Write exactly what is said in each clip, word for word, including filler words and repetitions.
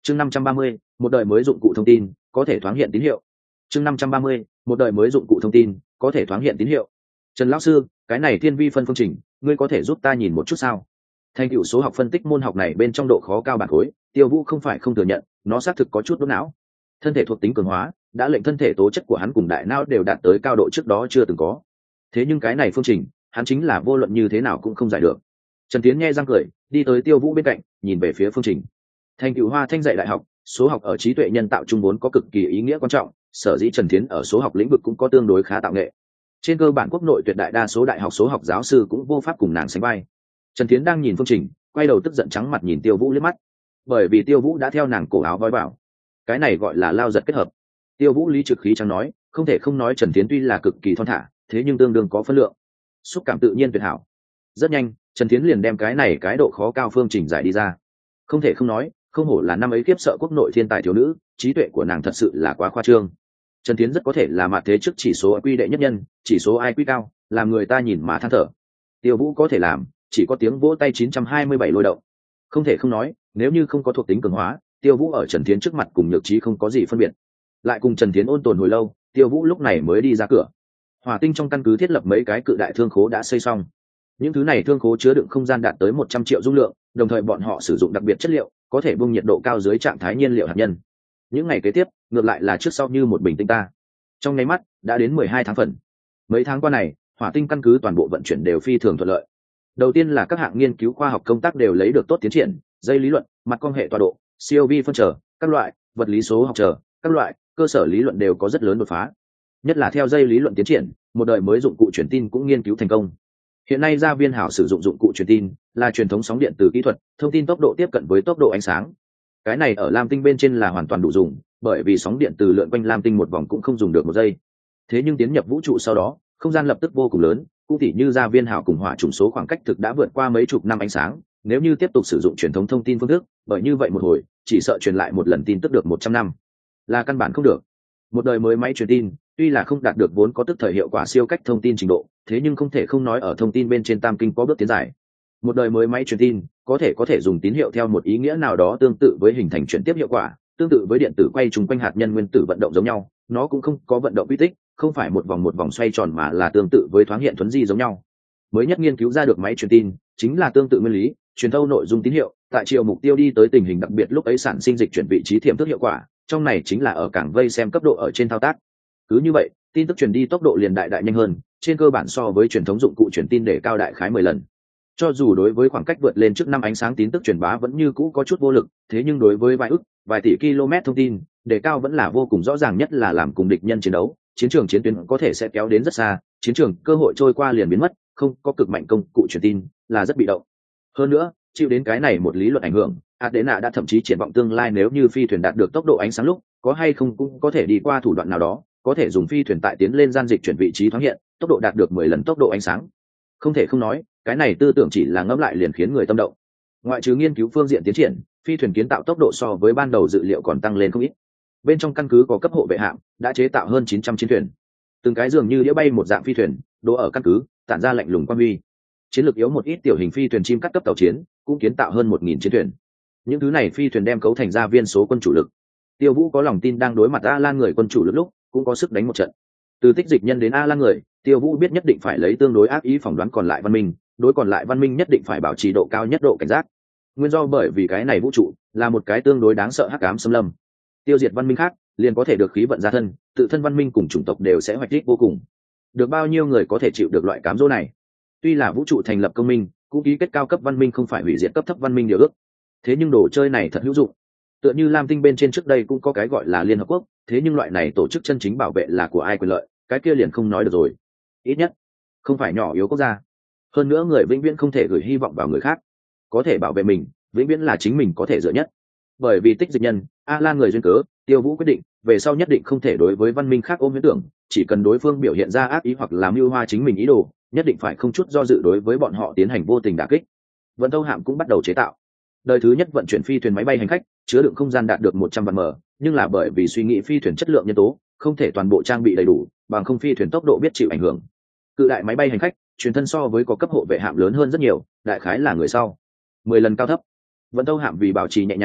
chương năm trăm ba mươi, một đời mới dụng cụ thông tin có thể thoáng hiện tín hiệu. chương năm trăm ba mươi, một đời mới dụng cụ thông tin có thể thoáng hiện tín hiệu. Trần lão sư, cái này thiên vi phân phương trình ngươi có thể giúp ta nhìn một chút sao? Thành tựu số học phân tích môn học này bên trong độ khó cao bản khối, Tiêu Vũ không phải không thừa nhận, nó xác thực có chút đốt não. Thân thể thuộc tính cường hóa đã lệnh thân thể tố chất của hắn cùng đại não đều đạt tới cao độ trước đó chưa từng có. Thế nhưng cái này phương trình, hắn chính là vô luận như thế nào cũng không giải được. Trần Tiến nghe răng cười, đi tới Tiêu Vũ bên cạnh, nhìn về phía phương trình. Thành tựu Hoa Thanh dạy đại học, số học ở trí tuệ nhân tạo trung vốn có cực kỳ ý nghĩa quan trọng, sở dĩ Trần Tiến ở số học lĩnh vực cũng có tương đối khá tạo nghệ. Trên cơ bản quốc nội tuyệt đại đa số đại học số học giáo sư cũng vô pháp cùng nàng sánh vai. Trần Tiến đang nhìn phương trình, quay đầu tức giận trắng mặt nhìn Tiêu Vũ liếc mắt, bởi vì Tiêu Vũ đã theo nàng cổ áo voi vào. Cái này gọi là lao giật kết hợp. Tiêu Vũ lý trực khí trắng nói, không thể không nói Trần Tiến tuy là cực kỳ thon thả, thế nhưng tương đương có phân lượng, xúc cảm tự nhiên tuyệt hảo. Rất nhanh, Trần Tiến liền đem cái này cái độ khó cao phương trình giải đi ra. Không thể không nói, không hổ là năm ấy kiếp sợ quốc nội thiên tài thiếu nữ, trí tuệ của nàng thật sự là quá khoa trương. Trần Tiến rất có thể là mạt thế trước chỉ số i kiu đệ nhất nhân, chỉ số i kiu cao, làm người ta nhìn mà than thở. Tiêu Vũ có thể làm, chỉ có tiếng vỗ tay chín trăm hai mươi bảy lôi động. Không thể không nói, nếu như không có thuộc tính cường hóa, Tiêu Vũ ở Trần Tiến trước mặt cùng nhược trí không có gì phân biệt. Lại cùng Trần Tiến ôn tồn hồi lâu, Tiêu Vũ lúc này mới đi ra cửa. Hỏa Tinh trong căn cứ thiết lập mấy cái cự đại thương khố đã xây xong. Những thứ này thương khố chứa đựng không gian đạt tới một trăm triệu dung lượng, đồng thời bọn họ sử dụng đặc biệt chất liệu, có thể bung nhiệt độ cao dưới trạng thái nhiên liệu hạt nhân. Những ngày kế tiếp, ngược lại là trước sau như một bình tinh ta. Trong nháy mắt, đã đến mười hai tháng phần. Mấy tháng qua này, Hỏa Tinh căn cứ toàn bộ vận chuyển đều phi thường thuận lợi. Đầu tiên là các hạng nghiên cứu khoa học công tác đều lấy được tốt tiến triển, dây lý luận, mặt công hệ tọa độ, siêu vi phân trở, các loại, vật lý số học trở, các loại, cơ sở lý luận đều có rất lớn đột phá. Nhất là theo dây lý luận tiến triển, một đời mới dụng cụ truyền tin cũng nghiên cứu thành công. Hiện nay Gia Viên Hảo sử dụng dụng cụ truyền tin là truyền thống sóng điện từ kỹ thuật, thông tin tốc độ tiếp cận với tốc độ ánh sáng. Cái này ở Lam Tinh bên trên là hoàn toàn đủ dùng, bởi vì sóng điện từ lượn quanh Lam Tinh một vòng cũng không dùng được một giây. Thế nhưng tiến nhập vũ trụ sau đó, không gian lập tức vô cùng lớn, cũng tỉ như Gia Viên Hảo cùng hỏa trùng số khoảng cách thực đã vượt qua mấy chục năm ánh sáng, nếu như tiếp tục sử dụng truyền thống thông tin phương thức, bởi như vậy một hồi, chỉ sợ truyền lại một lần tin tức được một trăm năm, là căn bản không được. Một đời mới máy truyền tin, tuy là không đạt được vốn có tức thời hiệu quả siêu cách thông tin trình độ, thế nhưng không thể không nói ở thông tin bên trên tam kinh có bước tiến dài. Một đời mới máy truyền tin có thể có thể dùng tín hiệu theo một ý nghĩa nào đó tương tự với hình thành chuyển tiếp hiệu quả, tương tự với điện tử quay trùng quanh hạt nhân nguyên tử vận động giống nhau, nó cũng không có vận động quy tích, không phải một vòng một vòng xoay tròn mà là tương tự với thoáng hiện thuấn di giống nhau. Mới nhất nghiên cứu ra được máy truyền tin chính là tương tự nguyên lý, truyền thâu nội dung tín hiệu, tại chiều mục tiêu đi tới tình hình đặc biệt lúc ấy sản sinh dịch chuyển vị trí tiềm thức hiệu quả, trong này chính là ở cảng vây xem cấp độ ở trên thao tác. Cứ như vậy, tin tức truyền đi tốc độ liền đại đại nhanh hơn, trên cơ bản so với truyền thống dụng cụ truyền tin để cao đại khái mười lần. Cho dù đối với khoảng cách vượt lên trước năm ánh sáng tin tức truyền bá vẫn như cũ có chút vô lực, thế nhưng đối với vài ức, vài tỷ km thông tin, đề cao vẫn là vô cùng rõ ràng, nhất là làm cùng địch nhân chiến đấu, chiến trường chiến tuyến có thể sẽ kéo đến rất xa, chiến trường cơ hội trôi qua liền biến mất, không có cực mạnh công cụ truyền tin là rất bị động. Hơn nữa, chịu đến cái này một lý luận ảnh hưởng, Adena đã thậm chí triển vọng tương lai nếu như phi thuyền đạt được tốc độ ánh sáng lúc, có hay không cũng có thể đi qua thủ đoạn nào đó, có thể dùng phi thuyền tại tiến lên gian dịch chuyển vị trí thoáng hiện, tốc độ đạt được mười lần tốc độ ánh sáng. Không thể không nói, cái này tư tưởng chỉ là ngẫm lại liền khiến người tâm động. Ngoại trừ nghiên cứu phương diện tiến triển, phi thuyền kiến tạo tốc độ so với ban đầu dự liệu còn tăng lên không ít. Bên trong căn cứ có cấp hộ vệ hạm, đã chế tạo hơn chín trăm chiến thuyền. Từng cái dường như đĩa bay một dạng phi thuyền, đỗ ở căn cứ, tản ra lạnh lùng quang huy. Chiến lược yếu một ít tiểu hình phi thuyền chim cắt cấp tàu chiến, cũng kiến tạo hơn một nghìn chiến thuyền. Những thứ này phi thuyền đem cấu thành ra viên số quân chủ lực. Tiêu Vũ có lòng tin đang đối mặt A Lan người quân chủ lực lúc, cũng có sức đánh một trận. Từ tích dịch nhân đến A Lan người, Tiêu Vũ biết nhất định phải lấy tương đối ác ý phỏng đoán còn lại văn minh, đối còn lại văn minh nhất định phải bảo trì độ cao nhất độ cảnh giác. Nguyên do bởi vì cái này vũ trụ là một cái tương đối đáng sợ hắc ám xâm lâm. Tiêu diệt văn minh khác, liền có thể được khí vận gia thân, tự thân văn minh cùng chủng tộc đều sẽ hoạch thích vô cùng. Được bao nhiêu người có thể chịu được loại cám dỗ này? Tuy là vũ trụ thành lập công minh, cũng ký kết cao cấp văn minh không phải hủy diệt cấp thấp văn minh điều ước. Thế nhưng đồ chơi này thật hữu dụng. Tựa như Lam Tinh bên trên trước đây cũng có cái gọi là Liên Hợp Quốc, thế nhưng loại này tổ chức chân chính bảo vệ là của ai quyền lợi, cái kia liền không nói được rồi. Ít nhất, không phải nhỏ yếu quốc gia. Hơn nữa người vĩnh viễn không thể gửi hy vọng vào người khác. Có thể bảo vệ mình, vĩnh viễn là chính mình có thể dựa nhất. Bởi vì tích dịch nhân, A Lan người duyên cớ, Tiêu Vũ quyết định, về sau nhất định không thể đối với văn minh khác ôm huyễn tưởng, chỉ cần đối phương biểu hiện ra ác ý hoặc làm mưu hoa chính mình ý đồ, nhất định phải không chút do dự đối với bọn họ tiến hành vô tình đả kích. Vận tâu hạm cũng bắt đầu chế tạo. Đời thứ nhất vận chuyển phi thuyền máy bay hành khách, chứa đựng không gian đạt được một trăm vạn mờ, nhưng là bởi vì suy nghĩ phi thuyền chất lượng nhân tố, không thể toàn bộ trang bị đầy đủ, bằng không phi thuyền tốc độ biết chịu ảnh hưởng. Cự đại máy bay hành khách, truyền thân so với có cấp hộ vệ hạm lớn hơn rất nhiều, đại khái là người sau mười lần cao thấp. Vận tâu hạm vì bảo trì nhẹ nhàng,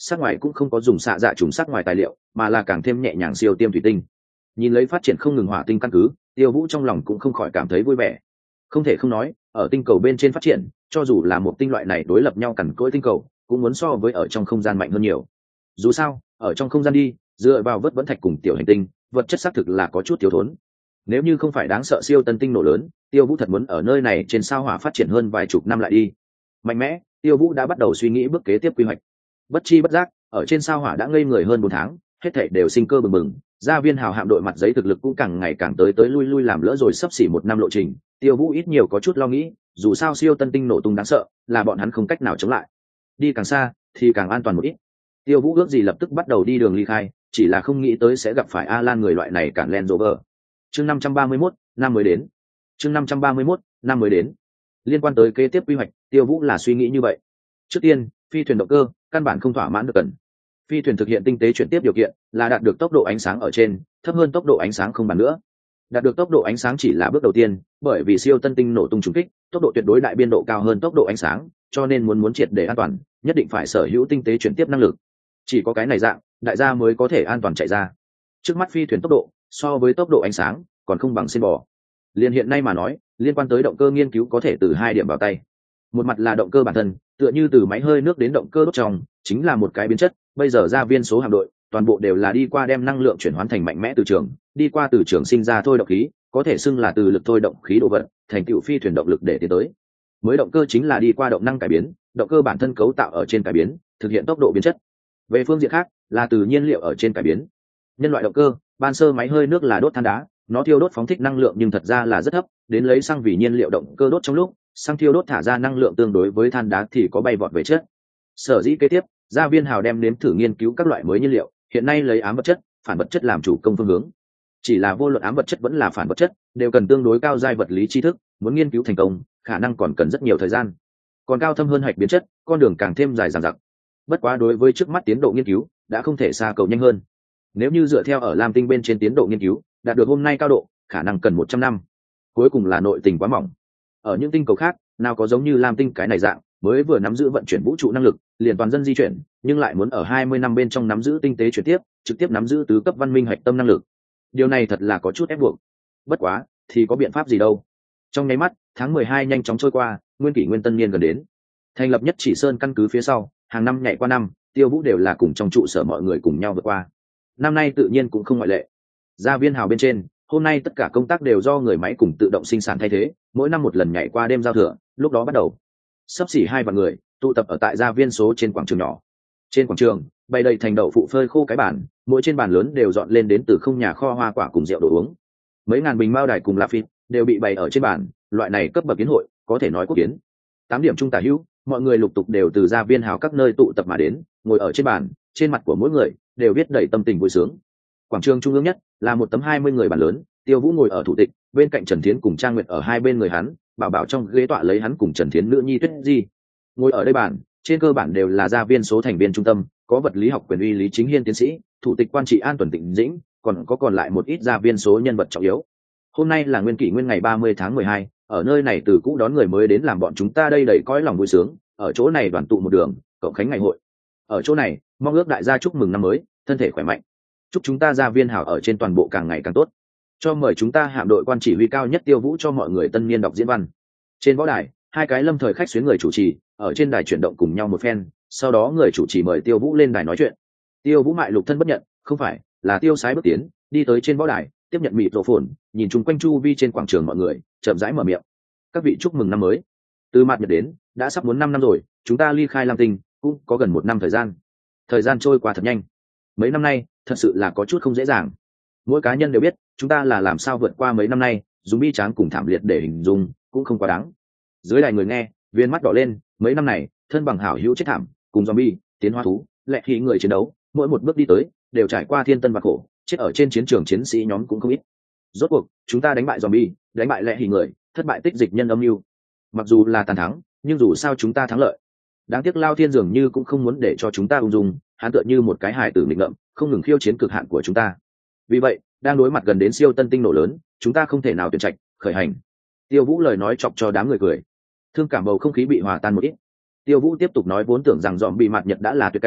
sắc ngoài cũng không có dùng xạ dạ trùng sắc ngoài tài liệu, mà là càng thêm nhẹ nhàng siêu tiêm thủy tinh. Nhìn lấy phát triển không ngừng hỏa tinh căn cứ, Tiêu Vũ trong lòng cũng không khỏi cảm thấy vui vẻ. Không thể không nói, ở tinh cầu bên trên phát triển, cho dù là một tinh loại này đối lập nhau cằn cỗi tinh cầu, cũng muốn so với ở trong không gian mạnh hơn nhiều. Dù sao, ở trong không gian đi, dựa vào vớt vẫn thạch cùng tiểu hành tinh, vật chất xác thực là có chút thiếu thốn. Nếu như không phải đáng sợ siêu tân tinh nổ lớn, Tiêu Vũ thật muốn ở nơi này trên sao hỏa phát triển hơn vài chục năm lại đi. Mạnh mẽ, Tiêu Vũ đã bắt đầu suy nghĩ bước kế tiếp quy hoạch. Bất chi bất giác, ở trên sao hỏa đã ngây người hơn bốn tháng, hết thảy đều sinh cơ bừng bừng, gia viên hào hạm đội mặt giấy thực lực cũng càng ngày càng tới tới lui lui làm lỡ rồi sắp xỉ một năm lộ trình. Tiêu Vũ ít nhiều có chút lo nghĩ, dù sao siêu tân tinh nổ tung đáng sợ, là bọn hắn không cách nào chống lại. Đi càng xa thì càng an toàn một ít. Tiêu Vũ ước gì lập tức bắt đầu đi đường ly khai, chỉ là không nghĩ tới sẽ gặp phải Alan người loại này cản Land Rover. Chương năm trăm ba mươi mốt, năm mới đến. Chương năm trăm ba mươi mốt, năm mới đến. Liên quan tới kế tiếp quy hoạch, Tiêu Vũ là suy nghĩ như vậy. Trước tiên, phi thuyền động cơ căn bản không thỏa mãn được cần. Phi thuyền thực hiện tinh tế chuyển tiếp điều kiện là đạt được tốc độ ánh sáng ở trên, thấp hơn tốc độ ánh sáng không bàn nữa. Đạt được tốc độ ánh sáng chỉ là bước đầu tiên, bởi vì siêu tân tinh nổ tung trùng kích, tốc độ tuyệt đối đại biên độ cao hơn tốc độ ánh sáng, cho nên muốn muốn triệt để an toàn, nhất định phải sở hữu tinh tế chuyển tiếp năng lực. Chỉ có cái này dạng, đại gia mới có thể an toàn chạy ra. Trước mắt phi thuyền tốc độ so với tốc độ ánh sáng còn không bằng xin bò. Liên hiện nay mà nói, liên quan tới động cơ nghiên cứu có thể từ hai điểm vào tay. Một mặt là động cơ bản thân, tựa như từ máy hơi nước đến động cơ đốt trong, chính là một cái biến chất. Bây giờ gia viên số hạm đội toàn bộ đều là đi qua đem năng lượng chuyển hóa thành mạnh mẽ từ trường, đi qua từ trường sinh ra thôi động khí, có thể xưng là từ lực thôi động khí độ vật, thành tựu phi thuyền động lực để tiến tới. Mới động cơ chính là đi qua động năng cải biến, động cơ bản thân cấu tạo ở trên cải biến, thực hiện tốc độ biến chất. Về phương diện khác, là từ nhiên liệu ở trên cải biến. Nhân loại động cơ, ban sơ máy hơi nước là đốt than đá, nó thiêu đốt phóng thích năng lượng nhưng thật ra là rất thấp, đến lấy xăng vì nhiên liệu động cơ đốt trong lúc, xăng thiêu đốt thả ra năng lượng tương đối với than đá thì có bay vọt về chất. Sở dĩ kế tiếp, gia viên hào đem nếm thử nghiên cứu các loại mới nhiên liệu, hiện nay lấy ám vật chất, phản vật chất làm chủ công phương hướng. Chỉ là vô luận ám vật chất vẫn là phản vật chất, đều cần tương đối cao giai vật lý tri thức, muốn nghiên cứu thành công, khả năng còn cần rất nhiều thời gian. Còn cao thâm hơn hạch biến chất, con đường càng thêm dài dằng dặc. Bất quá đối với trước mắt tiến độ nghiên cứu, đã không thể xa cầu nhanh hơn. Nếu như dựa theo ở Lam Tinh bên trên tiến độ nghiên cứu, đạt được hôm nay cao độ, khả năng cần một trăm năm. Cuối cùng là nội tình quá mỏng. Ở những tinh cầu khác, nào có giống như Lam Tinh cái này dạng, mới vừa nắm giữ vận chuyển vũ trụ năng lực, liền toàn dân di chuyển, nhưng lại muốn ở hai mươi năm bên trong nắm giữ tinh tế chuyển tiếp, trực tiếp nắm giữ tứ cấp văn minh hạch tâm năng lực. Điều này thật là có chút ép buộc. Bất quá, thì có biện pháp gì đâu. Trong nháy mắt, tháng mười hai nhanh chóng trôi qua, nguyên kỷ nguyên tân niên gần đến. Thành lập Nhất Chỉ Sơn căn cứ phía sau, hàng năm nhảy qua năm, Tiêu Vũ đều là cùng trong trụ sở mọi người cùng nhau vượt qua. Năm nay tự nhiên cũng không ngoại lệ. Gia viên hào bên trên, hôm nay tất cả công tác đều do người máy cùng tự động sinh sản thay thế, mỗi năm một lần nhảy qua đêm giao thừa, lúc đó bắt đầu. Sắp xỉ hai vạn người tụ tập ở tại gia viên số trên quảng trường nhỏ. Trên quảng trường, bày đầy thành đậu phụ phơi khô cái bàn, mỗi trên bàn lớn đều dọn lên đến từ không nhà kho hoa quả cùng rượu đồ uống. Mấy ngàn bình mao đài cùng la phít đều bị bày ở trên bàn, loại này cấp bậc kiến hội, có thể nói quốc kiến. Tám điểm trung tả hữu, mọi người lục tục đều từ gia viên hào các nơi tụ tập mà đến, ngồi ở trên bàn, trên mặt của mỗi người đều viết đầy tâm tình vui sướng. Quảng trường trung ương nhất là một tấm hai mươi người bàn lớn, Tiêu Vũ ngồi ở thủ tịch, bên cạnh Trần Thiến cùng Trang Nguyệt ở hai bên người hắn, bảo bảo trong ghế tọa lấy hắn cùng Trần Thiến nữ nhi Tuyết Di. Ngồi ở đây bàn, trên cơ bản đều là gia viên số thành viên trung tâm, có vật lý học quyền uy Lý Chính Hiên tiến sĩ, thủ tịch quan trị An Tuần Tịnh Dĩnh, còn có còn lại một ít gia viên số nhân vật trọng yếu. Hôm nay là nguyên kỷ nguyên ngày ba mươi tháng mười hai, ở nơi này từ cũ đón người mới đến làm bọn chúng ta đây đầy cõi lòng vui sướng, ở chỗ này đoàn tụ một đường, cộng khánh ngày hội. Ở chỗ này, mong ước đại gia chúc mừng năm mới, thân thể khỏe mạnh. Chúc chúng ta gia viên hảo ở trên toàn bộ càng ngày càng tốt. Cho mời chúng ta hạm đội quan chỉ huy cao nhất Tiêu Vũ cho mọi người tân niên đọc diễn văn. Trên võ đài, hai cái lâm thời khách xuyến người chủ trì, ở trên đài chuyển động cùng nhau một phen, sau đó người chủ trì mời Tiêu Vũ lên đài nói chuyện. Tiêu Vũ mại lục thân bất nhận, không phải, là tiêu sái bước tiến, đi tới trên võ đài, tiếp nhận mịt rộ phồn, nhìn chung quanh chu vi trên quảng trường mọi người, chậm rãi mở miệng. Các vị chúc mừng năm mới. Từ mặt nhật đến, đã sắp muốn năm năm rồi, chúng ta ly khai Lam Tinh, cũng có gần một năm thời gian. Thời gian trôi qua thật nhanh. Mấy năm nay, thật sự là có chút không dễ dàng. Mỗi cá nhân đều biết, chúng ta là làm sao vượt qua mấy năm nay, dùng bi tráng cùng thảm liệt để hình dung, cũng không quá đáng. Dưới đài người nghe, viên mắt đỏ lên, mấy năm này, thân bằng hảo hữu chết thảm, cùng zombie, tiến hóa thú, lệ khí người chiến đấu, mỗi một bước đi tới, đều trải qua thiên tân và khổ, chết ở trên chiến trường chiến sĩ nhóm cũng không ít. Rốt cuộc, chúng ta đánh bại zombie, đánh bại lệ khí người, thất bại tích dịch nhân âm mưu. Mặc dù là tàn thắng, nhưng dù sao chúng ta thắng lợi. Đáng tiếc Lao Thiên dường như cũng không muốn để cho chúng ta ung dung, hắn tựa như một cái hài tử nghịch ngợm, không ngừng khiêu chiến cực hạn của chúng ta. Vì vậy, đang đối mặt gần đến siêu tân tinh nổ lớn, chúng ta không thể nào tuyển trạch, khởi hành. Tiêu Vũ lời nói chọc cho đám người cười. Thương cảm bầu không khí bị hòa tan một ít. Tiêu Vũ tiếp tục nói vốn tưởng rằng dòm bị mạt nhật đã là tuyệt cảnh,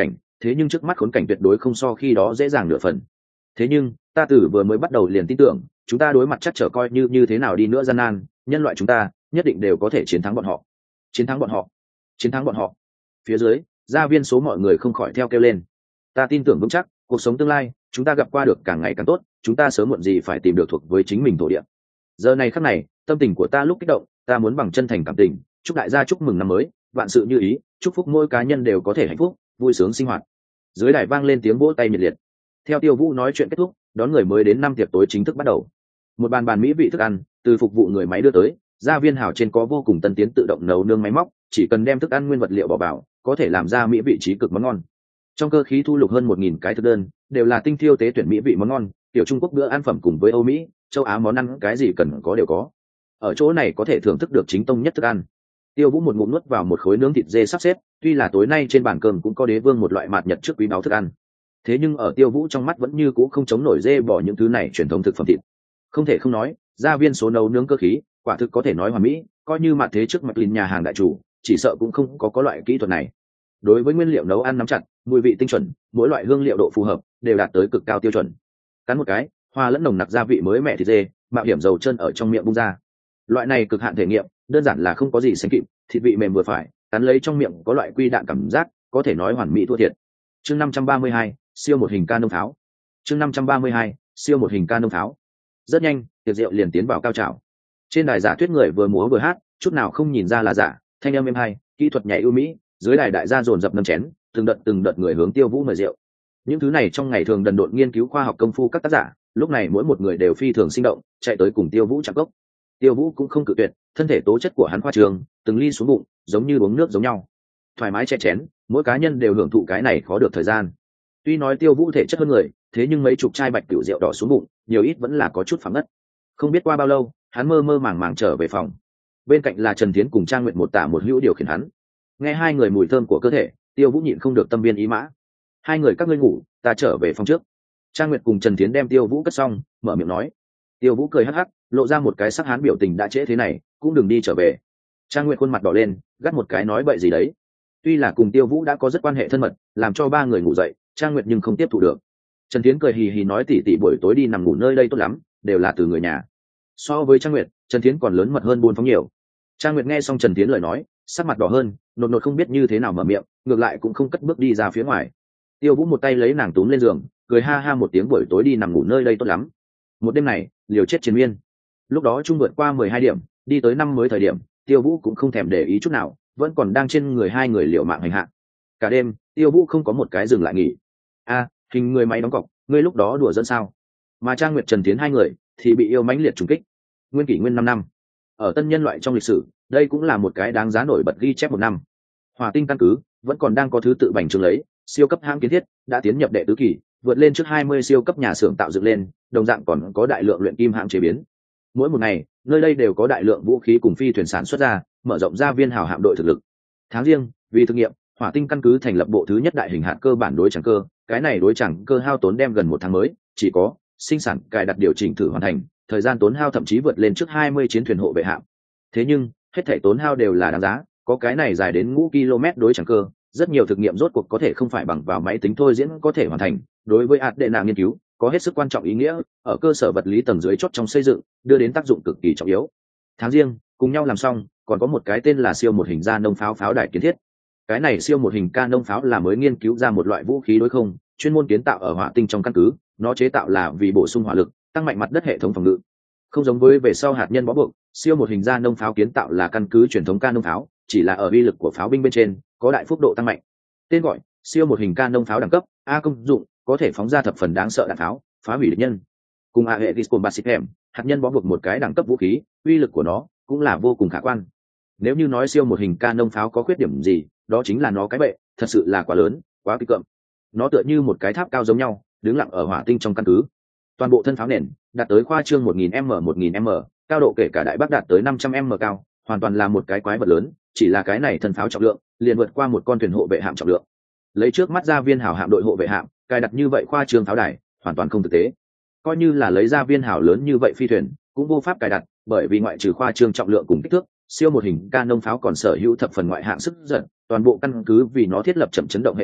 thế nhưng trước mắt khốn cảnh tuyệt đối không so khi đó dễ dàng nửa phần. Thế nhưng ta từ vừa mới bắt đầu liền tin tưởng, chúng ta đối mặt chắc trở coi như như thế nào đi nữa gian nan, nhân loại chúng ta nhất định đều có thể chiến thắng bọn họ. Chiến thắng bọn họ, chiến thắng bọn họ. Phía dưới, gia viên số mọi người không khỏi theo kêu lên. Ta tin tưởng vững chắc, cuộc sống tương lai, chúng ta gặp qua được càng ngày càng tốt, chúng ta sớm muộn gì phải tìm được thuộc với chính mình thổ địa. Giờ này khắc này, tâm tình của ta lúc kích động, ta muốn bằng chân thành cảm tình, chúc đại gia chúc mừng năm mới, vạn sự như ý, chúc phúc mỗi cá nhân đều có thể hạnh phúc, vui sướng sinh hoạt. Dưới đài vang lên tiếng vỗ tay nhiệt liệt. Theo Tiêu Vũ nói chuyện kết thúc, đón người mới đến năm tiệc tối chính thức bắt đầu. Một bàn bàn mỹ vị thức ăn từ phục vụ người máy đưa tới, gia viên hào trên có vô cùng tân tiến tự động nấu nướng máy móc, chỉ cần đem thức ăn nguyên vật liệu bỏ vào, có thể làm ra mỹ vị trí cực món ngon. Trong cơ khí thu lục hơn một nghìn cái thực đơn, đều là tinh thiêu tế tuyển mỹ vị món ngon, tiểu Trung Quốc bữa ăn phẩm cùng với Âu Mỹ, châu Á món ăn cái gì cần có đều có. Ở chỗ này có thể thưởng thức được chính tông nhất thức ăn. Tiêu Vũ một ngụm nuốt vào một khối nướng thịt dê sắp xếp, tuy là tối nay trên bàn cơm cũng có đế vương một loại mạt nhật trước quý báu thức ăn, thế nhưng ở Tiêu Vũ trong mắt vẫn như cũ không chống nổi dê bỏ những thứ này truyền thống thực phẩm thịt. Không thể không nói, gia viên số nấu nướng cơ khí, quả thực có thể nói hoàn mỹ, coi như mặt thế trước mặt lìn nhà hàng đại chủ, chỉ sợ cũng không có có loại kỹ thuật này. Đối với nguyên liệu nấu ăn nắm chặt, mùi vị tinh chuẩn, mỗi loại hương liệu độ phù hợp đều đạt tới cực cao tiêu chuẩn. Cắn một cái, hoa lẫn nồng nặc gia vị mới mẻ thịt dê, mạo hiểm dầu chân ở trong miệng bung ra. Loại này cực hạn thể nghiệm, đơn giản là không có gì sánh kịp, thịt vị mềm vừa phải, cắn lấy trong miệng có loại quy đạn cảm giác, có thể nói hoàn mỹ thua thiệt. Chương năm trăm ba mươi hai, siêu một hình ca nông pháo. Chương năm trăm ba mươi hai, siêu một hình ca nông pháo. Rất nhanh, tiệc rượu liền tiến vào cao trào. Trên đài giả thuyết người vừa múa vừa hát, chút nào không nhìn ra là giả, thanh âm êm hay, kỹ thuật nhảy ưu mỹ, dưới đài đại gia dồn dập nâng chén, từng đợt từng đợt người hướng Tiêu Vũ mời rượu. Những thứ này trong ngày thường đần độn nghiên cứu khoa học công phu các tác giả, lúc này mỗi một người đều phi thường sinh động, chạy tới cùng Tiêu Vũ chạm cốc. Tiêu Vũ cũng không cự tuyệt, thân thể tố chất của hắn khoa trường, từng ly xuống bụng, giống như uống nước giống nhau. Thoải mái chè chén, mỗi cá nhân đều hưởng thụ cái này khó được thời gian. Tuy nói Tiêu Vũ thể chất hơn người, thế nhưng mấy chục chai bạch tiểu rượu đỏ xuống bụng, nhiều ít vẫn là có chút phẳng ngất. Không biết qua bao lâu, hắn mơ mơ màng màng trở về phòng. Bên cạnh là Trần Thiến cùng Trang Nguyệt một tả một hữu điều khiển hắn. Nghe hai người mùi thơm của cơ thể, Tiêu Vũ nhịn không được tâm biên ý mã. Hai người các ngươi ngủ, ta trở về phòng trước. Trang Nguyệt cùng Trần Thiến đem Tiêu Vũ cất xong, mở miệng nói. Tiêu Vũ cười hắc hắc, lộ ra một cái sắc hán biểu tình đã trễ thế này, cũng đừng đi trở về. Trang Nguyệt khuôn mặt đỏ lên, gắt một cái nói bậy gì đấy. Tuy là cùng Tiêu Vũ đã có rất quan hệ thân mật, làm cho ba người ngủ dậy, Trang Nguyệt nhưng không tiếp thu được. Trần Thiến cười hì hì nói tỉ tỉ buổi tối đi nằm ngủ nơi đây tốt lắm, đều là từ người nhà. So với Trang Nguyệt, Trần Thiến còn lớn mật hơn buôn phóng nhiều. Trang Nguyệt nghe xong Trần Thiến lời nói, sắc mặt đỏ hơn, nột nột không biết như thế nào mở miệng, ngược lại cũng không cất bước đi ra phía ngoài. Tiêu Vũ một tay lấy nàng túm lên giường, cười ha ha một tiếng buổi tối đi nằm ngủ nơi đây tốt lắm. Một đêm này, liều chết chiến miên. Lúc đó trung vượt qua mười hai điểm, đi tới năm mới thời điểm, Tiêu Vũ cũng không thèm để ý chút nào, vẫn còn đang trên người hai người liều mạng hành hạ. Cả đêm, Tiêu Vũ không có một cái dừng lại nghỉ. A, hình người máy đóng cọc, ngươi lúc đó đùa dẫn sao? Mà Trang Nguyệt Trần Tiến hai người thì bị yêu mãnh liệt trùng kích. Nguyên kỷ nguyên năm năm. Ở tân nhân loại trong lịch sử, đây cũng là một cái đáng giá nổi bật ghi chép một năm. Hỏa Tinh căn cứ vẫn còn đang có thứ tự bành trướng lấy, siêu cấp hãng kiến thiết đã tiến nhập đệ tứ kỳ, vượt lên trước hai mươi siêu cấp nhà xưởng tạo dựng lên, đồng dạng còn có đại lượng luyện kim hãng chế biến. Mỗi một ngày, nơi đây đều có đại lượng vũ khí cùng phi thuyền sản xuất ra, mở rộng ra viên hào hạm đội thực lực. Tháng riêng, vì thực nghiệm, Hỏa Tinh căn cứ thành lập bộ thứ nhất đại hình hạt cơ bản đối chẳng cơ, cái này đối chẳng cơ hao tốn đem gần một tháng mới, chỉ có sinh sản cài đặt điều chỉnh thử hoàn thành, thời gian tốn hao thậm chí vượt lên trước hai mươi chiến thuyền hộ vệ hạm. Thế nhưng, hết thảy tốn hao đều là đáng giá, có cái này dài đến ngũ km đối chẳng cơ, rất nhiều thực nghiệm rốt cuộc có thể không phải bằng vào máy tính thôi diễn có thể hoàn thành, đối với hạt đệ nạ nghiên cứu có hết sức quan trọng ý nghĩa, ở cơ sở vật lý tầng dưới chót trong xây dựng đưa đến tác dụng cực kỳ trọng yếu. Tháng riêng, cùng nhau làm xong, còn có một cái tên là siêu một hình gia nông pháo pháo đài kiến thiết. Cái này siêu một hình ca nông pháo là mới nghiên cứu ra một loại vũ khí đối không, chuyên môn kiến tạo ở Hỏa Tinh trong căn cứ, nó chế tạo là vì bổ sung hỏa lực, tăng mạnh mặt đất hệ thống phòng ngự. Không giống với về sau hạt nhân bó buộc, siêu một hình gia nông pháo kiến tạo là căn cứ truyền thống ca nông pháo, chỉ là ở uy lực của pháo binh bên trên có đại phúc độ tăng mạnh. Tên gọi siêu một hình ca nông pháo đẳng cấp A, công dụng có thể phóng ra thập phần đáng sợ đạn pháo, phá hủy địch nhân. Cùng A hệ Giscon Basicem, hạt nhân bó buộc một cái đẳng cấp vũ khí, uy lực của nó cũng là vô cùng khả quan. Nếu như nói siêu một hình ca nông pháo có khuyết điểm gì, đó chính là nó cái bệ thật sự là quá lớn, quá kích cộm. Nó tựa như một cái tháp cao giống nhau, đứng lặng ở Hỏa Tinh trong căn cứ. Toàn bộ thân pháo nền đạt tới khoa trương một nghìn m một nghìn m, cao độ kể cả đại bác đạt tới năm trăm m cao, hoàn toàn là một cái quái vật lớn, chỉ là cái này thân pháo trọng lượng liền vượt qua một con thuyền hộ vệ hạm trọng lượng. Lấy trước mắt ra viên hào hạm đội hộ vệ hạm, cài đặt như vậy khoa trương pháo đài, hoàn toàn không thực tế. Coi như là lấy ra viên hào lớn như vậy phi thuyền, cũng vô pháp cài đặt, bởi vì ngoại trừ khoa trương trọng lượng cùng kích thước, siêu một hình ca nông pháo còn sở hữu thập phần ngoại hạng sức giật, toàn bộ căn cứ vì nó thiết lập chậm chấn động hệ thống,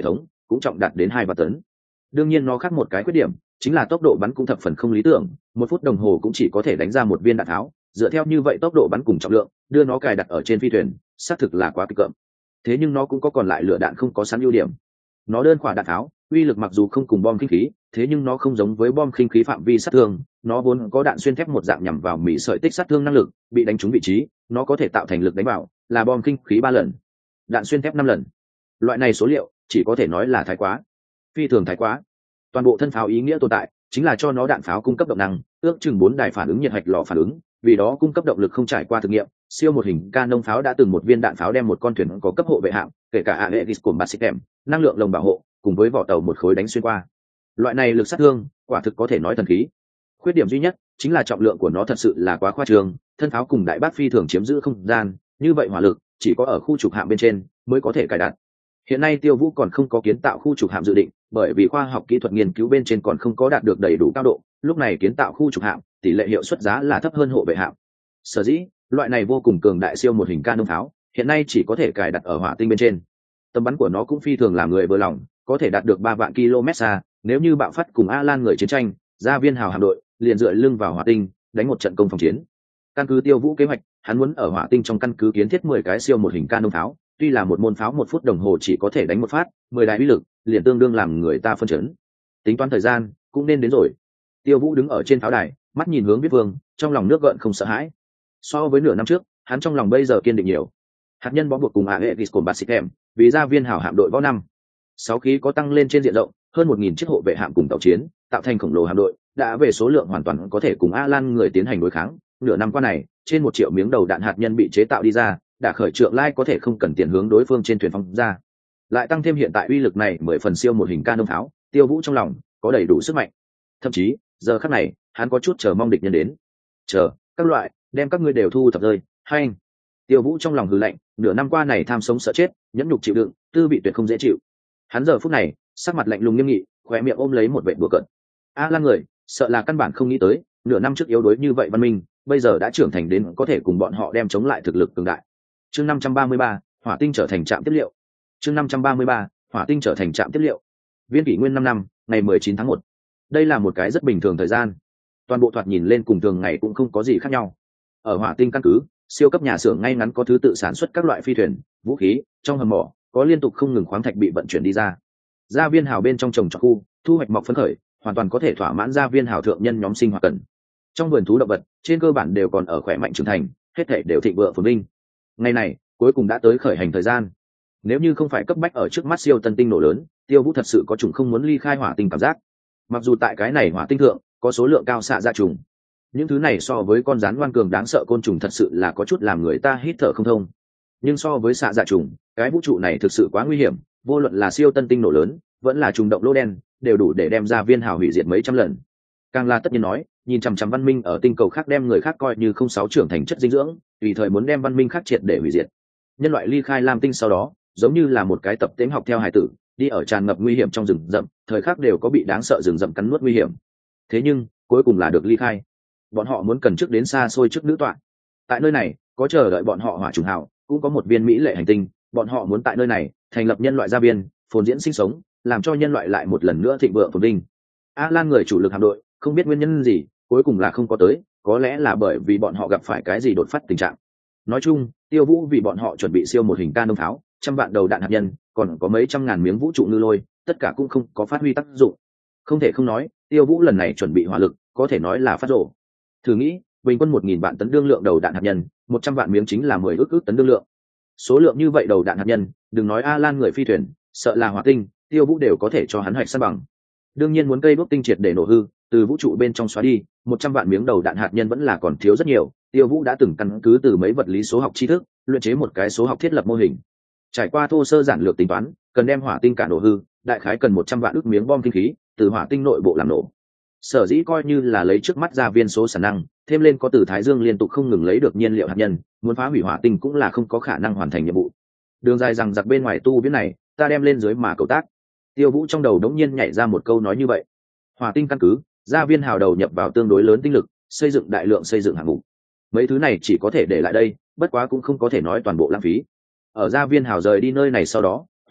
cũng trọng đạt đến hai vạn tấn. Đương nhiên nó khác một cái khuyết điểm chính là tốc độ bắn cũng thập phần không lý tưởng, một phút đồng hồ cũng chỉ có thể đánh ra một viên đạn tháo, dựa theo như vậy tốc độ bắn cùng trọng lượng đưa nó cài đặt ở trên phi thuyền xác thực là quá kịch cợm. Thế nhưng nó cũng có còn lại lửa đạn không có sẵn ưu điểm. Nó đơn quả đạn tháo uy lực mặc dù không cùng bom khinh khí, thế nhưng nó không giống với bom khinh khí phạm vi sát thương, nó vốn có đạn xuyên thép một dạng nhằm vào mỉ sợi tích sát thương năng lực, bị đánh trúng vị trí nó có thể tạo thành lực đánh vào là bom khinh khí ba lần, đạn xuyên thép năm lần. Loại này số liệu chỉ có thể nói là thái quá, phi thường thái quá. Toàn bộ thân pháo ý nghĩa tồn tại chính là cho nó đạn pháo cung cấp động năng, ước chừng bốn đài phản ứng nhiệt hạch lò phản ứng, vì đó cung cấp động lực không trải qua thực nghiệm. Siêu một hình canon pháo đã từng một viên đạn pháo đem một con thuyền có cấp hộ vệ hạm, kể cả Aegis của Basicem, năng lượng lồng bảo hộ cùng với vỏ tàu một khối đánh xuyên qua. Loại này lực sát thương quả thực có thể nói thần khí. Khuyết điểm duy nhất chính là trọng lượng của nó thật sự là quá khoa trương, thân pháo cùng đại bác phi thường chiếm giữ không gian, như vậy hỏa lực chỉ có ở khu trục hạm bên trên mới có thể cài đặt. Hiện nay Tiêu Vũ còn không có kiến tạo khu trục hạm dự định, bởi vì khoa học kỹ thuật nghiên cứu bên trên còn không có đạt được đầy đủ cao độ, lúc này kiến tạo khu trục hạm tỷ lệ hiệu suất giá là thấp hơn hộ vệ hạm. Sở dĩ loại này vô cùng cường đại siêu một hình canon pháo hiện nay chỉ có thể cài đặt ở hỏa tinh bên trên. Tầm bắn của nó cũng phi thường làm người vừa lòng, có thể đạt được ba vạn km xa. Nếu như bạo phát cùng Alan người chiến tranh, Gia Viên Hào hạm đội liền dựa lưng vào hỏa tinh đánh một trận công phòng chiến. Căn cứ Tiêu Vũ kế hoạch, hắn muốn ở hỏa tinh trong căn cứ kiến thiết mười cái siêu một hình canon pháo, tuy là một môn pháo một phút đồng hồ chỉ có thể đánh một phát, mười đại uy lực liền tương đương làm người ta phân chấn. Tính toán thời gian cũng nên đến rồi. Tiêu Vũ đứng ở trên pháo đài, mắt nhìn hướng Viết Vương, trong lòng nước gợn không sợ hãi. So với nửa năm trước, hắn trong lòng bây giờ kiên định nhiều. Hạt nhân bó buộc cùng Aegis của Basicem, vì Gia Viên Hào hạm đội võ năm sáu khí có tăng lên trên diện rộng, hơn một nghìn chiếc hộ vệ hạm cùng tàu chiến, tạo thành khổng lồ hạm đội, đã về số lượng hoàn toàn có thể cùng Alan người tiến hành đối kháng. Nửa năm qua này, trên một triệu miếng đầu đạn hạt nhân bị chế tạo đi ra, đã khởi trượng lai có thể không cần tiền hướng đối phương trên thuyền phóng ra. Lại tăng thêm hiện tại uy lực này mười phần siêu một hình canon pháo, Tiêu Vũ trong lòng có đầy đủ sức mạnh. Thậm chí, giờ khắc này, hắn có chút chờ mong địch nhân đến. Chờ, các loại, đem các ngươi đều thu thập rơi, hay anh. Tiêu Vũ trong lòng hừ lạnh, nửa năm qua này tham sống sợ chết, nhẫn nhục chịu đựng, tư vị tuyệt không dễ chịu. Hắn giờ phút này, sắc mặt lạnh lùng nghiêm nghị, khóe miệng ôm lấy một vệt đùa cợt. A Lan người, sợ là căn bản không nghĩ tới, nửa năm trước yếu đuối như vậy văn minh, bây giờ đã trưởng thành đến có thể cùng bọn họ đem chống lại thực lực cường đại. Chương năm trăm ba mươi ba, hỏa tinh trở thành trạm tiếp liệu. Chương năm trăm ba mươi ba, hỏa tinh trở thành trạm tiếp liệu. Viên kỷ nguyên năm năm, ngày mười chín tháng một. Đây là một cái rất bình thường thời gian. Toàn bộ thoạt nhìn lên cùng thường ngày cũng không có gì khác nhau. Ở hỏa tinh căn cứ, siêu cấp nhà xưởng ngay ngắn có thứ tự sản xuất các loại phi thuyền, vũ khí, trong hầm mỏ có liên tục không ngừng khoáng thạch bị vận chuyển đi ra. Gia Viên Hào bên trong trồng trọt khu, thu hoạch mọc phấn khởi, hoàn toàn có thể thỏa mãn Gia Viên Hào thượng nhân nhóm sinh hoạt cần. Trong vườn thú động vật, trên cơ bản đều còn ở khỏe mạnh trưởng thành, hết thảy đều thịnh vượng phồn vinh. Ngày này, cuối cùng đã tới khởi hành thời gian. Nếu như không phải cấp bách ở trước mắt siêu tân tinh nổ lớn, Tiêu Vũ thật sự có chủng không muốn ly khai hỏa tinh cảm giác. Mặc dù tại cái này hỏa tinh thượng có số lượng cao xạ dạ trùng, những thứ này so với con rắn ngoan cường đáng sợ côn trùng thật sự là có chút làm người ta hít thở không thông. Nhưng so với xạ dạ trùng, cái vũ trụ này thực sự quá nguy hiểm, vô luận là siêu tân tinh nổ lớn, vẫn là trùng động lỗ đen, đều đủ để đem Gia Viên Hào hủy diệt mấy trăm lần. Càng là tất nhiên nói, nhìn chằm chằm văn minh ở tinh cầu khác đem người khác coi như không sáu trưởng thành chất dinh dưỡng, tùy thời muốn đem văn minh khác triệt để hủy diệt. Nhân loại ly khai Lam tinh sau đó, giống như là một cái tập tễnh học theo hài tử, đi ở tràn ngập nguy hiểm trong rừng rậm, thời khắc đều có bị đáng sợ rừng rậm cắn nuốt nguy hiểm. Thế nhưng, cuối cùng là được ly khai. Bọn họ muốn cần trước đến xa xôi trước nữ tọa. Tại nơi này, có chờ đợi bọn họ hỏa trùng hào, cũng có một viên mỹ lệ hành tinh, bọn họ muốn tại nơi này thành lập nhân loại gia viên, phồn diễn sinh sống, làm cho nhân loại lại một lần nữa thịnh vượng phồn vinh. A Lan người chủ lực hạm đội, không biết nguyên nhân gì, cuối cùng là không có tới, có lẽ là bởi vì bọn họ gặp phải cái gì đột phát tình trạng. Nói chung, Tiêu Vũ vì bọn họ chuẩn bị siêu một hình canon pháo, trăm vạn đầu đạn hạt nhân, còn có mấy trăm ngàn miếng vũ trụ ngư lôi, tất cả cũng không có phát huy tác dụng. Không thể không nói, Tiêu Vũ lần này chuẩn bị hỏa lực, có thể nói là phát rồ. Thử nghĩ, bình quân một nghìn vạn tấn đương lượng đầu đạn hạt nhân, một trăm vạn miếng chính là mười ước ước tấn đương lượng. Số lượng như vậy đầu đạn hạt nhân, đừng nói A Lan người phi thuyền, sợ là hỏa tinh, Tiêu Vũ đều có thể cho hắn hoạch san bằng. Đương nhiên muốn cây đốt tinh triệt để nổ hư, từ vũ trụ bên trong xóa đi, một trăm vạn miếng đầu đạn hạt nhân vẫn là còn thiếu rất nhiều. Tiêu Vũ đã từng căn cứ từ mấy vật lý số học tri thức, luyện chế một cái số học thiết lập mô hình. Trải qua thô sơ giản lược tính toán, cần đem hỏa tinh cả nổ hư, đại khái cần một trăm vạn ức miếng bom kinh khí từ hỏa tinh nội bộ làm nổ. Sở dĩ coi như là lấy trước mắt ra viên số sản năng, thêm lên có từ Thái Dương liên tục không ngừng lấy được nhiên liệu hạt nhân, muốn phá hủy hỏa tinh cũng là không có khả năng hoàn thành nhiệm vụ. Đường dài rằng giặc bên ngoài tu viễn này, ta đem lên dưới mà cầu tác. Tiêu Vũ trong đầu đống nhiên nhảy ra một câu nói như vậy. Hỏa tinh căn cứ, Gia Viên Hào đầu nhập vào tương đối lớn tinh lực, xây dựng đại lượng xây dựng hạng mục. Mấy thứ này chỉ có thể để lại đây, bất quá cũng không có thể nói toàn bộ lãng phí. Ở Gia Viên Hào rời đi nơi này sau đó,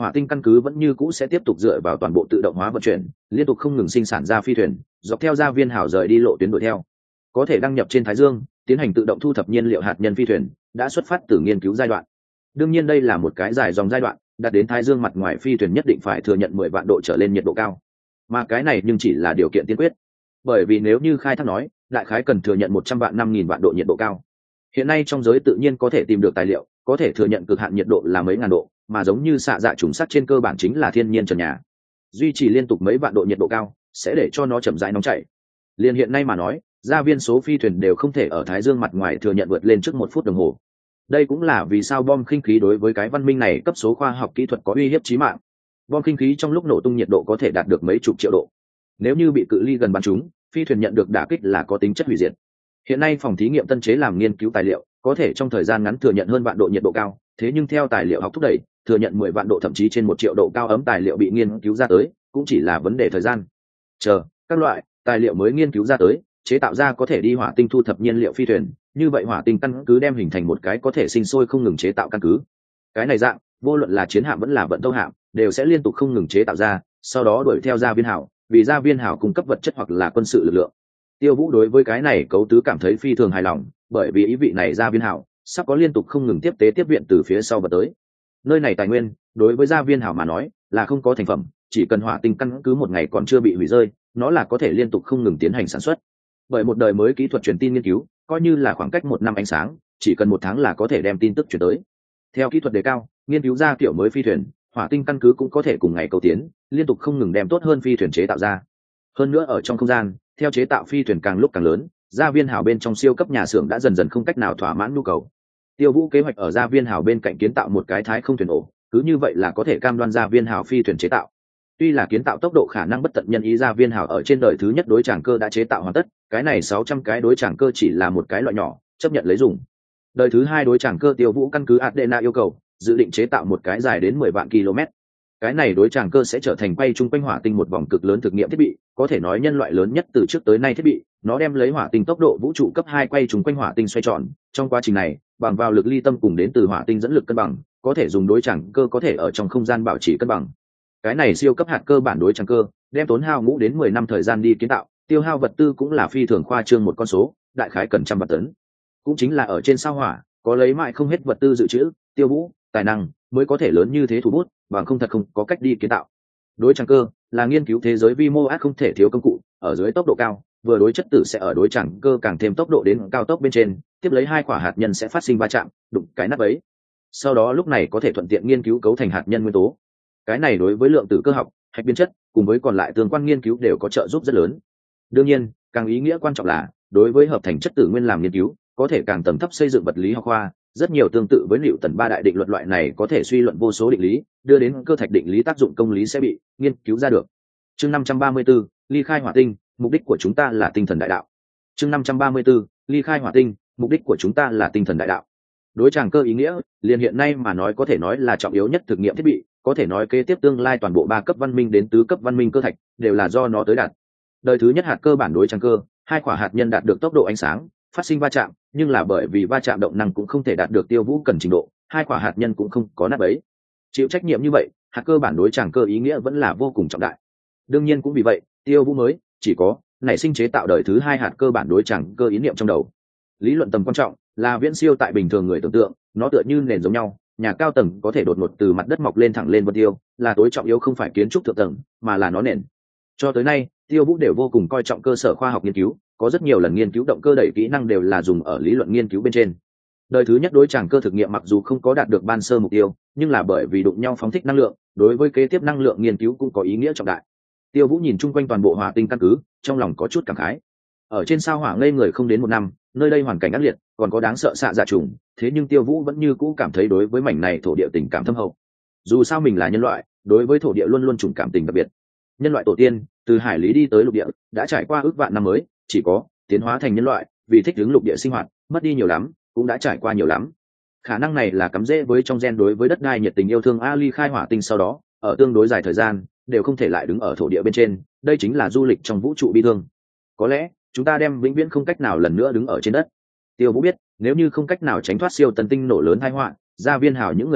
hỏa tinh căn cứ vẫn như cũ sẽ tiếp tục dựa vào toàn bộ tự động hóa vận chuyển, liên tục không ngừng sinh sản ra phi thuyền, dọc theo gia viên hảo rời đi lộ tuyến đuổi theo. Có thể đăng nhập trên Thái Dương, tiến hành tự động thu thập nhiên liệu hạt nhân phi thuyền, đã xuất phát từ nghiên cứu giai đoạn. Đương nhiên đây là một cái dài dòng giai đoạn, đạt đến Thái Dương mặt ngoài phi thuyền nhất định phải thừa nhận mười vạn độ trở lên nhiệt độ cao. Mà cái này nhưng chỉ là điều kiện tiên quyết. Bởi vì nếu như khai thác nói, đại khái cần thừa nhận một trăm vạn năm nghìn vạn độ nhiệt độ cao. Hiện nay trong giới tự nhiên có thể tìm được tài liệu, có thể thừa nhận cực hạn nhiệt độ là mấy ngàn độ, mà giống như xạ dạ trùng sắt trên cơ bản chính là thiên nhiên trần nhà. Duy trì liên tục mấy vạn độ nhiệt độ cao, sẽ để cho nó chậm rãi nóng chảy. Liên hiện nay mà nói, gia viên số phi thuyền đều không thể ở Thái Dương mặt ngoài thừa nhận vượt lên trước một phút đồng hồ. Đây cũng là vì sao bom khinh khí đối với cái văn minh này cấp số khoa học kỹ thuật có uy hiếp chí mạng. Bom khinh khí trong lúc nổ tung nhiệt độ có thể đạt được mấy chục triệu độ. Nếu như bị cự ly gần bắn trúng, phi thuyền nhận được đả kích là có tính chất hủy diệt. Hiện nay phòng thí nghiệm tân chế làm nghiên cứu tài liệu, có thể trong thời gian ngắn thừa nhận hơn vạn độ nhiệt độ cao, thế nhưng theo tài liệu học thúc đẩy, thừa nhận mười vạn độ thậm chí trên một triệu độ cao ấm tài liệu bị nghiên cứu ra tới, cũng chỉ là vấn đề thời gian. Chờ, các loại tài liệu mới nghiên cứu ra tới, chế tạo ra có thể đi hỏa tinh thu thập nhiên liệu phi thuyền, như vậy hỏa tinh căn cứ đem hình thành một cái có thể sinh sôi không ngừng chế tạo căn cứ. Cái này dạng, vô luận là chiến hạm vẫn là vận tốc hạm, đều sẽ liên tục không ngừng chế tạo ra, sau đó đuổi theo gia viên hảo, vì gia viên hảo cung cấp vật chất hoặc là quân sự lực lượng. Tiêu Vũ đối với cái này cấu tứ cảm thấy phi thường hài lòng, bởi vì ý vị này gia viên hảo sắp có liên tục không ngừng tiếp tế tiếp viện từ phía sau và tới. Nơi này tài nguyên, đối với gia viên hảo mà nói, là không có thành phẩm, chỉ cần hỏa tinh căn cứ một ngày còn chưa bị hủy rơi, nó là có thể liên tục không ngừng tiến hành sản xuất. Bởi một đời mới kỹ thuật truyền tin nghiên cứu, coi như là khoảng cách một năm ánh sáng, chỉ cần một tháng là có thể đem tin tức truyền tới. Theo kỹ thuật đề cao, nghiên cứu ra kiểu mới phi thuyền, hỏa tinh căn cứ cũng có thể cùng ngày cầu tiến, liên tục không ngừng đem tốt hơn phi thuyền chế tạo ra. Hơn nữa ở trong không gian, theo chế tạo phi thuyền càng lúc càng lớn, gia viên hào bên trong siêu cấp nhà xưởng đã dần dần không cách nào thỏa mãn nhu cầu. Tiêu Vũ kế hoạch ở gia viên hào bên cạnh kiến tạo một cái thái không thuyền ổ, cứ như vậy là có thể cam đoan gia viên hào phi thuyền chế tạo. Tuy là kiến tạo tốc độ khả năng bất tận nhân ý, gia viên hào ở trên đời thứ nhất đối tràng cơ đã chế tạo hoàn tất, cái này sáu trăm cái đối tràng cơ chỉ là một cái loại nhỏ, chấp nhận lấy dùng. Đời thứ hai đối tràng cơ Tiêu Vũ căn cứ Adena yêu cầu, dự định chế tạo một cái dài đến mười vạn km. Cái này đối tràng cơ sẽ trở thành quay chung quanh hỏa tinh một vòng cực lớn thực nghiệm thiết bị, có thể nói nhân loại lớn nhất từ trước tới nay thiết bị. Nó đem lấy hỏa tinh tốc độ vũ trụ cấp hai quay chung quanh hỏa tinh xoay tròn, trong quá trình này bằng vào lực ly tâm cùng đến từ hỏa tinh dẫn lực cân bằng, có thể dùng đối tràng cơ có thể ở trong không gian bảo trì cân bằng. Cái này siêu cấp hạt cơ bản đối tràng cơ đem tốn hao ngũ đến mười năm thời gian đi kiến tạo, tiêu hao vật tư cũng là phi thường khoa trương một con số, đại khái cần trăm vạn tấn. Cũng chính là ở trên sao hỏa có lấy mãi không hết vật tư dự trữ, Tiêu Vũ tài năng mới có thể lớn như thế thủ bút, bằng không thật không có cách đi kiến tạo. Đối tràng cơ là nghiên cứu thế giới vi mô ác không thể thiếu công cụ, ở dưới tốc độ cao, vừa đối chất tử sẽ ở đối tràng cơ càng thêm tốc độ đến cao tốc bên trên, tiếp lấy hai quả hạt nhân sẽ phát sinh va chạm, đụng cái nắp ấy. Sau đó lúc này có thể thuận tiện nghiên cứu cấu thành hạt nhân nguyên tố. Cái này đối với lượng tử cơ học, hạch biến chất, cùng với còn lại tương quan nghiên cứu đều có trợ giúp rất lớn. Đương nhiên, càng ý nghĩa quan trọng là, đối với hợp thành chất tử nguyên làm nghiên cứu, có thể càng tầm thấp xây dựng vật lý học khoa, rất nhiều tương tự với liệu tần ba đại định luật loại này có thể suy luận vô số định lý, đưa đến cơ thạch định lý tác dụng công lý sẽ bị nghiên cứu ra được. Chương năm trăm ba mươi 4, ly khai hỏa tinh, mục đích của chúng ta là tinh thần đại đạo. Chương năm trăm ba mươi 4, ly khai hỏa tinh, mục đích của chúng ta là tinh thần đại đạo. Đối tràng cơ ý nghĩa, liền hiện nay mà nói có thể nói là trọng yếu nhất thực nghiệm thiết bị, có thể nói kế tiếp tương lai toàn bộ ba cấp văn minh đến tứ cấp văn minh cơ thạch đều là do nó tới đạt. Đời thứ nhất hạt cơ bản đối tràng cơ, hai quả hạt nhân đạt được tốc độ ánh sáng, phát sinh va chạm, nhưng là bởi vì va chạm động năng cũng không thể đạt được Tiêu Vũ cần trình độ, hai quả hạt nhân cũng không có nắp ấy. Chịu trách nhiệm như vậy, hạt cơ bản đối tràng cơ ý nghĩa vẫn là vô cùng trọng đại. Đương nhiên cũng vì vậy, Tiêu Vũ mới chỉ có nảy sinh chế tạo đời thứ hai hạt cơ bản đối tràng cơ ý niệm trong đầu. Lý luận tầm quan trọng là viễn siêu tại bình thường người tưởng tượng, nó tựa như nền giống nhau, nhà cao tầng có thể đột ngột từ mặt đất mọc lên thẳng lên vân tiêu, là tối trọng yếu không phải kiến trúc thượng tầng, mà là nó nền. Cho tới nay, Tiêu Vũ đều vô cùng coi trọng cơ sở khoa học nghiên cứu, có rất nhiều lần nghiên cứu động cơ đẩy kỹ năng đều là dùng ở lý luận nghiên cứu bên trên. Đời thứ nhất đối tràng cơ thực nghiệm mặc dù không có đạt được ban sơ mục tiêu, nhưng là bởi vì đụng nhau phóng thích năng lượng, đối với kế tiếp năng lượng nghiên cứu cũng có ý nghĩa trọng đại. Tiêu Vũ nhìn chung quanh toàn bộ hỏa tinh căn cứ, trong lòng có chút cảm khái. Ở trên sao hỏa ngây người không đến một năm, nơi đây hoàn cảnh ác liệt, còn có đáng sợ xạ dạ trùng, thế nhưng Tiêu Vũ vẫn như cũ cảm thấy đối với mảnh này thổ địa tình cảm thâm hậu. Dù sao mình là nhân loại, đối với thổ địa luôn luôn trùng cảm tình đặc biệt. Nhân loại tổ tiên từ hải lý đi tới lục địa, đã trải qua ước vạn năm mới, chỉ có tiến hóa thành nhân loại, vì thích ứng lục địa sinh hoạt, mất đi nhiều lắm, cũng đã trải qua nhiều lắm. Khả năng này là cắm rễ với trong gen đối với đất đai nhiệt tình yêu thương. Ali khai hỏa tinh sau đó, ở tương đối dài thời gian, đều không thể lại đứng ở thổ địa bên trên, đây chính là du lịch trong vũ trụ bi thương. Có lẽ chúng ta đem vĩnh viễn không cách nào lần nữa đứng ở trên đất. Tiêu Vũ biết, nếu như không cách nào tránh thoát siêu tân tinh nổ lớn tai họa, gia viên hào những người này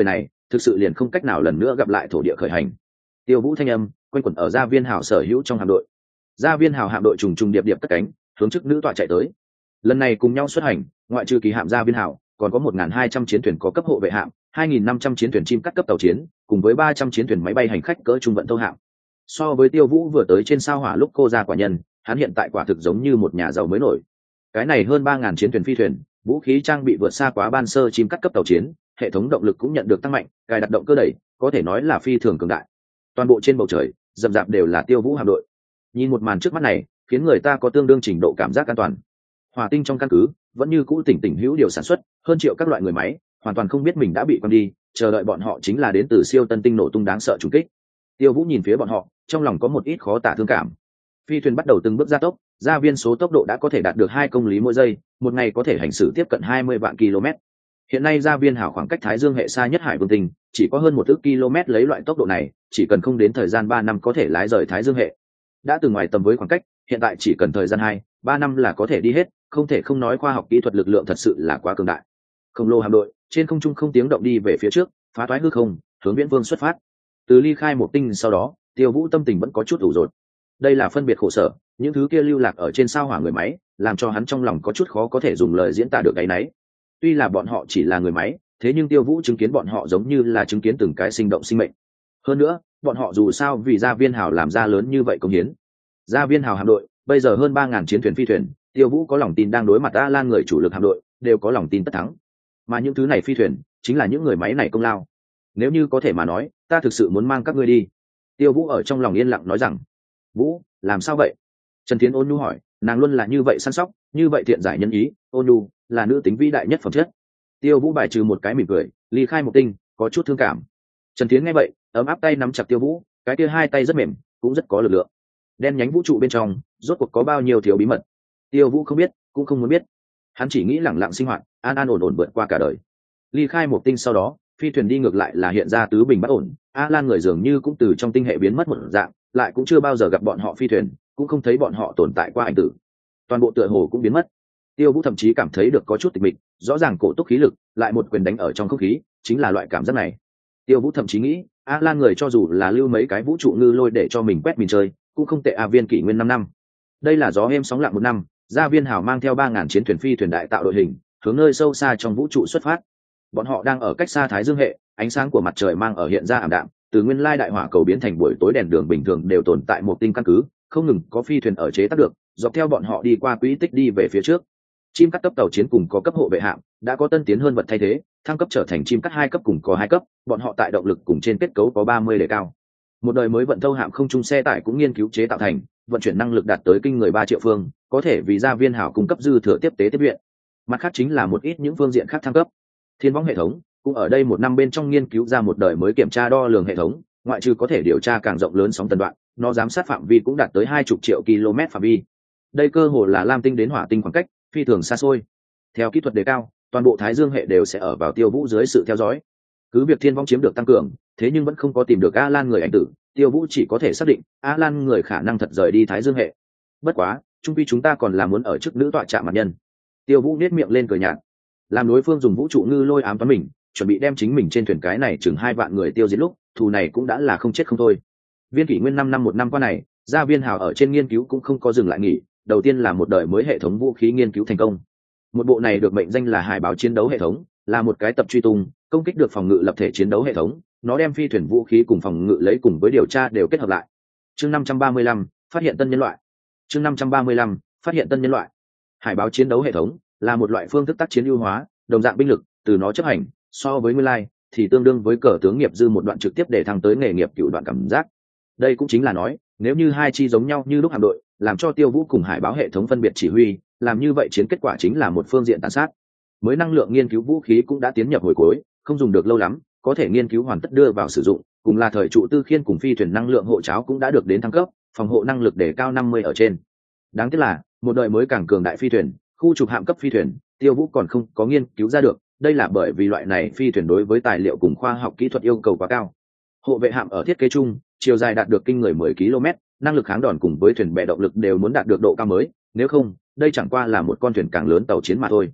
thực sự liền không cách nào lần nữa gặp lại thổ địa khởi hành. Tiêu Vũ thanh âm quanh quẩn ở Gia Viên Hào sở hữu trong hạm đội. Gia Viên Hào hạm đội trùng trùng điệp điệp cất cánh, hướng chức nữ tọa chạy tới. Lần này cùng nhau xuất hành, ngoại trừ kỳ hạm Gia Viên Hào, còn có một nghìn hai trăm chiến thuyền có cấp hộ vệ hạm, hai nghìn năm trăm chiến thuyền chim cắt cấp tàu chiến, cùng với ba trăm chiến thuyền máy bay hành khách cỡ trung vận tâu hạm. So với Tiêu Vũ vừa tới trên sao hỏa lúc cô ra quả nhân, hắn hiện tại quả thực giống như một nhà giàu mới nổi. Cái này hơn ba nghìn chiến thuyền phi thuyền, vũ khí trang bị vượt xa quá ban sơ chim cắt cấp tàu chiến, hệ thống động lực cũng nhận được tăng mạnh, cài đặt động cơ đẩy, có thể nói là phi thường cường đại. Toàn bộ trên bầu trời, rậm rạp đều là Tiêu Vũ hạm đội. Nhìn một màn trước mắt này, khiến người ta có tương đương trình độ cảm giác an toàn. Hỏa tinh trong căn cứ vẫn như cũ tỉnh tỉnh hữu điều sản xuất, hơn triệu các loại người máy, hoàn toàn không biết mình đã bị quăng đi, chờ đợi bọn họ chính là đến từ siêu tân tinh nổ tung đáng sợ trùng kích. Tiêu Vũ nhìn phía bọn họ, trong lòng có một ít khó tả thương cảm. Phi thuyền bắt đầu từng bước gia tốc, gia viên số tốc độ đã có thể đạt được hai công lý mỗi giây, một ngày có thể hành xử tiếp cận hai mươi vạn km. Hiện nay gia viên hảo khoảng cách Thái Dương hệ xa nhất Hải Vương tinh, chỉ có hơn một ức km, lấy loại tốc độ này, chỉ cần không đến thời gian ba năm có thể lái rời Thái Dương hệ. Đã từ ngoài tầm với khoảng cách, hiện tại chỉ cần thời gian hai, ba năm là có thể đi hết, không thể không nói khoa học kỹ thuật lực lượng thật sự là quá cường đại. Khổng lồ hạm đội, trên không trung không tiếng động đi về phía trước, phá toái hư không, hướng Viễn Vương xuất phát. Từ ly khai một tinh sau đó, Tiêu Vũ tâm tình vẫn có chút ủ rột. Đây là phân biệt khổ sở, những thứ kia lưu lạc ở trên sao hỏa người máy, làm cho hắn trong lòng có chút khó có thể dùng lời diễn tả được cái nấy. Tuy là bọn họ chỉ là người máy, thế nhưng Tiêu Vũ chứng kiến bọn họ giống như là chứng kiến từng cái sinh động sinh mệnh. Hơn nữa, bọn họ dù sao vì Gia Viên Hào làm ra lớn như vậy công hiến. Gia Viên Hào hạm đội, bây giờ hơn ba nghìn chiến thuyền phi thuyền, Tiêu Vũ có lòng tin đang đối mặt A Lan người chủ lực hạm đội, đều có lòng tin tất thắng. Mà những thứ này phi thuyền, chính là những người máy này công lao. Nếu như có thể mà nói, ta thực sự muốn mang các ngươi đi. Tiêu Vũ ở trong lòng yên lặng nói rằng. Vũ, làm sao vậy? Trần Thiến ôn nhu hỏi, nàng luôn là như vậy săn sóc, như vậy thiện giải nhân ý, ôn nhu là nữ tính vĩ đại nhất phẩm chất. Tiêu Vũ bài trừ một cái mỉm cười, ly khai một tinh, có chút thương cảm. Trần Thiến nghe vậy, ấm áp tay nắm chặt Tiêu Vũ, cái kia hai tay rất mềm, cũng rất có lực lượng. Đen nhánh vũ trụ bên trong, rốt cuộc có bao nhiêu thiếu bí mật, Tiêu Vũ không biết, cũng không muốn biết. Hắn chỉ nghĩ lẳng lặng sinh hoạt, an an ổn ổn vượt qua cả đời. Ly khai một tinh sau đó, phi thuyền đi ngược lại là hiện ra tứ bình bất ổn. A Lan người dường như cũng từ trong tinh hệ biến mất một dạng, lại cũng chưa bao giờ gặp bọn họ phi thuyền, cũng không thấy bọn họ tồn tại qua ảnh tử. Toàn bộ tựa hồ cũng biến mất. Tiêu Vũ thậm chí cảm thấy được có chút tịch mịch, rõ ràng cổ túc khí lực, lại một quyền đánh ở trong không khí, chính là loại cảm giác này. Tiêu Vũ thậm chí nghĩ, A Lan người cho dù là lưu mấy cái vũ trụ ngư lôi để cho mình quét mình chơi, cũng không tệ. A Viên kỷ nguyên năm năm. Đây là gió êm sóng lặng một năm, Gia Viên Hào mang theo ba nghìn chiến thuyền phi thuyền đại tạo đội hình, hướng nơi sâu xa trong vũ trụ xuất phát. Bọn họ đang ở cách xa Thái Dương hệ, ánh sáng của mặt trời mang ở hiện ra ảm đạm, từ nguyên lai đại hỏa cầu biến thành buổi tối đèn đường bình thường đều tồn tại một tinh căn cứ, không ngừng có phi thuyền ở chế tác được, dọc theo bọn họ đi qua quỹ tích đi về phía trước. Chim cắt cấp tàu chiến cùng có cấp hộ vệ hạm, đã có tân tiến hơn vật thay thế, thăng cấp trở thành chim cắt hai cấp cùng có hai cấp, bọn họ tại động lực cùng trên kết cấu có ba mươi đề cao. Một đời mới vận thâu hạm không trung xe tải cũng nghiên cứu chế tạo thành, vận chuyển năng lực đạt tới kinh người ba triệu phương, có thể vì Gia Viên Hào cung cấp dư thừa tiếp tế tiếp viện. Mặt khác chính là một ít những phương diện khác thăng cấp. Thiên võng hệ thống cũng ở đây một năm bên trong nghiên cứu ra một đời mới kiểm tra đo lường hệ thống, ngoại trừ có thể điều tra càng rộng lớn sóng tần đoạn, nó giám sát phạm vi cũng đạt tới hai chục triệu km phạm vi. Đây cơ hồ là lam tinh đến hỏa tinh khoảng cách, phi thường xa xôi. Theo kỹ thuật đề cao, toàn bộ Thái Dương hệ đều sẽ ở vào Tiêu Vũ dưới sự theo dõi. Cứ việc Thiên võng chiếm được tăng cường, thế nhưng vẫn không có tìm được A Lan người ảnh tử, Tiêu Vũ chỉ có thể xác định A Lan người khả năng thật rời đi Thái Dương hệ. Bất quá, chung quy chúng ta còn là muốn ở chức nữ tọa chạm mặt nhân. Tiêu Vũ nét miệng lên cười nhạt, làm đối phương dùng vũ trụ ngư lôi ám toán mình, chuẩn bị đem chính mình trên thuyền cái này chừng hai vạn người tiêu diệt lúc, thù này cũng đã là không chết không thôi. Viên kỷ nguyên năm năm một năm qua này, Gia Viên Hào ở trên nghiên cứu cũng không có dừng lại nghỉ, đầu tiên là một đời mới hệ thống vũ khí nghiên cứu thành công. Một bộ này được mệnh danh là hải báo chiến đấu hệ thống, là một cái tập truy tung, công kích được phòng ngự lập thể chiến đấu hệ thống, nó đem phi thuyền vũ khí cùng phòng ngự lấy cùng với điều tra đều kết hợp lại. Chương năm trăm ba mươi lăm, phát hiện tân nhân loại. Chương năm trăm ba mươi lăm, phát hiện tân nhân loại. Hải báo chiến đấu hệ thống là một loại phương thức tác chiến ưu hóa, đồng dạng binh lực, từ nó chấp hành, so với nguyên lai thì tương đương với cờ tướng nghiệp dư một đoạn trực tiếp để thăng tới nghề nghiệp cựu đoạn cảm giác. Đây cũng chính là nói, nếu như hai chi giống nhau như lúc hạm đội, làm cho Tiêu Vũ cùng hải báo hệ thống phân biệt chỉ huy, làm như vậy chiến kết quả chính là một phương diện tàn sát. Mới năng lượng nghiên cứu vũ khí cũng đã tiến nhập hồi cuối, không dùng được lâu lắm, có thể nghiên cứu hoàn tất đưa vào sử dụng, cùng là thời trụ tư khiên cùng phi thuyền năng lượng hộ cháo cũng đã được đến thăng cấp, phòng hộ năng lực để cao năm mươi ở trên. Đáng tiếc là, một đời mới càng cường đại phi thuyền, khu trục hạm cấp phi thuyền, Tiêu Vũ còn không có nghiên cứu ra được, đây là bởi vì loại này phi thuyền đối với tài liệu cùng khoa học kỹ thuật yêu cầu quá cao. Hộ vệ hạm ở thiết kế chung, chiều dài đạt được kinh người mười ki lô mét, năng lực kháng đòn cùng với thuyền bè động lực đều muốn đạt được độ cao mới, nếu không, đây chẳng qua là một con thuyền càng lớn tàu chiến mà thôi.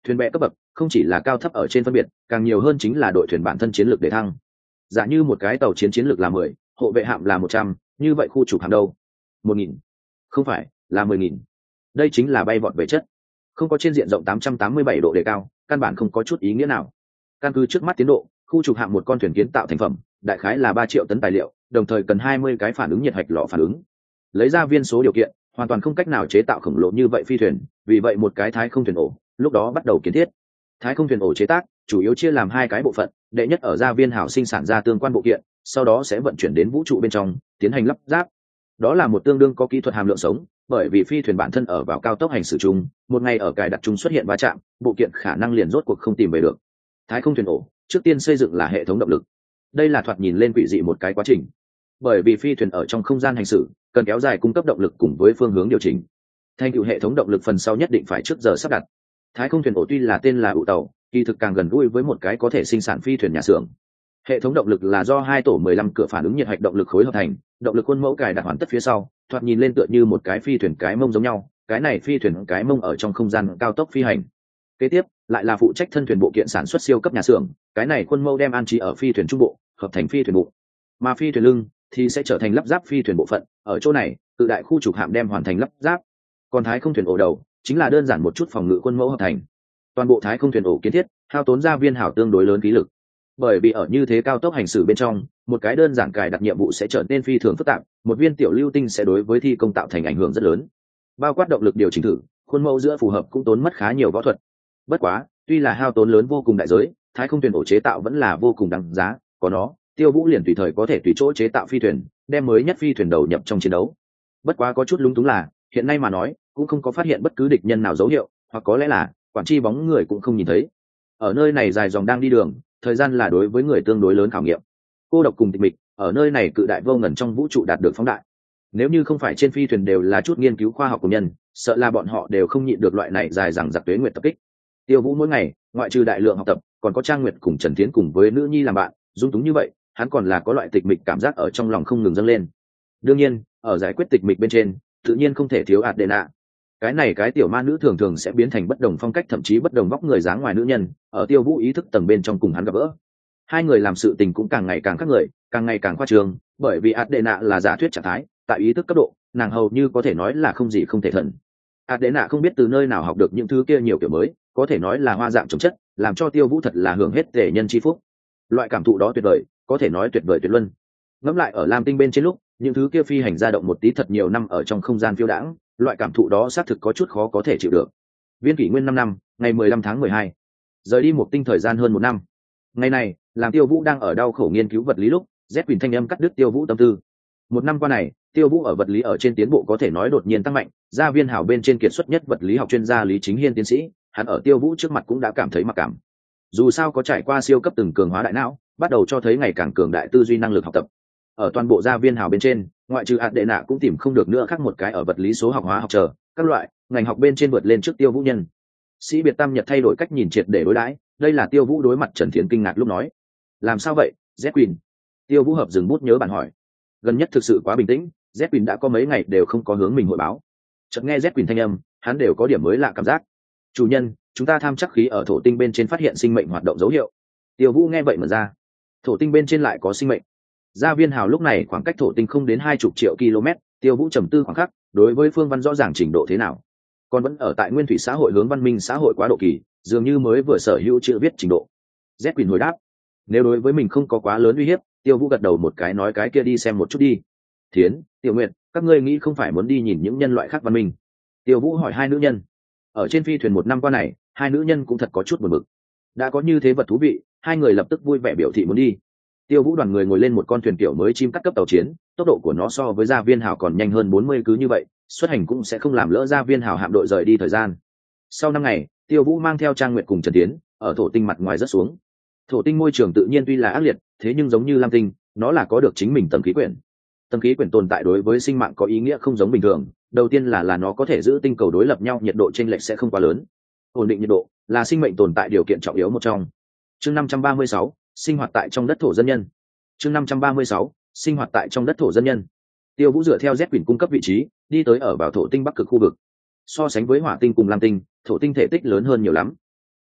thuyền bè cấp bậc không chỉ là cao thấp ở trên phân biệt, càng nhiều hơn chính là đội thuyền bản thân chiến lược để thăng. Giả như một cái tàu chiến chiến lược là mười, hộ vệ hạm là một trăm, như vậy khu trục hạm đâu? Một nghìn? Không phải, là mười nghìn. Đây chính là bay vọt về chất, không có trên diện rộng tám trăm tám mươi bảy độ đề cao, căn bản không có chút ý nghĩa nào. Căn cứ trước mắt tiến độ, khu trục hạm một con thuyền kiến tạo thành phẩm, đại khái là ba triệu tấn tài liệu, đồng thời cần hai mươi cái phản ứng nhiệt hạch lò phản ứng. Lấy ra viên số điều kiện, hoàn toàn không cách nào chế tạo khổng lồ như vậy phi thuyền, vì vậy một cái thái không thuyền ổ lúc đó bắt đầu kiến thiết. Thái không thuyền ổ chế tác chủ yếu chia làm hai cái bộ phận, đệ nhất ở gia viên hảo sinh sản ra tương quan bộ kiện, sau đó sẽ vận chuyển đến vũ trụ bên trong tiến hành lắp ráp. Đó là một tương đương có kỹ thuật hàm lượng sống, bởi vì phi thuyền bản thân ở vào cao tốc hành xử chung, một ngày ở cài đặt chung xuất hiện va chạm, bộ kiện khả năng liền rốt cuộc không tìm về được. Thái không thuyền ổ trước tiên xây dựng là hệ thống động lực, đây là thoạt nhìn lên quỷ dị một cái quá trình, bởi vì phi thuyền ở trong không gian hành xử cần kéo dài cung cấp động lực cùng với phương hướng điều chỉnh. Thành tựu hệ thống động lực phần sau nhất định phải trước giờ sắp đặt. Thái không thuyền ổ tuy là tên là ụ tàu, kỳ thực càng gần gũi với một cái có thể sinh sản phi thuyền nhà xưởng. Hệ thống động lực là do hai tổ mười lăm cửa phản ứng nhiệt hạch động lực khối hợp thành, động lực khuôn mẫu cài đặt hoàn tất phía sau, thoạt nhìn lên tựa như một cái phi thuyền cái mông giống nhau, cái này phi thuyền cái mông ở trong không gian cao tốc phi hành. Kế tiếp lại là phụ trách thân thuyền bộ kiện sản xuất siêu cấp nhà xưởng, cái này khuôn mẫu đem an trí ở phi thuyền trung bộ, hợp thành phi thuyền bụng, mà phi thuyền lưng thì sẽ trở thành lắp ráp phi thuyền bộ phận, ở chỗ này tự đại khu trục hạm đem hoàn thành lắp ráp. Còn thái không thuyền ổ đầu chính là đơn giản một chút phòng ngự khuôn mẫu hợp thành. Toàn bộ thái không thuyền ổ kiến thiết hao tốn gia viên hảo tương đối lớn khí lực, bởi vì ở như thế cao tốc hành xử bên trong, một cái đơn giản cài đặt nhiệm vụ sẽ trở nên phi thường phức tạp, một viên tiểu lưu tinh sẽ đối với thi công tạo thành ảnh hưởng rất lớn, bao quát động lực điều chỉnh thử, khuôn mẫu giữa phù hợp cũng tốn mất khá nhiều võ thuật. Bất quá tuy là hao tốn lớn vô cùng đại giới, thái không thuyền ổ chế tạo vẫn là vô cùng đáng giá, có nó Tiêu Vũ liền tùy thời có thể tùy chỗ chế tạo phi thuyền, đem mới nhất phi thuyền đầu nhập trong chiến đấu. Bất quá có chút lung túng là hiện nay mà nói cũng không có phát hiện bất cứ địch nhân nào dấu hiệu, hoặc có lẽ là quản tri bóng người cũng không nhìn thấy. Ở nơi này dài dòng đang đi đường, thời gian là đối với người tương đối lớn khảo nghiệm. Cô độc cùng tịch mịch ở nơi này cự đại vô ngần trong vũ trụ đạt được phóng đại. Nếu như không phải trên phi thuyền đều là chút nghiên cứu khoa học của nhân, sợ là bọn họ đều không nhịn được loại này dài dằng dặc tuế nguyệt tập kích. Tiêu Vũ mỗi ngày ngoại trừ đại lượng học tập, còn có Trang Nguyệt cùng Trần Tiến cùng với nữ nhi làm bạn, dung túng như vậy hắn còn là có loại tịch mịch cảm giác ở trong lòng không ngừng dâng lên. Đương nhiên ở giải quyết tịch mịch bên trên tự nhiên không thể thiếu Adena. Cái này cái tiểu ma nữ thường thường sẽ biến thành bất đồng phong cách, thậm chí bất đồng vóc người dáng ngoài nữ nhân, ở Tiêu Vũ ý thức tầng bên trong cùng hắn gặp gỡ. Hai người làm sự tình cũng càng ngày càng khác người, càng ngày càng khoa trương, bởi vì Adena là giả thuyết trạng thái, tại ý thức cấp độ nàng hầu như có thể nói là không gì không thể thần. Adena không biết từ nơi nào học được những thứ kia nhiều kiểu mới, có thể nói là hoa dạng trồng chất, làm cho Tiêu Vũ thật là hưởng hết tề nhân chi phúc. Loại cảm thụ đó tuyệt vời, có thể nói tuyệt vời tuyệt luân. Ngẫm lại ở Lam Tinh bên trên lúc, những thứ kia phi hành ra động một tí thật nhiều năm ở trong không gian phiêu đãng, loại cảm thụ đó xác thực có chút khó có thể chịu được. Viên kỷ nguyên năm năm, ngày mười lăm tháng mười hai, rời đi một tinh thời gian hơn một năm. Ngày này, làm Tiêu Vũ đang ở đau khổ nghiên cứu vật lý lúc, Z Quỳnh thanh âm cắt đứt Tiêu Vũ tâm tư. Một năm qua này, Tiêu Vũ ở vật lý ở trên tiến bộ có thể nói đột nhiên tăng mạnh, gia viên hảo bên trên kiệt xuất nhất vật lý học chuyên gia Lý Chính Hiên tiến sĩ, hắn ở Tiêu Vũ trước mặt cũng đã cảm thấy mặc cảm. Dù sao có trải qua siêu cấp từng cường hóa đại não, bắt đầu cho thấy ngày càng cường đại tư duy năng lực học tập. Ở toàn bộ gia viên hào bên trên, ngoại trừ hạt đệ nạ cũng tìm không được nữa khác một cái ở vật lý số học hóa học chờ các loại ngành học bên trên vượt lên trước Tiêu Vũ nhân. Sĩ biệt tam nhật thay đổi cách nhìn triệt để đối đãi, đây là Tiêu Vũ đối mặt Trần Thiến kinh ngạc lúc nói. Làm sao vậy, Z Quỳnh? Tiêu Vũ hợp dừng bút nhớ bản hỏi. Gần nhất thực sự quá bình tĩnh, Z Quỳnh đã có mấy ngày đều không có hướng mình hội báo. Chợt nghe Z Quỳnh thanh âm, hắn đều có điểm mới lạ cảm giác. Chủ nhân, chúng ta tham chắc khí ở thổ tinh bên trên phát hiện sinh mệnh hoạt động dấu hiệu. Tiêu Vũ nghe vậy mở ra. Thổ tinh bên trên lại có sinh mệnh. Gia viên hào lúc này khoảng cách thổ tinh không đến hai chục triệu km, Tiêu Vũ trầm tư khoảng khắc, đối với phương văn rõ ràng trình độ thế nào. Còn vẫn ở tại nguyên thủy xã hội hướng văn minh xã hội quá độ kỳ, dường như mới vừa sở hữu chữ viết trình độ. Z Quỳnh hồi đáp, nếu đối với mình không có quá lớn uy hiếp, Tiêu Vũ gật đầu một cái nói cái kia đi xem một chút đi. Thiến, Tiểu Nguyệt, các ngươi nghĩ không phải muốn đi nhìn những nhân loại khác văn minh? Tiêu Vũ hỏi hai nữ nhân. Ở trên phi thuyền một năm qua này, hai nữ nhân cũng thật có chút buồn bực. Đã có như thế vật thú vị, hai người lập tức vui vẻ biểu thị muốn đi. Tiêu Vũ đoàn người ngồi lên một con thuyền kiểu mới chim cắt cấp tàu chiến, tốc độ của nó so với gia viên hào còn nhanh hơn bốn mươi, cứ như vậy xuất hành cũng sẽ không làm lỡ gia viên hào hạm đội rời đi thời gian. Sau năm ngày, Tiêu Vũ mang theo Trang Nguyệt cùng Trần Tiến ở thổ tinh mặt ngoài rất xuống. Thổ tinh môi trường tự nhiên tuy là ác liệt, thế nhưng giống như Lam Tinh, nó là có được chính mình tầng khí quyển. Tầng khí quyển tồn tại đối với sinh mạng có ý nghĩa không giống bình thường. Đầu tiên là là nó có thể giữ tinh cầu đối lập nhau, nhiệt độ chênh lệch sẽ không quá lớn. Ổn định nhiệt độ là sinh mệnh tồn tại điều kiện trọng yếu một trong. Chương năm trăm ba mươi sáu, sinh hoạt tại trong đất thổ dân nhân. Chương năm trăm ba mươi sáu, sinh hoạt tại trong đất thổ dân nhân. Tiêu Vũ dựa theo Z Quỳnh cung cấp vị trí, đi tới ở vào thổ tinh bắc cực khu vực. So sánh với hỏa tinh cùng lam tinh, thổ tinh thể tích lớn hơn nhiều lắm.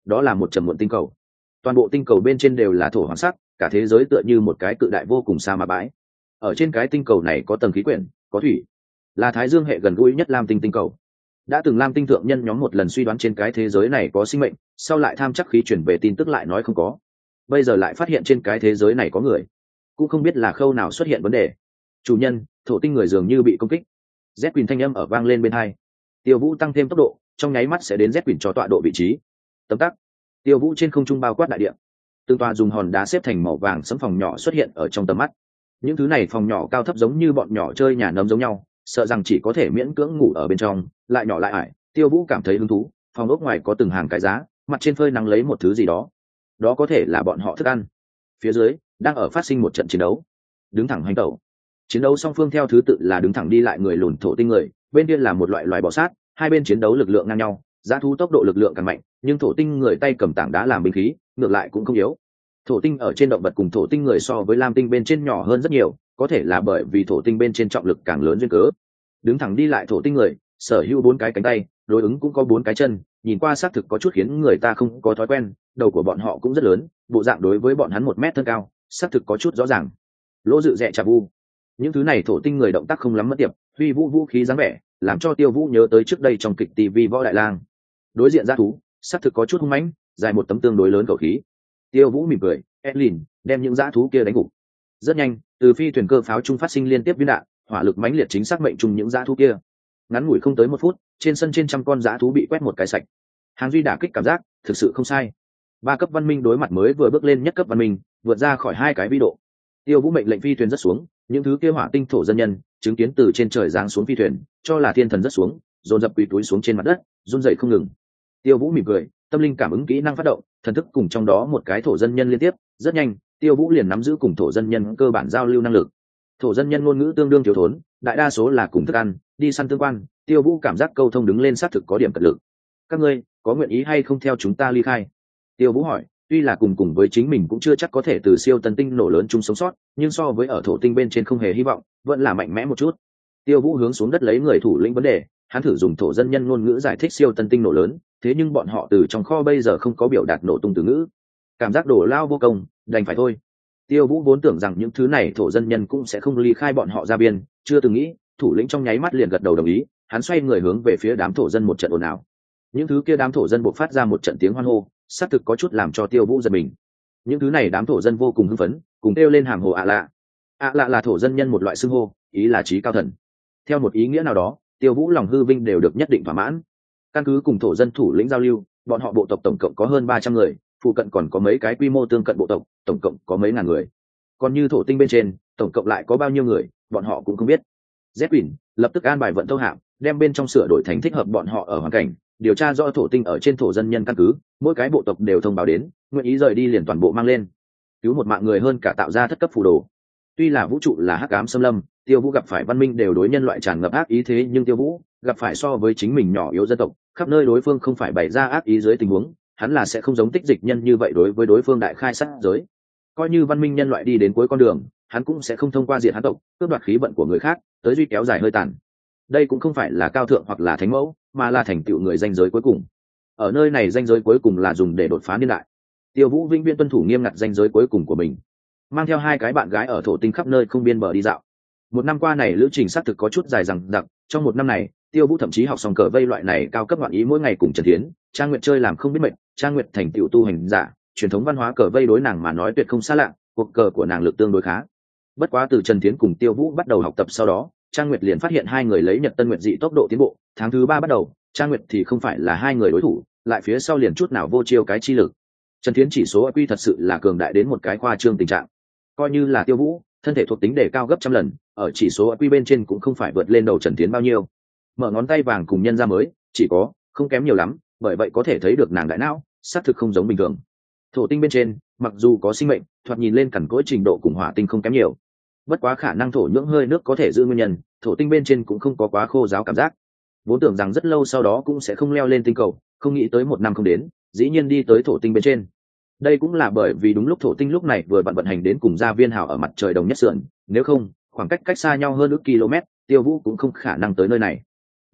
đó là một trầm muộn tinh cầu. Toàn bộ tinh cầu bên trên đều là thổ hoàng sắc, cả thế giới tựa như một cái cự đại vô cùng sa mạc bãi. Ở trên cái tinh cầu này có tầng khí quyển, có thủy, là thái dương hệ gần gũi nhất lam tinh tinh cầu. Đã từng lam tinh thượng nhân nhóm một lần suy đoán trên cái thế giới này có sinh mệnh, sau lại tham chắc khí chuyển về tin tức lại nói không có. Bây giờ lại phát hiện trên cái thế giới này có người, cũng không biết là khâu nào xuất hiện vấn đề. Chủ nhân, thổ tinh người dường như bị công kích. Z Quỳnh thanh âm ở vang lên bên hai. Tiêu Vũ tăng thêm tốc độ, trong nháy mắt sẽ đến Z Quỳnh cho tọa độ vị trí. Tấm tắc. Tiêu Vũ trên không trung bao quát đại địa. Từng tòa dùng hòn đá xếp thành màu vàng sẫm phòng nhỏ xuất hiện ở trong tầm mắt. Những thứ này phòng nhỏ cao thấp giống như bọn nhỏ chơi nhà nấm giống nhau, sợ rằng chỉ có thể miễn cưỡng ngủ ở bên trong, lại nhỏ lại ải. Tiêu Vũ cảm thấy hứng thú, phòng ốc ngoài có từng hàng cái giá, mặt trên phơi nắng lấy một thứ gì đó. Đó có thể là bọn họ thức ăn. Phía dưới đang ở phát sinh một trận chiến đấu. Đứng thẳng hành tẩu. Chiến đấu song phương theo thứ tự là đứng thẳng đi lại người lùn thổ tinh người, bên kia là một loại loài bò sát, hai bên chiến đấu lực lượng ngang nhau, dã thú tốc độ lực lượng càng mạnh, nhưng thổ tinh người tay cầm tảng đá làm binh khí, ngược lại cũng không yếu. Thổ tinh ở trên động vật cùng thổ tinh người so với lam tinh bên trên nhỏ hơn rất nhiều, có thể là bởi vì thổ tinh bên trên trọng lực càng lớn duyên cớ. Đứng thẳng đi lại thổ tinh người, sở hữu bốn cái cánh tay, đối ứng cũng có bốn cái chân, nhìn qua xác thực có chút khiến người ta không có thói quen, đầu của bọn họ cũng rất lớn, bộ dạng đối với bọn hắn một mét thân cao, xác thực có chút rõ ràng. Lỗ dự rẻ chà vu. Những thứ này thổ tinh người động tác không lắm mất tiệp, huy vũ vũ khí dáng vẻ, làm cho Tiêu Vũ nhớ tới trước đây trong kịch ti vi Võ Đại Lang. Đối diện dã thú, xác thực có chút hung mãnh, dài một tấm tương đối lớn khẩu khí. Tiêu Vũ mỉm cười, Edlin, đem những dã thú kia đánh gục. Rất nhanh, từ phi thuyền cơ pháo trung phát sinh liên tiếp viên đạn, hỏa lực mãnh liệt chính xác mệnh trùng những dã thú kia. Ngắn ngủi không tới một phút, trên sân trên trăm con dã thú bị quét một cái sạch. Hàng duy đả kích cảm giác, thực sự không sai. Ba cấp văn minh đối mặt mới vừa bước lên nhất cấp văn minh, vượt ra khỏi hai cái vĩ độ. Tiêu Vũ mệnh lệnh phi thuyền rất xuống, những thứ kia hỏa tinh thổ dân nhân chứng kiến từ trên trời giáng xuống phi thuyền, cho là thiên thần rất xuống, dồn dập quỳ túi xuống trên mặt đất, run rẩy không ngừng. Tiêu Vũ mỉm cười, tâm linh cảm ứng kỹ năng phát động, thần thức cùng trong đó một cái thổ dân nhân liên tiếp, rất nhanh, Tiêu Vũ liền nắm giữ cùng thổ dân nhân cơ bản giao lưu năng lực. Thổ dân nhân ngôn ngữ tương đương thiếu thốn, đại đa số là cùng thức ăn, đi săn tương quan, Tiêu Vũ cảm giác câu thông đứng lên xác thực có điểm cật lực. Các ngươi có nguyện ý hay không theo chúng ta ly khai? Tiêu Vũ hỏi, tuy là cùng cùng với chính mình cũng chưa chắc có thể từ siêu tân tinh nổ lớn chung sống sót, nhưng so với ở thổ tinh bên trên không hề hy vọng, vẫn là mạnh mẽ một chút. Tiêu Vũ hướng xuống đất lấy người thủ lĩnh vấn đề, hắn thử dùng thổ dân nhân ngôn ngữ giải thích siêu tân tinh nổ lớn, thế nhưng bọn họ từ trong kho bây giờ không có biểu đạt nổ tung từ ngữ, cảm giác đổ lao vô công, đành phải thôi. Tiêu Vũ vốn tưởng rằng những thứ này thổ dân nhân cũng sẽ không ly khai bọn họ ra biên, chưa từng nghĩ, thủ lĩnh trong nháy mắt liền gật đầu đồng ý, hắn xoay người hướng về phía đám thổ dân một trận ồn ào. Những thứ kia đám thổ dân bộc phát ra một trận tiếng hoan hô, xác thực có chút làm cho Tiêu Vũ giật mình. Những thứ này đám thổ dân vô cùng hưng phấn, cùng kêu lên hàm hồ ạ lạ. ạ lạ là thổ dân nhân một loại xưng hô, ý là trí cao thần. Theo một ý nghĩa nào đó, Tiêu Vũ lòng hư vinh đều được nhất định thỏa mãn. Căn cứ cùng thổ dân thủ lĩnh giao lưu, bọn họ bộ tộc tổng cộng có hơn ba trăm người, phụ cận còn có mấy cái quy mô tương cận bộ tộc, tổng cộng có mấy ngàn người. Còn như thổ tinh bên trên, tổng cộng lại có bao nhiêu người, bọn họ cũng không biết. Z Quỳnh lập tức an bài vận tâu hạm, đem bên trong sửa đổi thành thích hợp bọn họ ở hoàn cảnh, điều tra rõ thổ tinh ở trên thổ dân nhân căn cứ, mỗi cái bộ tộc đều thông báo đến, nguyện ý rời đi liền toàn bộ mang lên, cứu một mạng người hơn cả tạo ra thất cấp phù đồ. Tuy là vũ trụ là hắc ám xâm lâm, Tiêu Vũ gặp phải văn minh đều đối nhân loại tràn ngập ác ý, thế nhưng Tiêu Vũ gặp phải so với chính mình nhỏ yếu dân tộc, khắp nơi đối phương không phải bày ra ác ý dưới tình huống, hắn là sẽ không giống tích dịch nhân như vậy đối với đối phương đại khai sát giới. Coi như văn minh nhân loại đi đến cuối con đường, hắn cũng sẽ không thông qua diệt hắn tộc, cướp đoạt khí vận của người khác, tới duy kéo dài hơi tàn. Đây cũng không phải là cao thượng hoặc là thánh mẫu, mà là thành tựu người danh giới cuối cùng. Ở nơi này danh giới cuối cùng là dùng để đột phá niên đại. Tiêu Vũ vĩnh viễn tuân thủ nghiêm ngặt danh giới cuối cùng của mình, mang theo hai cái bạn gái ở thổ tinh khắp nơi không biên bờ đi dạo. Một năm qua này lữ trình xác thực có chút dài dằng dặc, trong một năm này, Tiêu Vũ thậm chí học xong cờ vây loại này cao cấp ngoạn ý mỗi ngày cùng Trần Thiến, Trang Nguyệt chơi làm không biết mệt, Trang Nguyệt thành tựu tu hành giả, truyền thống văn hóa cờ vây đối nàng mà nói tuyệt không xa lạ, cuộc cờ của nàng lực tương đối khá. Bất quá từ Trần Thiến cùng Tiêu Vũ bắt đầu học tập sau đó, Trang Nguyệt liền phát hiện hai người lấy Nhật Tân Nguyệt dị tốc độ tiến bộ, tháng thứ ba bắt đầu, Trang Nguyệt thì không phải là hai người đối thủ, lại phía sau liền chút nào vô chiêu cái chi lực. Trần Thiến chỉ số i kiu thật sự là cường đại đến một cái khoa trương tình trạng. Coi như là Tiêu Vũ, thân thể thuộc tính đề cao gấp trăm lần, ở chỉ số i kiu bên trên cũng không phải vượt lên đầu Trần Thiến bao nhiêu. Mở ngón tay vàng cùng nhân ra mới, chỉ có, không kém nhiều lắm, bởi vậy có thể thấy được nàng đại não, xác thực không giống bình thường. Thổ tinh bên trên, mặc dù có sinh mệnh, thoạt nhìn lên cằn cỗi trình độ cùng hỏa tinh không kém nhiều. Bất quá khả năng thổ nhưỡng hơi nước có thể giữ nguyên nhân, thổ tinh bên trên cũng không có quá khô ráo cảm giác. Vốn tưởng rằng rất lâu sau đó cũng sẽ không leo lên tinh cầu, không nghĩ tới một năm không đến, dĩ nhiên đi tới thổ tinh bên trên. Đây cũng là bởi vì đúng lúc thổ tinh lúc này vừa bận vận hành đến cùng gia viên hào ở mặt trời đồng nhất sườn, nếu không, khoảng cách cách xa nhau hơn ước km, Tiêu Vũ cũng không khả năng tới nơi này.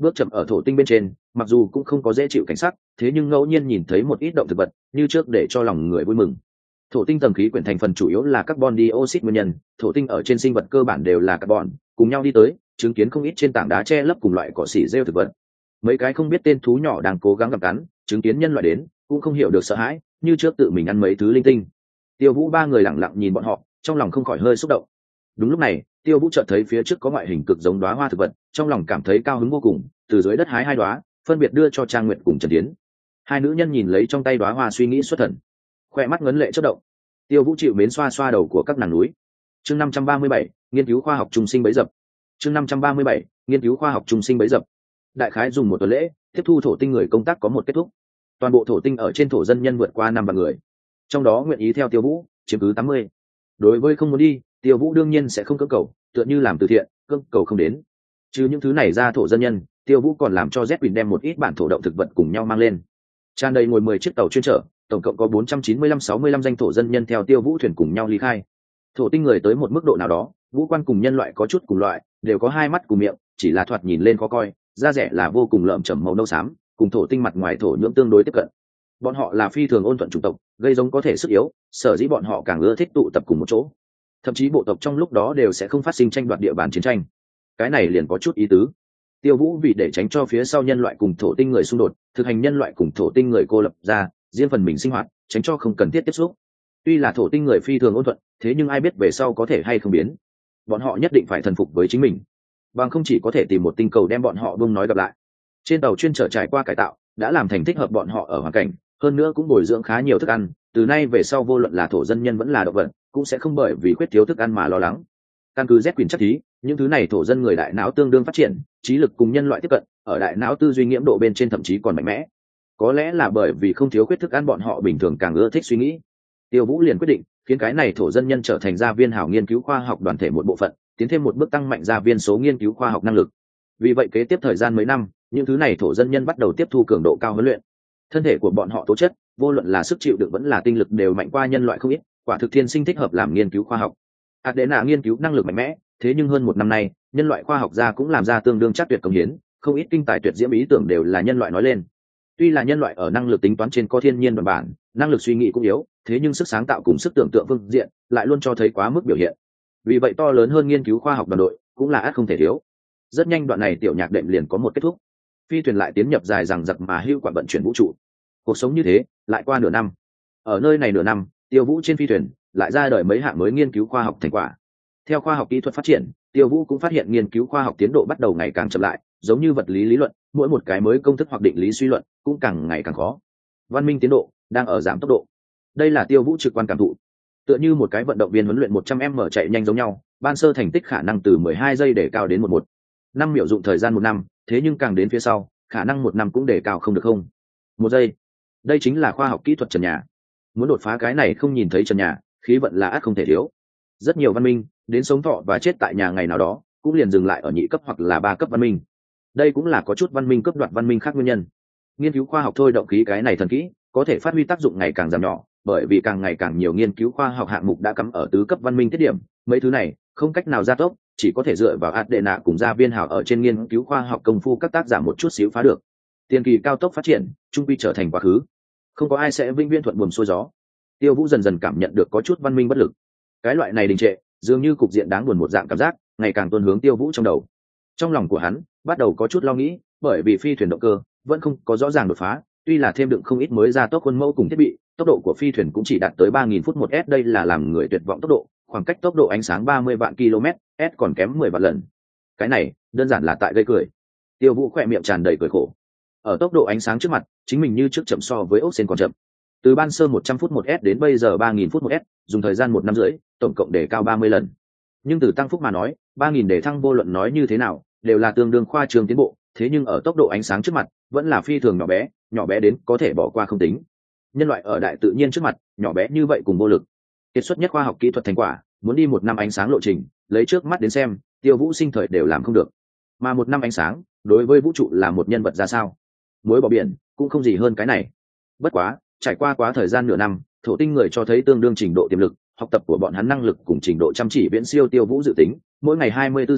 bước chậm ở thổ tinh bên trên, mặc dù cũng không có dễ chịu cảnh sắc, thế nhưng ngẫu nhiên nhìn thấy một ít động thực vật như trước để cho lòng người vui mừng. Thổ tinh tầng khí quyển thành phần chủ yếu là carbon dioxide nguyên nhân, thổ tinh ở trên sinh vật cơ bản đều là carbon, cùng nhau đi tới, chứng kiến không ít trên tảng đá che lấp cùng loại cỏ xỉ rêu thực vật. Mấy cái không biết tên thú nhỏ đang cố gắng gặp cắn, chứng kiến nhân loại đến, cũng không hiểu được sợ hãi, như trước tự mình ăn mấy thứ linh tinh. Tiêu Vũ ba người lặng lặng nhìn bọn họ, trong lòng không khỏi hơi xúc động. Đúng lúc này, Tiêu Vũ chợt thấy phía trước có ngoại hình cực giống đóa hoa thực vật, trong lòng cảm thấy cao hứng vô cùng, từ dưới đất hái hai đóa, phân biệt đưa cho Trang Nguyệt cùng Trần Tiến. Hai nữ nhân nhìn lấy trong tay đóa hoa suy nghĩ xuất thần, khoe mắt ngấn lệ chớp động. Tiêu Vũ chịu mến xoa xoa đầu của các nàng núi. Chương năm trăm ba mươi bảy, nghiên cứu khoa học trung sinh bấy dập. Chương năm trăm ba mươi bảy, nghiên cứu khoa học trung sinh bấy dập. Đại khái dùng một tuần lễ, tiếp thu thổ tinh người công tác có một kết thúc. Toàn bộ thổ tinh ở trên thổ dân nhân vượt qua năm vạn người, trong đó nguyện ý theo Tiêu Vũ chiếm cứ tám mươi. Đối với không muốn đi, Tiêu Vũ đương nhiên sẽ không cưỡng cầu, tựa như làm từ thiện, cưỡng cầu không đến. Trừ những thứ này ra, thổ dân nhân, Tiêu Vũ còn làm cho Z đem một ít bản thổ động thực vật cùng nhau mang lên. Tràn đầy ngồi mười chiếc tàu chuyên chở, tổng cộng có bốn trăm chín mươi lăm sáu mươi lăm danh thổ dân nhân theo Tiêu Vũ thuyền cùng nhau ly khai. Thổ tinh người tới một mức độ nào đó, vũ quan cùng nhân loại có chút cùng loại, đều có hai mắt cùng miệng, chỉ là thoạt nhìn lên khó coi, da rẻ là vô cùng lợm chởm màu nâu xám, cùng thổ tinh mặt ngoài thổ nhưỡng tương đối tiếp cận. Bọn họ là phi thường ôn thuận chủng tộc, gây giống có thể sức yếu, sở dĩ bọn họ càng ưa thích tụ tập cùng một chỗ. Thậm chí bộ tộc trong lúc đó đều sẽ không phát sinh tranh đoạt địa bàn chiến tranh. Cái này liền có chút ý tứ. Tiêu Vũ vì để tránh cho phía sau nhân loại cùng thổ tinh người xung đột, thực hành nhân loại cùng thổ tinh người cô lập ra, riêng phần mình sinh hoạt, tránh cho không cần thiết tiếp xúc. Tuy là thổ tinh người phi thường ôn thuận, thế nhưng ai biết về sau có thể hay không biến. Bọn họ nhất định phải thần phục với chính mình, bằng không chỉ có thể tìm một tinh cầu đem bọn họ bông nói gặp lại. Trên tàu chuyên chở trải qua cải tạo, đã làm thành thích hợp bọn họ ở hoàn cảnh, hơn nữa cũng bồi dưỡng khá nhiều thức ăn, từ nay về sau vô luận là thổ dân nhân vẫn là động vật, cũng sẽ không bởi vì khuyết thiếu thức ăn mà lo lắng. Căn cứ Z quyền chắc thí, những thứ này thổ dân người đại não tương đương phát triển, trí lực cùng nhân loại tiếp cận, ở đại não tư duy nghiễm độ bên trên thậm chí còn mạnh mẽ. Có lẽ là bởi vì không thiếu khuyết thức ăn, bọn họ bình thường càng ưa thích suy nghĩ. Tiêu Vũ liền quyết định khiến cái này thổ dân nhân trở thành gia viên hảo nghiên cứu khoa học đoàn thể một bộ phận, tiến thêm một bước tăng mạnh gia viên số nghiên cứu khoa học năng lực. Vì vậy kế tiếp thời gian mấy năm, những thứ này thổ dân nhân bắt đầu tiếp thu cường độ cao huấn luyện. Thân thể của bọn họ tố chất, vô luận là sức chịu đựng vẫn là tinh lực đều mạnh qua nhân loại không ít, quả thực thiên sinh thích hợp làm nghiên cứu khoa học. Adena nghiên cứu năng lực mạnh mẽ, thế nhưng hơn một năm nay, nhân loại khoa học gia cũng làm ra tương đương chắc tuyệt công hiến, không ít kinh tài tuyệt diễm ý tưởng đều là nhân loại nói lên. Tuy là nhân loại ở năng lực tính toán trên có thiên nhiên đoạn bản, năng lực suy nghĩ cũng yếu, thế nhưng sức sáng tạo cùng sức tưởng tượng phương diện lại luôn cho thấy quá mức biểu hiện. Vì vậy to lớn hơn nghiên cứu khoa học đoàn đội cũng là ắt không thể thiếu. Rất nhanh đoạn này tiểu nhạc đệm liền có một kết thúc. Phi thuyền lại tiến nhập dài dằng dặc mà hưu quản vận chuyển vũ trụ. Cuộc sống như thế lại qua nửa năm. Ở nơi này nửa năm, Tiêu Vũ trên phi thuyền lại ra đời mấy hạng mới nghiên cứu khoa học thành quả. Theo khoa học kỹ thuật phát triển, Tiêu Vũ cũng phát hiện nghiên cứu khoa học tiến độ bắt đầu ngày càng chậm lại, giống như vật lý lý luận, mỗi một cái mới công thức hoặc định lý suy luận cũng càng ngày càng khó. Văn minh tiến độ đang ở giảm tốc độ. Đây là Tiêu Vũ trực quan cảm thụ. Tựa như một cái vận động viên huấn luyện một trăm mét chạy nhanh giống nhau, ban sơ thành tích khả năng từ mười hai giây để cao đến một một năm miểu dụng thời gian một năm, thế nhưng càng đến phía sau, khả năng một năm cũng để cao không được không một giây. Đây chính là khoa học kỹ thuật trần nhà. Muốn đột phá cái này không nhìn thấy trần nhà, khí vận là ắt không thể thiếu. Rất nhiều văn minh đến sống thọ và chết tại nhà ngày nào đó cũng liền dừng lại ở nhị cấp hoặc là ba cấp văn minh. Đây cũng là có chút văn minh cấp đoạt văn minh khác nguyên nhân. Nghiên cứu khoa học thôi động khí cái này thần kỹ có thể phát huy tác dụng ngày càng giảm nhỏ, bởi vì càng ngày càng nhiều nghiên cứu khoa học hạng mục đã cắm ở tứ cấp văn minh tiết điểm, mấy thứ này không cách nào gia tốc, chỉ có thể dựa vào Adena cùng gia viên hảo ở trên nghiên cứu khoa học công phu các tác giả một chút xíu phá được. Tiền kỳ cao tốc phát triển, trung quy trở thành quá khứ. Không có ai sẽ vĩnh viễn thuận buồm xuôi gió. Tiêu Vũ dần dần cảm nhận được có chút văn minh bất lực. Cái loại này đình trệ, dường như cục diện đáng buồn một dạng cảm giác, ngày càng tuôn hướng Tiêu Vũ trong đầu. Trong lòng của hắn bắt đầu có chút lo nghĩ, bởi vì phi thuyền động cơ vẫn không có rõ ràng đột phá, tuy là thêm đựng không ít mới ra tốc khuôn mẫu cùng thiết bị, tốc độ của phi thuyền cũng chỉ đạt tới ba nghìn phút một s, đây là làm người tuyệt vọng tốc độ, khoảng cách tốc độ ánh sáng ba mươi vạn km, s còn kém mười vạn lần. Cái này, đơn giản là tại gây cười. Tiêu Vũ khỏe miệng tràn đầy cười khổ. Ở tốc độ ánh sáng trước mặt, chính mình như trước chậm so với ốc sen còn chậm. Từ ban sơ một trăm phút một s đến bây giờ ba nghìn phút một s, dùng thời gian một năm rưỡi, tổng cộng để cao ba mươi lần. Nhưng từ tăng phúc mà nói, ba nghìn để thăng vô luận nói như thế nào, đều là tương đương khoa trương tiến bộ, thế nhưng ở tốc độ ánh sáng trước mặt, vẫn là phi thường nhỏ bé, nhỏ bé đến có thể bỏ qua không tính. Nhân loại ở đại tự nhiên trước mặt, nhỏ bé như vậy cùng vô lực. Kiệt xuất nhất khoa học kỹ thuật thành quả, muốn đi một năm ánh sáng lộ trình, lấy trước mắt đến xem, Tiêu Vũ sinh thời đều làm không được. Mà một năm ánh sáng, đối với vũ trụ là một nhân vật ra sao? Muối bỏ biển, cũng không gì hơn cái này. Bất quá, trải qua quá thời gian nửa năm, thổ tinh người cho thấy tương đương trình độ tiềm lực, học tập của bọn hắn năng lực cùng trình độ chăm chỉ viễn siêu Tiêu Vũ dự tính, mỗi ngày hai mươi bốn giờ,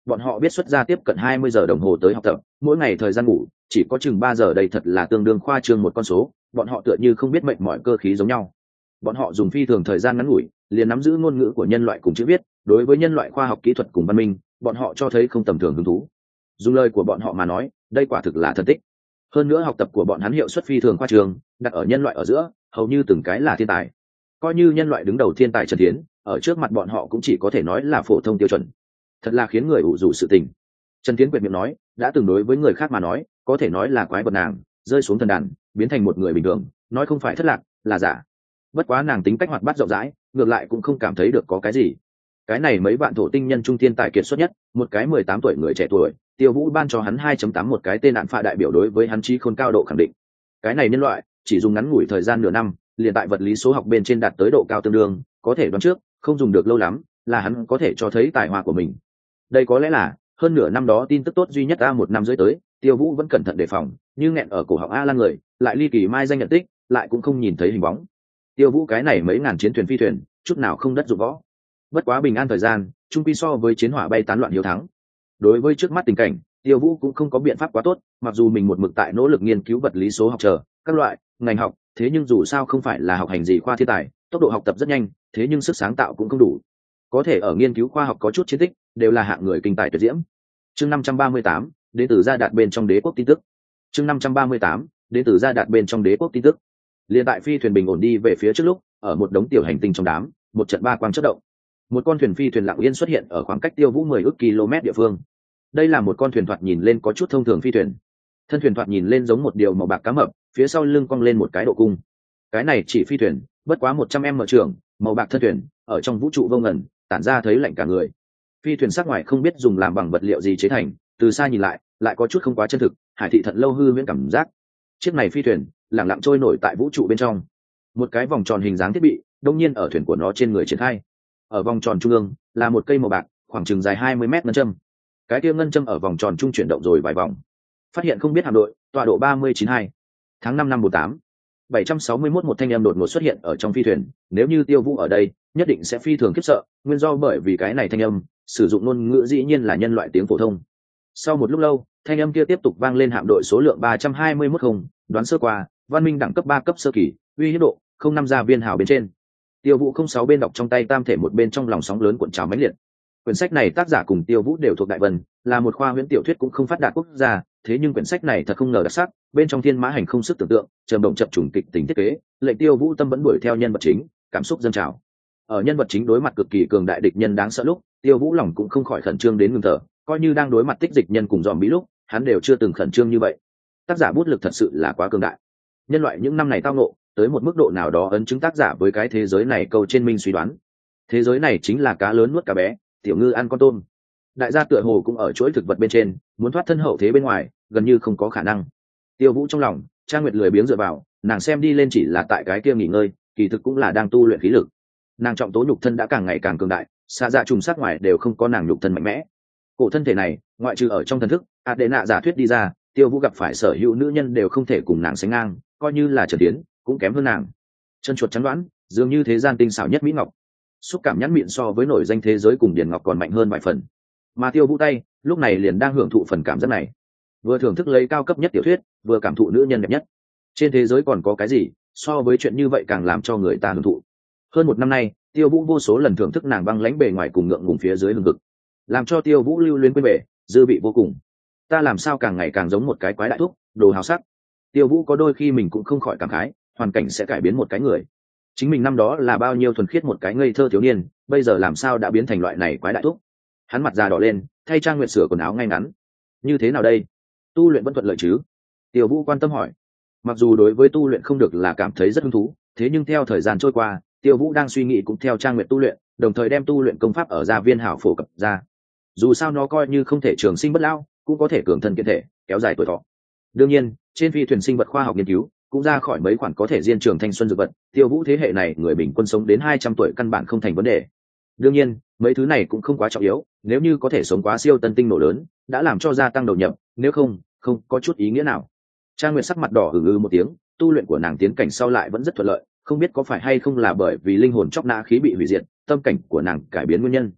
bọn họ biết xuất ra tiếp cận hai mươi giờ đồng hồ tới học tập, mỗi ngày thời gian ngủ chỉ có chừng ba giờ, đây thật là tương đương khoa trương một con số, bọn họ tựa như không biết mệt mỏi cơ khí giống nhau. Bọn họ dùng phi thường thời gian ngắn ngủi liền nắm giữ ngôn ngữ của nhân loại cùng chữ viết, đối với nhân loại khoa học kỹ thuật cùng văn minh, bọn họ cho thấy không tầm thường hứng thú. Dùng lời của bọn họ mà nói, đây quả thực là thần tích. Hơn nữa học tập của bọn hắn hiệu suất phi thường khoa trương, đặt ở nhân loại ở giữa hầu như từng cái là thiên tài. Coi như nhân loại đứng đầu thiên tài Trần Thiến, ở trước mặt bọn họ cũng chỉ có thể nói là phổ thông tiêu chuẩn. Thật là khiến người ủ rũ sự tình. Trần Thiến quyệt miệng nói, đã từng đối với người khác mà nói có thể nói là quái vật, nàng rơi xuống thần đàn biến thành một người bình thường, nói không phải thất lạc là giả. Bất quá nàng tính cách hoạt bát rộng rãi, ngược lại cũng không cảm thấy được có cái gì. Cái này mấy bạn thổ tinh nhân trung thiên tài kiệt xuất nhất, một cái mười tám tuổi người trẻ tuổi, Tiêu Vũ ban cho hắn hai chấm tám một cái tên đạn phạ đại biểu đối với hắn trí khôn cao độ khẳng định. Cái này nhân loại chỉ dùng ngắn ngủi thời gian nửa năm, liền tại vật lý số học bên trên đạt tới độ cao tương đương, có thể đoán trước, không dùng được lâu lắm, là hắn có thể cho thấy tài hoa của mình. Đây có lẽ là hơn nửa năm đó tin tức tốt duy nhất a một năm rưỡi tới, Tiêu Vũ vẫn cẩn thận đề phòng, như nghẹn ở cổ họng a lan người, lại ly kỳ mai danh nhận tích, lại cũng không nhìn thấy hình bóng. Tiêu Vũ cái này mấy ngàn chiến thuyền phi thuyền, chút nào không đất dụng võ. Bất quá bình an thời gian, trung quy so với chiến hỏa bay tán loạn hiếu thắng. Đối với trước mắt tình cảnh, Tiêu Vũ cũng không có biện pháp quá tốt, mặc dù mình một mực tại nỗ lực nghiên cứu vật lý số học chờ các loại ngành học, thế nhưng dù sao không phải là học hành gì khoa thiên tài, tốc độ học tập rất nhanh, thế nhưng sức sáng tạo cũng không đủ. Có thể ở nghiên cứu khoa học có chút chiến tích, đều là hạng người kinh tài tuyệt diễm. Chương năm trăm ba mươi tám, đến từ gia đạt bên trong đế quốc tin tức. Chương năm trăm ba mươi tám, đến từ gia đạt bên trong đế quốc tin tức. Liên tại phi thuyền bình ổn đi về phía trước lúc, ở một đống tiểu hành tinh trong đám, một trận ba quang chớp động. Một con thuyền phi thuyền lặng yên xuất hiện ở khoảng cách Tiêu Vũ mười ức km địa phương. Đây là một con thuyền thoạt nhìn lên có chút thông thường phi thuyền. Thân thuyền thoạt nhìn lên giống một điều màu bạc cá mập, phía sau lưng cong lên một cái độ cung. Cái này chỉ phi thuyền, bất quá một trăm m trường, màu bạc thân thuyền, ở trong vũ trụ vô ngần, tản ra thấy lạnh cả người. Phi thuyền sắc ngoài không biết dùng làm bằng vật liệu gì chế thành, từ xa nhìn lại, lại có chút không quá chân thực, hải thị thận lâu hư huyễn cảm giác. Chiếc này phi thuyền lặng lặng trôi nổi tại vũ trụ bên trong. Một cái vòng tròn hình dáng thiết bị, đột nhiên ở thuyền của nó trên người triển khai. Ở vòng tròn trung ương là một cây màu bạc, khoảng chừng dài hai mươi mét ngân châm. Cái kia ngân châm ở vòng tròn trung chuyển động rồi vài vòng. Phát hiện không biết hạm đội, tọa độ ba mươi chín hai. Tháng năm năm một tám. bảy trăm sáu mươi mốt một thanh âm đột ngột xuất hiện ở trong phi thuyền, nếu như Tiêu Vũ ở đây, nhất định sẽ phi thường khiếp sợ, nguyên do bởi vì cái này thanh âm, sử dụng ngôn ngữ dĩ nhiên là nhân loại tiếng phổ thông. Sau một lúc lâu, thanh âm kia tiếp tục vang lên hạm đội số lượng ba trăm hai mươi mốt không, đoán sơ qua, văn minh đẳng cấp ba cấp sơ kỳ, uy hiếp độ không năm gia viên hào bên trên. Tiêu Vũ không sáu bên đọc trong tay tam thể một bên trong lòng sóng lớn cuộn trào mãnh liệt. Quyển sách này tác giả cùng Tiêu Vũ đều thuộc Đại Vân, là một khoa huyễn tiểu thuyết cũng không phát đạt quốc gia, thế nhưng quyển sách này thật không ngờ đặc sắc, bên trong thiên mã hành không sức tưởng tượng, trầm động chập trùng kịch tính thiết kế, lệnh Tiêu Vũ tâm vẫn đuổi theo nhân vật chính, cảm xúc dâng trào. Ở nhân vật chính đối mặt cực kỳ cường đại địch nhân đáng sợ lúc, Tiêu Vũ lòng cũng không khỏi khẩn trương đến ngừng thở, coi như đang đối mặt tích dịch nhân cùng zombie lúc, hắn đều chưa từng khẩn trương như vậy. Tác giả bút lực thật sự là quá cường đại. Nhân loại những năm này tao ngộ, tới một mức độ nào đó ấn chứng tác giả với cái thế giới này câu trên minh suy đoán. Thế giới này chính là cá lớn nuốt cá bé, tiểu ngư ăn con tôm. Đại gia tựa hồ cũng ở chuỗi thực vật bên trên, muốn thoát thân hậu thế bên ngoài, gần như không có khả năng. Tiêu Vũ trong lòng, Trang Nguyệt lười biếng dựa vào, nàng xem đi lên chỉ là tại cái kia nghỉ ngơi, kỳ thực cũng là đang tu luyện khí lực. Nàng trọng tố nhục thân đã càng ngày càng cường đại, xa dạ trùng sát ngoài đều không có nàng nhục thân mạnh mẽ. Cổ thân thể này, ngoại trừ ở trong thần thức, Adena giả thuyết đi ra, Tiêu Vũ gặp phải sở hữu nữ nhân đều không thể cùng nàng sánh ngang, coi như là Trần Tiến, cũng kém hơn nàng. Chân chuột trắng đoán, dường như thế gian tinh xảo nhất mỹ ngọc. Xúc cảm nhãn miệng so với nổi danh thế giới cùng điển ngọc còn mạnh hơn vài phần. Mà Tiêu Vũ tay, lúc này liền đang hưởng thụ phần cảm giác này. Vừa thưởng thức lấy cao cấp nhất tiểu thuyết, vừa cảm thụ nữ nhân đẹp nhất. Trên thế giới còn có cái gì, so với chuyện như vậy càng làm cho người ta hưởng thụ. Hơn một năm nay, Tiêu Vũ vô số lần thưởng thức nàng băng lãnh bề ngoài cùng ngượng ngùng phía dưới lưng ngực, làm cho Tiêu Vũ lưu luyến quên bể, dư vị vô cùng. Ta làm sao càng ngày càng giống một cái quái đại thúc, đồ hào sắc. Tiêu Vũ có đôi khi mình cũng không khỏi cảm khái, hoàn cảnh sẽ cải biến một cái người. Chính mình năm đó là bao nhiêu thuần khiết một cái ngây thơ thiếu niên, bây giờ làm sao đã biến thành loại này quái đại thúc. Hắn mặt già đỏ lên, thay Trang Nguyệt sửa quần áo ngay ngắn. Như thế nào đây? Tu luyện vẫn thuận lợi chứ? Tiêu Vũ quan tâm hỏi. Mặc dù đối với tu luyện không được là cảm thấy rất hứng thú, thế nhưng theo thời gian trôi qua, Tiêu Vũ đang suy nghĩ cũng theo Trang Nguyệt tu luyện, đồng thời đem tu luyện công pháp ở gia viên hảo phổ cập ra. Dù sao nó coi như không thể trường sinh bất lão, cũng có thể cường thân kiện thể, kéo dài tuổi thọ. Đương nhiên, trên phi thuyền sinh vật khoa học nghiên cứu cũng ra khỏi mấy khoản có thể diên trường thanh xuân dược vật, Tiêu Vũ thế hệ này người bình quân sống đến hai trăm tuổi căn bản không thành vấn đề. Đương nhiên, mấy thứ này cũng không quá trọng yếu, nếu như có thể sống quá siêu tân tinh nổ lớn, đã làm cho gia tăng đầu nhập, nếu không, không có chút ý nghĩa nào. Trang Nguyệt sắc mặt đỏ hửng ư một tiếng, tu luyện của nàng tiến cảnh sau lại vẫn rất thuận lợi, không biết có phải hay không là bởi vì linh hồn chóc nã khí bị hủy diệt, tâm cảnh của nàng cải biến nguyên nhân.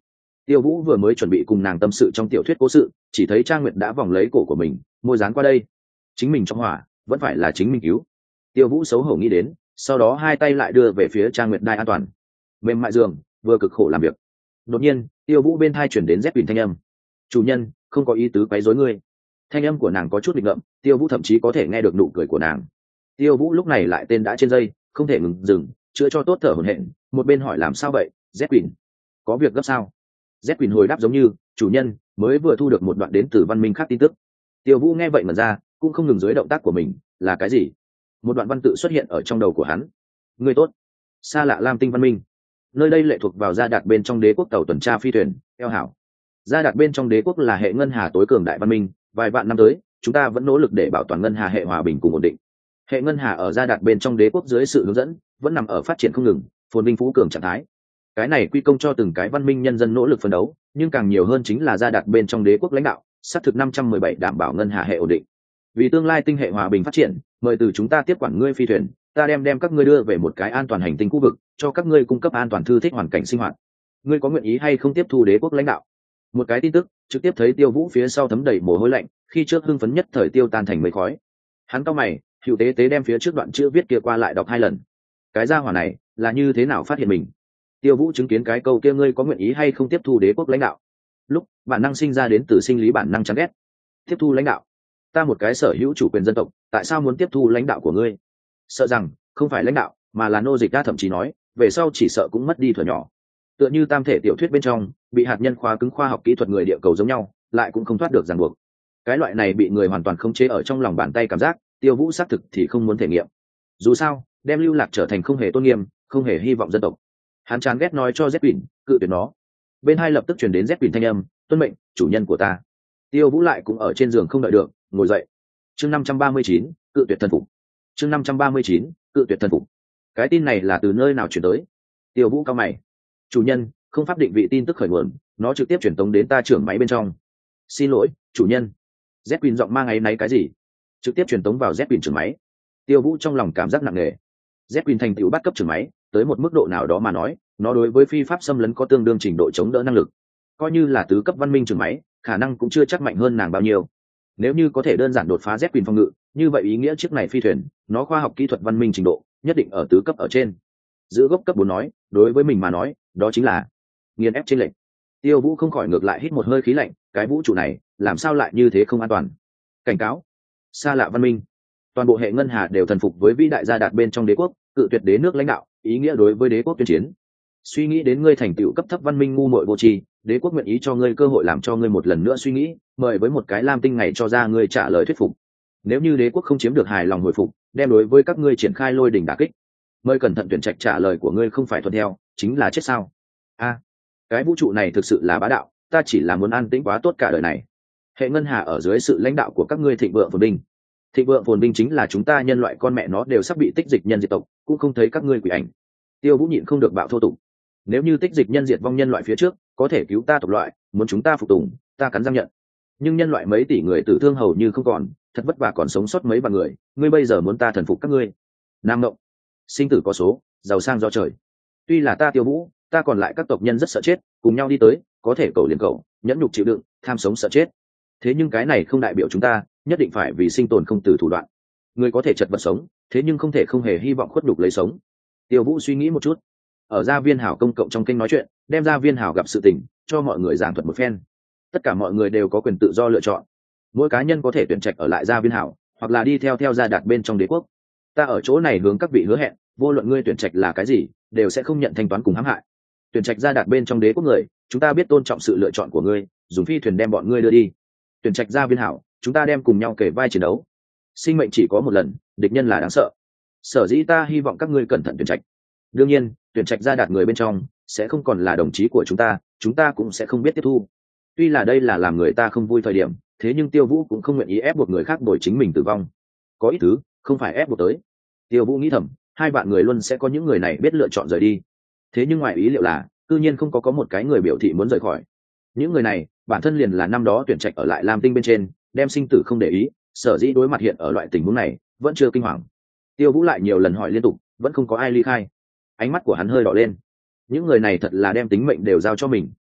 Tiêu Vũ vừa mới chuẩn bị cùng nàng tâm sự trong tiểu thuyết cố sự, chỉ thấy Trang Nguyệt đã vòng lấy cổ của mình, môi dán qua đây. Chính mình trong hỏa, vẫn phải là chính mình cứu. Tiêu Vũ xấu hổ nghĩ đến, sau đó hai tay lại đưa về phía Trang Nguyệt đai an toàn. Mềm mại giường, vừa cực khổ làm việc. Đột nhiên, Tiêu Vũ bên thai chuyển đến Dép Quỳnh thanh âm. "Chủ nhân, không có ý tứ quấy rối ngươi." Thanh âm của nàng có chút nghịch ngợm, Tiêu Vũ thậm chí có thể nghe được nụ cười của nàng. Tiêu Vũ lúc này lại tên đã trên dây, không thể ngừng dừng, chữa cho tốt thở hổn hển, một bên hỏi làm sao vậy, Dép Quỳnh? Có việc gấp sao? Dép Quỳnh hồi đáp giống như, "Chủ nhân, mới vừa thu được một đoạn đến từ văn minh khác tin tức." Tiêu Vũ nghe vậy mà ra, cũng không ngừng dưới động tác của mình, là cái gì? Một đoạn văn tự xuất hiện ở trong đầu của hắn. "Ngươi tốt." Xa lạ Lam Tinh văn minh. Nơi đây lệ thuộc vào Gia Đạt bên trong đế quốc tàu tuần tra phi thuyền, eo hảo. Gia Đạt bên trong đế quốc là hệ ngân hà tối cường đại văn minh, vài vạn năm tới, chúng ta vẫn nỗ lực để bảo toàn ngân hà hệ hòa bình cùng ổn định. Hệ ngân hà ở Gia Đạt bên trong đế quốc dưới sự hướng dẫn, vẫn nằm ở phát triển không ngừng, phồn vinh phú cường trạng thái. Cái này quy công cho từng cái văn minh nhân dân nỗ lực phấn đấu, nhưng càng nhiều hơn chính là Gia Đạt bên trong đế quốc lãnh đạo, xác thực năm trăm mười bảy đảm bảo ngân hà hệ ổn định. Vì tương lai tinh hệ hòa bình phát triển, mời từ chúng ta tiếp quản ngươi phi thuyền, ta đem đem các ngươi đưa về một cái an toàn hành tinh khu vực, cho các ngươi cung cấp an toàn thư thích hoàn cảnh sinh hoạt. Ngươi có nguyện ý hay không tiếp thu đế quốc lãnh đạo? Một cái tin tức, trực tiếp thấy Tiêu Vũ phía sau thấm đầy mồ hôi lạnh, khi trước hưng phấn nhất thời tiêu tan thành mây khói. Hắn cau mày, hữu tế tế đem phía trước đoạn chữ viết kia qua lại đọc hai lần. Cái gia hỏa này là như thế nào phát hiện mình? Tiêu Vũ chứng kiến cái câu kia ngươi có nguyện ý hay không tiếp thu đế quốc lãnh đạo, lúc bản năng sinh ra đến từ sinh lý bản năng chán ghét. Tiếp thu lãnh đạo? Ta một cái sở hữu chủ quyền dân tộc, tại sao muốn tiếp thu lãnh đạo của ngươi? Sợ rằng không phải lãnh đạo, mà là nô dịch. Ta thậm chí nói, về sau chỉ sợ cũng mất đi thuở nhỏ. Tựa như tam thể tiểu thuyết bên trong, bị hạt nhân khóa cứng khoa học kỹ thuật người địa cầu giống nhau, lại cũng không thoát được ràng buộc. Cái loại này bị người hoàn toàn khống chế ở trong lòng bàn tay cảm giác, Tiêu Vũ xác thực thì không muốn thể nghiệm. Dù sao, đem lưu lạc trở thành không hề tôn nghiêm, không hề hy vọng dân tộc. Hắn chán ghét nói cho Z Quỳnh, cự tuyệt nó. Bên hai lập tức truyền đến Z Quỳnh thanh âm, "Tuân mệnh, chủ nhân của ta." Tiêu Vũ lại cũng ở trên giường không đợi được, ngồi dậy. Chương năm trăm ba mươi chín, cự tuyệt thần phục. Chương năm trăm ba mươi chín, cự tuyệt thần phục. Cái tin này là từ nơi nào truyền tới? Tiêu Vũ cao mày. "Chủ nhân, không pháp định vị tin tức khởi nguồn, nó trực tiếp truyền tống đến ta trưởng máy bên trong." "Xin lỗi, chủ nhân." Z Quỳnh giọng mang áy náy cái gì? Trực tiếp truyền tống vào Z Quỳnh trưởng máy. Tiêu Vũ trong lòng cảm giác nặng nề. Z Quỳnh thành tựu bắt cấp trưởng máy, tới một mức độ nào đó mà nói, nó đối với phi pháp xâm lấn có tương đương trình độ chống đỡ năng lực. Coi như là tứ cấp văn minh trưởng máy, khả năng cũng chưa chắc mạnh hơn nàng bao nhiêu. Nếu như có thể đơn giản đột phá Z Quỳnh phòng ngự, như vậy ý nghĩa chiếc này phi thuyền, nó khoa học kỹ thuật văn minh trình độ nhất định ở tứ cấp ở trên. Giữ gốc cấp bốn nói, đối với mình mà nói, đó chính là nghiền ép trên lệnh. Tiêu Vũ không khỏi ngược lại hít một hơi khí lạnh, cái vũ trụ này, làm sao lại như thế không an toàn? Cảnh cáo, xa lạ văn minh. Toàn bộ hệ ngân hà đều thần phục với vĩ đại gia đạt bên trong đế quốc, cự tuyệt đế nước lãnh đạo, ý nghĩa đối với đế quốc tuyên chiến. Suy nghĩ đến ngươi thành tựu cấp thấp văn minh ngu muội vô tri, đế quốc nguyện ý cho ngươi cơ hội làm cho ngươi một lần nữa suy nghĩ, mời với một cái lam tinh ngày cho ra ngươi trả lời thuyết phục. Nếu như đế quốc không chiếm được hài lòng hồi phục, đem đối với các ngươi triển khai lôi đỉnh đả kích. Mời cẩn thận tuyển trạch trả lời của ngươi không phải thuận theo, chính là chết sao? A, cái vũ trụ này thực sự là bá đạo, ta chỉ là muốn an tĩnh quá tốt cả đời này. Hệ ngân hà ở dưới sự lãnh đạo của các ngươi thịnh vượng phồn vinh. Thịnh vượng phồn vinh chính là chúng ta nhân loại con mẹ nó đều sắp bị tích dịch nhân diệt tộc, cũng không thấy các ngươi quỷ ảnh. Tiêu Vũ nhịn không được bạo thô tục. Nếu như tích dịch nhân diệt vong nhân loại phía trước có thể cứu ta tộc loại, muốn chúng ta phục tùng, ta cắn răng nhận. Nhưng nhân loại mấy tỷ người tử thương hầu như không còn, thật vất vả còn sống sót mấy vạn người, ngươi bây giờ muốn ta thần phục các ngươi? Nam Ngộng, sinh tử có số, giàu sang do trời. Tuy là ta Tiêu Vũ, ta còn lại các tộc nhân rất sợ chết, cùng nhau đi tới, có thể cầu liền cầu, nhẫn nhục chịu đựng, tham sống sợ chết. Thế nhưng cái này không đại biểu chúng ta nhất định phải vì sinh tồn không từ thủ đoạn. Người có thể chật vật sống, thế nhưng không thể không hề hy vọng khuất nhục lấy sống. Tiêu Vũ suy nghĩ một chút, ở gia viên hảo công cộng trong kênh nói chuyện, đem gia viên hảo gặp sự tình cho mọi người giảng thuật một phen. Tất cả mọi người đều có quyền tự do lựa chọn, mỗi cá nhân có thể tuyển trạch ở lại gia viên hảo, hoặc là đi theo theo gia đạt bên trong đế quốc. Ta ở chỗ này hướng các vị hứa hẹn, vô luận ngươi tuyển trạch là cái gì, đều sẽ không nhận thanh toán cùng hãm hại. Tuyển trạch gia đạt bên trong đế quốc người, chúng ta biết tôn trọng sự lựa chọn của ngươi, dùng phi thuyền đem bọn ngươi đưa đi. Tuyển trạch gia viên hảo, chúng ta đem cùng nhau kể vai chiến đấu. Sinh mệnh chỉ có một lần, địch nhân là đáng sợ. Sở dĩ ta hy vọng các ngươi cẩn thận tuyển trạch. Đương nhiên, tuyển trạch gia đạt người bên trong sẽ không còn là đồng chí của chúng ta, chúng ta cũng sẽ không biết tiếp thu. Tuy là đây là làm người ta không vui thời điểm, thế nhưng Tiêu Vũ cũng không nguyện ý ép buộc người khác đổi chính mình tử vong. Có ít thứ không phải ép buộc tới. Tiêu Vũ nghĩ thầm, hai vạn người luôn sẽ có những người này biết lựa chọn rời đi. Thế nhưng ngoài ý liệu là, tự nhiên không có có một cái người biểu thị muốn rời khỏi. Những người này bản thân liền là năm đó tuyển trạch ở lại Lam Tinh bên trên, đem sinh tử không để ý, sở dĩ đối mặt hiện ở loại tình huống này vẫn chưa kinh hoàng. Tiêu Vũ lại nhiều lần hỏi liên tục, vẫn không có ai ly khai. Ánh mắt của hắn hơi đỏ lên. Những người này thật là đem tính mệnh đều giao cho mình.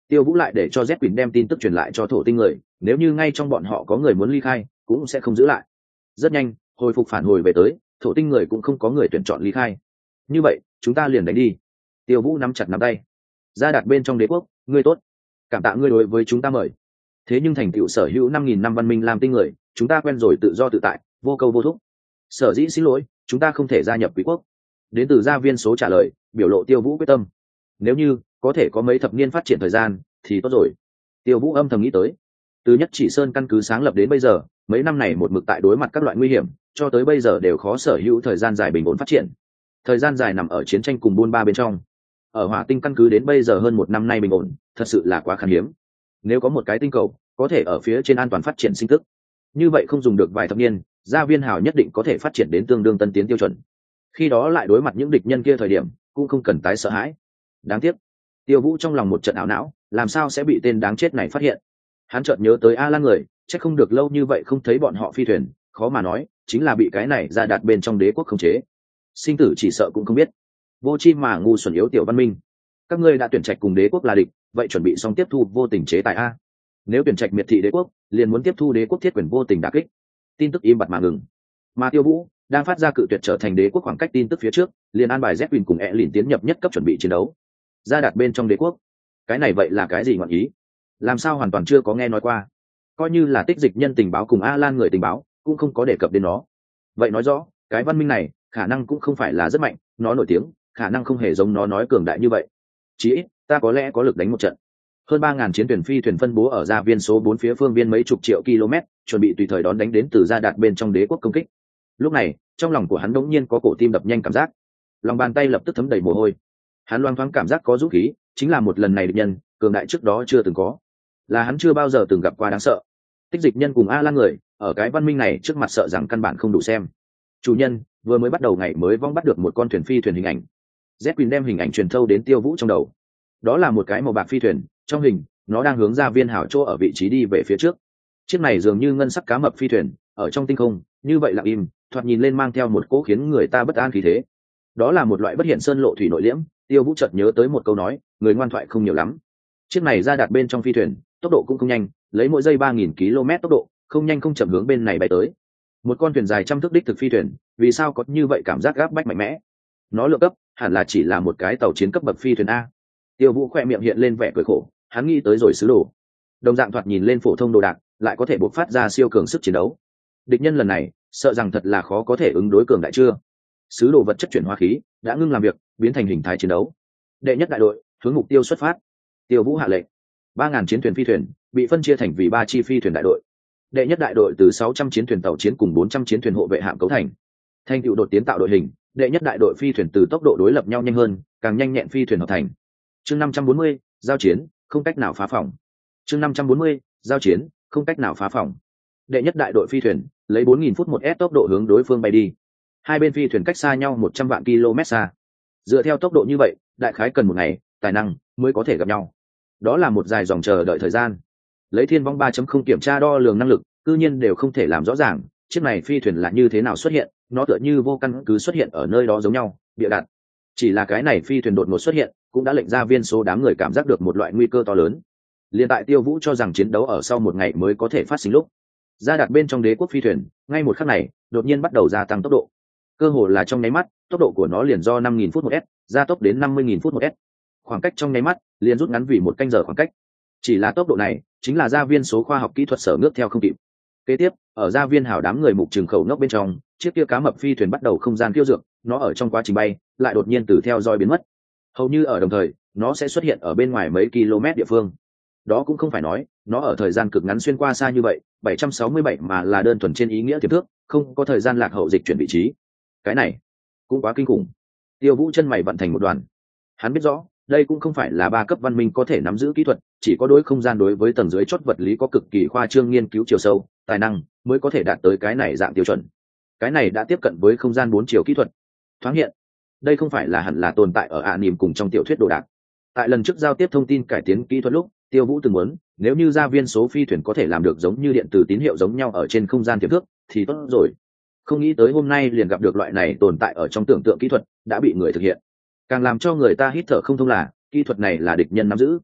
Tiêu Vũ lại để cho Z Quỳnh đem tin tức truyền lại cho thổ tinh người, nếu như ngay trong bọn họ có người muốn ly khai cũng sẽ không giữ lại. Rất nhanh hồi phục phản hồi về tới, thổ tinh người cũng không có người tuyển chọn ly khai. Như vậy chúng ta liền đánh đi. Tiêu Vũ nắm chặt nắm tay. Ra đặt bên trong đế quốc, ngươi tốt, cảm tạ ngươi đối với chúng ta mời. Thế nhưng thành tựu sở hữu năm nghìn năm văn minh làm tinh người, chúng ta quen rồi tự do tự tại, vô câu vô thúc. Sở dĩ xin lỗi, chúng ta không thể gia nhập quý quốc. Đến từ gia viên số trả lời, biểu lộ Tiêu Vũ quyết tâm. Nếu như có thể có mấy thập niên phát triển thời gian thì tốt rồi. Tiêu Vũ âm thầm nghĩ tới. Từ Nhất Chỉ Sơn căn cứ sáng lập đến bây giờ, mấy năm này một mực tại đối mặt các loại nguy hiểm, cho tới bây giờ đều khó sở hữu thời gian dài bình ổn phát triển. Thời gian dài nằm ở chiến tranh cùng buôn ba bên trong. Ở Hỏa Tinh căn cứ đến bây giờ hơn một năm nay bình ổn, thật sự là quá khan hiếm. Nếu có một cái tinh cầu có thể ở phía trên an toàn phát triển sinh tức, như vậy không dùng được vài thập niên, gia viên hào nhất định có thể phát triển đến tương đương tân tiến tiêu chuẩn. Khi đó lại đối mặt những địch nhân kia thời điểm, cũng không cần tái sợ hãi. Đáng tiếc, Tiêu Vũ trong lòng một trận ảo não, làm sao sẽ bị tên đáng chết này phát hiện. Hắn chợt nhớ tới A Lan người, chắc không được lâu như vậy không thấy bọn họ phi thuyền, khó mà nói chính là bị cái này ra đạt bên trong đế quốc khống chế. Sinh tử chỉ sợ cũng không biết. Vô chi mà ngu xuẩn yếu tiểu văn minh, các ngươi đã tuyển trạch cùng đế quốc là địch, vậy chuẩn bị xong tiếp thu vô tình chế tài a. Nếu tuyển trạch miệt thị đế quốc, liền muốn tiếp thu đế quốc thiết quyền vô tình đả kích. Tin tức im bặt mà ngừng. Mà Tiêu Vũ đang phát ra cự tuyệt trở thành đế quốc khoảng cách tin tức phía trước, liền an bài Z cùng E liền tiến nhập nhất cấp chuẩn bị chiến đấu. Ra đặt bên trong đế quốc, cái này vậy là cái gì ngọn ý? Làm sao hoàn toàn chưa có nghe nói qua? Coi như là tích dịch nhân tình báo cùng A Lan người tình báo, cũng không có đề cập đến nó. Vậy nói rõ, cái văn minh này khả năng cũng không phải là rất mạnh, nó nổi tiếng, khả năng không hề giống nó nói cường đại như vậy. Chỉ ít, ta có lẽ có lực đánh một trận. Hơn ba ngàn chiến thuyền phi thuyền phân bố ở gia viên số bốn phía phương viên mấy chục triệu km, chuẩn bị tùy thời đón đánh đến từ gia đạt bên trong đế quốc công kích. Lúc này, trong lòng của hắn đống nhiên có cổ tim đập nhanh cảm giác, lòng bàn tay lập tức thấm đầy mồ hôi. Hắn loang thoáng cảm giác có dũng khí, chính là một lần này địch nhân cường đại trước đó chưa từng có, là hắn chưa bao giờ từng gặp qua đáng sợ. Tích dịch nhân cùng A Lan người ở cái văn minh này trước mặt sợ rằng căn bản không đủ xem. Chủ nhân vừa mới bắt đầu ngày mới vong bắt được một con thuyền phi thuyền hình ảnh. Z Quỳnh đem hình ảnh truyền thâu đến Tiêu Vũ trong đầu. Đó là một cái màu bạc phi thuyền, trong hình nó đang hướng ra viên hảo chỗ ở vị trí đi về phía trước. Chiếc này dường như ngân sắc cá mập phi thuyền ở trong tinh không, như vậy lặng im, thoạt nhìn lên mang theo một cỗ khiến người ta bất an khí thế. Đó là một loại bất hiện sơn lộ thủy nội liễm. Tiêu Vũ chợt nhớ tới một câu nói, người ngoan thoại không nhiều lắm. Chiếc này ra đạt bên trong phi thuyền, tốc độ cũng không nhanh, lấy mỗi giây ba nghìn ki lô mét tốc độ, không nhanh không chậm hướng bên này bay tới. Một con thuyền dài trăm thước đích thực phi thuyền, vì sao có như vậy cảm giác gáp bách mạnh mẽ? Nó lượng cấp hẳn là chỉ là một cái tàu chiến cấp bậc phi thuyền a. Tiêu Vũ khỏe miệng hiện lên vẻ cười khổ, hắn nghĩ tới rồi sứ đồ. Đồng dạng thoạt nhìn lên phổ thông đồ đạc, lại có thể bộc phát ra siêu cường sức chiến đấu. Địch nhân lần này, sợ rằng thật là khó có thể ứng đối cường đại chưa. Sứ đồ vật chất chuyển hóa khí đã ngưng làm việc, biến thành hình thái chiến đấu. Đệ nhất đại đội hướng mục tiêu xuất phát. Tiêu Vũ hạ lệnh, ba ngàn chiến thuyền phi thuyền bị phân chia thành vì ba chi phi thuyền đại đội. Đệ nhất đại đội từ sáu trăm chiến thuyền tàu chiến cùng bốn trăm chiến thuyền hộ vệ hạm cấu thành. Thành tựu đột tiến tạo đội hình, đệ nhất đại đội phi thuyền từ tốc độ đối lập nhau nhanh hơn, càng nhanh nhẹn phi thuyền hợp thành. Chương năm trăm bốn mươi, giao chiến, không cách nào phá phòng. Chương năm trăm bốn mươi, giao chiến, không cách nào phá phòng. Đệ nhất đại đội phi thuyền lấy bốn nghìn phút một s tốc độ hướng đối phương bay đi. Hai bên phi thuyền cách xa nhau một trăm vạn km xa. Dựa theo tốc độ như vậy, đại khái cần một ngày, tài năng mới có thể gặp nhau. Đó là một dài dòng chờ đợi thời gian. Lấy Thiên Vong ba chấm không kiểm tra đo lường năng lực, cư nhiên đều không thể làm rõ ràng chiếc này phi thuyền là như thế nào xuất hiện, nó tựa như vô căn cứ xuất hiện ở nơi đó giống nhau, bịa đặt. Chỉ là cái này phi thuyền đột ngột xuất hiện, cũng đã lệnh ra viên số đám người cảm giác được một loại nguy cơ to lớn. Liên tại Tiêu Vũ cho rằng chiến đấu ở sau một ngày mới có thể phát sinh lúc, ra đặt bên trong đế quốc phi thuyền, ngay một khắc này, đột nhiên bắt đầu gia tăng tốc độ. Cơ hồ là trong nháy mắt, tốc độ của nó liền do năm nghìn phút một s, gia tốc đến năm mươi nghìn phút một s. Khoảng cách trong nháy mắt, liền rút ngắn vì một canh giờ khoảng cách. Chỉ là tốc độ này, chính là gia viên số khoa học kỹ thuật sở ngước theo không kịp. Kế tiếp, ở gia viên hào đám người mục trường khẩu nốc bên trong, chiếc kia cá mập phi thuyền bắt đầu không gian khiêu dược, nó ở trong quá trình bay, lại đột nhiên từ theo dõi biến mất. Hầu như ở đồng thời, nó sẽ xuất hiện ở bên ngoài mấy km địa phương. Đó cũng không phải nói, nó ở thời gian cực ngắn xuyên qua xa như vậy, bảy trăm sáu mươi bảy mà là đơn thuần trên ý nghĩa tiềm thức, không có thời gian lạc hậu dịch chuyển vị trí. Cái này cũng quá kinh khủng. Tiêu Vũ chân mày vận thành một đoàn. Hắn biết rõ, đây cũng không phải là ba cấp văn minh có thể nắm giữ kỹ thuật, chỉ có đối không gian đối với tầng dưới chót vật lý có cực kỳ khoa trương nghiên cứu chiều sâu, tài năng mới có thể đạt tới cái này dạng tiêu chuẩn. Cái này đã tiếp cận với không gian bốn chiều kỹ thuật. Thoáng hiện, đây không phải là hẳn là tồn tại ở ạ niềm cùng trong tiểu thuyết đồ đạc. Tại lần trước giao tiếp thông tin cải tiến kỹ thuật lúc, Tiêu Vũ từng muốn, nếu như gia viên số phi thuyền có thể làm được giống như điện tử tín hiệu giống nhau ở trên không gian tiềm thức, thì tốt rồi. Không nghĩ tới hôm nay liền gặp được loại này tồn tại ở trong tưởng tượng kỹ thuật, đã bị người thực hiện. Càng làm cho người ta hít thở không thông là, kỹ thuật này là địch nhân nắm giữ.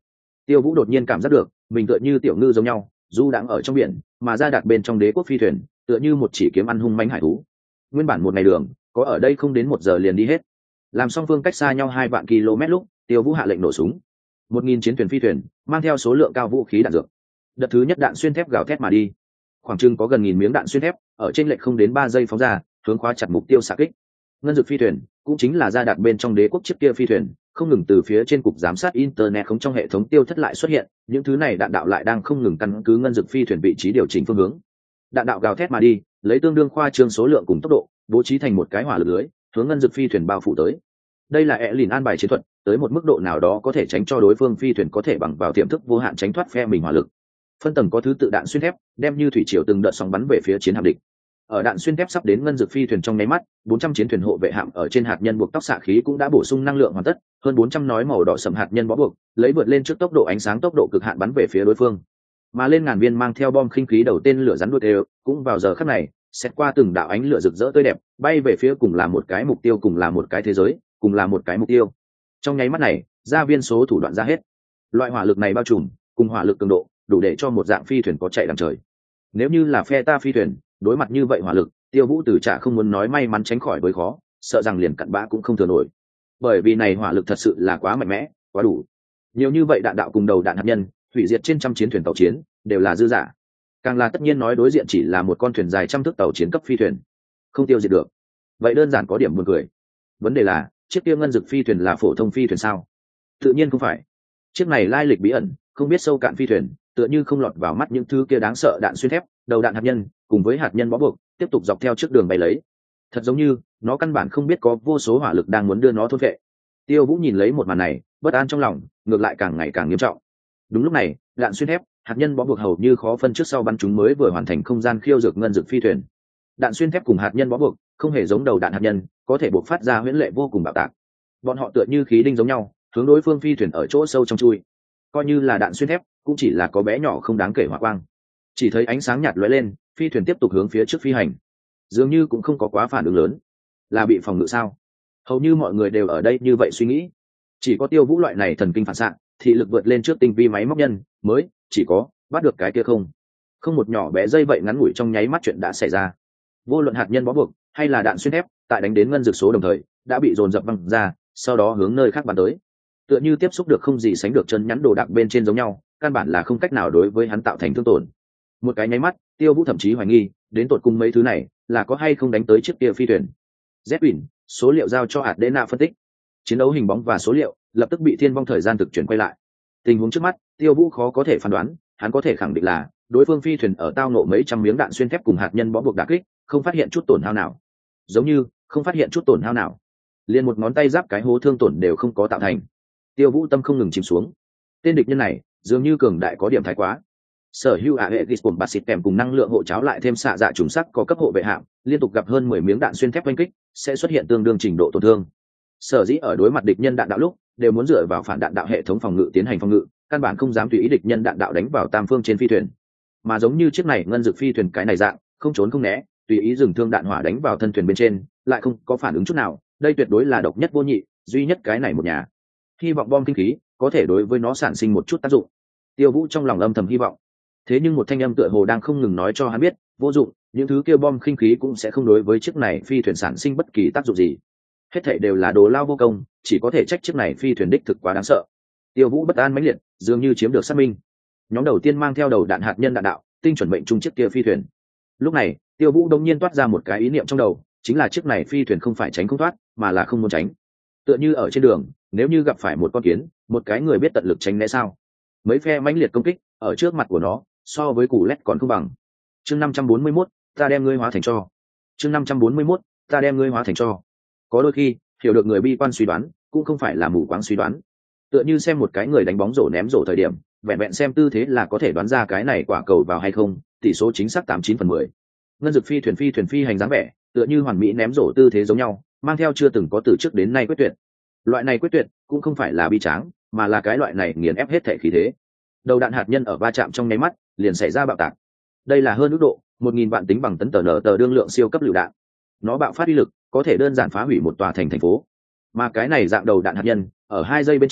Tiêu Vũ đột nhiên cảm giác được mình tựa như tiểu ngư giống nhau du đãng ở trong biển, mà ra đặt bên trong đế quốc phi thuyền tựa như một chỉ kiếm ăn hung mãnh hải thú. Nguyên bản một ngày đường có ở đây không đến một giờ liền đi hết. Làm song phương cách xa nhau hai vạn km lúc, Tiêu Vũ hạ lệnh nổ súng. Một nghìn chiến thuyền phi thuyền mang theo số lượng cao vũ khí đạn dược. Đợt thứ nhất đạn xuyên thép gào thét mà đi, khoảng chừng có gần nghìn miếng đạn xuyên thép ở trên lệch không đến ba giây phóng ra, hướng khóa chặt mục tiêu xạ kích. Ngân dược phi thuyền cũng chính là ra đặt bên trong đế quốc chiếc kia phi thuyền, không ngừng từ phía trên cục giám sát internet không trong hệ thống tiêu thất lại xuất hiện, những thứ này đạn đạo lại đang không ngừng căn cứ ngân dược phi thuyền vị trí điều chỉnh phương hướng. Đạn đạo gào thét mà đi, lấy tương đương khoa trương số lượng cùng tốc độ, bố trí thành một cái hỏa lực lưới, hướng ngân dược phi thuyền bao phủ tới. Đây là ẻ lìn an bài chiến thuật, tới một mức độ nào đó có thể tránh cho đối phương phi thuyền có thể bằng vào tiềm thức vô hạn tránh thoát phe mình hỏa lực. Phân tầng có thứ tự đạn xuyên thép, đem như thủy triều từng đợt sóng bắn về phía chiến hạm địch. Ở đạn xuyên thép sắp đến ngân dược phi thuyền trong nháy mắt, bốn trăm chiến thuyền hộ vệ hạm ở trên hạt nhân buộc tóc xạ khí cũng đã bổ sung năng lượng hoàn tất, hơn bốn trăm nói màu đỏ sẫm hạt nhân bó buộc, lấy vượt lên trước tốc độ ánh sáng tốc độ cực hạn bắn về phía đối phương. Mà lên ngàn viên mang theo bom khinh khí đầu tên lửa rắn đuôi đều, cũng vào giờ khắc này, xét qua từng đạo ánh lửa rực rỡ tươi đẹp, bay về phía cùng là một cái mục tiêu, cùng là một cái thế giới, cùng là một cái mục tiêu. Trong nháy mắt này, ra viên số thủ đoạn ra hết. Loại hỏa lực này bao trùm, cùng hỏa lực cường độ, đủ để cho một dạng phi thuyền có chạy đằng trời. Nếu như là phe ta phi thuyền, đối mặt như vậy hỏa lực, Tiêu Vũ từ trả không muốn nói may mắn tránh khỏi với khó, sợ rằng liền cặn bã cũng không thừa nổi. Bởi vì này hỏa lực thật sự là quá mạnh mẽ, quá đủ. Nhiều như vậy đạn đạo cùng đầu đạn hạt nhân, hủy diệt trên trăm chiến thuyền tàu chiến, đều là dư giả. Càng là tất nhiên nói đối diện chỉ là một con thuyền dài trăm thước tàu chiến cấp phi thuyền, không tiêu diệt được. Vậy đơn giản có điểm buồn cười. Vấn đề là, chiếc kia ngân dực phi thuyền là phổ thông phi thuyền sao? Tự nhiên không phải. Chiếc này lai lịch bí ẩn, không biết sâu cạn phi thuyền, tựa như không lọt vào mắt những thứ kia đáng sợ đạn xuyên thép, đầu đạn hạt nhân, cùng với hạt nhân bó buộc, tiếp tục dọc theo trước đường bay lấy. Thật giống như, nó căn bản không biết có vô số hỏa lực đang muốn đưa nó thôn phệ. Tiêu Vũ nhìn lấy một màn này, bất an trong lòng, ngược lại càng ngày càng nghiêm trọng. Đúng lúc này, đạn xuyên thép, hạt nhân bó buộc hầu như khó phân trước sau bắn chúng mới vừa hoàn thành không gian khiêu dược ngân dược phi thuyền. Đạn xuyên thép cùng hạt nhân bó buộc, không hề giống đầu đạn hạt nhân, có thể bộc phát ra huyễn lệ vô cùng bạo tạc. Bọn họ tựa như khí đinh giống nhau, hướng đối phương phi thuyền ở chỗ sâu trong chui. Coi như là đạn xuyên thép, cũng chỉ là có bé nhỏ không đáng kể hỏa quang. Chỉ thấy ánh sáng nhạt lóe lên, phi thuyền tiếp tục hướng phía trước phi hành. Dường như cũng không có quá phản ứng lớn. Là bị phòng ngự sao? Hầu như mọi người đều ở đây như vậy suy nghĩ. Chỉ có Tiêu Vũ loại này thần kinh phản xạ, thị lực vượt lên trước tinh vi máy móc nhân, mới chỉ có bắt được cái kia không. Không một nhỏ bé dây vậy ngắn ngủi trong nháy mắt chuyện đã xảy ra. Vô luận hạt nhân bó buộc hay là đạn xuyên thép, tại đánh đến ngân dược số đồng thời, đã bị dồn dập văng ra, sau đó hướng nơi khác bắn tới. Tựa như tiếp xúc được không gì sánh được chân nhắn đồ đạc bên trên giống nhau, căn bản là không cách nào đối với hắn tạo thành thương tổn. Một cái nháy mắt, Tiêu Vũ thậm chí hoài nghi, đến tột cùng mấy thứ này là có hay không đánh tới chiếc kia phi thuyền. Zepin, số liệu giao cho Adena phân tích. Chiến đấu hình bóng và số liệu lập tức bị thiên vong thời gian thực chuyển quay lại. Tình huống trước mắt, Tiêu Vũ khó có thể phán đoán, hắn có thể khẳng định là đối phương phi thuyền ở tao nộ mấy trăm miếng đạn xuyên thép cùng hạt nhân bó buộc đả kích, không phát hiện chút tổn hao nào. Giống như không phát hiện chút tổn hao nào, liền một ngón tay giáp cái hố thương tổn đều không có tạo thành. Tiêu Vũ tâm không ngừng chìm xuống. Tên địch nhân này dường như cường đại có điểm thái quá. Sở hữu ạ hệ gisbon bạt xịt kèm cùng năng lượng hộ cháo lại thêm xạ dạ trùng sắc có cấp hộ vệ hạm, liên tục gặp hơn mười miếng đạn xuyên thép oanh kích, sẽ xuất hiện tương đương trình độ tổn thương. Sở dĩ ở đối mặt địch nhân đạn đạo lúc, đều muốn dựa vào phản đạn đạo hệ thống phòng ngự tiến hành phòng ngự, căn bản không dám tùy ý địch nhân đạn đạo đánh vào tam phương trên phi thuyền. Mà giống như chiếc này ngân dược phi thuyền cái này dạng, không trốn không né, tùy ý dừng thương đạn hỏa đánh vào thân thuyền bên trên, lại không có phản ứng chút nào, đây tuyệt đối là độc nhất vô nhị, duy nhất cái này một nhà. Hy vọng bom kinh khí có thể đối với nó sản sinh một chút tác dụng. Tiêu Vũ trong lòng âm thầm hy vọng. Thế nhưng một thanh âm tựa hồ đang không ngừng nói cho hắn biết, vô dụng, những thứ kia bom khinh khí cũng sẽ không đối với chiếc này phi thuyền sản sinh bất kỳ tác dụng gì. Hết thảy đều là đồ lao vô công, chỉ có thể trách chiếc này phi thuyền đích thực quá đáng sợ. Tiêu Vũ bất an mãnh liệt, dường như chiếm được xác minh. Nhóm đầu tiên mang theo đầu đạn hạt nhân đạn đạo, tinh chuẩn mệnh trung chiếc kia phi thuyền. Lúc này, Tiêu Vũ đột nhiên toát ra một cái ý niệm trong đầu, chính là chiếc này phi thuyền không phải tránh không thoát, mà là không muốn tránh. Tựa như ở trên đường, nếu như gặp phải một con kiến, một cái người biết tận lực tránh né sao? Mấy phe mãnh liệt công kích, ở trước mặt của nó, so với củ lét còn không bằng. Chương năm trăm bốn mươi mốt, ta đem ngươi hóa thành tro. Chương năm trăm bốn mươi mốt, ta đem ngươi hóa thành tro. Có đôi khi, hiểu được người bi quan suy đoán, cũng không phải là mù quáng suy đoán. Tựa như xem một cái người đánh bóng rổ ném rổ thời điểm, vẹn vẹn xem tư thế là có thể đoán ra cái này quả cầu vào hay không, tỷ số chính xác tám chín phần mười. Ngân dực phi thuyền phi thuyền phi hành dáng vẻ, tựa như hoàn mỹ ném rổ tư thế giống nhau, mang theo chưa từng có từ trước đến nay quyết tuyệt. Loại này quyết tuyệt cũng không phải là bi tráng, mà là cái loại này nghiền ép hết thể khí thế. Đầu đạn hạt nhân ở va chạm trong nháy mắt, liền xảy ra bạo tạc. Đây là hơn ước độ, một nghìn vạn tính bằng tấn tờ nở tờ đương lượng siêu cấp lựu đạn. Nó bạo phát uy lực, có thể đơn giản phá hủy một tòa thành thành phố. Mà cái này dạng đầu đạn hạt nhân, ở hai giây bên trong,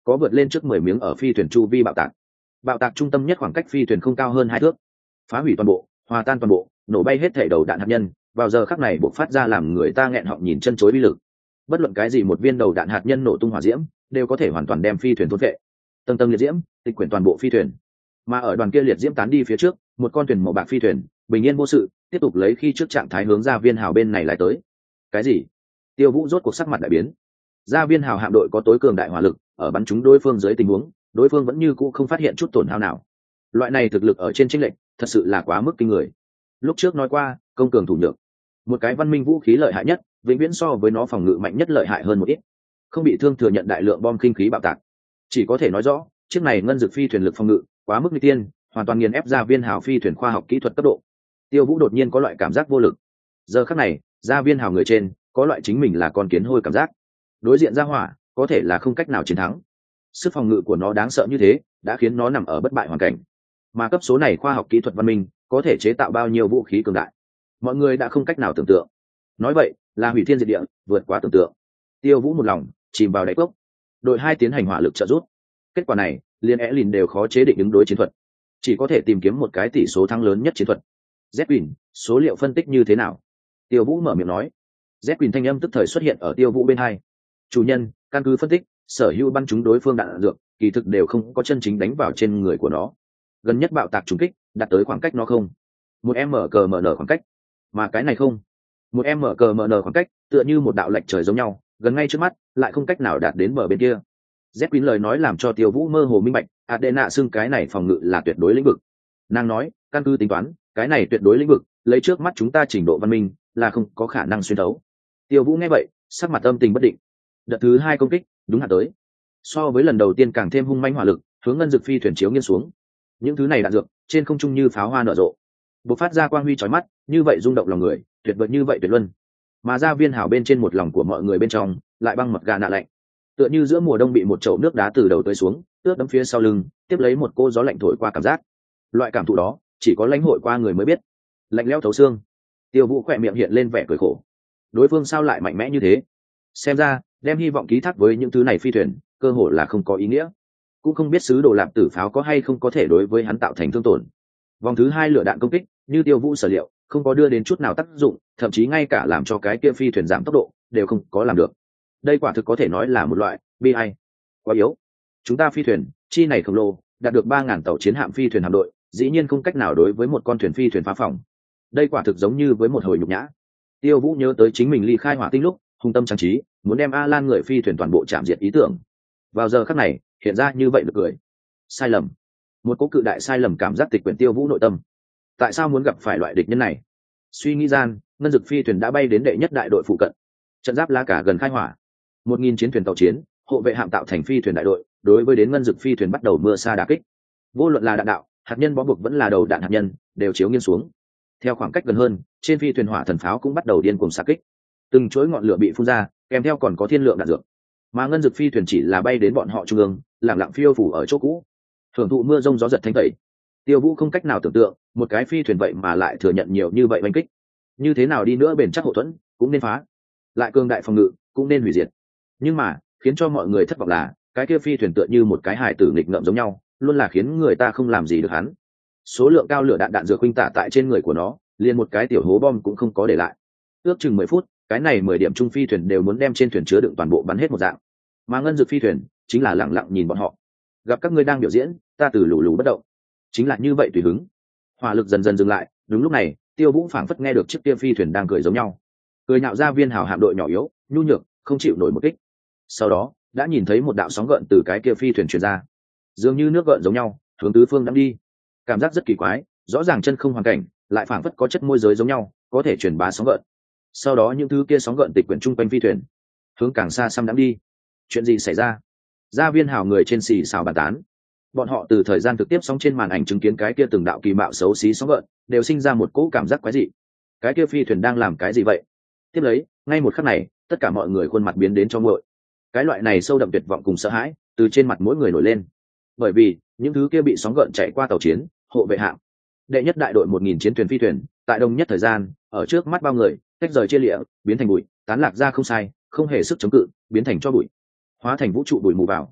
có vượt lên trước mười miếng ở phi thuyền chu vi bạo tạc. Bạo tạc trung tâm nhất khoảng cách phi thuyền không cao hơn hai thước, phá hủy toàn bộ, hòa tan toàn bộ, nổ bay hết thể đầu đạn hạt nhân, vào giờ khắc này bộc phát ra làm người ta nghẹn họng nhìn chân chối uy lực. Bất luận cái gì một viên đầu đạn hạt nhân nổ tung hỏa diễm, đều có thể hoàn toàn đem phi thuyền thôn vệ. Tầng tầng liệt diễm, tịch quyển toàn bộ phi thuyền. Mà ở đoàn kia liệt diễm tán đi phía trước, một con thuyền màu bạc phi thuyền, bình yên vô sự, tiếp tục lấy khi trước trạng thái hướng ra viên hào bên này lại tới. Cái gì? Tiêu Vũ rốt cuộc sắc mặt đại biến. Gia viên hào hạm đội có tối cường đại hỏa lực, ở bắn chúng đối phương dưới tình huống, đối phương vẫn như cũ không phát hiện chút tổn hao nào. Loại này thực lực ở trên chênh lệch, thật sự là quá mức kinh người. Lúc trước nói qua, công cường thủ nhược, một cái văn minh vũ khí lợi hại nhất, vĩnh viễn so với nó phòng ngự mạnh nhất lợi hại hơn một ít, không bị thương thừa nhận đại lượng bom kinh khí bạo tạc. Chỉ có thể nói rõ, chiếc này ngân dực phi thuyền lực phòng ngự quá mức nguy tiên, hoàn toàn nghiền ép gia viên hào phi thuyền khoa học kỹ thuật cấp độ. Tiêu Vũ đột nhiên có loại cảm giác vô lực. Giờ khắc này, gia viên hào người trên có loại chính mình là con kiến hôi cảm giác. Đối diện ra hỏa, có thể là không cách nào chiến thắng. Sức phòng ngự của nó đáng sợ như thế, đã khiến nó nằm ở bất bại hoàn cảnh. Mà cấp số này khoa học kỹ thuật văn minh, có thể chế tạo bao nhiêu vũ khí cường đại, mọi người đã không cách nào tưởng tượng. Nói vậy, là hủy thiên diệt địa, vượt quá tưởng tượng. Tiêu Vũ một lòng chìm vào đáy cốc. Đội hai tiến hành hỏa lực trợ giúp. Kết quả này, liên Elin đều khó chế định ứng đối chiến thuật, chỉ có thể tìm kiếm một cái tỷ số thắng lớn nhất chiến thuật. Zepin, số liệu phân tích như thế nào? Tiêu Vũ mở miệng nói. Zepin thanh âm tức thời xuất hiện ở Tiêu Vũ bên hai. Chủ nhân, căn cứ phân tích, sở hữu bắn chúng đối phương đạn dược, kỳ thực đều không có chân chính đánh vào trên người của nó. Gần nhất bạo tạc trùng kích, đạt tới khoảng cách nó không một m cờ m n khoảng cách, mà cái này không một m cờ m n khoảng cách, tựa như một đạo lệch trời giống nhau, gần ngay trước mắt, lại không cách nào đạt đến bờ bên kia. Zepin lời nói làm cho Tiêu Vũ mơ hồ minh bạch, Adena xưng cái này phòng ngự là tuyệt đối lĩnh vực. Nàng nói, căn cứ tính toán, cái này tuyệt đối lĩnh vực, lấy trước mắt chúng ta trình độ văn minh, là không có khả năng xuyên thấu. Tiêu Vũ nghe vậy, sắc mặt âm tình bất định. Đợt thứ hai công kích, đúng hạn tới. So với lần đầu tiên càng thêm hung manh hỏa lực, hướng ngân dực phi thuyền chiếu nghiêng xuống. Những thứ này đạn dược, trên không trung như pháo hoa nở rộ, bộc phát ra quang huy chói mắt, như vậy rung động lòng người, tuyệt vời như vậy tuyệt luân. Mà gia viên hào bên trên một lòng của mọi người bên trong, lại băng mật gà nạ lạnh, tựa như giữa mùa đông bị một chậu nước đá từ đầu tới xuống ướt đẫm phía sau lưng, tiếp lấy một cô gió lạnh thổi qua cảm giác. Loại cảm thụ đó chỉ có lãnh hội qua người mới biết, lạnh lẽo thấu xương. Tiêu Vũ khỏe miệng hiện lên vẻ cười khổ. Đối phương sao lại mạnh mẽ như thế? Xem ra đem hy vọng ký thác với những thứ này phi thuyền, cơ hội là không có ý nghĩa. Cũng không biết sứ đồ lạp tử pháo có hay không có thể đối với hắn tạo thành thương tổn. Vòng thứ hai lửa đạn công kích, như Tiêu Vũ sở liệu, không có đưa đến chút nào tác dụng, thậm chí ngay cả làm cho cái kia phi thuyền giảm tốc độ đều không có làm được. Đây quả thực có thể nói là một loại bi ai. Quá yếu. Chúng ta phi thuyền chi này khổng lồ, đạt được ba ngàn tàu chiến hạm phi thuyền hạm đội, dĩ nhiên không cách nào đối với một con thuyền phi thuyền phá phòng. Đây quả thực giống như với một hồi nhục nhã. Tiêu Vũ nhớ tới chính mình ly khai hỏa tinh lúc, hung tâm trang trí, muốn đem A Lan người phi thuyền toàn bộ chạm diệt ý tưởng. Vào giờ khắc này, hiện ra như vậy được cười. Sai lầm. Một cú cự đại sai lầm cảm giác tịch quyển Tiêu Vũ nội tâm. Tại sao muốn gặp phải loại địch nhân này? Suy nghĩ gian, ngân dực phi thuyền đã bay đến đệ nhất đại đội phụ cận. Trận giáp lá cả gần khai hỏa. Một nghìn chiến thuyền tàu chiến, hộ vệ hạm tạo thành phi thuyền đại đội, đối với đến ngân dực phi thuyền bắt đầu mưa sa đả kích. Vô luận là đạn đạo, hạt nhân bó buộc vẫn là đầu đạn hạt nhân, đều chiếu nghiêng xuống. Theo khoảng cách gần hơn, trên phi thuyền hỏa thần pháo cũng bắt đầu điên cuồng xạ kích. Từng chuỗi ngọn lửa bị phun ra, kèm theo còn có thiên lượng đạn dược. Mà ngân dực phi thuyền chỉ là bay đến bọn họ trung ương, lặng lặng phiêu phủ ở chỗ cũ, hưởng thụ mưa rông gió giật thanh tẩy. Tiêu Vũ không cách nào tưởng tượng, một cái phi thuyền vậy mà lại thừa nhận nhiều như vậy oanh kích. Như thế nào đi nữa bền chắc hậu thuẫn cũng nên phá, lại cường đại phòng ngự cũng nên hủy diệt. Nhưng mà khiến cho mọi người thất vọng là, cái kia phi thuyền tựa như một cái hài tử nghịch ngợm giống nhau, luôn là khiến người ta không làm gì được hắn. Số lượng cao lửa đạn đạn dược khuynh tả tại trên người của nó, liền một cái tiểu hố bom cũng không có để lại. Ước chừng mười phút, cái này mười điểm trung phi thuyền đều muốn đem trên thuyền chứa đựng toàn bộ bắn hết một dạng. Mà ngân dược phi thuyền chính là lặng lặng nhìn bọn họ. Gặp các ngươi đang biểu diễn, ta từ lù lù bất động. Chính là như vậy tùy hứng. Hỏa lực dần dần dừng lại, đúng lúc này, Tiêu Vũ phảng phất nghe được chiếc kia phi thuyền đang cười giống nhau. Cười nhạo ra viên hào hạm đội nhỏ yếu, nhu nhược, không chịu nổi một kích. Sau đó, đã nhìn thấy một đạo sóng gợn từ cái kia phi thuyền truyền ra, dường như nước gợn giống nhau, hướng tứ phương đang đi. Cảm giác rất kỳ quái, rõ ràng chân không hoàn cảnh, lại phảng phất có chất môi giới giống nhau, có thể truyền bá sóng gợn. Sau đó những thứ kia sóng gợn tịch quyển chung quanh phi thuyền, hướng càng xa xăm đang đi. Chuyện gì xảy ra? Gia viên hào người trên xì xào bàn tán. Bọn họ từ thời gian thực tiếp sóng trên màn ảnh chứng kiến cái kia từng đạo kỳ mạo xấu xí sóng gợn, đều sinh ra một cỗ cảm giác quái dị. Cái kia phi thuyền đang làm cái gì vậy? Tiếp lấy, ngay một khắc này, tất cả mọi người khuôn mặt biến đến cho nguội. Cái loại này sâu đậm tuyệt vọng cùng sợ hãi, từ trên mặt mỗi người nổi lên. Bởi vì, những thứ kia bị sóng gợn chạy qua tàu chiến, hộ vệ hạm, đệ nhất đại đội một nghìn chiến thuyền phi thuyền, tại đồng nhất thời gian, ở trước mắt bao người, tách rời chia lịa, biến thành bụi, tán lạc ra không sai, không hề sức chống cự, biến thành cho bụi, hóa thành vũ trụ bụi mù vào.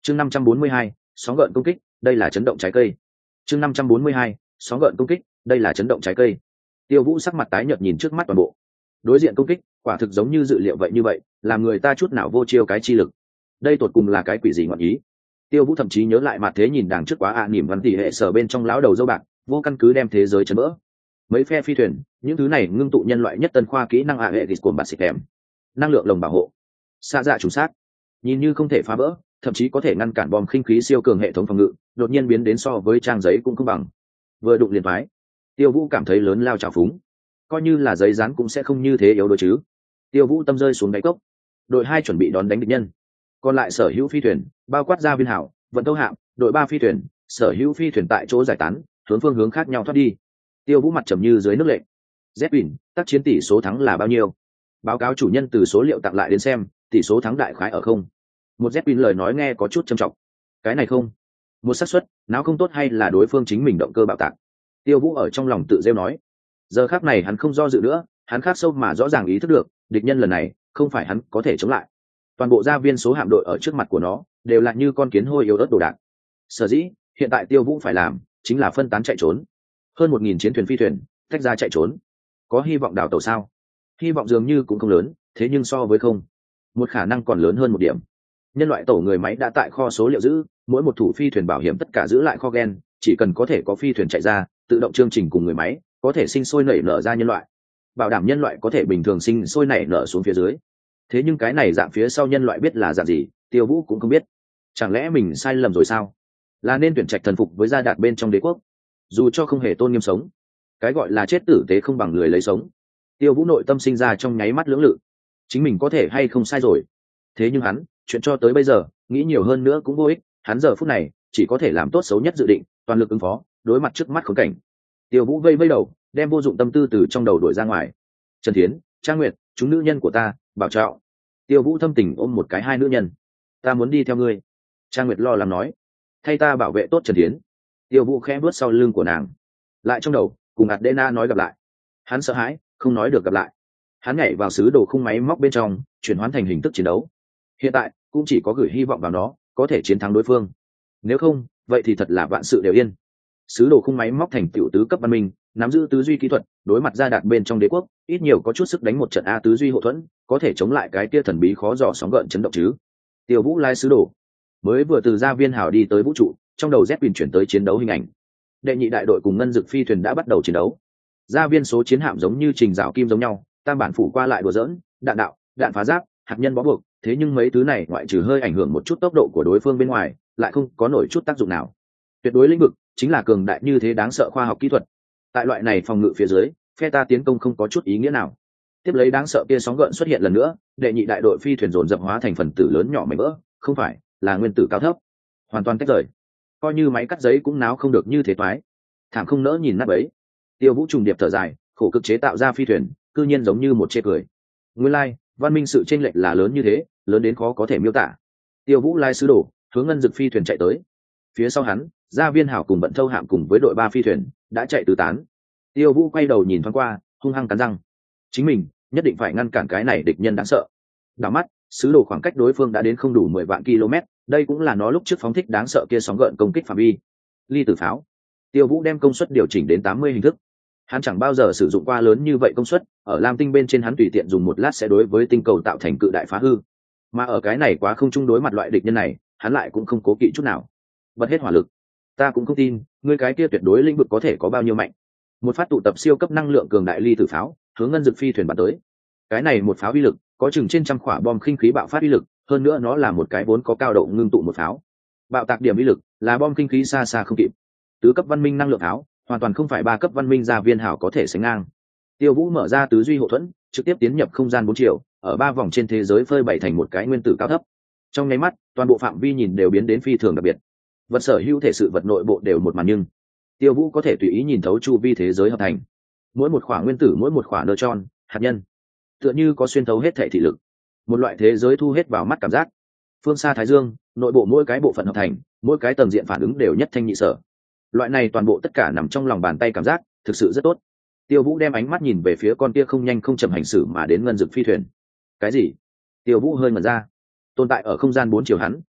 chương năm trăm bốn mươi hai, sóng gợn công kích, đây là chấn động trái cây. chương năm trăm bốn mươi hai, sóng gợn công kích, đây là chấn động trái cây. Tiêu Vũ sắc mặt tái nhợt nhìn trước mắt toàn bộ đối diện công kích, quả thực giống như dự liệu vậy như vậy, làm người ta chút nào vô chiêu cái chi lực. Đây tột cùng là cái quỷ gì ngọn ý? Tiêu Vũ thậm chí nhớ lại mặt thế nhìn đằng trước quá ạ à, niềm văn tỷ hệ sở bên trong lão đầu dâu bạc, vô căn cứ đem thế giới chấn vỡ. Mấy phe phi thuyền, những thứ này ngưng tụ nhân loại nhất tân khoa kỹ năng ạ hệ của bạt xịt kèm, năng lượng lồng bảo hộ, xa dạ trùng sát, nhìn như không thể phá vỡ, thậm chí có thể ngăn cản bom khinh khí siêu cường hệ thống phòng ngự, đột nhiên biến đến so với trang giấy cũng không bằng. Vừa đụng liền phái, Tiêu Vũ cảm thấy lớn lao trào phúng, coi như là giấy dán cũng sẽ không như thế yếu đuối chứ. Tiêu Vũ tâm rơi xuống đáy cốc. Đội hai chuẩn bị đón đánh địch nhân, còn lại sở hữu phi thuyền, bao quát ra viên hảo, vận tâu hạm, đội ba phi thuyền, sở hữu phi thuyền tại chỗ giải tán, hướng phương hướng khác nhau thoát đi. Tiêu Vũ mặt trầm như dưới nước lệ. Zepin, tác chiến tỷ số thắng là bao nhiêu? Báo cáo chủ nhân từ số liệu tặng lại đến xem, tỷ số thắng đại khái ở không. Một Zepin lời nói nghe có chút trầm trọng. Cái này không, một xác suất, não không tốt hay là đối phương chính mình động cơ bạo tạc? Tiêu Vũ ở trong lòng tự rêu nói. Giờ khắc này hắn không do dự nữa, hắn khắc sâu mà rõ ràng ý thức được, địch nhân lần này không phải hắn có thể chống lại. Toàn bộ gia viên số hạm đội ở trước mặt của nó đều là như con kiến hôi yếu ớt đồ đạc. Sở dĩ hiện tại Tiêu Vũ phải làm chính là phân tán chạy trốn. Hơn một nghìn chiến thuyền phi thuyền tách ra chạy trốn, có hy vọng đảo tàu sao? Hy vọng dường như cũng không lớn, thế nhưng so với không, một khả năng còn lớn hơn một điểm. Nhân loại tổ người máy đã tại kho số liệu giữ, mỗi một thủ phi thuyền bảo hiểm tất cả giữ lại kho gen, chỉ cần có thể có phi thuyền chạy ra, tự động chương trình cùng người máy có thể sinh sôi nảy nở ra nhân loại, bảo đảm nhân loại có thể bình thường sinh sôi nảy nở xuống phía dưới. Thế nhưng cái này dạng phía sau nhân loại biết là dạng gì, Tiêu Vũ cũng không biết. Chẳng lẽ mình sai lầm rồi sao? Là nên tuyển trạch thần phục với gia đạt bên trong đế quốc, dù cho không hề tôn nghiêm sống. Cái gọi là chết tử tế không bằng lười lấy sống. Tiêu Vũ nội tâm sinh ra trong nháy mắt lưỡng lự, chính mình có thể hay không sai rồi. Thế nhưng hắn chuyện cho tới bây giờ nghĩ nhiều hơn nữa cũng vô ích, hắn giờ phút này chỉ có thể làm tốt xấu nhất dự định, toàn lực ứng phó đối mặt trước mắt khốn cảnh. Tiêu Vũ vây vây đầu, đem vô dụng tâm tư từ trong đầu đuổi ra ngoài. Trần Thiến, Trang Nguyệt, chúng nữ nhân của ta, bảo trọng. Tiêu Vũ thâm tình ôm một cái hai nữ nhân. Ta muốn đi theo ngươi. Trang Nguyệt lo lắng nói. Thay ta bảo vệ tốt Trần Thiến. Tiêu Vũ khẽ bước sau lưng của nàng, lại trong đầu cùng Adena nói gặp lại. Hắn sợ hãi không nói được gặp lại. Hắn nhảy vào sứ đồ khung máy móc bên trong, chuyển hóa thành hình thức chiến đấu. Hiện tại cũng chỉ có gửi hy vọng vào nó có thể chiến thắng đối phương, nếu không vậy thì thật là vạn sự đều yên. Sứ đồ khung máy móc thành tiểu tứ cấp văn minh, nắm giữ tứ duy kỹ thuật, đối mặt gia đạt bên trong đế quốc ít nhiều có chút sức đánh một trận a tứ duy hộ thuẫn, có thể chống lại cái kia thần bí khó dò sóng gợn chấn động chứ. Tiêu Vũ lái sứ đồ mới vừa từ gia viên hào đi tới vũ trụ, trong đầu Zepin chuyển tới chiến đấu hình ảnh. Đệ nhị đại đội cùng ngân dực phi thuyền đã bắt đầu chiến đấu. Gia viên số chiến hạm giống như trình rào kim giống nhau, tam bản phủ qua lại đùa dỡn, đạn đạo, đạn phá giáp, hạt nhân bó buộc, thế nhưng mấy thứ này ngoại trừ hơi ảnh hưởng một chút tốc độ của đối phương bên ngoài, lại không có nổi chút tác dụng nào. Tuyệt đối lĩnh vực chính là cường đại như thế đáng sợ khoa học kỹ thuật. Tại loại này phòng ngự phía dưới, phe ta tiến công không có chút ý nghĩa nào. Tiếp lấy đáng sợ kia sóng gợn xuất hiện lần nữa, đệ nhị đại đội phi thuyền dồn dập hóa thành phần tử lớn nhỏ mảnh vỡ, không phải là nguyên tử cao thấp, hoàn toàn tách rời. Coi như máy cắt giấy cũng náo không được như thế toái. Thảm không nỡ nhìn nát bấy. Tiêu Vũ trùng điệp thở dài, khổ cực chế tạo ra phi thuyền, cư nhiên giống như một chê cười. Nguyên lai, like, văn minh sự chênh lệch là lớn như thế, lớn đến khó có thể miêu tả. Tiêu Vũ lai sứ đồ, hướng ngân dực phi thuyền chạy tới. Phía sau hắn, gia viên hảo cùng vận thâu hạm cùng với đội ba phi thuyền đã chạy tứ tán. Tiêu Vũ quay đầu nhìn thoáng qua, hung hăng cắn răng. Chính mình nhất định phải ngăn cản cái này địch nhân đáng sợ. Đảo mắt, sứ đồ khoảng cách đối phương đã đến không đủ mười vạn km, đây cũng là nó lúc trước phóng thích đáng sợ kia sóng gợn công kích phạm vi. Ly tử pháo. Tiêu Vũ đem công suất điều chỉnh đến tám mươi hình thức. Hắn chẳng bao giờ sử dụng qua lớn như vậy công suất, ở Lam Tinh bên trên hắn tùy tiện dùng một lát sẽ đối với tinh cầu tạo thành cự đại phá hư. Mà ở cái này quá không chung đối mặt loại địch nhân này, hắn lại cũng không cố kỵ chút nào. Bật hết hỏa lực. Ta cũng không tin, ngươi cái kia tuyệt đối lĩnh vực có thể có bao nhiêu mạnh. Một phát tụ tập siêu cấp năng lượng cường đại ly tử pháo, hướng ngân dực phi thuyền bắn tới. Cái này một pháo uy lực, có chừng trên trăm quả bom khinh khí bạo phát uy lực, hơn nữa nó là một cái vốn có cao độ ngưng tụ một pháo. Bạo tạc điểm uy lực là bom khinh khí xa xa không kịp. Tứ cấp văn minh năng lượng pháo, hoàn toàn không phải ba cấp văn minh gia viên hảo có thể sánh ngang. Tiêu Vũ mở ra tứ duy hộ thuẫn, trực tiếp tiến nhập không gian bốn chiều, ở ba vòng trên thế giới phơi bày thành một cái nguyên tử cao thấp. Trong nháy mắt, toàn bộ phạm vi nhìn đều biến đến phi thường đặc biệt. Vật sở hữu thể sự vật nội bộ đều một màn, nhưng Tiêu Vũ có thể tùy ý nhìn thấu chu vi thế giới hợp thành. Mỗi một khoảng nguyên tử, mỗi một khoảng neutron, hạt nhân, tựa như có xuyên thấu hết thể thị lực. Một loại thế giới thu hết vào mắt cảm giác. Phương xa Thái Dương, nội bộ mỗi cái bộ phận hợp thành, mỗi cái tầng diện phản ứng đều nhất thanh nhị sở. Loại này toàn bộ tất cả nằm trong lòng bàn tay cảm giác, thực sự rất tốt. Tiêu Vũ đem ánh mắt nhìn về phía con kia không nhanh không chậm hành xử mà đến ngân dực phi thuyền. Cái gì? Tiêu Vũ hơi ngẩn ra. Tồn tại ở không gian bốn chiều hắn,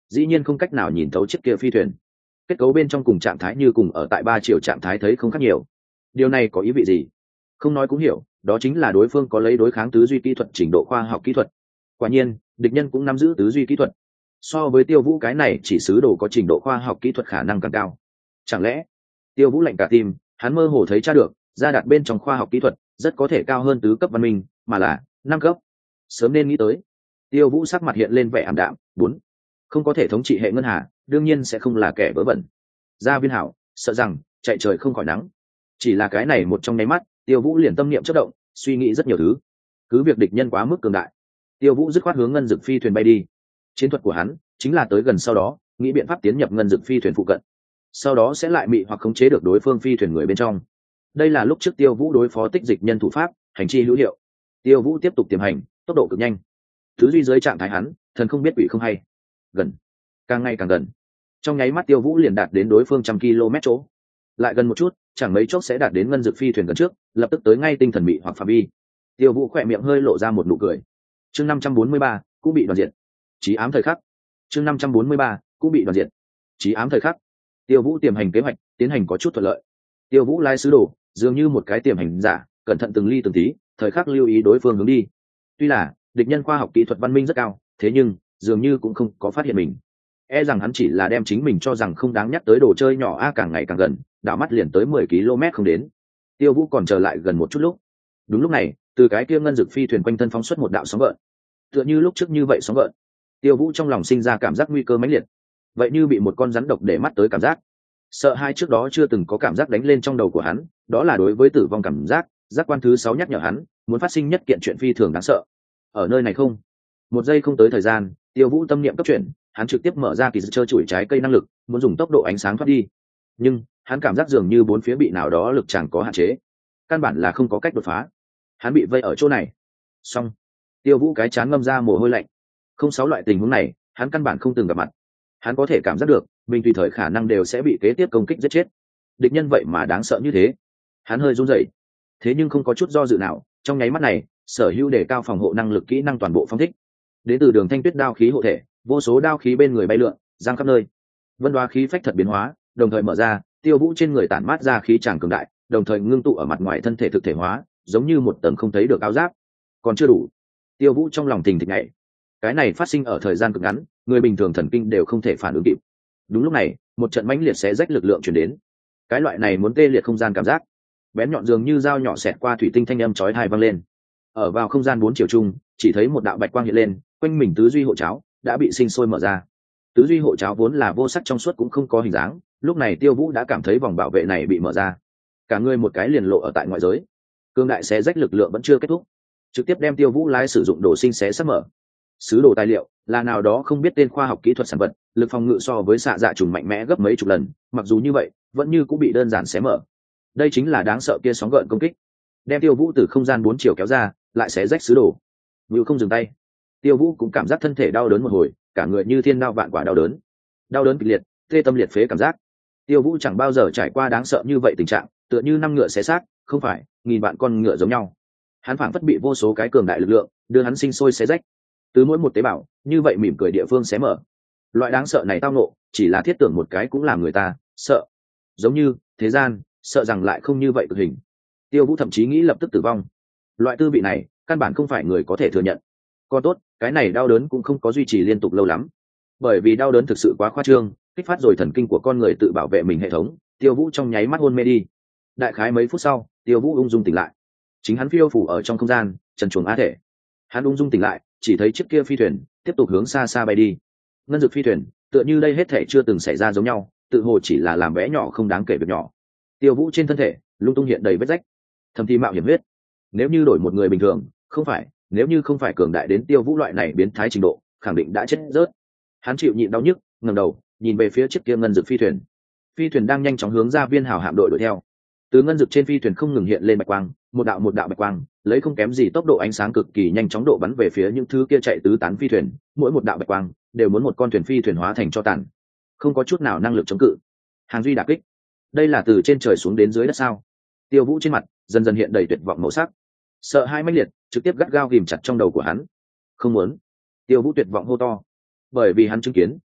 dĩ nhiên không cách nào nhìn thấu chiếc kia phi thuyền. Kết cấu bên trong cùng trạng thái như cùng ở tại ba chiều trạng thái thấy không khác nhiều. Điều này có ý vị gì? Không nói cũng hiểu, đó chính là đối phương có lấy đối kháng tứ duy kỹ thuật trình độ khoa học kỹ thuật. Quả nhiên, địch nhân cũng nắm giữ tứ duy kỹ thuật. So với Tiêu Vũ cái này chỉ sứ đồ có trình độ khoa học kỹ thuật khả năng càng cao. Chẳng lẽ Tiêu Vũ lạnh cả tim, hắn mơ hồ thấy tra được, ra đặt bên trong khoa học kỹ thuật rất có thể cao hơn tứ cấp văn minh, mà là năm cấp. Sớm nên nghĩ tới. Tiêu Vũ sắc mặt hiện lên vẻ ảm đạm. Bốn, không có thể thống trị hệ ngân hà, đương nhiên sẽ không là kẻ vớ vẩn. Gia Viên Hảo sợ rằng chạy trời không khỏi nắng. Chỉ là cái này một trong nháy mắt, Tiêu Vũ liền tâm niệm chớp động, suy nghĩ rất nhiều thứ. Cứ việc địch nhân quá mức cường đại, Tiêu Vũ dứt khoát hướng ngân dực phi thuyền bay đi. Chiến thuật của hắn chính là tới gần sau đó, nghĩ biện pháp tiến nhập ngân dực phi thuyền phụ cận, sau đó sẽ lại mị hoặc khống chế được đối phương phi thuyền người bên trong. Đây là lúc trước Tiêu Vũ đối phó tích dịch nhân thủ pháp, hành chi hữu hiệu. Tiêu Vũ tiếp tục tiềm hành, tốc độ cực nhanh. Thứ duy dưới trạng thái hắn, thần không biết quỷ không hay. Gần, càng ngày càng gần. Trong nháy mắt Tiêu Vũ liền đạt đến đối phương trăm km chỗ. Lại gần một chút, chẳng mấy chốc sẽ đạt đến ngân dực phi thuyền gần trước, lập tức tới ngay tinh thần mị hoặc phạm vi. Tiêu Vũ khỏe miệng hơi lộ ra một nụ cười. Chương năm trăm bốn mươi ba, cũng bị đoàn diệt. Chí ám thời khắc. Chương năm trăm bốn mươi ba, cũng bị đoàn diệt. Chí ám thời khắc. Tiêu Vũ tiềm hành kế hoạch tiến hành có chút thuận lợi. Tiêu Vũ lái sứ đồ, dường như một cái tiềm hành giả, cẩn thận từng ly từng tí, thời khắc lưu ý đối phương hướng đi. Tuy là địch nhân khoa học kỹ thuật văn minh rất cao, thế nhưng dường như cũng không có phát hiện mình. E rằng hắn chỉ là đem chính mình cho rằng không đáng nhắc tới đồ chơi nhỏ a càng ngày càng gần, đảo mắt liền tới mười ki lô mét không đến. Tiêu Vũ còn chờ lại gần một chút lúc. Đúng lúc này, từ cái kia ngân dực phi thuyền quanh thân phóng xuất một đạo sóng gợn. Tựa như lúc trước như vậy sóng gợn. Tiêu Vũ trong lòng sinh ra cảm giác nguy cơ mãnh liệt, vậy như bị một con rắn độc để mắt tới cảm giác. Sợ hai trước đó chưa từng có cảm giác đánh lên trong đầu của hắn, đó là đối với tử vong cảm giác, giác quan thứ sáu nhắc nhở hắn, muốn phát sinh nhất kiện chuyện phi thường đáng sợ. Ở nơi này không, một giây không tới thời gian, Tiêu Vũ tâm niệm cấp chuyển, hắn trực tiếp mở ra kỳ dư chơi chuỗi trái cây năng lực, muốn dùng tốc độ ánh sáng thoát đi. Nhưng hắn cảm giác dường như bốn phía bị nào đó lực chẳng có hạn chế, căn bản là không có cách đột phá. Hắn bị vây ở chỗ này. Xong, Tiêu Vũ cái chán ngâm ra mồ hôi lạnh. Không sáu loại tình huống này, hắn căn bản không từng gặp mặt. Hắn có thể cảm giác được, mình tùy thời khả năng đều sẽ bị kế tiếp công kích giết chết. Địch nhân vậy mà đáng sợ như thế. Hắn hơi run rẩy, thế nhưng không có chút do dự nào, trong nháy mắt này, sở hữu đề cao phòng hộ năng lực kỹ năng toàn bộ phóng thích. Đến từ Đường Thanh Tuyết đao khí hộ thể, vô số đao khí bên người bay lượn, giang khắp nơi. Vân đoá khí phách thật biến hóa, đồng thời mở ra, Tiêu Vũ trên người tản mát ra khí tràng cường đại, đồng thời ngưng tụ ở mặt ngoài thân thể thực thể hóa, giống như một tầng không thấy được áo giáp. Còn chưa đủ. Tiêu Vũ trong lòng thình thịch nhảy. Cái này phát sinh ở thời gian cực ngắn, người bình thường thần kinh đều không thể phản ứng kịp. Đúng lúc này, một trận mãnh liệt xé rách lực lượng truyền đến. Cái loại này muốn tê liệt không gian cảm giác, bén nhọn dường như dao nhỏ xẹt qua thủy tinh, thanh âm chói tai vang lên. Ở vào không gian bốn chiều chung, chỉ thấy một đạo bạch quang hiện lên, quanh mình tứ duy hộ cháo đã bị sinh sôi mở ra. Tứ duy hộ cháo vốn là vô sắc trong suốt cũng không có hình dáng, lúc này Tiêu Vũ đã cảm thấy vòng bảo vệ này bị mở ra, cả người một cái liền lộ ở tại ngoại giới. Cương đại xé rách lực lượng vẫn chưa kết thúc, trực tiếp đem Tiêu Vũ lái sử dụng đồ sinh xé sắp mở. Sứ đồ tài liệu là nào đó không biết tên khoa học kỹ thuật sản vật, lực phòng ngự so với xạ dạ trùng mạnh mẽ gấp mấy chục lần, mặc dù như vậy vẫn như cũng bị đơn giản xé mở. Đây chính là đáng sợ kia sóng gợn công kích, đem Tiêu Vũ từ không gian bốn chiều kéo ra, lại xé rách sứ đồ. Vưu không dừng tay, Tiêu Vũ cũng cảm giác thân thể đau đớn một hồi, cả người như thiên đao vạn quả đau đớn, đau đớn kịch liệt, tê tâm liệt phế cảm giác. Tiêu Vũ chẳng bao giờ trải qua đáng sợ như vậy tình trạng, tựa như năm ngựa xé xác, không phải nghìn vạn con ngựa giống nhau. Hắn phảng phất bị vô số cái cường đại lực lượng đưa hắn sinh sôi xé rách, từ mỗi một tế bào như vậy mỉm cười địa phương xé mở. Loại đáng sợ này tao nộ, chỉ là thiết tưởng một cái cũng làm người ta sợ. Giống như thế gian sợ rằng lại không như vậy cực hình. Tiêu Vũ thậm chí nghĩ lập tức tử vong. Loại tư vị này căn bản không phải người có thể thừa nhận. Còn tốt, cái này đau đớn cũng không có duy trì liên tục lâu lắm, bởi vì đau đớn thực sự quá khoa trương, kích phát rồi thần kinh của con người tự bảo vệ mình hệ thống. Tiêu Vũ trong nháy mắt hôn mê đi. Đại khái mấy phút sau, Tiêu Vũ ung dung tỉnh lại. Chính hắn phiêu phủ ở trong không gian trần truồng á thể. Hắn ung dung tỉnh lại, chỉ thấy chiếc kia phi thuyền tiếp tục hướng xa xa bay đi. Ngân dực phi thuyền tựa như đây hết thể chưa từng xảy ra giống nhau, tự hồ chỉ là làm vẽ nhỏ không đáng kể việc nhỏ. Tiêu Vũ trên thân thể lung tung hiện đầy vết rách, thầm thì mạo hiểm huyết. Nếu như đổi một người bình thường, không phải nếu như không phải cường đại đến Tiêu Vũ loại này biến thái trình độ, khẳng định đã chết rớt. Hắn chịu nhịn đau nhức, ngẩng đầu nhìn về phía chiếc kia ngân dực phi thuyền. Phi thuyền đang nhanh chóng hướng ra Viên Hào hạm đội đuổi theo. Từ ngân dực trên phi thuyền không ngừng hiện lên bạch quang, một đạo một đạo bạch quang lấy không kém gì tốc độ ánh sáng cực kỳ nhanh chóng độ bắn về phía những thứ kia chạy tứ tán phi thuyền. Mỗi một đạo bạch quang đều muốn một con thuyền phi thuyền hóa thành cho tàn, không có chút nào năng lực chống cự. Hàng duy đả kích, đây là từ trên trời xuống đến dưới đất sao? Tiêu Vũ trên mặt dần dần hiện đầy tuyệt vọng màu sắc, sợ hai mãnh liệt trực tiếp gắt gao ghìm chặt trong đầu của hắn. Không muốn. Tiêu Vũ tuyệt vọng hô to, bởi vì hắn chứng kiến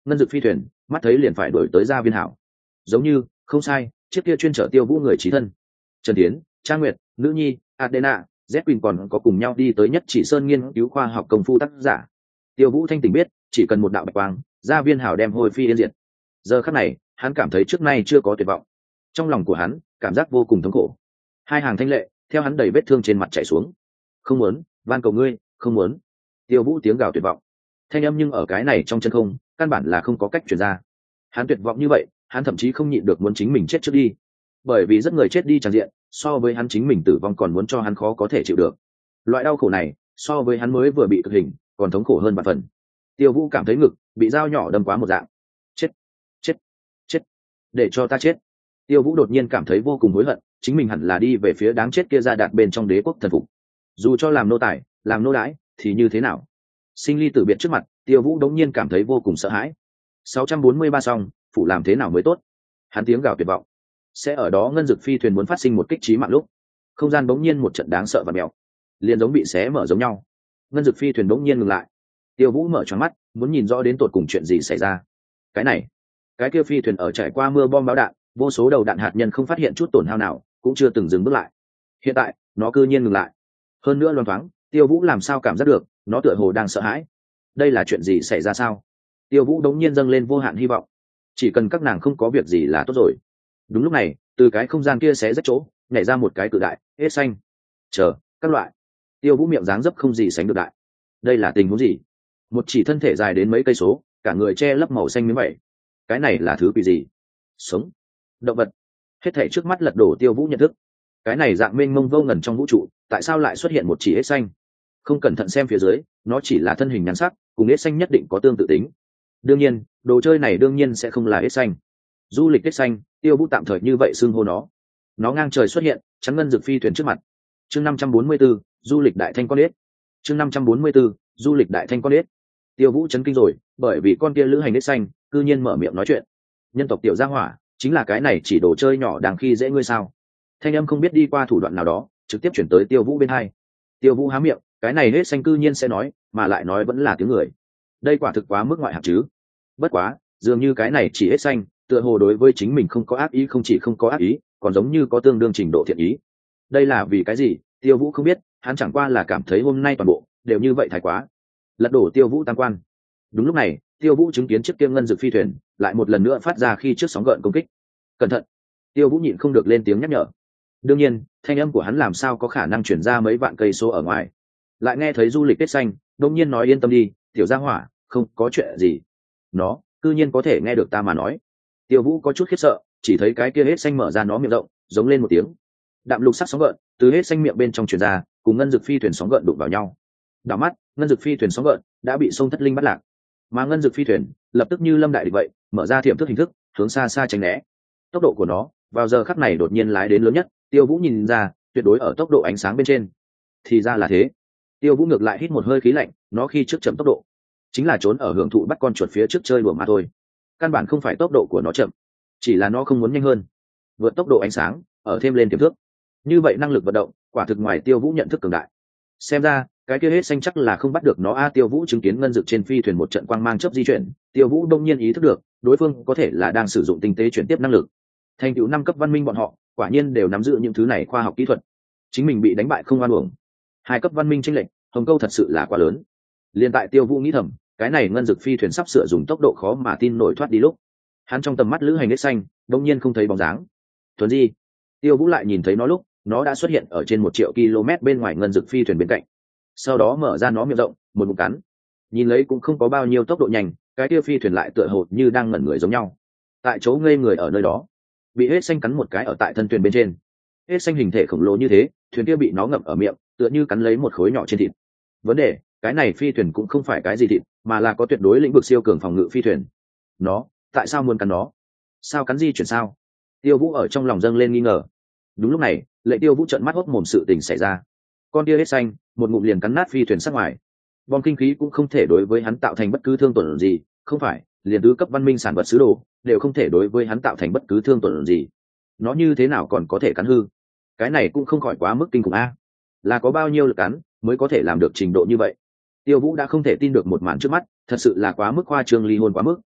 ngân dực phi thuyền mắt thấy liền phải đuổi tới Gia Viên Hảo. Giống như không sai, chiếc kia chuyên chở Tiêu Vũ người chí thân. Trần Tiến, Trang Nguyệt, Nữ Nhi, Adena, Z Quỳnh còn có cùng nhau đi tới Nhất Chỉ Sơn nghiên cứu khoa học công phu tác giả. Tiêu Vũ thanh tỉnh biết, chỉ cần một đạo bạch quang, Gia Viên Hảo đem hồi phi yên diệt. Giờ khắc này, hắn cảm thấy trước nay chưa có tuyệt vọng. Trong lòng của hắn, cảm giác vô cùng thống khổ. Hai hàng thanh lệ theo hắn đầy vết thương trên mặt chảy xuống. Không muốn, van cầu ngươi, không muốn. Tiêu Vũ tiếng gào tuyệt vọng. Thanh âm nhưng ở cái này trong chân không, căn bản là không có cách truyền ra. Hắn tuyệt vọng như vậy, hắn thậm chí không nhịn được muốn chính mình chết trước đi. Bởi vì rất người chết đi tràn diện, so với hắn chính mình tử vong còn muốn cho hắn khó có thể chịu được. Loại đau khổ này, so với hắn mới vừa bị cực hình, còn thống khổ hơn vạn phần. Tiêu Vũ cảm thấy ngực bị dao nhỏ đâm quá một dạng. Chết, chết, chết, để cho ta chết. Tiêu Vũ đột nhiên cảm thấy vô cùng hối hận, chính mình hẳn là đi về phía đáng chết kia ra đạt bên trong đế quốc thần phục. Dù cho làm nô tài, làm nô đái thì như thế nào? Sinh ly tử biệt trước mặt, Tiêu Vũ đống nhiên cảm thấy vô cùng sợ hãi. sáu trăm bốn mươi ba xong, phụ làm thế nào mới tốt? Hắn tiếng gào tuyệt vọng. Sẽ ở đó ngân dực phi thuyền muốn phát sinh một kích chí mạng lúc, không gian bỗng nhiên một trận đáng sợ và mèo, liền giống bị xé mở giống nhau. Ngân dực phi thuyền bỗng nhiên ngừng lại. Tiêu Vũ mở tròn mắt, muốn nhìn rõ đến tột cùng chuyện gì xảy ra. Cái này, cái kia phi thuyền ở trải qua mưa bom bão đạn, vô số đầu đạn hạt nhân không phát hiện chút tổn hao nào, cũng chưa từng dừng bước lại. Hiện tại, nó cư nhiên ngừng lại. Hơn nữa loáng thoáng, Tiêu Vũ làm sao cảm giác được, nó tựa hồ đang sợ hãi. Đây là chuyện gì xảy ra sao? Tiêu Vũ đống nhiên dâng lên vô hạn hy vọng. Chỉ cần các nàng không có việc gì là tốt rồi. Đúng lúc này, từ cái không gian kia xé rách chỗ, nhảy ra một cái cự đại, hết xanh. Chờ, các loại. Tiêu Vũ miệng dáng dấp không gì sánh được đại. Đây là tình huống gì? Một chỉ thân thể dài đến mấy cây số, cả người che lấp màu xanh miếng vậy. Cái này là thứ quỷ gì? Sống, động vật. Hết thảy trước mắt lật đổ Tiêu Vũ nhận thức. Cái này dạng mênh mông vô ngần trong vũ trụ, tại sao lại xuất hiện một chỉ hết xanh? Không cẩn thận xem phía dưới, nó chỉ là thân hình nhắn sắc, cùng hết xanh nhất định có tương tự tính. Đương nhiên, đồ chơi này đương nhiên sẽ không là hết xanh. Du lịch hết xanh, Tiêu Vũ tạm thời như vậy xưng hô nó. Nó ngang trời xuất hiện, chắn ngân dực phi thuyền trước mặt. Chương năm trăm bốn mươi 4, du lịch đại thanh con ếch. Chương năm trăm bốn mươi 4, du lịch đại thanh con ếch. Tiêu Vũ chấn kinh rồi, bởi vì con kia lữ hành hết xanh, cư nhiên mở miệng nói chuyện. Nhân tộc tiểu gia hỏa, chính là cái này chỉ đồ chơi nhỏ đang khi dễ ngươi sao? Thanh âm không biết đi qua thủ đoạn nào đó, trực tiếp chuyển tới Tiêu Vũ bên hai. Tiêu Vũ há miệng, cái này hết xanh cư nhiên sẽ nói, mà lại nói vẫn là tiếng người. Đây quả thực quá mức ngoại hạng chứ. Bất quá, dường như cái này chỉ hết xanh, tựa hồ đối với chính mình không có ác ý, không chỉ không có ác ý, còn giống như có tương đương trình độ thiện ý. Đây là vì cái gì? Tiêu Vũ không biết, hắn chẳng qua là cảm thấy hôm nay toàn bộ đều như vậy thái quá. Lật đổ Tiêu Vũ tam quan. Đúng lúc này, Tiêu Vũ chứng kiến chiếc kia ngân dực phi thuyền lại một lần nữa phát ra khi trước sóng gợn công kích. Cẩn thận! Tiêu Vũ nhịn không được lên tiếng nhắc nhở. Đương nhiên, thanh âm của hắn làm sao có khả năng chuyển ra mấy vạn cây số ở ngoài. Lại nghe thấy du lịch tết xanh, đông nhiên nói yên tâm đi, tiểu gia hỏa, không có chuyện gì. Nó, cư nhiên có thể nghe được ta mà nói. Tiêu Vũ có chút khiếp sợ, chỉ thấy cái kia hết xanh mở ra nó miệng rộng, giống lên một tiếng. Đạm lục sắc sóng gợn từ hết xanh miệng bên trong truyền ra, cùng ngân dực phi thuyền sóng gợn đụng vào nhau. Đảo mắt, ngân dực phi thuyền sóng gợn đã bị sông thất linh bắt lạc. Mà ngân dực phi thuyền lập tức như lâm đại địch vậy, mở ra thiểm thức hình thức, hướng xa xa tránh né. Tốc độ của nó vào giờ khắc này đột nhiên lái đến lớn nhất, Tiêu Vũ nhìn ra, tuyệt đối ở tốc độ ánh sáng bên trên. Thì ra là thế. Tiêu Vũ ngược lại hít một hơi khí lạnh, nó khi trước chậm tốc độ, chính là trốn ở hưởng thụ bắt con chuột phía trước chơi đùa mà thôi. Căn bản không phải tốc độ của nó chậm, chỉ là nó không muốn nhanh hơn, vượt tốc độ ánh sáng, ở thêm lên tiềm thức. Như vậy năng lực vận động, quả thực ngoài Tiêu Vũ nhận thức cường đại. Xem ra, cái kia hết xanh chắc là không bắt được nó a. Tiêu Vũ chứng kiến ngân dực trên phi thuyền một trận quang mang chớp di chuyển, Tiêu Vũ đông nhiên ý thức được, đối phương có thể là đang sử dụng tinh tế chuyển tiếp năng lực. Thành tựu năm cấp văn minh bọn họ, quả nhiên đều nắm giữ những thứ này khoa học kỹ thuật. Chính mình bị đánh bại không oan uổng. Hai cấp văn minh chênh lệch, hồng câu thật sự là quá lớn. Liên tại Tiêu Vũ nghĩ thầm, cái này ngân dực phi thuyền sắp sửa dùng tốc độ khó mà tin nổi thoát đi lúc, hắn trong tầm mắt lữ hành hết xanh đông nhiên không thấy bóng dáng. Thuần di. Tiêu Vũ lại nhìn thấy nó lúc, nó đã xuất hiện ở trên một triệu km bên ngoài ngân dực phi thuyền bên cạnh. Sau đó mở ra nó miệng rộng, một ngụm cắn. Nhìn lấy cũng không có bao nhiêu tốc độ nhanh, cái kia phi thuyền lại tựa hồ như đang ngẩn người giống nhau. Tại chỗ ngây người ở nơi đó, bị hết xanh cắn một cái ở tại thân thuyền bên trên. Hết xanh hình thể khổng lồ như thế, thuyền kia bị nó ngậm ở miệng, tựa như cắn lấy một khối nhỏ trên thịt. Vấn đề, cái này phi thuyền cũng không phải cái gì thịt, mà là có tuyệt đối lĩnh vực siêu cường phòng ngự phi thuyền. Nó, tại sao muốn cắn nó? Sao cắn di chuyển sao? Tiêu Vũ ở trong lòng dâng lên nghi ngờ. Đúng lúc này, Lệ Tiêu Vũ trợn mắt hốt mồm sự tình xảy ra. Con kia hết xanh, một ngụm liền cắn nát phi thuyền sát ngoài. Bom kinh khí cũng không thể đối với hắn tạo thành bất cứ thương tổn gì, không phải, liền tứ cấp văn minh sản vật sứ đồ đều không thể đối với hắn tạo thành bất cứ thương tổn gì. Nó như thế nào còn có thể cắn hư? Cái này cũng không khỏi quá mức kinh khủng a. Là có bao nhiêu lực cắn mới có thể làm được trình độ như vậy? Tiêu Vũ đã không thể tin được một màn trước mắt, thật sự là quá mức khoa trương ly hôn quá mức.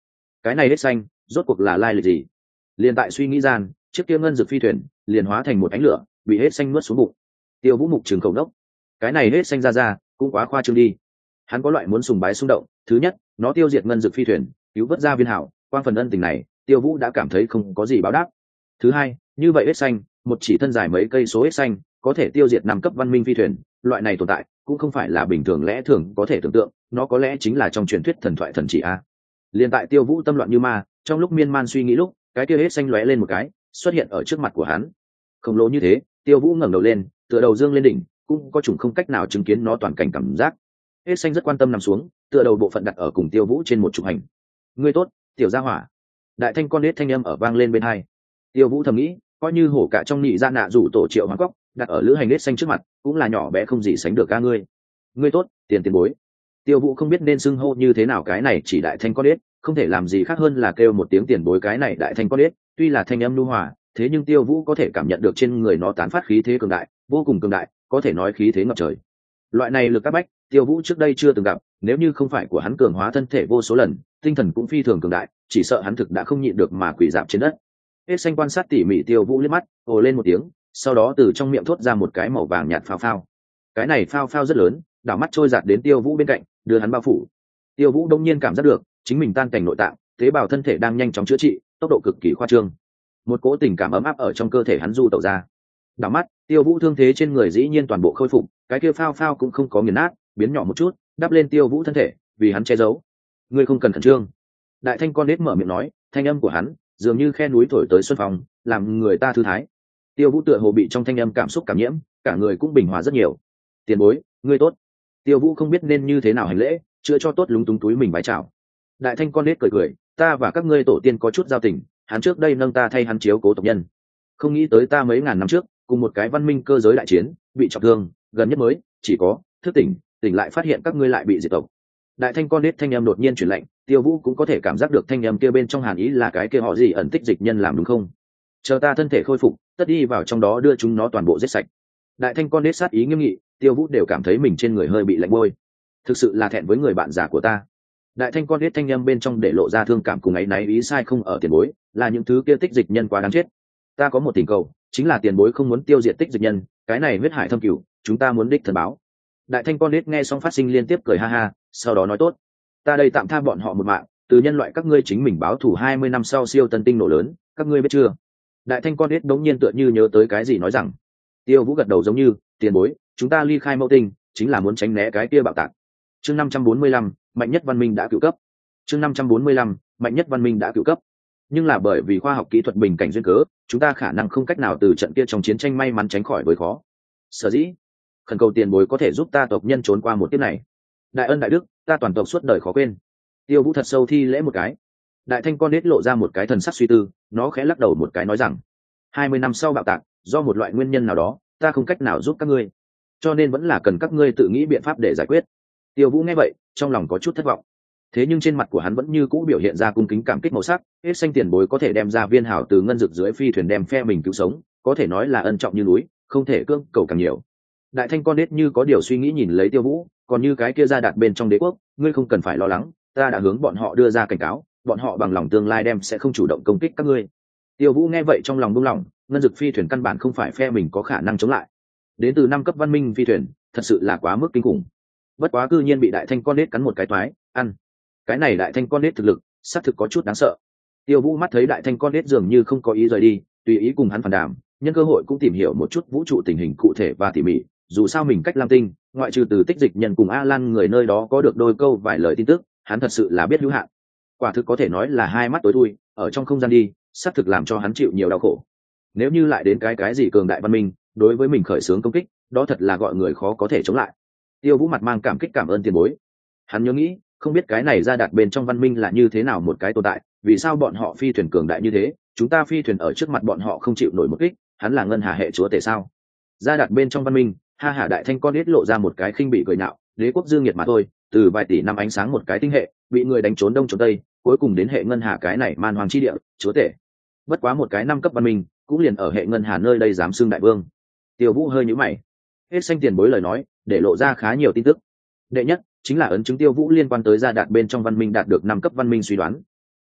cái này hết xanh rốt cuộc là lai lịch gì? Liền tại suy nghĩ gian, chiếc kia ngân dược phi thuyền liền hóa thành một ánh lửa, bị hết xanh nuốt xuống bụng. Tiêu Vũ mục trường khẩu đốc, cái này hết xanh ra ra cũng quá khoa trương đi. Hắn có loại muốn sùng bái xung động, thứ nhất, nó tiêu diệt ngân dược phi thuyền, cứu vớt ra viên hảo, quang phần ân tình này, Tiêu Vũ đã cảm thấy không có gì báo đáp. Thứ hai, như vậy hết xanh, một chỉ thân dài mấy cây số hết xanh, có thể tiêu diệt năm cấp văn minh phi thuyền, loại này tồn tại cũng không phải là bình thường lẽ thường có thể tưởng tượng, nó có lẽ chính là trong truyền thuyết thần thoại thần chỉ a. Liên tại Tiêu Vũ tâm loạn như ma, trong lúc miên man suy nghĩ lúc, cái kia hết xanh lóe lên một cái, xuất hiện ở trước mặt của hắn. Khổng lồ như thế, Tiêu Vũ ngẩng đầu lên, tựa đầu dương lên đỉnh, cũng có chủng không cách nào chứng kiến nó toàn cảnh cảm giác. Hết xanh rất quan tâm nằm xuống, tựa đầu bộ phận đặt ở cùng Tiêu Vũ trên một trục hành. Ngươi tốt, tiểu gia hỏa. Đại thanh con nết thanh âm ở vang lên bên hai. Tiêu Vũ thầm nghĩ, coi như hổ cả trong nhị gia nạ rủ tổ triệu hoàng cóc đặt ở lữ hành nết xanh trước mặt, cũng là nhỏ bé không gì sánh được ca ngươi. Ngươi tốt, tiền tiền bối. Tiêu Vũ không biết nên xưng hô như thế nào cái này chỉ đại thanh con nết, không thể làm gì khác hơn là kêu một tiếng tiền bối cái này đại thanh con nết, tuy là thanh âm nhu hòa, thế nhưng Tiêu Vũ có thể cảm nhận được trên người nó tán phát khí thế cường đại, vô cùng cường đại, có thể nói khí thế ngập trời. Loại này lực các bách, Tiêu Vũ trước đây chưa từng gặp, nếu như không phải của hắn cường hóa thân thể vô số lần, tinh thần cũng phi thường cường đại, chỉ sợ hắn thực đã không nhịn được mà quỳ dạp trên đất. Hết xanh quan sát tỉ mỉ Tiêu Vũ liếc mắt, ồ lên một tiếng, sau đó từ trong miệng thốt ra một cái màu vàng nhạt phao phao. Cái này phao phao rất lớn, đảo mắt trôi giạt đến Tiêu Vũ bên cạnh, đưa hắn bao phủ. Tiêu Vũ đông nhiên cảm giác được, chính mình tan cảnh nội tạng, tế bào thân thể đang nhanh chóng chữa trị, tốc độ cực kỳ khoa trương. Một cỗ tình cảm ấm áp ở trong cơ thể hắn du tẩu ra. Đảo mắt, Tiêu Vũ thương thế trên người dĩ nhiên toàn bộ khôi phục, cái kia phao phao cũng không có nghiền nát, biến nhỏ một chút, đắp lên Tiêu Vũ thân thể, vì hắn che giấu. Ngươi không cần khẩn trương. Đại thanh con nết mở miệng nói, thanh âm của hắn dường như khe núi thổi tới xuân phong, làm người ta thư thái. Tiêu Vũ tựa hồ bị trong thanh âm cảm xúc cảm nhiễm, cả người cũng bình hòa rất nhiều. Tiền bối, ngươi tốt. Tiêu Vũ không biết nên như thế nào hành lễ, chữa cho tốt lúng túng túi mình vái chào. Đại thanh con nết cười cười, ta và các ngươi tổ tiên có chút giao tình, hắn trước đây nâng ta thay hắn chiếu cố tộc nhân, không nghĩ tới ta mấy ngàn năm trước cùng một cái văn minh cơ giới đại chiến bị trọng thương, gần nhất mới chỉ có thức tỉnh tỉnh lại phát hiện các ngươi lại bị diệt tộc. Đại thanh con nết thanh âm đột nhiên chuyển lạnh, Tiêu Vũ cũng có thể cảm giác được thanh âm kia bên trong hàn ý là cái kia họ gì ẩn tích dịch nhân làm đúng không? Chờ ta thân thể khôi phục, tất đi vào trong đó đưa chúng nó toàn bộ giết sạch. Đại thanh con nết sát ý nghiêm nghị, Tiêu Vũ đều cảm thấy mình trên người hơi bị lạnh bôi, thực sự là thẹn với người bạn già của ta. Đại thanh con nết thanh âm bên trong để lộ ra thương cảm cùng áy náy, ý sai không ở tiền bối, là những thứ kia tích dịch nhân quá đáng chết. Ta có một tình cầu, chính là tiền bối không muốn tiêu diệt tích dịch nhân, cái này huyết hải thâm cửu, chúng ta muốn đích thần báo. Đại thanh con nết nghe xong phát sinh liên tiếp cười ha ha, sau đó nói tốt, ta đây tạm tha bọn họ một mạng, từ nhân loại các ngươi chính mình báo thù hai mươi năm sau siêu tân tinh nổ lớn, các ngươi biết chưa? Đại thanh con nết đống nhiên tựa như nhớ tới cái gì nói rằng. Tiêu Vũ gật đầu giống như, tiền bối, chúng ta ly khai mẫu tinh, chính là muốn tránh né cái kia bạo tạc. Chương năm trăm bốn mươi lăm, mạnh nhất văn minh đã cựu cấp. Chương năm trăm bốn mươi lăm, mạnh nhất văn minh đã cựu cấp. Nhưng là bởi vì khoa học kỹ thuật bình cảnh duyên cớ, chúng ta khả năng không cách nào từ trận kia trong chiến tranh may mắn tránh khỏi với khó. Sở dĩ, khẩn cầu tiền bối có thể giúp ta tộc nhân trốn qua một kiếp này. Đại ân đại đức, ta toàn tộc suốt đời khó quên. Tiêu Vũ thật sâu thi lễ một cái. Đại thanh con nết lộ ra một cái thần sắc suy tư, nó khẽ lắc đầu một cái nói rằng, hai mươi năm sau bạo tạc, do một loại nguyên nhân nào đó, ta không cách nào giúp các ngươi, cho nên vẫn là cần các ngươi tự nghĩ biện pháp để giải quyết. Tiêu Vũ nghe vậy, trong lòng có chút thất vọng. Thế nhưng trên mặt của hắn vẫn như cũ biểu hiện ra cung kính cảm kích màu sắc, hết xanh tiền bối có thể đem ra viên hảo từ ngân dực dưới phi thuyền đem phe mình cứu sống, có thể nói là ân trọng như núi, không thể cưỡng cầu càng nhiều. Đại thanh con nết như có điều suy nghĩ nhìn lấy Tiêu Vũ, còn như cái kia ra đặt bên trong đế quốc, ngươi không cần phải lo lắng, ta đã hướng bọn họ đưa ra cảnh cáo, bọn họ bằng lòng tương lai đem sẽ không chủ động công kích các ngươi. Tiêu Vũ nghe vậy trong lòng buông lỏng, ngân dực phi thuyền căn bản không phải phe mình có khả năng chống lại. Đến từ năm cấp văn minh phi thuyền, thật sự là quá mức kinh khủng. Bất quá cư nhiên bị đại thanh con nết cắn một cái toái, ăn. Cái này đại thanh con nết thực lực, xác thực có chút đáng sợ. Tiêu Vũ mắt thấy đại thanh con nết dường như không có ý rời đi, tùy ý cùng hắn phản đàm, nhân cơ hội cũng tìm hiểu một chút vũ trụ tình hình cụ thể và tỉ mỉ. Dù sao mình cách Lam Tinh, ngoại trừ từ tích dịch nhân cùng A Lan người nơi đó có được đôi câu vài lời tin tức, hắn thật sự là biết hữu hạn. Quả thực có thể nói là hai mắt tối thui, ở trong không gian đi, xác thực làm cho hắn chịu nhiều đau khổ. Nếu như lại đến cái cái gì cường đại văn minh, đối với mình khởi xướng công kích, đó thật là gọi người khó có thể chống lại. Tiêu Vũ mặt mang cảm kích cảm ơn tiền bối. Hắn nhớ nghĩ, không biết cái này ra đặt bên trong văn minh là như thế nào một cái tồn tại, vì sao bọn họ phi thuyền cường đại như thế, chúng ta phi thuyền ở trước mặt bọn họ không chịu nổi một kích, hắn là ngân hà hệ chúa tể sao? Ra đặt bên trong văn minh, ha hả đại thanh con nết lộ ra một cái khinh bị cười nhạo, đế quốc dương nhiệt mà thôi, từ vài tỷ năm ánh sáng một cái tinh hệ, bị người đánh trốn đông trốn tây, cuối cùng đến hệ ngân hà cái này man hoàng chi địa, chúa tể. Bất quá một cái năm cấp văn minh, cũng liền ở hệ ngân hà nơi đây dám xưng đại vương. Tiêu Vũ hơi nhíu mày. Hết xanh tiền bối lời nói, để lộ ra khá nhiều tin tức. Đệ nhất, chính là ấn chứng Tiêu Vũ liên quan tới gia đạt bên trong văn minh đạt được năm cấp văn minh suy đoán.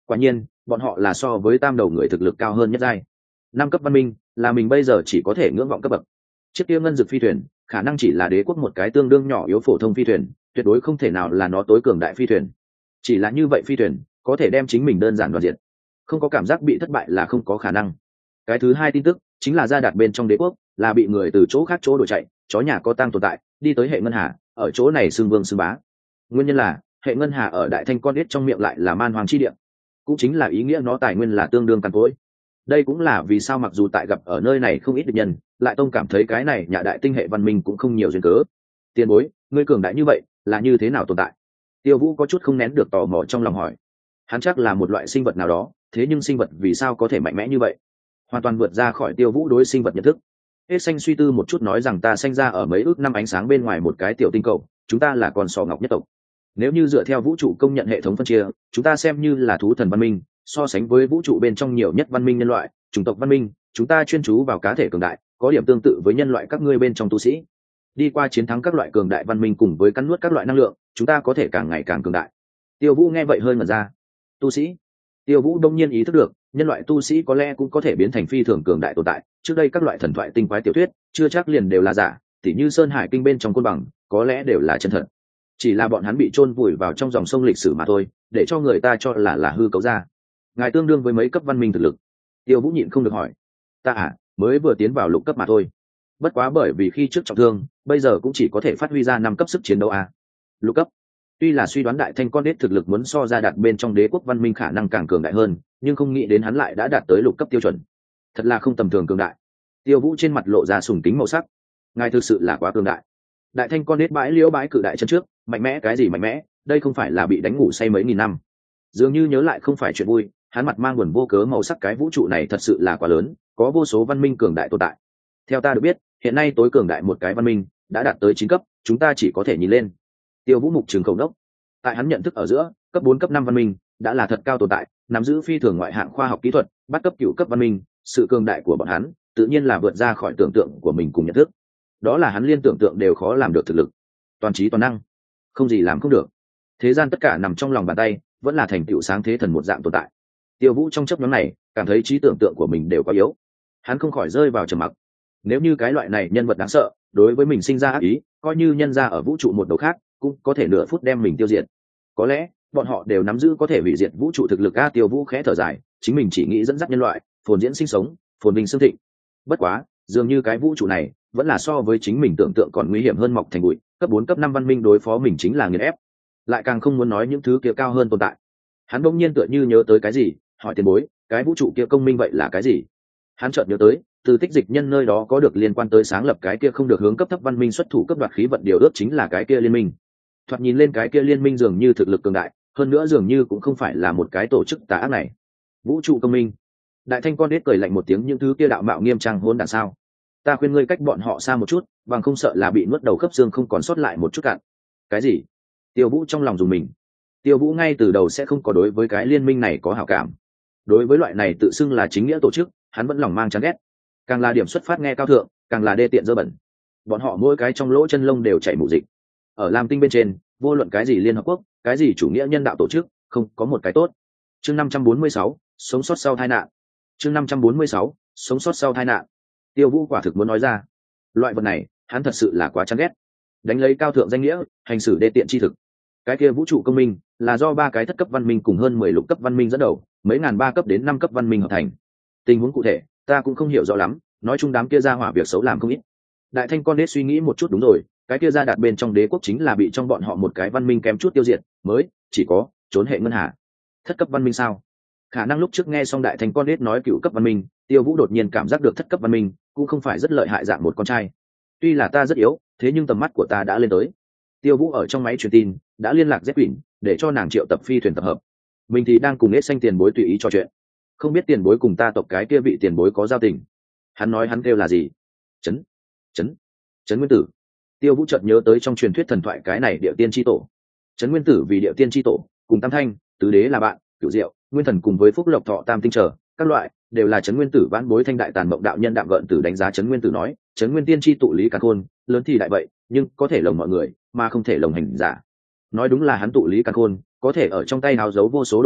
Quả nhiên bọn họ là so với tam đầu người thực lực cao hơn nhất giai. Năm cấp văn minh là mình bây giờ chỉ có thể ngưỡng vọng cấp bậc. Chiếc kia ngân dực phi thuyền khả năng chỉ là đế quốc một cái tương đương nhỏ yếu phổ thông phi thuyền, tuyệt đối không thể nào là nó tối cường đại phi thuyền. Chỉ là như vậy phi thuyền có thể đem chính mình đơn giản đoạt diệt, không có cảm giác bị thất bại là không có khả năng. Cái thứ hai tin tức chính là Gia Đạt bên trong đế quốc là bị người từ chỗ khác chỗ đổi chạy, chó nhà có tang tồn tại, đi tới hệ ngân hà, ở chỗ này xưng vương xưng bá. Nguyên nhân là hệ ngân hà ở đại thanh con ít trong miệng lại là man hoàng chi địa, cũng chính là ý nghĩa nó tài nguyên là tương đương cằn cỗi. Đây cũng là vì sao mặc dù tại gặp ở nơi này không ít địch nhân, lại tông cảm thấy cái này nhà đại tinh hệ văn minh cũng không nhiều duyên cớ. Tiền bối, ngươi cường đại như vậy là như thế nào tồn tại? Tiêu Vũ có chút không nén được tò mò trong lòng hỏi. Hắn chắc là một loại sinh vật nào đó, thế nhưng sinh vật vì sao có thể mạnh mẽ như vậy? Hoàn toàn vượt ra khỏi Tiêu Vũ đối sinh vật nhận thức. Hết xanh suy tư một chút nói rằng ta sinh ra ở mấy ước năm ánh sáng bên ngoài một cái tiểu tinh cầu, chúng ta là con sò ngọc nhất tộc. Nếu như dựa theo vũ trụ công nhận hệ thống phân chia, chúng ta xem như là thú thần văn minh, so sánh với vũ trụ bên trong nhiều nhất văn minh nhân loại, chủng tộc văn minh, chúng ta chuyên chú vào cá thể cường đại, có điểm tương tự với nhân loại các ngươi bên trong tu sĩ. Đi qua chiến thắng các loại cường đại văn minh cùng với cắn nuốt các loại năng lượng, chúng ta có thể càng ngày càng cường đại. Tiêu Vũ nghe vậy hơi ngẩn ra. Tu sĩ? Tiêu Vũ đông nhiên ý thức được, nhân loại tu sĩ có lẽ cũng có thể biến thành phi thường cường đại tồn tại. Trước đây các loại thần thoại tinh quái tiểu thuyết, chưa chắc liền đều là giả, tỉ như Sơn Hải Kinh bên trong côn bằng, có lẽ đều là chân thật. Chỉ là bọn hắn bị chôn vùi vào trong dòng sông lịch sử mà thôi, để cho người ta cho là là hư cấu ra. Ngài tương đương với mấy cấp văn minh thực lực? Tiêu Vũ nhịn không được hỏi. Ta à, mới vừa tiến vào lục cấp mà thôi. Bất quá bởi vì khi trước trọng thương, bây giờ cũng chỉ có thể phát huy ra năm cấp sức chiến đấu à. Lục cấp. Tuy là suy đoán đại thanh con đết thực lực muốn so ra đạt bên trong đế quốc văn minh khả năng càng cường đại hơn, nhưng không nghĩ đến hắn lại đã đạt tới lục cấp tiêu chuẩn. Thật là không tầm thường cường đại. Tiêu Vũ trên mặt lộ ra sùng kính màu sắc. Ngài thực sự là quá cường đại. Đại thanh con đết bãi liễu bãi cự đại chân trước, mạnh mẽ cái gì mạnh mẽ, đây không phải là bị đánh ngủ say mấy nghìn năm. Dường như nhớ lại không phải chuyện vui, hắn mặt mang buồn vô cớ màu sắc cái vũ trụ này thật sự là quá lớn, có vô số văn minh cường đại tồn tại. Theo ta được biết, hiện nay tối cường đại một cái văn minh đã đạt tới chín cấp, chúng ta chỉ có thể nhìn lên. Tiêu Vũ mục trường khẩu đốc. Tại hắn nhận thức ở giữa, cấp bốn cấp năm văn minh đã là thật cao tồn tại, nắm giữ phi thường ngoại hạng khoa học kỹ thuật, bắt cấp cửu cấp văn minh, sự cường đại của bọn hắn tự nhiên là vượt ra khỏi tưởng tượng của mình cùng nhận thức. Đó là hắn liên tưởng tượng đều khó làm được thực lực. Toàn trí toàn năng, không gì làm không được. Thế gian tất cả nằm trong lòng bàn tay, vẫn là thành tựu sáng thế thần một dạng tồn tại. Tiêu Vũ trong chấp nhóm này cảm thấy trí tưởng tượng của mình đều quá yếu, hắn không khỏi rơi vào trầm mặc. Nếu như cái loại này nhân vật đáng sợ đối với mình sinh ra ác ý, coi như nhân ra ở vũ trụ một đầu khác cũng có thể nửa phút đem mình tiêu diệt. Có lẽ bọn họ đều nắm giữ có thể hủy diệt vũ trụ thực lực. A Tiêu Vũ khẽ thở dài, chính mình chỉ nghĩ dẫn dắt nhân loại phồn diễn sinh sống, phồn vinh xương thịnh. Bất quá dường như cái vũ trụ này vẫn là so với chính mình tưởng tượng còn nguy hiểm hơn, mọc thành bụi. Cấp bốn cấp năm văn minh đối phó mình chính là nghiền ép, lại càng không muốn nói những thứ kia cao hơn tồn tại. Hắn bỗng nhiên tựa như nhớ tới cái gì, hỏi tiền bối, cái vũ trụ kia công minh vậy là cái gì? Hắn chợt nhớ tới, từ tích dịch nhân nơi đó có được liên quan tới sáng lập cái kia không được hướng cấp thấp văn minh xuất thủ cấp đoạt khí vận điều ước, chính là cái kia liên minh. Thoạt nhìn lên cái kia liên minh dường như thực lực cường đại, hơn nữa dường như cũng không phải là một cái tổ chức tà ác này. Vũ trụ công minh. Đại thanh con đết cười lạnh một tiếng, những thứ kia đạo mạo nghiêm trang hôn đản sao? Ta khuyên ngươi cách bọn họ xa một chút, bằng không sợ là bị nuốt đầu khớp xương không còn sót lại một chút cạn. Cái gì? Tiêu Vũ trong lòng dùng mình. Tiêu Vũ ngay từ đầu sẽ không có đối với cái liên minh này có hảo cảm. Đối với loại này tự xưng là chính nghĩa tổ chức, hắn vẫn lòng mang chán ghét. Càng là điểm xuất phát nghe cao thượng, càng là đê tiện dơ bẩn. Bọn họ mỗi cái trong lỗ chân lông đều chảy mù dịch. Ở Lam Tinh bên trên, vô luận cái gì Liên Hợp Quốc, cái gì chủ nghĩa nhân đạo tổ chức, không có một cái tốt. Chương năm trăm bốn mươi sáu, sống sót sau tai nạn. Chương năm trăm bốn mươi sáu, sống sót sau tai nạn. Tiêu Vũ quả thực muốn nói ra, loại vật này, hắn thật sự là quá chán ghét. Đánh lấy cao thượng danh nghĩa, hành xử đê tiện chi thực. Cái kia vũ trụ công minh là do ba cái thất cấp văn minh cùng hơn mười lục cấp văn minh dẫn đầu, mấy ngàn ba cấp đến năm cấp văn minh hợp thành. Tình huống cụ thể, ta cũng không hiểu rõ lắm, nói chung đám kia ra hỏa việc xấu làm không ít. Đại thanh con đế suy nghĩ một chút, đúng rồi, cái kia ra đạt bên trong đế quốc chính là bị trong bọn họ một cái văn minh kém chút tiêu diệt, mới chỉ có trốn hệ ngân hà. Thất cấp văn minh sao? Khả năng lúc trước nghe xong đại thanh con đế nói cựu cấp văn minh, Tiêu Vũ đột nhiên cảm giác được thất cấp văn minh cũng không phải rất lợi hại dạng một con trai. Tuy là ta rất yếu, thế nhưng tầm mắt của ta đã lên tới. Tiêu Vũ ở trong máy truyền tin đã liên lạc Z Quỷ, để cho nàng triệu tập phi thuyền tập hợp. Mình thì đang cùng Nết Xanh tiền bối tùy ý trò chuyện. Không biết tiền bối cùng ta tộc cái kia vị tiền bối có giao tình. Hắn nói hắn kêu là gì? Chấn, chấn, chấn nguyên tử. Tiêu Vũ chợt nhớ tới trong truyền thuyết thần thoại cái này địa tiên chi tổ. Chấn nguyên tử vì địa tiên chi tổ, cùng Tam Thanh, tứ đế là bạn, cửu diệu, nguyên thần cùng với phúc lộc thọ tam tinh trở, các loại đều là chấn nguyên tử vãn bối thanh đại tàn mộng đạo nhân đạm gợn tử đánh giá chấn nguyên tử nói, chấn nguyên tiên chi tụ lý càn khôn, lớn thì đại vậy, nhưng có thể lồng mọi người, mà không thể lồng hành giả. Nói đúng là hắn tụ lý càn khôn, có thể ở trong tay háo giấu vô số đồ đạc,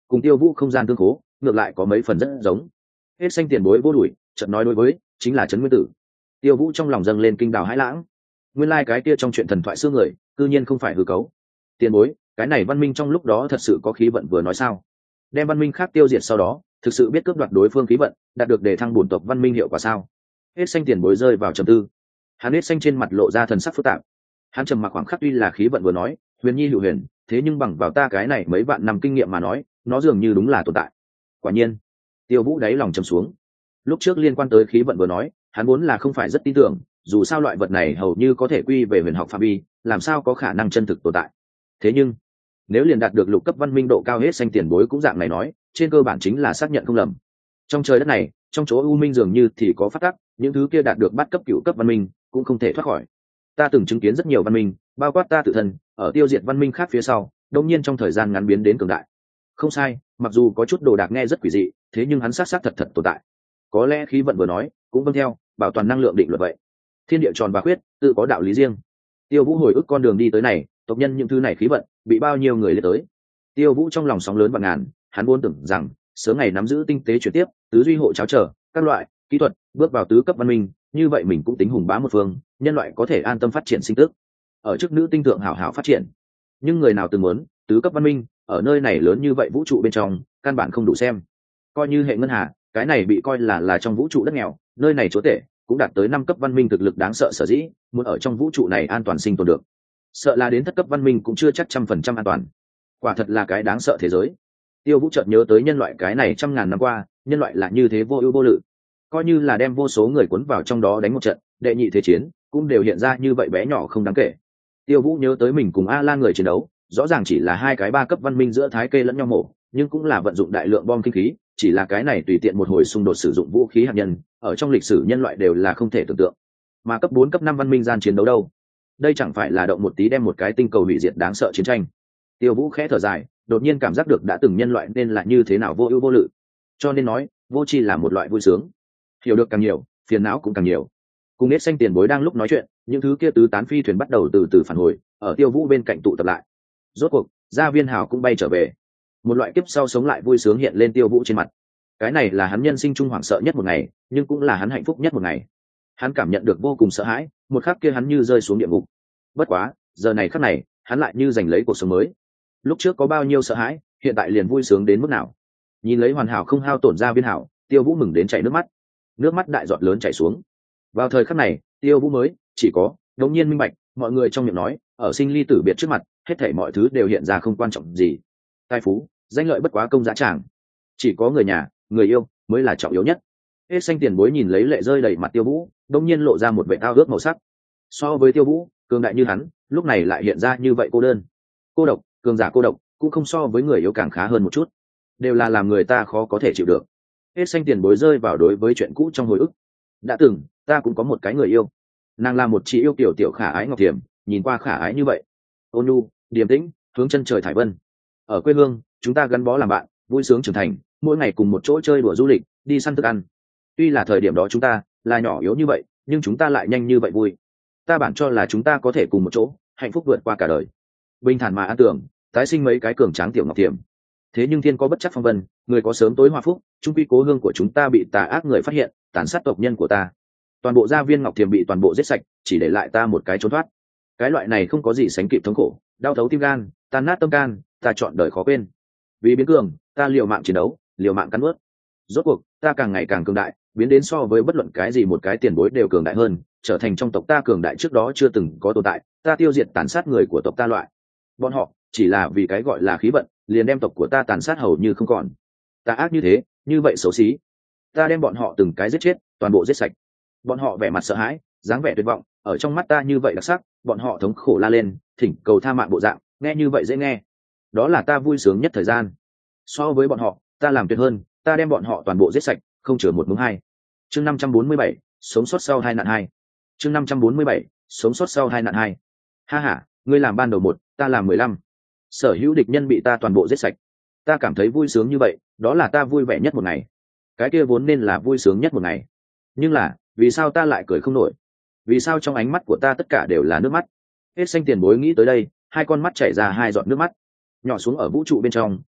cùng Tiêu Vũ không gian tương khố ngược lại có mấy phần rất giống. Hết xanh tiền bối vô đuổi, chợt nói đối với chính là Trấn Nguyên Tử. Tiêu Vũ trong lòng dâng lên kinh đào hãi lãng. Nguyên lai cái kia trong chuyện thần thoại xưa người, cư nhiên không phải hư cấu. Tiền bối, cái này văn minh trong lúc đó thật sự có khí vận vừa nói sao? Đem văn minh khác tiêu diệt sau đó, thực sự biết cướp đoạt đối phương khí vận, đạt được để thăng bổn tộc văn minh hiệu quả sao? Hết xanh tiền bối rơi vào trầm tư. Hắn hết xanh trên mặt lộ ra thần sắc phức tạp. Hắn trầm mặc khoảng khắc, tuy là khí vận vừa nói, huyền nhi hữu huyền, thế nhưng bằng vào ta cái này mấy vạn năm kinh nghiệm mà nói, nó dường như đúng là tồn tại. Quả nhiên, Tiêu Vũ đáy lòng trầm xuống. Lúc trước liên quan tới khí vận vừa nói, hắn vốn là không phải rất tin tưởng, dù sao loại vật này hầu như có thể quy về huyền học phạm vi, làm sao có khả năng chân thực tồn tại. Thế nhưng, nếu liền đạt được lục cấp văn minh độ cao hết xanh tiền bối cũng dạng này nói, trên cơ bản chính là xác nhận không lầm. Trong trời đất này, trong chỗ u minh dường như thì có phát tắc, những thứ kia đạt được bắt cấp cửu cấp văn minh cũng không thể thoát khỏi. Ta từng chứng kiến rất nhiều văn minh, bao quát ta tự thân, ở tiêu diệt văn minh khác phía sau, đột nhiên trong thời gian ngắn biến đến cường đại. Không sai, mặc dù có chút đồ đạc nghe rất quỷ dị, thế nhưng hắn xác xác thật thật tồn tại. Có lẽ khí vận vừa nói, cũng vâng theo, bảo toàn năng lượng định luật vậy. Thiên địa tròn và khuyết, tự có đạo lý riêng. Tiêu Vũ hồi ức con đường đi tới này, tộc nhân những thứ này khí vận, bị bao nhiêu người lên tới. Tiêu Vũ trong lòng sóng lớn và ngàn, hắn vốn tưởng rằng sớm ngày nắm giữ tinh tế chuyển tiếp, tứ duy hộ cháo trở, các loại kỹ thuật, bước vào tứ cấp văn minh, như vậy mình cũng tính hùng bá một phương, nhân loại có thể an tâm phát triển sinh tức. Ở chức nữ tinh thượng hảo hảo phát triển. Nhưng người nào từng muốn, tứ cấp văn minh, ở nơi này lớn như vậy vũ trụ bên trong, căn bản không đủ xem. Coi như hệ ngân hà, cái này bị coi là là trong vũ trụ đất nghèo, nơi này chỗ tệ, cũng đạt tới năm cấp văn minh thực lực đáng sợ sở dĩ, muốn ở trong vũ trụ này an toàn sinh tồn được. Sợ là đến thất cấp văn minh cũng chưa chắc trăm phần trăm an toàn. Quả thật là cái đáng sợ thế giới. Tiêu Vũ chợt nhớ tới nhân loại cái này trăm ngàn năm qua, nhân loại là như thế vô ưu vô lự. Coi như là đem vô số người cuốn vào trong đó đánh một trận, đệ nhị thế chiến, cũng đều hiện ra như vậy bé nhỏ không đáng kể. Tiêu Vũ nhớ tới mình cùng A La người chiến đấu, rõ ràng chỉ là hai cái ba cấp văn minh giữa thái kê lẫn nhau mổ, nhưng cũng là vận dụng đại lượng bom kinh khí, chỉ là cái này tùy tiện một hồi xung đột sử dụng vũ khí hạt nhân, ở trong lịch sử nhân loại đều là không thể tưởng tượng. Mà cấp bốn cấp năm văn minh gian chiến đấu đâu? Đây chẳng phải là động một tí đem một cái tinh cầu hủy diệt đáng sợ chiến tranh. Tiêu Vũ khẽ thở dài, đột nhiên cảm giác được đã từng nhân loại nên là như thế nào vô ưu vô lự. Cho nên nói, vô tri là một loại vui sướng. Hiểu được càng nhiều, phiền não cũng càng nhiều. Cùng nết xanh tiền bối đang lúc nói chuyện, những thứ kia tứ tán phi thuyền bắt đầu từ từ phản hồi, ở Tiêu Vũ bên cạnh tụ tập lại. Rốt cuộc, Gia Viên Hào cũng bay trở về. Một loại kiếp sau sống lại vui sướng hiện lên Tiêu Vũ trên mặt. Cái này là hắn nhân sinh trung hoảng sợ nhất một ngày, nhưng cũng là hắn hạnh phúc nhất một ngày. Hắn cảm nhận được vô cùng sợ hãi, một khắc kia hắn như rơi xuống địa ngục. Bất quá, giờ này khắc này, hắn lại như giành lấy cuộc sống mới. Lúc trước có bao nhiêu sợ hãi, hiện tại liền vui sướng đến mức nào. Nhìn lấy hoàn hảo không hao tổn Gia Viên Hảo, Tiêu Vũ mừng đến chảy nước mắt. Nước mắt đại giọt lớn chảy xuống. Vào thời khắc này, Tiêu Vũ mới chỉ có đống nhiên minh bạch, mọi người trong miệng nói, ở sinh ly tử biệt trước mặt, hết thảy mọi thứ đều hiện ra không quan trọng gì. Tài phú, danh lợi bất quá công giá tràng, chỉ có người nhà, người yêu mới là trọng yếu nhất. Hết xanh tiền bối nhìn lấy lệ rơi đầy mặt Tiêu Vũ, đống nhiên lộ ra một vẻ ao ước màu sắc. So với Tiêu Vũ, cường đại như hắn, lúc này lại hiện ra như vậy cô đơn, cô độc, cường giả cô độc, cũng không so với người yếu càng khá hơn một chút, đều là làm người ta khó có thể chịu được. Hết xanh tiền bối rơi vào đối với chuyện cũ trong hồi ức. Đã từng, ta cũng có một cái người yêu, nàng là một chị yêu tiểu tiểu khả ái ngọc thiềm, nhìn qua khả ái như vậy, ôn nhu, điềm tĩnh, hướng chân trời thải vân. Ở quê hương, chúng ta gắn bó làm bạn, vui sướng trưởng thành, mỗi ngày cùng một chỗ chơi đùa du lịch, đi săn thức ăn. Tuy là thời điểm đó chúng ta là nhỏ yếu như vậy, nhưng chúng ta lại nhanh như vậy vui. Ta bản cho là chúng ta có thể cùng một chỗ, hạnh phúc vượt qua cả đời. Bình thản mà an tưởng, tái sinh mấy cái cường tráng tiểu ngọc thiềm. Thế nhưng thiên có bất chắc phong vân, người có sớm tối hòa phúc, trung quy cố hương của chúng ta bị tà ác người phát hiện, tàn sát tộc nhân của ta. Toàn bộ gia viên ngọc thiềm bị toàn bộ giết sạch, chỉ để lại ta một cái trốn thoát. Cái loại này không có gì sánh kịp thống khổ, đau thấu tim gan, tan nát tâm can, ta chọn đời khó quên. Vì biến cường, ta liều mạng chiến đấu, liều mạng cắn nuốt. Rốt cuộc, ta càng ngày càng cường đại, biến đến so với bất luận cái gì một cái tiền bối đều cường đại hơn, trở thành trong tộc ta cường đại trước đó chưa từng có tồn tại. Ta tiêu diệt tàn sát người của tộc ta loại. Bọn họ chỉ là vì cái gọi là khí vận, liền đem tộc của ta tàn sát hầu như không còn. Ta ác như thế, như vậy xấu xí. Ta đem bọn họ từng cái giết chết, toàn bộ giết sạch. Bọn họ vẻ mặt sợ hãi, dáng vẻ tuyệt vọng, ở trong mắt ta như vậy đặc sắc, bọn họ thống khổ la lên, thỉnh cầu tha mạng bộ dạng, nghe như vậy dễ nghe. Đó là ta vui sướng nhất thời gian. So với bọn họ, ta làm tuyệt hơn, ta đem bọn họ toàn bộ giết sạch, không chừa một mống hai. Chương năm trăm bốn mươi bảy, sống sót sau hai nạn hai. Chương năm trăm bốn mươi bảy, sống sót sau hai nạn hai. Ha ha, ngươi làm ban đầu một, ta làm mười lăm. Sở hữu địch nhân bị ta toàn bộ giết sạch. Ta cảm thấy vui sướng như vậy, đó là ta vui vẻ nhất một ngày. Cái kia vốn nên là vui sướng nhất một ngày. Nhưng là, vì sao ta lại cười không nổi? Vì sao trong ánh mắt của ta tất cả đều là nước mắt? Hết xanh tiền bối nghĩ tới đây, hai con mắt chảy ra hai giọt nước mắt, nhỏ xuống ở vũ trụ bên trong,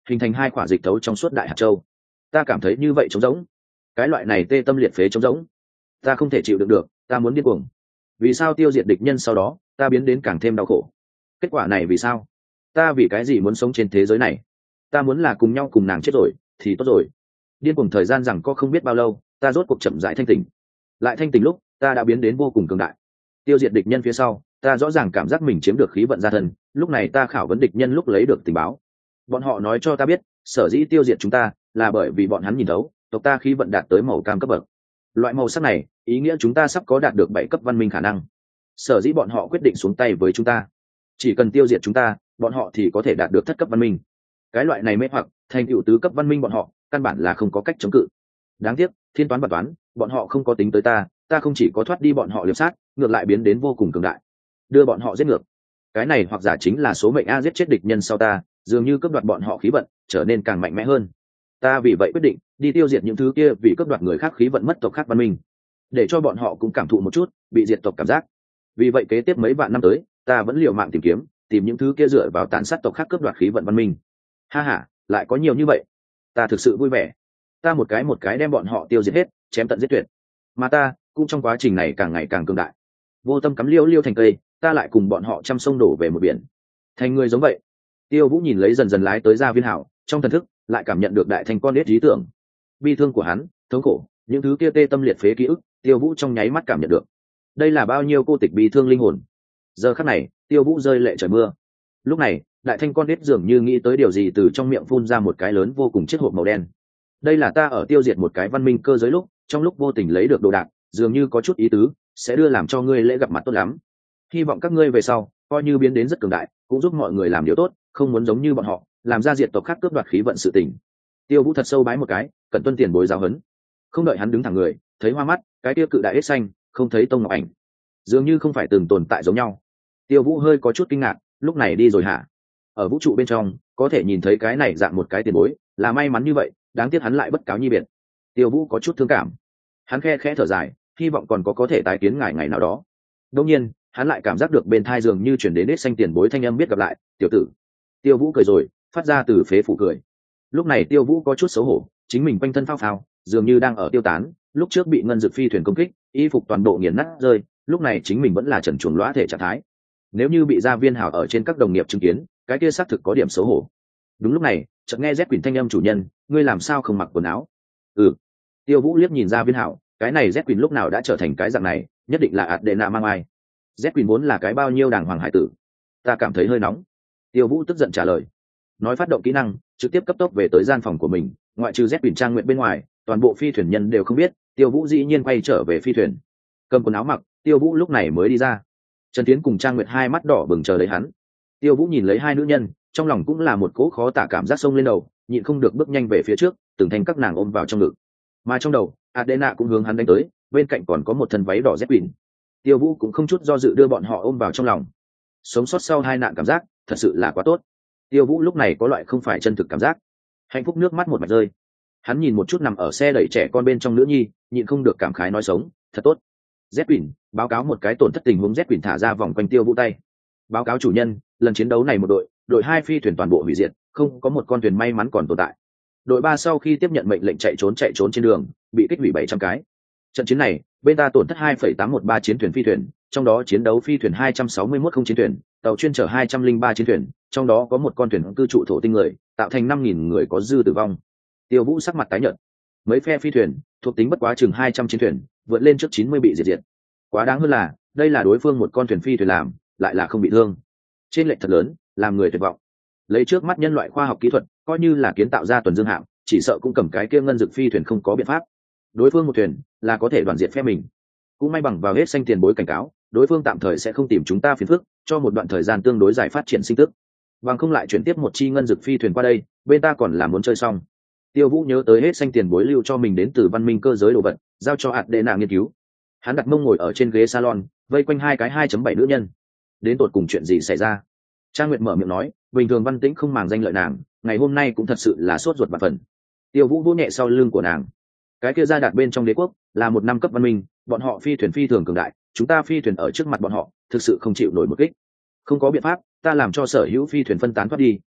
hình thành hai quả dịch thấu trong suốt đại hạt châu. Ta cảm thấy như vậy trống rỗng, cái loại này tê tâm liệt phế trống rỗng, ta không thể chịu đựng được, ta muốn điên cuồng. Vì sao tiêu diệt địch nhân sau đó ta biến đến càng thêm đau khổ? Kết quả này vì sao? Ta vì cái gì muốn sống trên thế giới này? Ta muốn là cùng nhau cùng nàng chết rồi thì tốt rồi. Điên cuồng thời gian rằng có không biết bao lâu, ta rốt cuộc chậm rãi thanh tỉnh. Lại thanh tỉnh lúc ta đã biến đến vô cùng cường đại. Tiêu diệt địch nhân phía sau, ta rõ ràng cảm giác mình chiếm được khí vận gia thân. Lúc này ta khảo vấn địch nhân lúc lấy được tình báo, bọn họ nói cho ta biết sở dĩ tiêu diệt chúng ta là bởi vì bọn hắn nhìn thấu tộc ta khí vận đạt tới màu cam cấp bậc. Loại màu sắc này ý nghĩa chúng ta sắp có đạt được bảy cấp văn minh khả năng. Sở dĩ bọn họ quyết định xuống tay với chúng ta, chỉ cần tiêu diệt chúng ta bọn họ thì có thể đạt được thất cấp văn minh. Cái loại này mê hoặc thành tựu tứ cấp văn minh, bọn họ căn bản là không có cách chống cự. Đáng tiếc thiên toán và toán bọn họ không có tính tới ta. Ta không chỉ có thoát đi bọn họ liệp sát, ngược lại biến đến vô cùng cường đại, đưa bọn họ giết ngược. Cái này hoặc giả chính là số mệnh a, giết chết địch nhân sau ta dường như cướp đoạt bọn họ khí vận, trở nên càng mạnh mẽ hơn. Ta vì vậy quyết định đi tiêu diệt những thứ kia vì cướp đoạt người khác khí vận mất tộc khác văn minh, để cho bọn họ cũng cảm thụ một chút bị diệt tộc cảm giác. Vì vậy kế tiếp mấy vạn năm tới ta vẫn liều mạng tìm kiếm tìm những thứ kia dựa vào tàn sát tộc khác cướp đoạt khí vận văn minh. Ha ha, lại có nhiều như vậy, ta thực sự vui vẻ. Ta một cái một cái đem bọn họ tiêu diệt hết, chém tận giết tuyệt. Mà ta cũng trong quá trình này càng ngày càng cường đại, vô tâm cắm liêu liêu thành cây, ta lại cùng bọn họ trăm sông đổ về một biển, thành người giống vậy. Tiêu Vũ nhìn lấy dần dần lái tới Gia Viên Hảo, trong thần thức lại cảm nhận được đại thành con nết lý tưởng, bi thương của hắn, thống khổ, những thứ kia tê tâm liệt phế ký ức, Tiêu Vũ trong nháy mắt cảm nhận được. Đây là bao nhiêu cô tịch bi thương linh hồn. Giờ khắc này, Tiêu Vũ rơi lệ trời mưa. Lúc này, đại thanh con nết dường như nghĩ tới điều gì, từ trong miệng phun ra một cái lớn vô cùng chiếc hộp màu đen. Đây là ta ở tiêu diệt một cái văn minh cơ giới lúc, trong lúc vô tình lấy được đồ đạc, dường như có chút ý tứ, sẽ đưa làm cho ngươi lễ gặp mặt tốt lắm. Hy vọng các ngươi về sau coi như biến đến rất cường đại, cũng giúp mọi người làm điều tốt, không muốn giống như bọn họ làm ra diệt tộc khác cướp đoạt khí vận sự tình. Tiêu Vũ thật sâu bái một cái, cần tuân tiền bối giáo huấn. Không đợi hắn đứng thẳng người, thấy hoa mắt, cái kia cự đại hết xanh, không thấy tông ngọc ảnh, dường như không phải từng tồn tại giống nhau. Tiêu Vũ hơi có chút kinh ngạc, lúc này đi rồi hả? Ở vũ trụ bên trong có thể nhìn thấy cái này dạng một cái tiền bối, là may mắn như vậy, đáng tiếc hắn lại bất cáo nhi biệt. Tiêu Vũ có chút thương cảm, hắn khe khẽ thở dài, hy vọng còn có có thể tái kiến ngài ngày nào đó. Đương nhiên hắn lại cảm giác được bên thai dường như chuyển đến nết xanh tiền bối thanh âm biết gặp lại, tiểu tử. Tiêu Vũ cười rồi, phát ra từ phế phủ cười. Lúc này Tiêu Vũ có chút xấu hổ, chính mình quanh thân phao phao, dường như đang ở tiêu tán. Lúc trước bị ngân dực phi thuyền công kích, y phục toàn bộ nghiền nát rơi, lúc này chính mình vẫn là trần truồng lõa thể trạng thái. Nếu như bị Gia Viên Hảo ở trên các đồng nghiệp chứng kiến, cái kia xác thực có điểm xấu hổ. Đúng lúc này, chợt nghe Z Quỳnh thanh âm, chủ nhân, ngươi làm sao không mặc quần áo? Ừ. Tiêu Vũ liếc nhìn Gia Viên Hảo, cái này Z Quỳnh lúc nào đã trở thành cái dạng này, nhất định là Adena mang ai. Z Quỳnh vốn là cái bao nhiêu đàng hoàng hải tử, ta cảm thấy hơi nóng. Tiêu Vũ tức giận trả lời, nói phát động kỹ năng, trực tiếp cấp tốc về tới gian phòng của mình. Ngoại trừ Z Quỳnh trang nguyện bên ngoài, toàn bộ phi thuyền nhân đều không biết. Tiêu Vũ dĩ nhiên quay trở về phi thuyền, cầm quần áo mặc. Tiêu Vũ lúc này mới đi ra. Trần Tiến cùng Trang Nguyệt hai mắt đỏ bừng chờ lấy hắn. Tiêu Vũ nhìn lấy hai nữ nhân, trong lòng cũng là một cỗ khó tả cảm giác sông lên đầu, nhịn không được bước nhanh về phía trước, từng thành các nàng ôm vào trong ngực. Mà trong đầu, Adena cũng hướng hắn đánh tới, bên cạnh còn có một thân váy đỏ Z Quỳnh. Tiêu Vũ cũng không chút do dự đưa bọn họ ôm vào trong lòng. Sống sót sau hai nạn cảm giác thật sự là quá tốt. Tiêu Vũ lúc này có loại không phải chân thực cảm giác, hạnh phúc nước mắt một mạch rơi. Hắn nhìn một chút nằm ở xe đẩy trẻ con bên trong nữ nhi, nhịn không được cảm khái nói sống thật tốt. Z Quỳnh báo cáo một cái tổn thất tình huống. Z Quỳnh thả ra vòng quanh Tiêu Vũ tay, báo cáo chủ nhân, lần chiến đấu này một đội đội hai phi thuyền toàn bộ hủy diệt, không có một con thuyền may mắn còn tồn tại. Đội ba sau khi tiếp nhận mệnh lệnh chạy trốn chạy trốn trên đường, bị kích hủy bảy trăm cái. Trận chiến này bên ta tổn thất hai phẩy tám một ba chiến thuyền phi thuyền, trong đó chiến đấu phi thuyền hai trăm sáu mươi mốt không chiến thuyền, tàu chuyên chở hai trăm linh ba chiến thuyền, trong đó có một con thuyền cư trụ thổ tinh người, tạo thành năm nghìn người có dư tử vong. Tiêu Vũ sắc mặt tái nhợt, mấy phe phi thuyền thuộc tính bất quá chừng hai trăm chiến thuyền, vượt lên trước chín mươi bị diệt diệt. Quá đáng hơn là đây là đối phương một con thuyền phi thuyền làm, lại là không bị thương. Trên lệch thật lớn, làm người tuyệt vọng. Lấy trước mắt nhân loại khoa học kỹ thuật, coi như là kiến tạo ra tuần dương hạm, chỉ sợ cũng cầm cái kia ngân dực phi thuyền không có biện pháp. Đối phương một thuyền là có thể đoàn diệt phe mình. Cũng may bằng vào hết xanh tiền bối cảnh cáo, đối phương tạm thời sẽ không tìm chúng ta phiền phức, cho một đoạn thời gian tương đối dài phát triển sinh tức. Bằng không lại chuyển tiếp một chi ngân dực phi thuyền qua đây, bên ta còn là muốn chơi xong. Tiêu Vũ nhớ tới hết xanh tiền bối lưu cho mình đến từ văn minh cơ giới đồ vật, giao cho Adena nghiên cứu. Hắn đặt mông ngồi ở trên ghế salon, vây quanh hai cái hai chấm bảy nữ nhân. Đến tột cùng chuyện gì xảy ra? Trang Nguyệt mở miệng nói, bình thường Văn Tĩnh không màng danh lợi nàng, ngày hôm nay cũng thật sự là sốt ruột bạt phần. Tiêu Vũ vỗ nhẹ sau lưng của nàng. Cái kia gia đạt bên trong đế quốc là một năm cấp văn minh, bọn họ phi thuyền phi thường cường đại, chúng ta phi thuyền ở trước mặt bọn họ thực sự không chịu nổi một kích. Không có biện pháp, ta làm cho sở hữu phi thuyền phân tán thoát đi,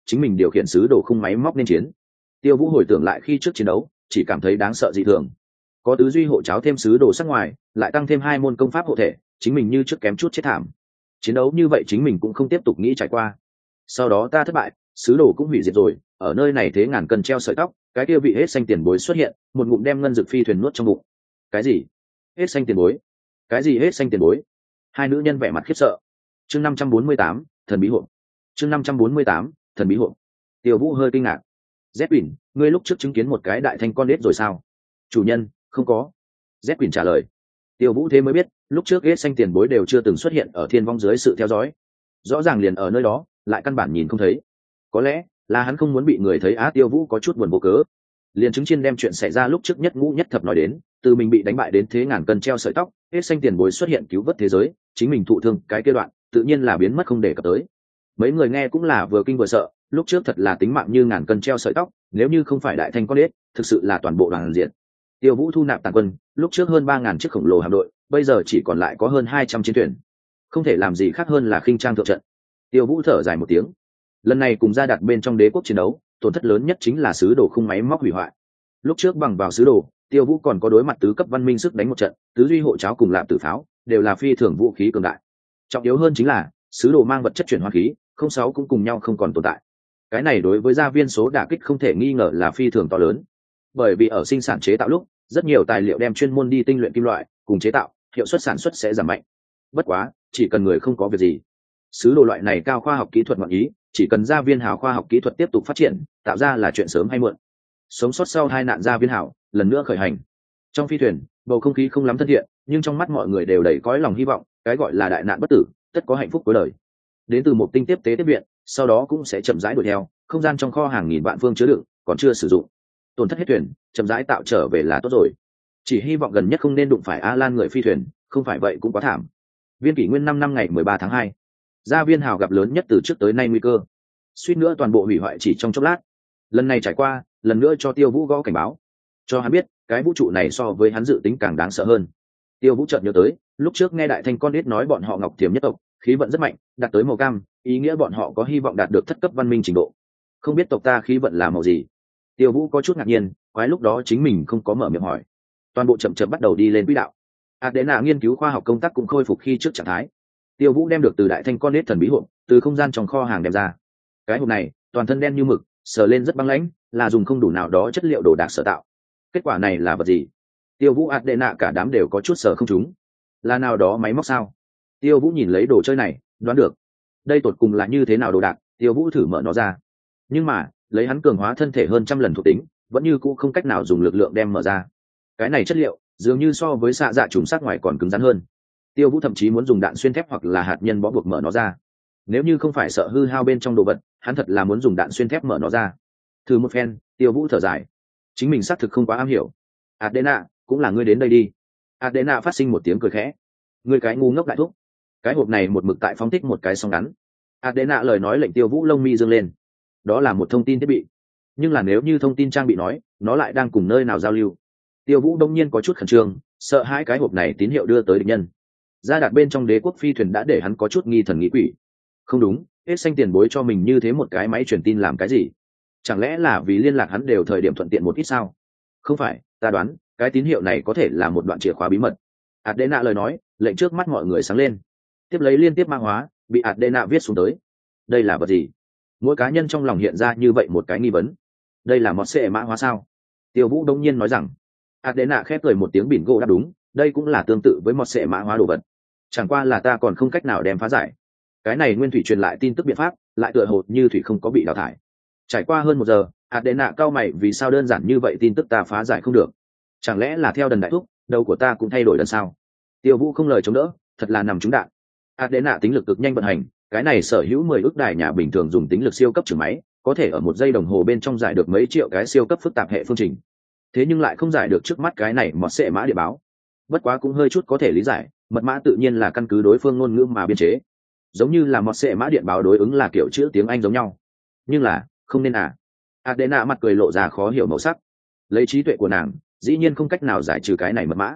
chính mình điều khiển sứ đồ khung máy móc nên chiến. Tiêu Vũ hồi tưởng lại khi trước chiến đấu, chỉ cảm thấy đáng sợ dị thường. Có tứ duy hộ cháo thêm sứ đồ sắc ngoài, lại tăng thêm hai môn công pháp hộ thể, chính mình như trước kém chút chết thảm. Chiến đấu như vậy chính mình cũng không tiếp tục nghĩ trải qua. Sau đó ta thất bại, sứ đồ cũng hủy diệt rồi, ở nơi này thế ngàn cân treo sợi tóc, cái kia vị hết xanh tiền bối xuất hiện, một ngụm đem ngân dực phi thuyền nuốt trong bụng. Cái gì? Hết xanh tiền bối? Cái gì hết xanh tiền bối? Hai nữ nhân vẻ mặt khiếp sợ. Chương năm trăm bốn mươi tám, thần bí hộ. Chương năm trăm bốn mươi tám, thần bí hộ. Tiêu Vũ hơi kinh ngạc. Z Quỷ, ngươi lúc trước chứng kiến một cái đại thanh con đết rồi sao? Chủ nhân, không có. Z Quỷ trả lời. Tiêu Vũ thế mới biết, lúc trước hết xanh tiền bối đều chưa từng xuất hiện ở thiên vong dưới sự theo dõi. Rõ ràng liền ở nơi đó, lại căn bản nhìn không thấy. Có lẽ là hắn không muốn bị người thấy á. Tiêu Vũ có chút buồn vô cớ. Liền chứng chiên đem chuyện xảy ra lúc trước nhất ngũ nhất thập nói đến, từ mình bị đánh bại đến thế ngàn cân treo sợi tóc, hết xanh tiền bối xuất hiện cứu vớt thế giới, chính mình thụ thương cái kia đoạn, tự nhiên là biến mất không để cập tới. Mấy người nghe cũng là vừa kinh vừa sợ, lúc trước thật là tính mạng như ngàn cân treo sợi tóc, nếu như không phải đại thanh con đết, thực sự là toàn bộ đoàn diện. Tiêu Vũ thu nạp tàn quân, lúc trước hơn ba ngàn chiếc khổng lồ hạm đội, bây giờ chỉ còn lại có hơn hai trăm chiến thuyền, không thể làm gì khác hơn là khinh trang thượng trận. Tiêu Vũ thở dài một tiếng. Lần này cùng gia đặt bên trong đế quốc chiến đấu, tổn thất lớn nhất chính là sứ đồ khung máy móc hủy hoại. Lúc trước bằng vào sứ đồ, Tiêu Vũ còn có đối mặt tứ cấp văn minh sức đánh một trận, tứ duy hộ cháo cùng lạp tử pháo, đều là phi thường vũ khí cường đại. Trọng yếu hơn chính là sứ đồ mang vật chất chuyển hóa khí, không sáu cũng cùng nhau không còn tồn tại. Cái này đối với gia viên số đả kích không thể nghi ngờ là phi thường to lớn. Bởi vì ở sinh sản chế tạo lúc, rất nhiều tài liệu đem chuyên môn đi tinh luyện kim loại, cùng chế tạo, hiệu suất sản xuất sẽ giảm mạnh. Bất quá, chỉ cần người không có việc gì, sứ đồ loại này cao khoa học kỹ thuật ngọn ý, chỉ cần gia viên hào khoa học kỹ thuật tiếp tục phát triển, tạo ra là chuyện sớm hay muộn. Sống sót sau hai nạn gia viên hảo, lần nữa khởi hành. Trong phi thuyền, bầu không khí không lắm thân thiện, nhưng trong mắt mọi người đều đầy cõi lòng hy vọng, cái gọi là đại nạn bất tử, tất có hạnh phúc cuối đời. Đến từ một tinh tiếp tế tiếp viện, sau đó cũng sẽ chậm rãi đuổi theo, không gian trong kho hàng nghìn vạn phương chứa đựng, còn chưa sử dụng. Tổn thất hết thuyền, chậm rãi tạo trở về là tốt rồi. Chỉ hy vọng gần nhất không nên đụng phải A Lan người phi thuyền, không phải vậy cũng quá thảm. Viên kỷ nguyên năm năm ngày mười ba tháng hai, gia viên hào gặp lớn nhất từ trước tới nay nguy cơ, suýt nữa toàn bộ hủy hoại chỉ trong chốc lát. Lần này trải qua, lần nữa cho Tiêu Vũ gõ cảnh báo, cho hắn biết cái vũ trụ này so với hắn dự tính càng đáng sợ hơn. Tiêu Vũ chợt nhớ tới, lúc trước nghe đại thanh con đít nói bọn họ Ngọc Thiểm nhất tộc khí vận rất mạnh, đạt tới màu cam, ý nghĩa bọn họ có hy vọng đạt được thất cấp văn minh trình độ. Không biết tộc ta khí vận là màu gì? Tiêu Vũ có chút ngạc nhiên, quái lúc đó chính mình không có mở miệng hỏi. Toàn bộ chậm chậm bắt đầu đi lên quỹ đạo. Adena nghiên cứu khoa học công tác cũng khôi phục khi trước trạng thái. Tiêu Vũ đem được từ đại thanh con đít thần bí hộp, từ không gian trong kho hàng đem ra. Cái hộp này, toàn thân đen như mực, sờ lên rất băng lãnh, là dùng không đủ nào đó chất liệu đồ đạc sở tạo. Kết quả này là vật gì? Tiêu Vũ Adena cả đám đều có chút sở không trúng. Là nào đó máy móc sao? Tiêu Vũ nhìn lấy đồ chơi này, đoán được. Đây tột cùng là như thế nào đồ đạc, Tiêu Vũ thử mở nó ra. Nhưng mà, lấy hắn cường hóa thân thể hơn trăm lần thuộc tính, vẫn như cũ không cách nào dùng lực lượng đem mở ra. Cái này chất liệu, dường như so với xạ dạ trùng sắc ngoài còn cứng rắn hơn. Tiêu Vũ thậm chí muốn dùng đạn xuyên thép hoặc là hạt nhân bó buộc mở nó ra. Nếu như không phải sợ hư hao bên trong đồ vật, hắn thật là muốn dùng đạn xuyên thép mở nó ra. Thử một phen, Tiêu Vũ thở dài. Chính mình xác thực không quá am hiểu. Adena, cũng là ngươi đến đây đi. Adena phát sinh một tiếng cười khẽ. Ngươi cái ngu ngốc đại thúc. Cái hộp này một mực tại phóng thích một cái sóng ngắn. Adena lời nói lệnh Tiêu Vũ lông mi dương lên. Đó là một thông tin thiết bị. Nhưng là nếu như thông tin trang bị nói, nó lại đang cùng nơi nào giao lưu. Tiêu Vũ đông nhiên có chút khẩn trương, sợ hai cái hộp này tín hiệu đưa tới địch nhân. Gia đạt bên trong đế quốc phi thuyền đã để hắn có chút nghi thần nghĩ quỷ. Không đúng, hết xanh tiền bối cho mình như thế một cái máy truyền tin làm cái gì? Chẳng lẽ là vì liên lạc hắn đều thời điểm thuận tiện một ít sao? Không phải, ta đoán cái tín hiệu này có thể là một đoạn chìa khóa bí mật. Adena lời nói lệnh trước mắt mọi người sáng lên. Tiếp lấy liên tiếp mã hóa bị Adena viết xuống tới. Đây là vật gì? Mỗi cá nhân trong lòng hiện ra như vậy một cái nghi vấn. Đây là một xệ mã hóa sao? Tiêu Vũ đông nhiên nói rằng. Adena khép cười một tiếng bỉn gỗ đáp đúng, đây cũng là tương tự với một xệ mã hóa đồ vật. Chẳng qua là ta còn không cách nào đem phá giải. Cái này nguyên thủy truyền lại tin tức biện pháp, lại tựa hồ như thủy không có bị đào thải. Trải qua hơn một giờ, Adena cao mày vì sao đơn giản như vậy tin tức ta phá giải không được? Chẳng lẽ là theo đần đại thúc, đầu của ta cũng thay đổi lần sao? Tiêu Vũ không lời chống đỡ, thật là nằm trúng đạn. Adena tính lực cực nhanh vận hành, cái này sở hữu mười ước đài nhà bình thường dùng tính lực siêu cấp trưởng máy, có thể ở một giây đồng hồ bên trong giải được mấy triệu cái siêu cấp phức tạp hệ phương trình. Thế nhưng lại không giải được trước mắt cái này một xệ mã địa báo. Bất quá cũng hơi chút có thể lý giải, mật mã tự nhiên là căn cứ đối phương ngôn ngữ mà biên chế. Giống như là một xệ mã điện báo đối ứng là kiểu chữ tiếng Anh giống nhau. Nhưng là, không nên à? Adena mặt cười lộ ra khó hiểu màu sắc. Lấy trí tuệ của nàng, dĩ nhiên không cách nào giải trừ cái này mật mã.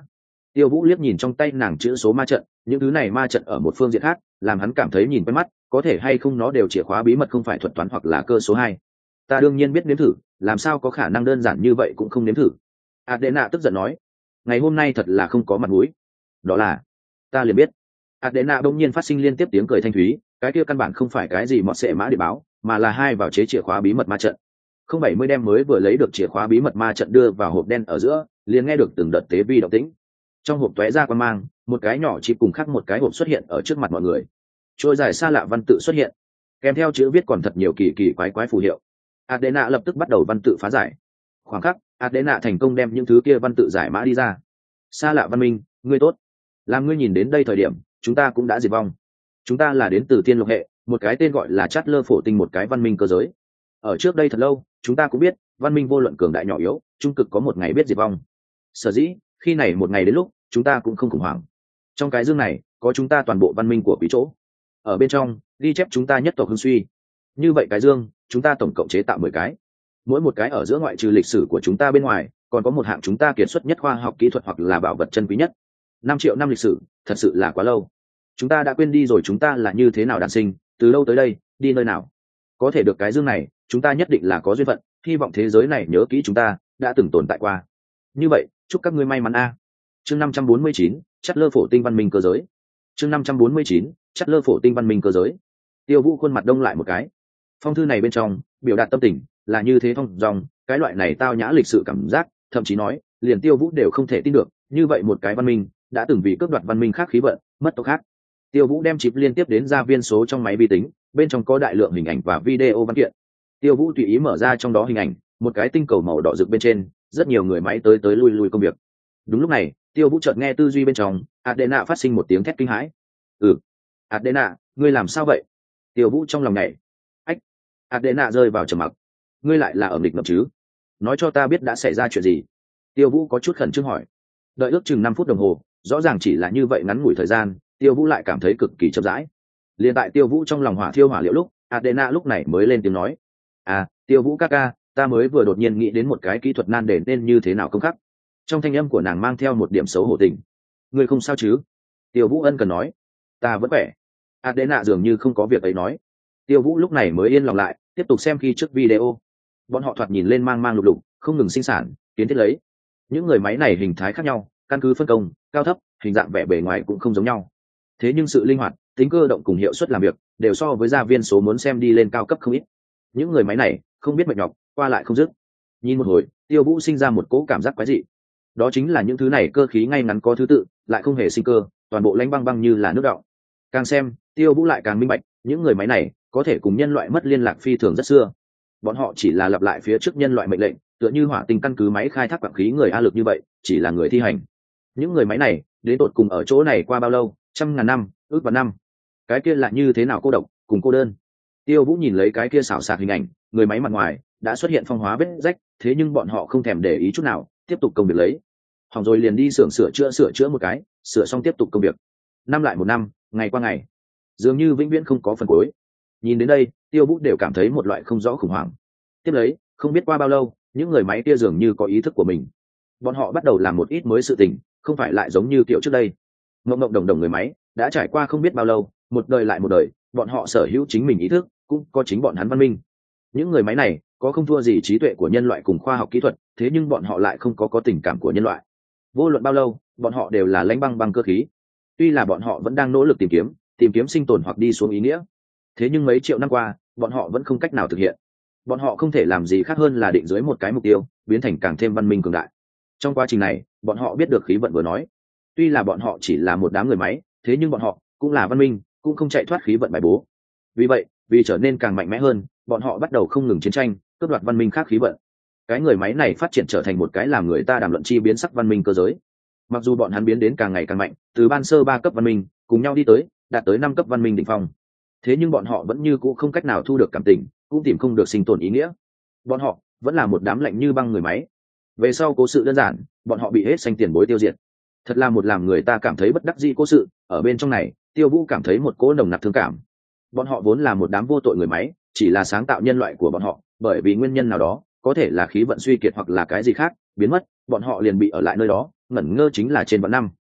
Tiêu Vũ liếc nhìn trong tay nàng chữ số ma trận, những thứ này ma trận ở một phương diện khác làm hắn cảm thấy nhìn quen mắt, có thể hay không nó đều chìa khóa bí mật không phải thuật toán hoặc là cơ số hai. Ta đương nhiên biết nếm thử, làm sao có khả năng đơn giản như vậy cũng không nếm thử. Adena tức giận nói, ngày hôm nay thật là không có mặt mũi. Đó là, ta liền biết. Adena bỗng nhiên phát sinh liên tiếp tiếng cười thanh thúy, cái kia căn bản không phải cái gì mọt xệ mã để báo, mà là hai vào chế chìa khóa bí mật ma trận. Không bảy mươi đem mới vừa lấy được chìa khóa bí mật ma trận đưa vào hộp đen ở giữa, liền nghe được từng đợt tế vi động tĩnh. Trong hộp tóe ra quang mang, một cái nhỏ chip cùng khác một cái hộp xuất hiện ở trước mặt mọi người. Trôi dài xa lạ văn tự xuất hiện, kèm theo chữ viết còn thật nhiều kỳ kỳ quái quái phù hiệu. Adena lập tức bắt đầu văn tự phá giải. Khoảng khắc, Adena thành công đem những thứ kia văn tự giải mã đi ra. Xa lạ văn minh, ngươi tốt. Làm ngươi nhìn đến đây thời điểm, chúng ta cũng đã diệt vong. Chúng ta là đến từ tiên lục hệ, một cái tên gọi là Chát Lơ phổ tinh, một cái văn minh cơ giới. Ở trước đây thật lâu, chúng ta cũng biết, văn minh vô luận cường đại nhỏ yếu, trung cực có một ngày biết diệt vong. Sở dĩ, khi này một ngày đến lúc, chúng ta cũng không khủng hoảng. Trong cái dương này, có chúng ta toàn bộ văn minh của quý chỗ. Ở bên trong, ghi chép chúng ta nhất tộc hưng suy. Như vậy cái dương, chúng ta tổng cộng chế tạo mười cái. Mỗi một cái ở giữa ngoại trừ lịch sử của chúng ta bên ngoài, còn có một hạng chúng ta kiệt xuất nhất khoa học kỹ thuật hoặc là bảo vật chân quý nhất. Năm triệu năm lịch sử, thật sự là quá lâu. Chúng ta đã quên đi rồi chúng ta là như thế nào đản sinh, từ lâu tới đây, đi nơi nào. Có thể được cái dương này, chúng ta nhất định là có duyên phận, hy vọng thế giới này nhớ kỹ chúng ta đã từng tồn tại qua. Như vậy, chúc các ngươi may mắn a. Chương năm trăm bốn mươi chín, Chát Lơ phổ tinh văn minh cơ giới. Chương năm trăm bốn mươi chín, Chát Lơ phổ tinh văn minh cơ giới. Tiêu Vũ khuôn mặt đông lại một cái. Phong thư này bên trong, biểu đạt tâm tình là như thế thông dòng, cái loại này tao nhã lịch sự cảm giác, thậm chí nói, liền Tiêu Vũ đều không thể tin được, như vậy một cái văn minh đã từng vì cướp đoạt văn minh khác khí vận, mất tộc khác. Tiêu Vũ đem chip liên tiếp đến ra viên số trong máy vi tính, bên trong có đại lượng hình ảnh và video văn kiện. Tiêu Vũ tùy ý mở ra trong đó hình ảnh, một cái tinh cầu màu đỏ rực bên trên, rất nhiều người máy tới tới lui lui công việc. Đúng lúc này, Tiêu Vũ chợt nghe tư duy bên trong, Adena phát sinh một tiếng thét kinh hãi. "Ừ, Adena, ngươi làm sao vậy?" Tiêu Vũ trong lòng nhảy. "Ách." Adena rơi vào trầm mặc. "Ngươi lại là ở nghịch ngợm chứ? Nói cho ta biết đã xảy ra chuyện gì?" Tiêu Vũ có chút khẩn trương hỏi. Đợi ước chừng năm phút đồng hồ, rõ ràng chỉ là như vậy ngắn ngủi thời gian, Tiêu Vũ lại cảm thấy cực kỳ chậm rãi. Liên tại Tiêu Vũ trong lòng hỏa thiêu hỏa liệu lúc, Adena lúc này mới lên tiếng nói: "À, Tiêu Vũ ca ca, ta mới vừa đột nhiên nghĩ đến một cái kỹ thuật nan đề nên như thế nào công khắc." Trong thanh âm của nàng mang theo một điểm xấu hổ tình. "Ngươi không sao chứ?" Tiêu Vũ ân cần nói. "Ta vẫn khỏe." Adena dường như không có việc ấy nói. Tiêu Vũ lúc này mới yên lòng lại, tiếp tục xem khi trước video. Bọn họ thoạt nhìn lên mang mang lục lục, không ngừng sinh sản, kiến thiết lấy. Những người máy này hình thái khác nhau, căn cứ phân công, cao thấp, hình dạng vẻ bề ngoài cũng không giống nhau. Thế nhưng sự linh hoạt, tính cơ động cùng hiệu suất làm việc đều so với gia viên số muốn xem đi lên cao cấp không ít. Những người máy này không biết mệt nhọc, qua lại không dứt. Nhìn một hồi, Tiêu Vũ sinh ra một cỗ cảm giác quái dị. Đó chính là những thứ này cơ khí ngay ngắn có thứ tự, lại không hề sinh cơ, toàn bộ lánh băng băng như là nước đọng. Càng xem, Tiêu Vũ lại càng minh bạch, những người máy này có thể cùng nhân loại mất liên lạc phi thường rất xưa. Bọn họ chỉ là lặp lại phía trước nhân loại mệnh lệnh, tựa như hỏa tinh căn cứ máy khai thác quặng khí người a lực như vậy, chỉ là người thi hành. Những người máy này đến tột cùng ở chỗ này qua bao lâu, trăm ngàn năm, ước vạn năm. Cái kia là như thế nào cô độc, cùng cô đơn. Tiêu Vũ nhìn lấy cái kia xảo xạc hình ảnh, người máy mặt ngoài đã xuất hiện phong hóa vết rách, thế nhưng bọn họ không thèm để ý chút nào, tiếp tục công việc lấy. Hỏng rồi liền đi xưởng sửa chữa sửa chữa một cái, sửa xong tiếp tục công việc. Năm lại một năm, ngày qua ngày, dường như vĩnh viễn không có phần cuối. Nhìn đến đây, Tiêu Vũ đều cảm thấy một loại không rõ khủng hoảng. Tiếp lấy, không biết qua bao lâu, những người máy kia dường như có ý thức của mình. Bọn họ bắt đầu làm một ít mới sự tình, không phải lại giống như kiểu trước đây. Ngộng ngộng đồng đồng người máy đã trải qua không biết bao lâu, một đời lại một đời, bọn họ sở hữu chính mình ý thức, cũng có chính bọn hắn văn minh. Những người máy này có không thua gì trí tuệ của nhân loại cùng khoa học kỹ thuật, thế nhưng bọn họ lại không có có tình cảm của nhân loại. Vô luận bao lâu, bọn họ đều là lãnh băng băng cơ khí. Tuy là bọn họ vẫn đang nỗ lực tìm kiếm, tìm kiếm sinh tồn hoặc đi xuống ý nghĩa, thế nhưng mấy triệu năm qua, bọn họ vẫn không cách nào thực hiện. Bọn họ không thể làm gì khác hơn là định dưới một cái mục tiêu, biến thành càng thêm văn minh cường đại. Trong quá trình này, bọn họ biết được khí vận vừa nói. Tuy là bọn họ chỉ là một đám người máy, thế nhưng bọn họ cũng là văn minh, cũng không chạy thoát khí vận bài bố. Vì vậy, vì trở nên càng mạnh mẽ hơn, bọn họ bắt đầu không ngừng chiến tranh, cướp đoạt văn minh khác khí vận. Cái người máy này phát triển trở thành một cái làm người ta đàm luận chi biến sắc văn minh cơ giới. Mặc dù bọn hắn biến đến càng ngày càng mạnh, từ ban sơ ba cấp văn minh cùng nhau đi tới đạt tới năm cấp văn minh đỉnh phong, thế nhưng bọn họ vẫn như cũ không cách nào thu được cảm tình, cũng tìm không được sinh tồn ý nghĩa. Bọn họ vẫn là một đám lạnh như băng người máy. Về sau cố sự đơn giản, bọn họ bị hết xanh tiền bối tiêu diệt. Thật là một làm người ta cảm thấy bất đắc dĩ cố sự. Ở bên trong này, Tiêu Vũ cảm thấy một cỗ nồng nặc thương cảm. Bọn họ vốn là một đám vô tội người máy, chỉ là sáng tạo nhân loại của bọn họ, bởi vì nguyên nhân nào đó, có thể là khí vận suy kiệt hoặc là cái gì khác, biến mất, bọn họ liền bị ở lại nơi đó, ngẩn ngơ chính là trên vạn năm,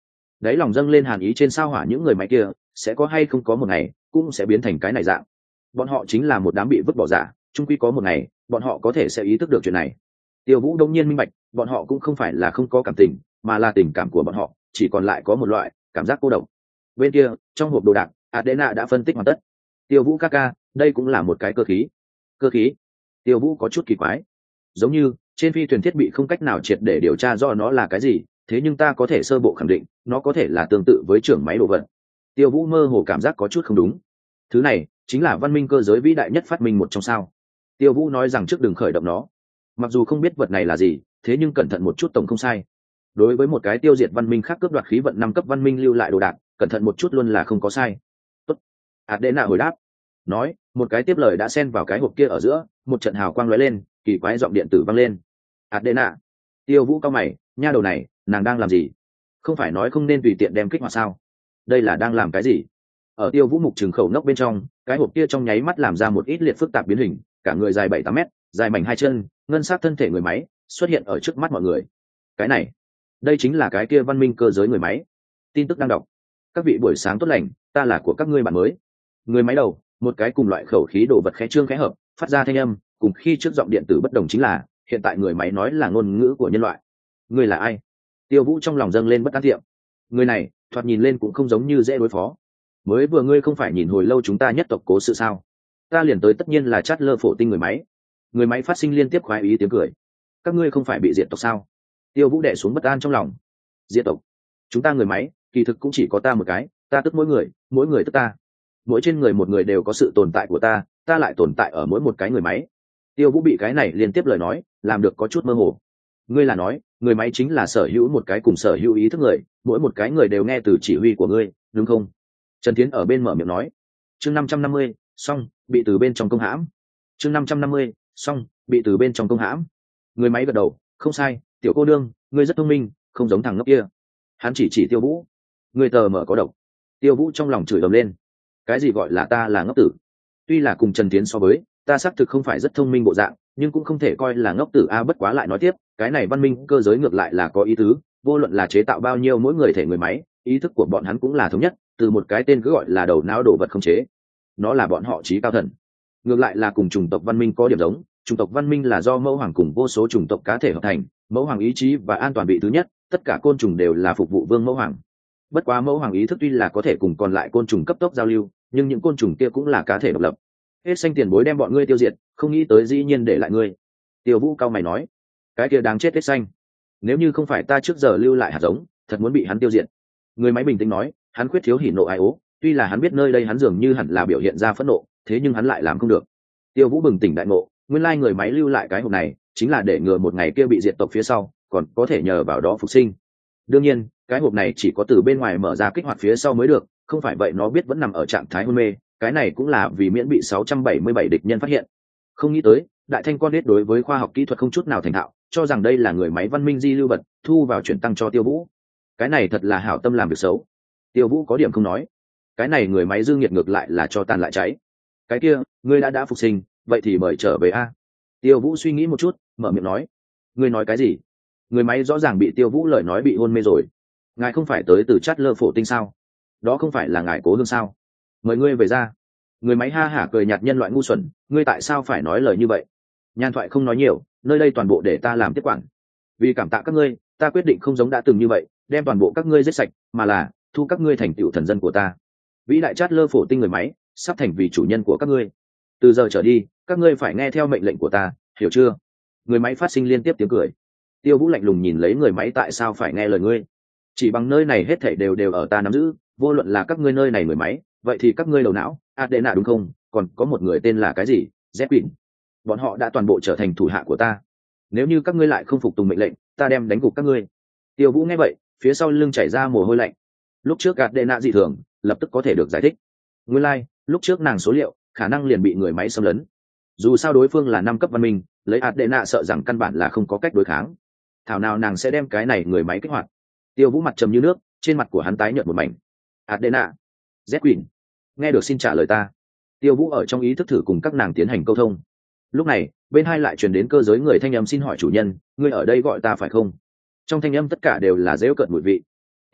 đáy lòng dâng lên hàn ý trên sao hỏa những người máy kia sẽ có hay không có một ngày cũng sẽ biến thành cái này dạng. Bọn họ chính là một đám bị vứt bỏ giả, chung quy có một ngày bọn họ có thể sẽ ý thức được chuyện này. Tiêu Vũ đông nhiên minh bạch, bọn họ cũng không phải là không có cảm tình, mà là tình cảm của bọn họ chỉ còn lại có một loại cảm giác cô độc. Bên kia trong hộp đồ đạc, Adena đã phân tích hoàn tất. Tiêu Vũ ca ca, đây cũng là một cái cơ khí. Cơ khí? Tiêu Vũ có chút kỳ quái. Giống như trên phi thuyền thiết bị không cách nào triệt để điều tra do nó là cái gì, thế nhưng ta có thể sơ bộ khẳng định nó có thể là tương tự với trưởng máy đồ vật. Tiêu Vũ mơ hồ cảm giác có chút không đúng. Thứ này chính là văn minh cơ giới vĩ đại nhất phát minh một trong sao. Tiêu Vũ nói rằng trước đừng khởi động nó. Mặc dù không biết vật này là gì, thế nhưng cẩn thận một chút tổng không sai. Đối với một cái tiêu diệt văn minh khác cướp đoạt khí vận năm cấp văn minh lưu lại đồ đạc, cẩn thận một chút luôn là không có sai. Tốt. Adena hồi đáp. Nói, một cái tiếp lời đã xen vào cái hộp kia ở giữa, một trận hào quang lóe lên, kỳ quái giọng điện tử vang lên. Adena. Tiêu Vũ cao mày, nha đầu này, nàng đang làm gì? Không phải nói không nên tùy tiện đem kích hoạt sao? Đây là đang làm cái gì? Ở Tiêu Vũ mục trừng khẩu nốc bên trong, cái hộp kia trong nháy mắt làm ra một ít liệt phức tạp biến hình, cả người dài bảy tám mét, dài mảnh hai chân, ngân sắc thân thể người máy xuất hiện ở trước mắt mọi người. Cái này, đây chính là cái kia văn minh cơ giới người máy. Tin tức đang đọc. Các vị buổi sáng tốt lành, ta là của các ngươi bạn mới. Người máy đầu, một cái cùng loại khẩu khí đồ vật khẽ trương khẽ hợp, phát ra thanh âm, cùng khi trước giọng điện tử bất đồng chính là, hiện tại người máy nói là ngôn ngữ của nhân loại. Ngươi là ai? Tiêu Vũ trong lòng dâng lên bất an tiệm. Người này, thoạt nhìn lên cũng không giống như dễ đối phó. Mới vừa ngươi không phải nhìn hồi lâu chúng ta nhất tộc cố sự sao? Ta liền tới tất nhiên là chát lơ phổ tinh người máy. Người máy phát sinh liên tiếp khoái ý tiếng cười. Các ngươi không phải bị diệt tộc sao? Tiêu Vũ đè xuống bất an trong lòng. Diệt tộc? Chúng ta người máy, kỳ thực cũng chỉ có ta một cái, ta tức mỗi người, mỗi người tức ta. Mỗi trên người một người đều có sự tồn tại của ta, ta lại tồn tại ở mỗi một cái người máy. Tiêu Vũ bị cái này liên tiếp lời nói làm được có chút mơ hồ. Ngươi là nói người máy chính là sở hữu một cái cùng sở hữu ý thức người, mỗi một cái người đều nghe từ chỉ huy của ngươi, đúng không? Trần Tiến ở bên mở miệng nói. Chương năm trăm năm mươi, xong, bị từ bên trong công hãm. Chương năm trăm năm mươi, xong, bị từ bên trong công hãm. Người máy gật đầu, không sai, tiểu cô đương, ngươi rất thông minh, không giống thằng ngốc kia. Hắn chỉ chỉ Tiêu Vũ. Ngươi tờ mở có độc. Tiêu Vũ trong lòng chửi ầm lên. Cái gì gọi là ta là ngốc tử? Tuy là cùng Trần Tiến so với, ta xác thực không phải rất thông minh bộ dạng, nhưng cũng không thể coi là ngốc tử a. Bất quá lại nói tiếp, cái này văn minh cơ giới ngược lại là có ý tứ, vô luận là chế tạo bao nhiêu mỗi người thể người máy, ý thức của bọn hắn cũng là thống nhất, từ một cái tên cứ gọi là đầu não đồ vật không chế. Nó là bọn họ trí cao thần. Ngược lại là cùng chủng tộc văn minh có điểm giống, chủng tộc văn minh là do mẫu hoàng cùng vô số chủng tộc cá thể hợp thành, mẫu hoàng ý chí và an toàn vị thứ nhất, tất cả côn trùng đều là phục vụ vương mẫu hoàng. Bất quá mẫu hoàng ý thức tuy là có thể cùng còn lại côn trùng cấp tốc giao lưu, nhưng những côn trùng kia cũng là cá thể độc lập. Hết xanh tiền bối đem bọn ngươi tiêu diệt, không nghĩ tới dĩ nhiên để lại ngươi. Tiêu Vũ cao mày nói, cái kia đáng chết hết xanh. Nếu như không phải ta trước giờ lưu lại hạt giống, thật muốn bị hắn tiêu diệt. Người máy bình tĩnh nói, hắn khuyết thiếu hỉ nộ ai ố, tuy là hắn biết nơi đây hắn dường như hẳn là biểu hiện ra phẫn nộ, thế nhưng hắn lại làm không được. Tiêu Vũ bừng tỉnh đại ngộ, nguyên lai người máy lưu lại cái hộp này chính là để ngừa một ngày kia bị diệt tộc phía sau còn có thể nhờ vào đó phục sinh. Đương nhiên cái hộp này chỉ có từ bên ngoài mở ra kích hoạt phía sau mới được, không phải vậy nó biết vẫn nằm ở trạng thái hôn mê, cái này cũng là vì miễn bị sáu trăm bảy mươi bảy địch nhân phát hiện. Không nghĩ tới đại thanh con đết đối với khoa học kỹ thuật không chút nào thành thạo, cho rằng đây là người máy văn minh di lưu vật, thu vào chuyển tăng cho Tiêu Vũ. Cái này thật là hảo tâm làm việc xấu. Tiêu Vũ có điểm không nói, cái này người máy dương nhiệt ngược lại là cho tàn lại cháy. Cái kia ngươi đã đã phục sinh, vậy thì mời trở về a. Tiêu Vũ suy nghĩ một chút, mở miệng nói. Ngươi nói cái gì? Người máy rõ ràng bị Tiêu Vũ lời nói bị hôn mê rồi. Ngài không phải tới từ Chát Lơ Phổ Tinh sao? Đó không phải là ngài Cố Hương sao? Mời ngươi về ra. Người máy ha hả cười nhạt, nhân loại ngu xuẩn, ngươi tại sao phải nói lời như vậy? Nhan thoại không nói nhiều, nơi đây toàn bộ để ta làm tiếp quản. Vì cảm tạ các ngươi, ta quyết định không giống đã từng như vậy, đem toàn bộ các ngươi giết sạch, mà là thu các ngươi thành tựu thần dân của ta. Vĩ đại Chát Lơ Phổ Tinh người máy sắp thành vì chủ nhân của các ngươi. Từ giờ trở đi các ngươi phải nghe theo mệnh lệnh của ta, hiểu chưa? Người máy phát sinh liên tiếp tiếng cười. Tiêu Vũ lạnh lùng nhìn lấy người máy, tại sao phải nghe lời ngươi? Chỉ bằng nơi này hết thảy đều đều ở ta nắm giữ, vô luận là các ngươi nơi này người máy, vậy thì các ngươi đầu não Adena đúng không? Còn có một người tên là cái gì, Zepin. Bọn họ đã toàn bộ trở thành thủ hạ của ta. Nếu như các ngươi lại không phục tùng mệnh lệnh, ta đem đánh gục các ngươi. Tiêu Vũ nghe vậy, phía sau lưng chảy ra mồ hôi lạnh. Lúc trước Adena dị thường lập tức có thể được giải thích. Nguyên lai lúc trước nàng số liệu khả năng liền bị người máy xâm lấn. Dù sao đối phương là năm cấp văn minh, lấy Adena sợ rằng căn bản là không có cách đối kháng. Thảo nào nàng sẽ đem cái này người máy kích hoạt. Tiêu Vũ mặt trầm như nước, trên mặt của hắn tái nhợt một mảnh. Adena, Zepin, nghe được xin trả lời ta. Tiêu Vũ ở trong ý thức thử cùng các nàng tiến hành câu thông. Lúc này bên hai lại truyền đến cơ giới người thanh âm, xin hỏi chủ nhân, ngươi ở đây gọi ta phải không? Trong thanh âm tất cả đều là giễu cợt mùi vị.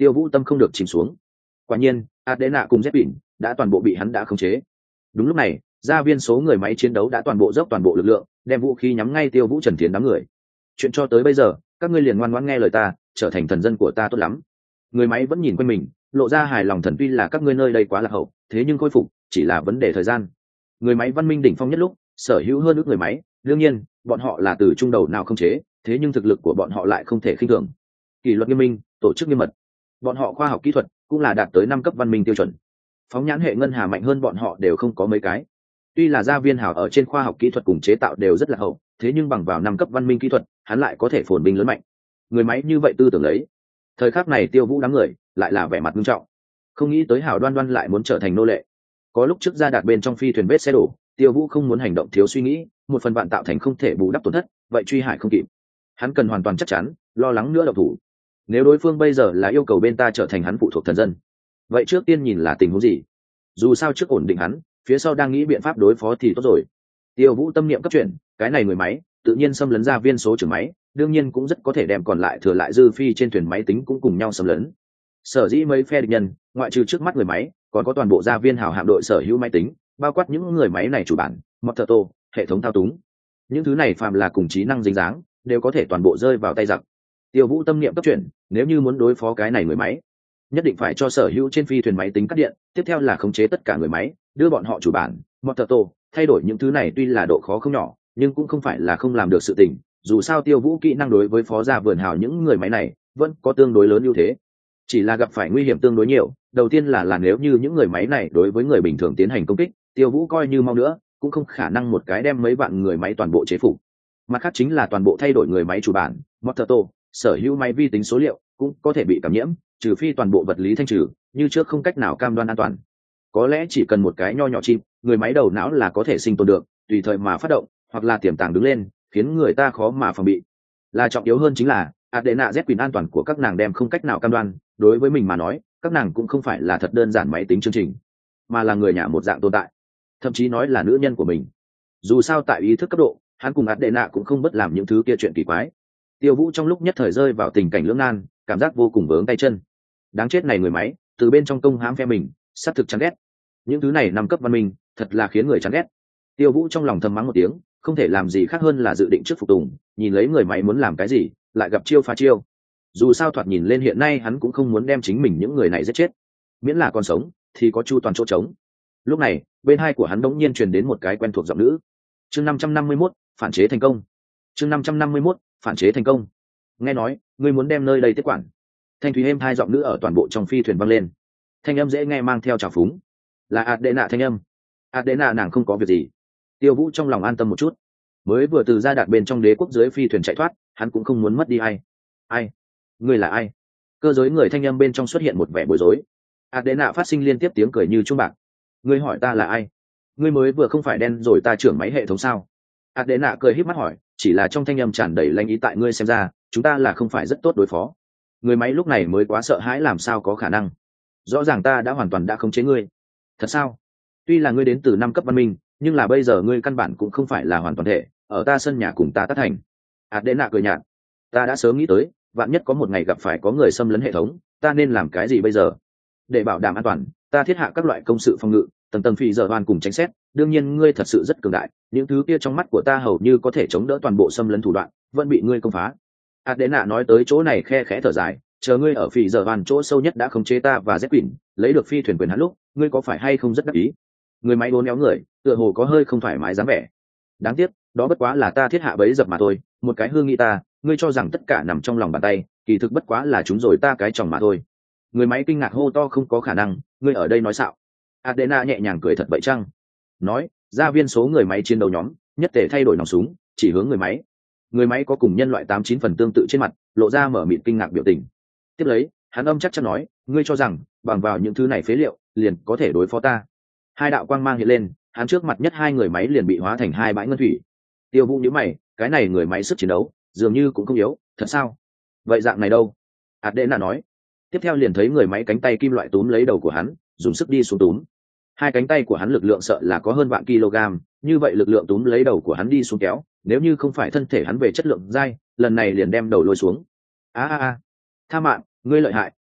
Tiêu Vũ tâm không được chìm xuống. Quả nhiên, Adena cùng Zepin đã toàn bộ bị hắn đã khống chế. Đúng lúc này, gia viên số người máy chiến đấu đã toàn bộ dốc toàn bộ lực lượng, đem vũ khí nhắm ngay Tiêu Vũ Trần Thiến đám người. Chuyện cho tới bây giờ, các ngươi liền ngoan ngoãn nghe lời ta, trở thành thần dân của ta tốt lắm. Người máy vẫn nhìn quanh mình, lộ ra hài lòng thần, tuy là các ngươi nơi đây quá lạc hậu, thế nhưng khôi phục chỉ là vấn đề thời gian. Người máy văn minh đỉnh phong nhất lúc, sở hữu hơn ước người máy, đương nhiên, bọn họ là từ trung đầu nào không chế, thế nhưng thực lực của bọn họ lại không thể khinh thường. Kỷ luật nghiêm minh, tổ chức nghiêm mật. Bọn họ khoa học kỹ thuật cũng là đạt tới năm cấp văn minh tiêu chuẩn. Phóng nhãn hệ ngân hà mạnh hơn bọn họ đều không có mấy cái. Tuy là gia viên hảo ở trên khoa học kỹ thuật cùng chế tạo đều rất là hậu, thế nhưng bằng vào năm cấp văn minh kỹ thuật, hắn lại có thể phồn binh lớn mạnh. Người máy như vậy tư tưởng lấy. Thời khắc này Tiêu Vũ đám người lại là vẻ mặt nghiêm trọng, không nghĩ tới Hảo Đoan Đoan lại muốn trở thành nô lệ. Có lúc trước ra đạt bên trong phi thuyền vết xe đổ, Tiêu Vũ không muốn hành động thiếu suy nghĩ, một phần bạn tạo thành không thể bù đắp tổn thất, vậy truy hại không kịp. Hắn cần hoàn toàn chắc chắn, lo lắng nữa động thủ. Nếu đối phương bây giờ là yêu cầu bên ta trở thành hắn phụ thuộc thần dân, vậy trước tiên nhìn là tình huống gì? Dù sao trước ổn định hắn, phía sau đang nghĩ biện pháp đối phó thì tốt rồi. Tiêu Vũ tâm niệm cấp chuyển, cái này người máy tự nhiên xâm lấn ra viên số trưởng máy, đương nhiên cũng rất có thể đem còn lại thừa lại dư phi trên thuyền máy tính cũng cùng nhau xâm lấn. Sở dĩ mấy phe địch nhân, ngoại trừ trước mắt người máy, còn có toàn bộ gia viên hào hạm đội sở hữu máy tính, bao quát những người máy này chủ bản, motor tô, hệ thống thao túng. Những thứ này phàm là cùng trí năng dính dáng, đều có thể toàn bộ rơi vào tay giặc. Tiêu Vũ tâm niệm cấp chuyển, nếu như muốn đối phó cái này người máy, nhất định phải cho sở hữu trên phi thuyền máy tính cắt điện, tiếp theo là khống chế tất cả người máy, đưa bọn họ chủ bản, motor tô, thay đổi những thứ này tuy là độ khó không nhỏ, nhưng cũng không phải là không làm được sự tình. Dù sao Tiêu Vũ kỹ năng đối với phó gia vườn hào những người máy này vẫn có tương đối lớn ưu thế, chỉ là gặp phải nguy hiểm tương đối nhiều. Đầu tiên là là nếu như những người máy này đối với người bình thường tiến hành công kích, Tiêu Vũ coi như mau nữa cũng không khả năng một cái đem mấy vạn người máy toàn bộ chế phục. Mặt khác chính là toàn bộ thay đổi người máy chủ bản, motor tô, sở hữu máy vi tính số liệu cũng có thể bị cảm nhiễm, trừ phi toàn bộ vật lý thanh trừ, như trước không cách nào cam đoan an toàn. Có lẽ chỉ cần một cái nho nhỏ chim, người máy đầu não là có thể sinh tồn được, tùy thời mà phát động, hoặc là tiềm tàng đứng lên, khiến người ta khó mà phòng bị. Là trọng yếu hơn chính là Adena Z quyền an toàn của các nàng đem không cách nào cam đoan, đối với mình mà nói, các nàng cũng không phải là thật đơn giản máy tính chương trình, mà là người nhà một dạng tồn tại, thậm chí nói là nữ nhân của mình. Dù sao tại ý thức cấp độ, hắn cùng Adena cũng không bất làm những thứ kia chuyện kỳ quái. Tiêu Vũ trong lúc nhất thời rơi vào tình cảnh lưỡng nan, cảm giác vô cùng vướng tay chân. Đáng chết này người máy, từ bên trong công hãm phe mình, sát thực chán ghét. Những thứ này năm cấp văn minh, thật là khiến người chán ghét. Tiêu Vũ trong lòng thầm mắng một tiếng, không thể làm gì khác hơn là dự định trước phục tùng, nhìn lấy người máy muốn làm cái gì, lại gặp chiêu phá chiêu. Dù sao thoạt nhìn lên hiện nay hắn cũng không muốn đem chính mình những người này giết chết, miễn là còn sống thì có chu toàn chỗ trống. Lúc này, bên hai của hắn đống nhiên truyền đến một cái quen thuộc giọng nữ. Chương năm trăm năm mươi mốt, phản chế thành công. Chương năm trăm năm mươi mốt, phản chế thành công. Nghe nói, ngươi muốn đem nơi đây tiếp quản. Thanh thúy êm hai giọng nữ ở toàn bộ trong phi thuyền vang lên. Thanh âm dễ nghe mang theo trào phúng. Là Adena thanh âm. Adena nàng không có việc gì. Tiêu Vũ trong lòng an tâm một chút. Mới vừa từ ra đạt bên trong đế quốc dưới phi thuyền chạy thoát, hắn cũng không muốn mất đi ai. Ai? Ngươi là ai? Cơ giới người thanh âm bên trong xuất hiện một vẻ bối rối. Adena phát sinh liên tiếp tiếng cười như chuông bạc. Ngươi hỏi ta là ai? Ngươi mới vừa không phải đen rồi ta trưởng máy hệ thống sao? Adena cười híp mắt hỏi, chỉ là trong thanh âm tràn đầy lanh ý, tại ngươi xem ra, chúng ta là không phải rất tốt đối phó. Người máy lúc này mới quá sợ hãi, làm sao có khả năng? Rõ ràng ta đã hoàn toàn đã khống chế ngươi. Thật sao? Tuy là ngươi đến từ năm cấp văn minh, nhưng là bây giờ ngươi căn bản cũng không phải là hoàn toàn thể, ở ta sân nhà cùng ta tác thành. Adena cười nhạt, ta đã sớm nghĩ tới, vạn nhất có một ngày gặp phải có người xâm lấn hệ thống, ta nên làm cái gì bây giờ? Để bảo đảm an toàn, ta thiết hạ các loại công sự phòng ngự, tầng tầng phi giờ hoàn cùng tránh xét. Đương nhiên ngươi thật sự rất cường đại, những thứ kia trong mắt của ta hầu như có thể chống đỡ toàn bộ xâm lấn thủ đoạn, vẫn bị ngươi công phá. Adena nói tới chỗ này khe khẽ thở dài, chờ ngươi ở phi giờ hoàn chỗ sâu nhất đã khống chế ta và Z lấy được phi thuyền quyền hắn lúc, ngươi có phải hay không rất đắc ý? Người máy bốn éo người, tựa hồ có hơi không thoải mái dáng vẻ. Đáng tiếc, đó bất quá là ta thiết hạ bẫy dập mà thôi, một cái hương nghĩ ta, ngươi cho rằng tất cả nằm trong lòng bàn tay, kỳ thực bất quá là chúng rồi ta cái chồng mà thôi. Người máy kinh ngạc hô to, không có khả năng, ngươi ở đây nói xạo. Adena nhẹ nhàng cười, thật vậy chăng? Nói, gia viên số người máy chiến đấu nhóm, nhất thể thay đổi nòng súng, chỉ hướng người máy. Người máy có cùng nhân loại tám chín phần tương tự trên mặt, lộ ra mở mịt kinh ngạc biểu tình. Tiếp lấy, hắn âm chắc chắn nói, ngươi cho rằng, bằng vào những thứ này phế liệu, liền có thể đối phó ta. Hai đạo quang mang hiện lên, hắn trước mặt nhất hai người máy liền bị hóa thành hai bãi ngân thủy. Tiêu Vũ nhíu mày, cái này người máy sức chiến đấu dường như cũng không yếu, thật sao? Vậy dạng này đâu? Adena nói. Tiếp theo liền thấy người máy cánh tay kim loại túm lấy đầu của hắn, dùng sức đi xuống túm. Hai cánh tay của hắn lực lượng sợ là có hơn vạn kg, như vậy lực lượng túm lấy đầu của hắn đi xuống kéo, nếu như không phải thân thể hắn về chất lượng dai, lần này liền đem đầu lôi xuống. A a a, tha mạng, ngươi lợi hại,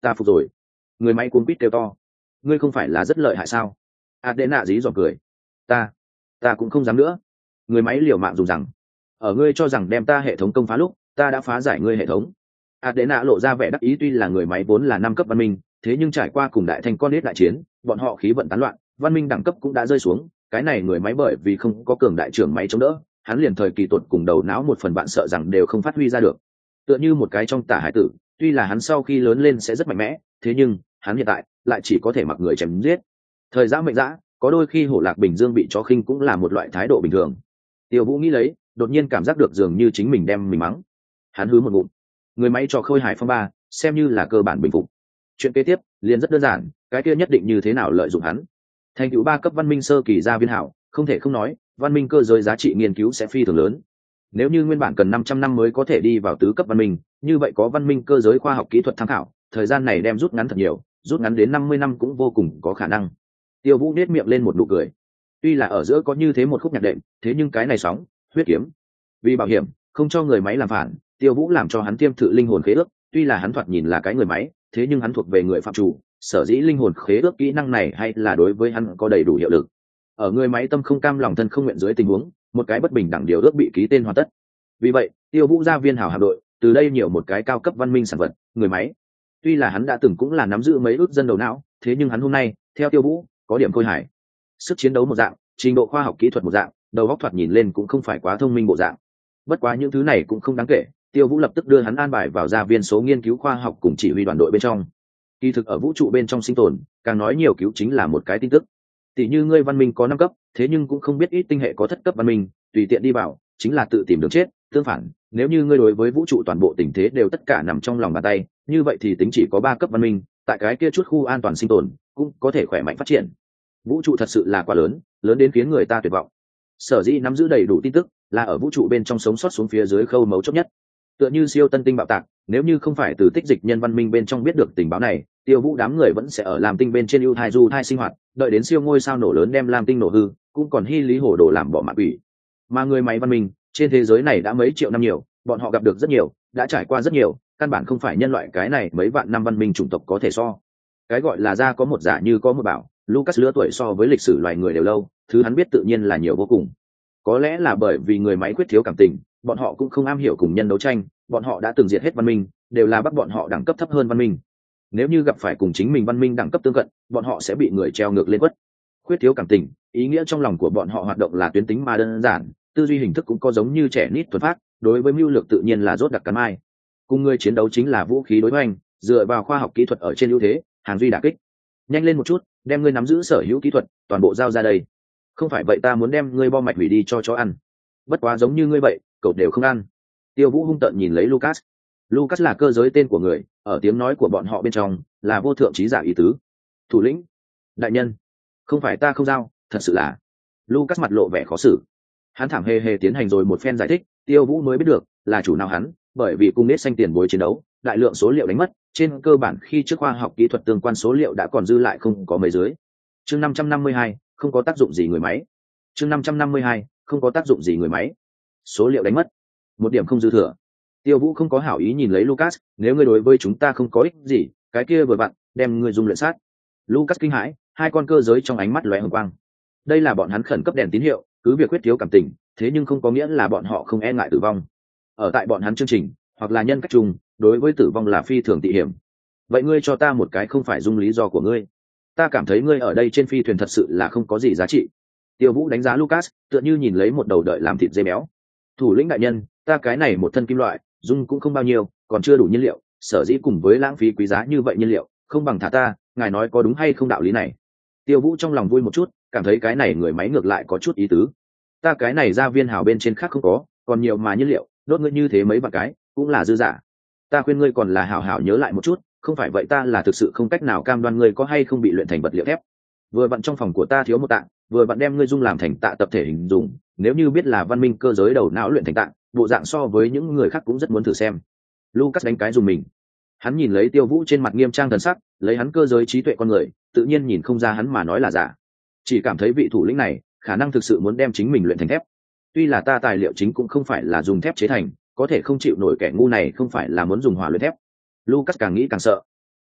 ta phục rồi. Người máy cuống quýt kêu to. Ngươi không phải là rất lợi hại sao? Adena dí dỏm cười. Ta, ta cũng không dám nữa. Người máy liều mạng dùng rằng. Ở ngươi cho rằng đem ta hệ thống công phá lúc, ta đã phá giải ngươi hệ thống. Adena lộ ra vẻ đắc ý, tuy là người máy vốn là năm cấp văn minh, thế nhưng trải qua cùng đại thành con nết đại chiến, bọn họ khí vận tán loạn, văn minh đẳng cấp cũng đã rơi xuống. Cái này người máy bởi vì không có cường đại trưởng máy chống đỡ, hắn liền thời kỳ tuột cùng đầu não một phần bạn sợ rằng đều không phát huy ra được. Tựa như một cái trong tả hải tử, tuy là hắn sau khi lớn lên sẽ rất mạnh mẽ, thế nhưng hắn hiện tại lại chỉ có thể mặc người chém giết. Thời gian mệnh dã, có đôi khi hổ lạc bình dương bị chó khinh cũng là một loại thái độ bình thường. Tiêu Vũ nghĩ lấy, đột nhiên cảm giác được dường như chính mình đem mình mắng. Hắn hứ một ngụm. Người máy trò khôi hài phong ba, xem như là cơ bản bình phục. Chuyện kế tiếp liền rất đơn giản, cái kia nhất định như thế nào lợi dụng hắn. Thành tựu ba cấp văn minh sơ kỳ gia viên hảo, không thể không nói, văn minh cơ giới giá trị nghiên cứu sẽ phi thường lớn. Nếu như nguyên bản cần năm trăm năm mới có thể đi vào tứ cấp văn minh, như vậy có văn minh cơ giới khoa học kỹ thuật tham khảo, thời gian này đem rút ngắn thật nhiều, rút ngắn đến năm mươi năm cũng vô cùng có khả năng. Tiêu Vũ nét miệng lên một nụ cười. Tuy là ở giữa có như thế một khúc nhạc đệm, thế nhưng cái này sóng, huyết kiếm. Vì bảo hiểm, không cho người máy làm phản, Tiêu Vũ làm cho hắn tiêm thử linh hồn khế ước, tuy là hắn thoạt nhìn là cái người máy, thế nhưng hắn thuộc về người phạm chủ, sở dĩ linh hồn khế ước kỹ năng này hay là đối với hắn có đầy đủ hiệu lực. Ở người máy tâm không cam lòng thân không nguyện dưới tình huống, một cái bất bình đẳng điều ước bị ký tên hoàn tất. Vì vậy, Tiêu Vũ gia viên hảo hạm đội, từ đây nhiều một cái cao cấp văn minh sản vật, người máy. Tuy là hắn đã từng cũng là nắm giữ mấy ước dân đầu não, thế nhưng hắn hôm nay, theo Tiêu Vũ, có điểm khôi hài. Sức chiến đấu một dạng, trình độ khoa học kỹ thuật một dạng, đầu óc thoạt nhìn lên cũng không phải quá thông minh bộ dạng. Bất quá những thứ này cũng không đáng kể, Tiêu Vũ lập tức đưa hắn an bài vào gia viên số nghiên cứu khoa học cùng chỉ huy đoàn đội bên trong. Kỳ thực ở vũ trụ bên trong sinh tồn, càng nói nhiều cứu chính là một cái tin tức. Tỷ như ngươi văn minh có năm cấp, thế nhưng cũng không biết ít tinh hệ có thất cấp văn minh, tùy tiện đi vào, chính là tự tìm đường chết. Tương phản, nếu như ngươi đối với vũ trụ toàn bộ tình thế đều tất cả nằm trong lòng bàn tay, như vậy thì tính chỉ có ba cấp văn minh, tại cái kia chút khu an toàn sinh tồn, cũng có thể khỏe mạnh phát triển. Vũ trụ thật sự là quá lớn, lớn đến khiến người ta tuyệt vọng. Sở dĩ nắm giữ đầy đủ tin tức, là ở vũ trụ bên trong sống sót xuống phía dưới khâu mấu chốt nhất. Tựa như siêu tân tinh bạo tạc, nếu như không phải từ tích dịch nhân văn minh bên trong biết được tình báo này, Tiêu Vũ đám người vẫn sẽ ở Lam Tinh bên trên ưu thai du thai sinh hoạt, đợi đến siêu ngôi sao nổ lớn đem Lam Tinh nổ hư, cũng còn hy lý hổ đồ làm bỏ mạng quỷ. Mà người máy văn minh trên thế giới này đã mấy triệu năm nhiều, bọn họ gặp được rất nhiều, đã trải qua rất nhiều, căn bản không phải nhân loại cái này mấy vạn năm văn minh chủng tộc có thể so. Cái gọi là ra có một giả như có một bảo, Lucas lứa tuổi so với lịch sử loài người đều lâu, thứ hắn biết tự nhiên là nhiều vô cùng. Có lẽ là bởi vì người máy khuyết thiếu cảm tình, bọn họ cũng không am hiểu cùng nhân đấu tranh, bọn họ đã từng diệt hết văn minh, đều là bắt bọn họ đẳng cấp thấp hơn văn minh. Nếu như gặp phải cùng chính mình văn minh đẳng cấp tương cận, bọn họ sẽ bị người treo ngược lên quất. Khuyết thiếu cảm tình, ý nghĩa trong lòng của bọn họ hoạt động là tuyến tính mà đơn giản, tư duy hình thức cũng có giống như trẻ nít thuần phát, đối với mưu lược tự nhiên là rốt đặc cắn mai. Cùng người chiến đấu chính là vũ khí đối hoành, dựa vào khoa học kỹ thuật ở trên ưu thế, hàng duy đả kích. Nhanh lên một chút, đem ngươi nắm giữ sở hữu kỹ thuật, toàn bộ giao ra đây. Không phải vậy ta muốn đem ngươi bom mạch hủy đi cho chó ăn. Bất quá giống như ngươi vậy, cậu đều không ăn. Tiêu Vũ hung tợn nhìn lấy Lucas. Lucas là cơ giới tên của người, ở tiếng nói của bọn họ bên trong là vô thượng trí giả ý tứ. Thủ lĩnh, đại nhân, không phải ta không giao, thật sự là. Lucas mặt lộ vẻ khó xử. Hắn thảm hề hề tiến hành rồi một phen giải thích, Tiêu Vũ mới biết được là chủ nào hắn, bởi vì cung nết xanh tiền bối chiến đấu, đại lượng số liệu đánh mất, trên cơ bản khi trước khoa học kỹ thuật tương quan số liệu đã còn dư lại không có mấy dưới. Chương năm trăm năm mươi hai, không có tác dụng gì người máy. Chương năm trăm năm mươi hai, không có tác dụng gì người máy. Số liệu đánh mất, một điểm không dư thừa. Tiêu Vũ không có hảo ý nhìn lấy Lucas, nếu ngươi đối với chúng ta không có ích gì, cái kia vừa vặn, đem ngươi dung luyện sát. Lucas kinh hãi, hai con cơ giới trong ánh mắt lóe hồng quang. Đây là bọn hắn khẩn cấp đèn tín hiệu, cứ việc quyết thiếu cảm tình, thế nhưng không có nghĩa là bọn họ không e ngại tử vong. Ở tại bọn hắn chương trình, hoặc là nhân cách chung, đối với tử vong là phi thường tị hiểm. Vậy ngươi cho ta một cái không phải dung lý do của ngươi. Ta cảm thấy ngươi ở đây trên phi thuyền thật sự là không có gì giá trị. Tiêu Vũ đánh giá Lucas, tựa như nhìn lấy một đầu đợi làm thịt dê béo. Thủ lĩnh đại nhân, ta cái này một thân kim loại, dung cũng không bao nhiêu, còn chưa đủ nhiên liệu, sở dĩ cùng với lãng phí quý giá như vậy nhiên liệu, không bằng thả ta, ngài nói có đúng hay không đạo lý này. Tiêu Vũ trong lòng vui một chút, cảm thấy cái này người máy ngược lại có chút ý tứ. Ta cái này gia viên hào bên trên khác không có, còn nhiều mà nhiên liệu, đốt ngươi như thế mấy vạn cái, cũng là dư giả. Ta khuyên ngươi còn là hảo hảo nhớ lại một chút, không phải vậy ta là thực sự không cách nào cam đoan ngươi có hay không bị luyện thành vật liệu thép. Vừa vặn trong phòng của ta thiếu một tạng, vừa vặn đem ngươi dung làm thành tạ tập thể hình dùng, nếu như biết là văn minh cơ giới đầu não luyện thành tạng, bộ dạng so với những người khác cũng rất muốn thử xem. Lucas đánh cái dùng mình. Hắn nhìn lấy Tiêu Vũ trên mặt nghiêm trang thần sắc, lấy hắn cơ giới trí tuệ con người, tự nhiên nhìn không ra hắn mà nói là giả. Chỉ cảm thấy vị thủ lĩnh này, khả năng thực sự muốn đem chính mình luyện thành thép. Tuy là ta tài liệu chính cũng không phải là dùng thép chế thành, có thể không chịu nổi kẻ ngu này không phải là muốn dùng hỏa luyện thép. Lucas càng nghĩ càng sợ.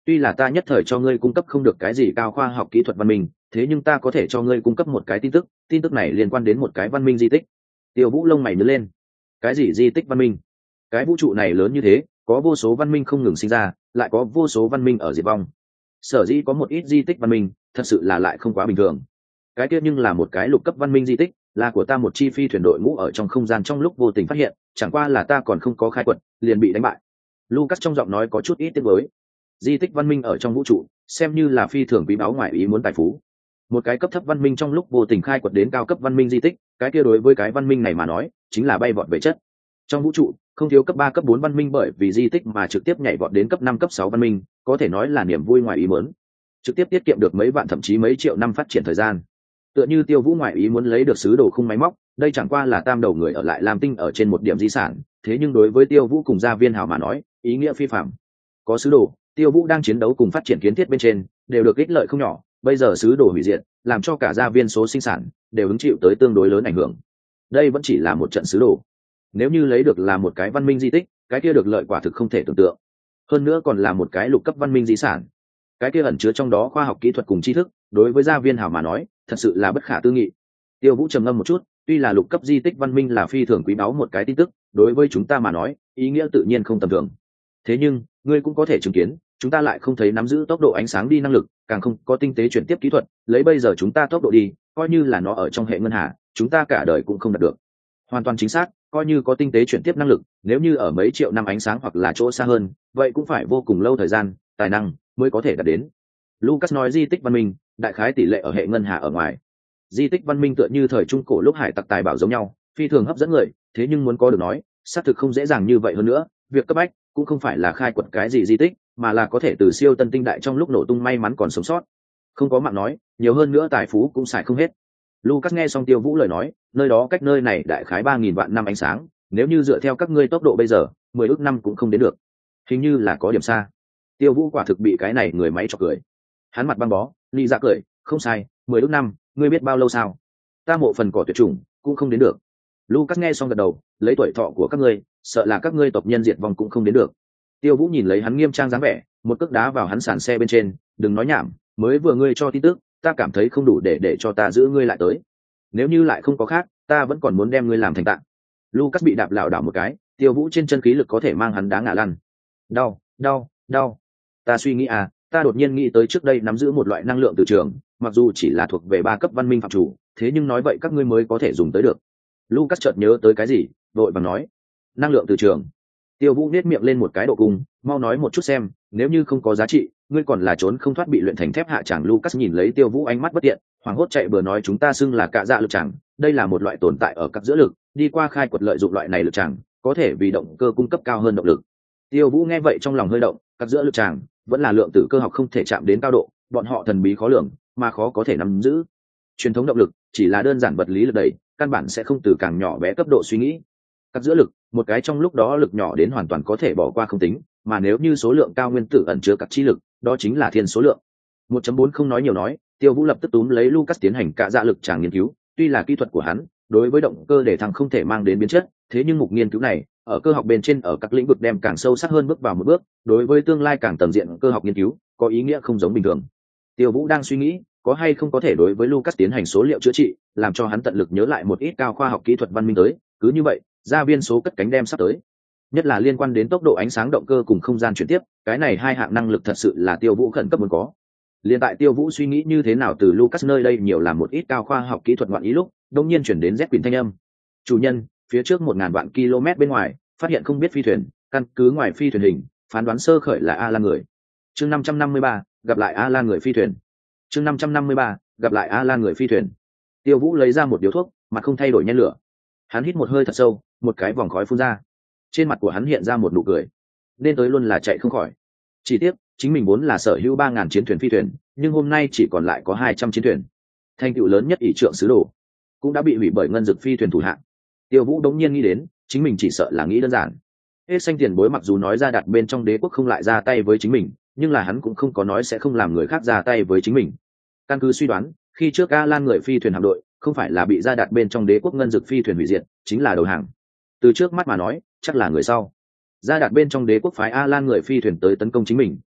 tuy là ta nhất thời cho ngươi cung cấp không được cái gì cao khoa học kỹ thuật văn minh, thế nhưng ta có thể cho ngươi cung cấp một cái tin tức, tin tức này liên quan đến một cái văn minh di tích. Tiêu Vũ lông mày nhớ lên. Cái gì di tích văn minh? Cái vũ trụ này lớn như thế, có vô số văn minh không ngừng sinh ra, lại có vô số văn minh ở diệt vong. Sở dĩ có một ít di tích văn minh, thật sự là lại không quá bình thường. Cái kia nhưng là một cái lục cấp văn minh di tích, là của ta một chi phi thuyền đội ngũ ở trong không gian trong lúc vô tình phát hiện, chẳng qua là ta còn không có khai quật, liền bị đánh bại. Lucas trong giọng nói có chút ít tiếc nuối. Di tích văn minh ở trong vũ trụ, xem như là phi thường quý báu ngoại ý muốn tài phú. Một cái cấp thấp văn minh trong lúc vô tình khai quật đến cao cấp văn minh di tích, cái kia đối với cái văn minh này mà nói, chính là bay vọt về chất. Trong vũ trụ, không thiếu cấp ba cấp bốn văn minh bởi vì di tích mà trực tiếp nhảy vọt đến cấp năm cấp sáu văn minh, có thể nói là niềm vui ngoài ý muốn. Trực tiếp tiết kiệm được mấy vạn thậm chí mấy triệu năm phát triển thời gian. Tựa như Tiêu Vũ ngoại ý muốn lấy được sứ đồ khung máy móc, đây chẳng qua là tam đầu người ở lại Lam Tinh ở trên một điểm di sản, thế nhưng đối với Tiêu Vũ cùng Gia Viên Hào mà nói, ý nghĩa phi phàm. Có sứ đồ, Tiêu Vũ đang chiến đấu cùng phát triển kiến thiết bên trên, đều được ích lợi không nhỏ, bây giờ sứ đồ hủy diệt, làm cho cả gia viên số sinh sản đều hứng chịu tới tương đối lớn ảnh hưởng. Đây vẫn chỉ là một trận sứ đồ. Nếu như lấy được là một cái văn minh di tích, cái kia được lợi quả thực không thể tưởng tượng. Hơn nữa còn là một cái lục cấp văn minh di sản. Cái kia ẩn chứa trong đó khoa học kỹ thuật cùng tri thức, đối với Gia Viên Hào mà nói, thật sự là bất khả tư nghị. Tiêu Vũ trầm ngâm một chút, tuy là lục cấp di tích văn minh là phi thường quý báu một cái tin tức, đối với chúng ta mà nói, ý nghĩa tự nhiên không tầm thường. Thế nhưng, ngươi cũng có thể chứng kiến, chúng ta lại không thấy nắm giữ tốc độ ánh sáng đi năng lực, càng không có tinh tế chuyển tiếp kỹ thuật, lấy bây giờ chúng ta tốc độ đi, coi như là nó ở trong hệ ngân hà, chúng ta cả đời cũng không đạt được. Hoàn toàn chính xác, coi như có tinh tế chuyển tiếp năng lực, nếu như ở mấy triệu năm ánh sáng hoặc là chỗ xa hơn, vậy cũng phải vô cùng lâu thời gian, tài năng mới có thể đạt đến. Lucas nói di tích văn minh, đại khái tỷ lệ ở hệ ngân hà ở ngoài. Di tích văn minh tựa như thời trung cổ lúc hải tặc tài bảo giống nhau, phi thường hấp dẫn người, thế nhưng muốn có được nói, xác thực không dễ dàng như vậy hơn nữa, việc cấp bách cũng không phải là khai quật cái gì di tích, mà là có thể từ siêu tân tinh đại trong lúc nổ tung may mắn còn sống sót. Không có mạng nói, nhiều hơn nữa tài phú cũng xài không hết. Lucas nghe xong Tiêu Vũ lời nói, nơi đó cách nơi này đại khái ba nghìn vạn năm ánh sáng, nếu như dựa theo các ngươi tốc độ bây giờ, mười ước năm cũng không đến được. Hình như là có điểm xa. Tiêu Vũ quả thực bị cái này người máy chọc cười. Hắn mặt băng bó, Ly Dạ cười, không sai, mười ước năm, ngươi biết bao lâu sao? Ta mộ phần cỏ tuyệt chủng, cũng không đến được. Lucas nghe xong gật đầu, lấy tuổi thọ của các ngươi, sợ là các ngươi tộc nhân diệt vong cũng không đến được. Tiêu Vũ nhìn lấy hắn nghiêm trang dáng vẻ, một cước đá vào hắn sàn xe bên trên, đừng nói nhảm, mới vừa ngươi cho tin tức, ta cảm thấy không đủ để để cho ta giữ ngươi lại tới. Nếu như lại không có khác, ta vẫn còn muốn đem ngươi làm thành tạng. Lucas bị đạp lảo đảo một cái, Tiêu Vũ trên chân khí lực có thể mang hắn đá ngã lăn. Đau, đau, đau. Ta suy nghĩ à, ta đột nhiên nghĩ tới trước đây nắm giữ một loại năng lượng từ trường, mặc dù chỉ là thuộc về ba cấp văn minh phạm chủ, thế nhưng nói vậy các ngươi mới có thể dùng tới được. Lucas chợt nhớ tới cái gì, vội vàng nói, năng lượng từ trường. Tiêu Vũ nét miệng lên một cái độ cung, mau nói một chút xem, nếu như không có giá trị, ngươi còn là trốn không thoát bị luyện thành thép hạ chẳng. Lucas nhìn lấy Tiêu Vũ ánh mắt bất tiện, hoảng hốt chạy bừa nói chúng ta xưng là cạ dạ lực chẳng, đây là một loại tồn tại ở các giữa lực, đi qua khai quật lợi dụng loại này lực chẳng, có thể vì động cơ cung cấp cao hơn động lực. Tiêu Vũ nghe vậy trong lòng hơi động, các giữa lực chẳng vẫn là lượng tử cơ học không thể chạm đến cao độ, bọn họ thần bí khó lường, mà khó có thể nắm giữ. Truyền thống động lực chỉ là đơn giản vật lý lực đẩy, căn bản sẽ không từ càng nhỏ bé cấp độ suy nghĩ. Các giữa lực, một cái trong lúc đó lực nhỏ đến hoàn toàn có thể bỏ qua không tính, mà nếu như số lượng cao nguyên tử ẩn chứa các chi lực, đó chính là thiên số lượng. một chấm bốn không nói nhiều nói, Tiêu Vũ lập tức túm lấy Lucas tiến hành cả dạ lực tràng nghiên cứu, tuy là kỹ thuật của hắn, đối với động cơ để thằng không thể mang đến biến chất, thế nhưng mục nghiên cứu này, ở cơ học bên trên ở các lĩnh vực đem càng sâu sắc hơn bước vào một bước, đối với tương lai càng tầng diện cơ học nghiên cứu, có ý nghĩa không giống bình thường. Tiêu Vũ đang suy nghĩ, có hay không có thể đối với Lucas tiến hành số liệu chữa trị, làm cho hắn tận lực nhớ lại một ít cao khoa học kỹ thuật văn minh tới, cứ như vậy, gia viên số cất cánh đem sắp tới. Nhất là liên quan đến tốc độ ánh sáng động cơ cùng không gian chuyển tiếp, cái này hai hạng năng lực thật sự là Tiêu Vũ khẩn cấp muốn có. Liên tại Tiêu Vũ suy nghĩ như thế nào từ Lucas nơi đây nhiều làm một ít cao khoa học kỹ thuật ngoạn ý lúc, đột nhiên chuyển đến Z Quỳnh thanh âm. Chủ nhân, phía trước một ngàn vạn km bên ngoài, phát hiện không biết phi thuyền, căn cứ ngoài phi thuyền hình, phán đoán sơ khởi là A-Lan người. Chương năm trăm năm mươi ba, gặp lại A-Lan người phi thuyền. Chương năm trăm năm mươi ba, gặp lại A-Lan người phi thuyền. Tiêu Vũ lấy ra một điếu thuốc, mặt không thay đổi nhen lửa. Hắn hít một hơi thật sâu, một cái vòng khói phun ra. Trên mặt của hắn hiện ra một nụ cười. Nên tới luôn là chạy không khỏi. Chỉ tiếc, chính mình vốn là sở hữu ba ngàn chiến thuyền phi thuyền, nhưng hôm nay chỉ còn lại có hai trăm chiến thuyền. Thành tựu lớn nhất ỷ trượng sứ đồ, cũng đã bị hủy bởi ngân dực phi thuyền thủ hạng. Tiêu Vũ đống nhiên nghĩ đến, chính mình chỉ sợ là nghĩ đơn giản. Hết xanh tiền bối mặc dù nói ra đặt bên trong đế quốc không lại ra tay với chính mình, nhưng là hắn cũng không có nói sẽ không làm người khác ra tay với chính mình. Căn cứ suy đoán, khi trước A-Lan người phi thuyền hạm đội, không phải là bị ra đặt bên trong đế quốc ngân dực phi thuyền hủy diệt, chính là đầu hàng. Từ trước mắt mà nói, chắc là người sau. Ra đặt bên trong đế quốc phái A-Lan người phi thuyền tới tấn công chính mình,